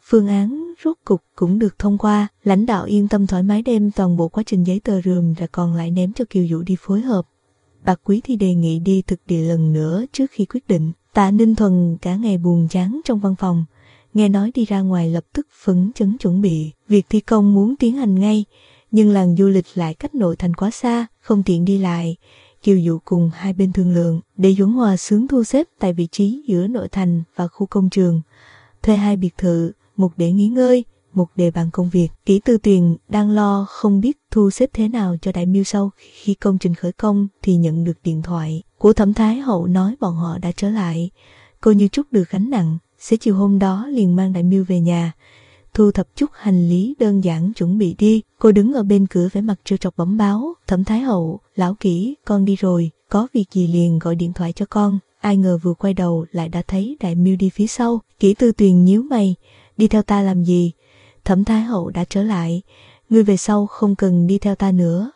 Phương án rốt cục cũng được thông qua, lãnh đạo yên tâm thoải mái đem toàn bộ quá trình giấy tờ rườm rà còn lại ném cho Kiều Dụ đi phối hợp. Bạc Quý Thi đề nghị đi thực địa lần nữa trước khi quyết định. Tạ Ninh Thuần cả ngày buồn chán trong văn phòng, nghe nói đi ra ngoài lập tức phấn chấn chuẩn bị. Việc thi công muốn tiến hành ngay, nhưng làng du lịch lại cách nội thành quá xa, không tiện đi lại. Kiều Dụ cùng hai bên thương lượng để Duẩn Hòa Xướng thu xếp tại vị trí giữa nội thành và khu công trường. Thuê hai biệt thự, một để nghỉ ngơi, một để bàn công việc. Kỷ Tư Tuyền đang lo không biết thu xếp thế nào cho Đại Miêu sau khi công trình khởi công thì nhận được điện thoại của Thẩm Thái Hậu nói bọn họ đã trở lại. Cô như trút được gánh nặng, xế chiều hôm đó liền mang Đại Miêu về nhà, thu thập chút hành lý đơn giản chuẩn bị đi. Cô đứng ở bên cửa vẻ mặt trêu chọc bẩm báo, Thẩm Thái Hậu, lão Kỷ, con đi rồi, có việc gì liền gọi điện thoại cho con. Ai ngờ vừa quay đầu lại đã thấy Đại Miêu đi phía sau. Kỷ Tư Tuyền nhíu mày, đi theo ta làm gì? Thẩm Thái Hậu đã trở lại, ngươi về sau không cần đi theo ta nữa.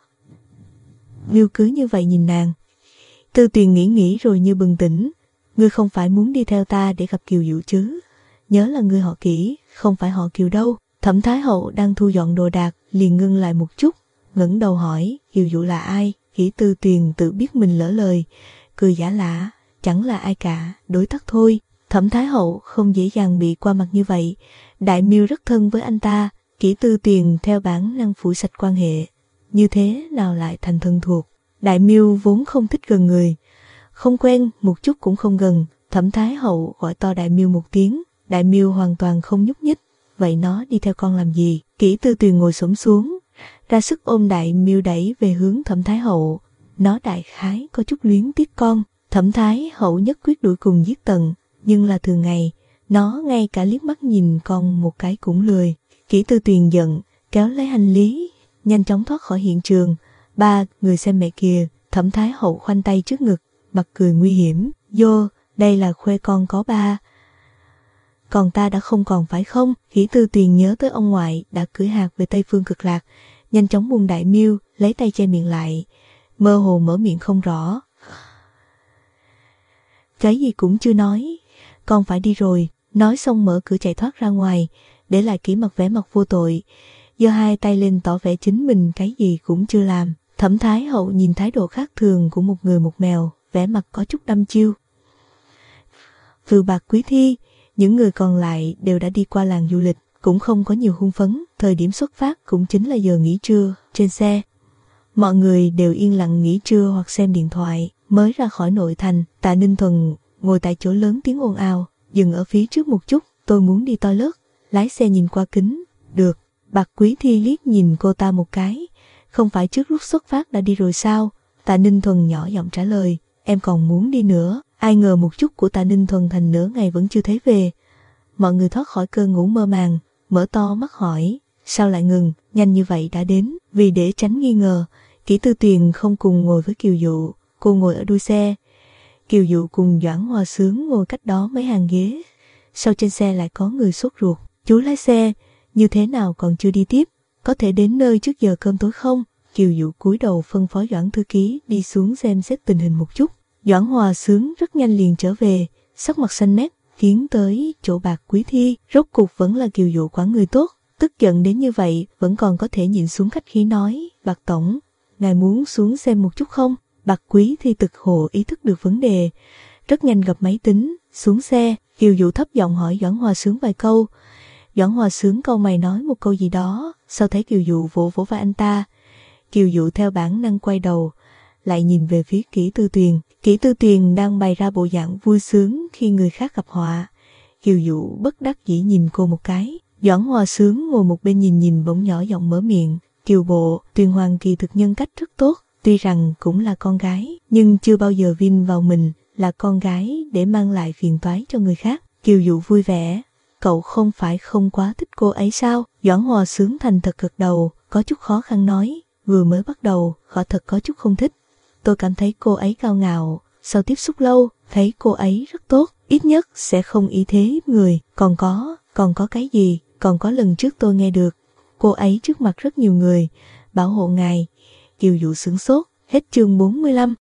Miêu cứ như vậy nhìn nàng. Tư Tuyền nghĩ nghĩ rồi như bừng tỉnh, ngươi không phải muốn đi theo ta để gặp Kiều Dụ chứ? Nhớ là ngươi họ Kỷ, không phải họ Kiều đâu. Thẩm Thái Hậu đang thu dọn đồ đạc, liền ngưng lại một chút, ngẩng đầu hỏi, Kiều Dụ là ai? Kỷ Tư Tuyền tự biết mình lỡ lời, cười giả lả, chẳng là ai cả, đối tác thôi. Thẩm Thái Hậu không dễ dàng bị qua mặt như vậy. Đại Miêu rất thân với anh ta, Kỷ Tư Tuyền theo bản năng phủi sạch quan hệ, như thế nào lại thành thân thuộc. Đại Miêu vốn không thích gần người, không quen một chút cũng không gần. Thẩm Thái Hậu gọi to Đại Miêu một tiếng, Đại Miêu hoàn toàn không nhúc nhích. Vậy nó đi theo con làm gì? Kỷ Tư Tuyền ngồi xổm xuống, ra sức ôm Đại Miêu đẩy về hướng Thẩm Thái Hậu. Nó đại khái có chút luyến tiếc con. Thẩm Thái Hậu nhất quyết đuổi cùng giết tận, nhưng là thường ngày, nó ngay cả liếc mắt nhìn con một cái cũng lười. Kỷ Tư Tuyền giận, kéo lấy hành lý, nhanh chóng thoát khỏi hiện trường. Ba, người xem mẹ kìa. Thẩm Thái Hậu khoanh tay trước ngực, mặt cười nguy hiểm. Vô, đây là khuê con có ba. Còn ta đã không còn phải không? Kỷ Tư Tuyền nhớ tới ông ngoại đã cưỡi hạc về Tây Phương Cực Lạc, nhanh chóng buông Đại Miêu, lấy tay che miệng lại, mơ hồ mở miệng không rõ. Cái gì cũng chưa nói, con phải đi rồi. Nói xong mở cửa chạy thoát ra ngoài, để lại Kỷ mặt vẻ mặt vô tội, giơ hai tay lên tỏ vẻ chính mình cái gì cũng chưa làm. Thẩm Thái Hậu nhìn thái độ khác thường của một người một mèo, vẻ mặt có chút đăm chiêu. Từ Bạc Quý Thi, những người còn lại đều đã đi qua làng du lịch, cũng không có nhiều hưng phấn. Thời điểm xuất phát cũng chính là giờ nghỉ trưa. Trên xe, mọi người đều yên lặng nghỉ trưa hoặc xem điện thoại. Mới ra khỏi nội thành, Tạ Ninh Thuần ngồi tại chỗ lớn tiếng ồn ào, dừng ở phía trước một chút, tôi muốn đi toilet. Lái xe nhìn qua kính, được. Bạc Quý Thi liếc nhìn cô ta một cái, không phải trước lúc xuất phát đã đi rồi sao? Tạ Ninh Thuần nhỏ giọng trả lời, em còn muốn đi nữa. Ai ngờ một chút của Tạ Ninh Thuần thành nửa ngày vẫn chưa thấy về. Mọi người thoát khỏi cơn ngủ mơ màng, mở to mắt hỏi, sao lại ngừng, nhanh như vậy đã đến. Vì để tránh nghi ngờ, Kỷ Tư Tuyền không cùng ngồi với Kiều Dụ, cô ngồi ở đuôi xe. Kiều Dụ cùng Doãn Hòa Xướng ngồi cách đó mấy hàng ghế. Sau trên xe lại có người sốt ruột, chú lái xe, như thế nào còn chưa đi tiếp, có thể đến nơi trước giờ cơm tối không? Kiều Dụ cúi đầu phân phó Doãn thư ký đi xuống xem xét tình hình một chút. Doãn Hòa Xướng rất nhanh liền trở về, sắc mặt xanh mét, tiến tới chỗ Bạc Quý Thi. Rốt cuộc vẫn là Kiều Dụ quả người tốt, tức giận đến như vậy vẫn còn có thể nhịn xuống khách khí nói, Bạc Tổng, ngài muốn xuống xem một chút không? Bạc Quý Thi thực hồ ý thức được vấn đề, rất nhanh gặp máy tính, xuống xe. Kiều Dụ thấp giọng hỏi Doãn Hòa Xướng vài câu. Doãn Hòa Xướng cau mày nói một câu gì đó, sau thấy Kiều Dụ vỗ vỗ vai anh ta. Kiều Dụ theo bản năng quay đầu, lại nhìn về phía Kỷ Tư Tuyền. Kỷ Tư Tuyền đang bày ra bộ dạng vui sướng khi người khác gặp họa. Kiều Dụ bất đắc dĩ nhìn cô một cái. Doãn Hòa Xướng ngồi một bên nhìn nhìn bỗng nhỏ giọng mở miệng, Kiều bộ, Tuyền Hoàng kỳ thực nhân cách rất tốt, tuy rằng cũng là con gái, nhưng chưa bao giờ vin vào mình là con gái để mang lại phiền toái cho người khác. Kiều Dụ vui vẻ, cậu không phải không quá thích cô ấy sao? Doãn Hòa Xướng thành thật gật đầu, có chút khó khăn nói, vừa mới bắt đầu, họ thật có chút không thích. Tôi cảm thấy cô ấy cao ngạo, sau tiếp xúc lâu, thấy cô ấy rất tốt, ít nhất sẽ không ý thế hiếp người. Còn có, còn có cái gì? Còn có lần trước tôi nghe được, cô ấy trước mặt rất nhiều người, bảo hộ ngài. Kiều Dụ sửng sốt, hết chương bốn mươi lăm.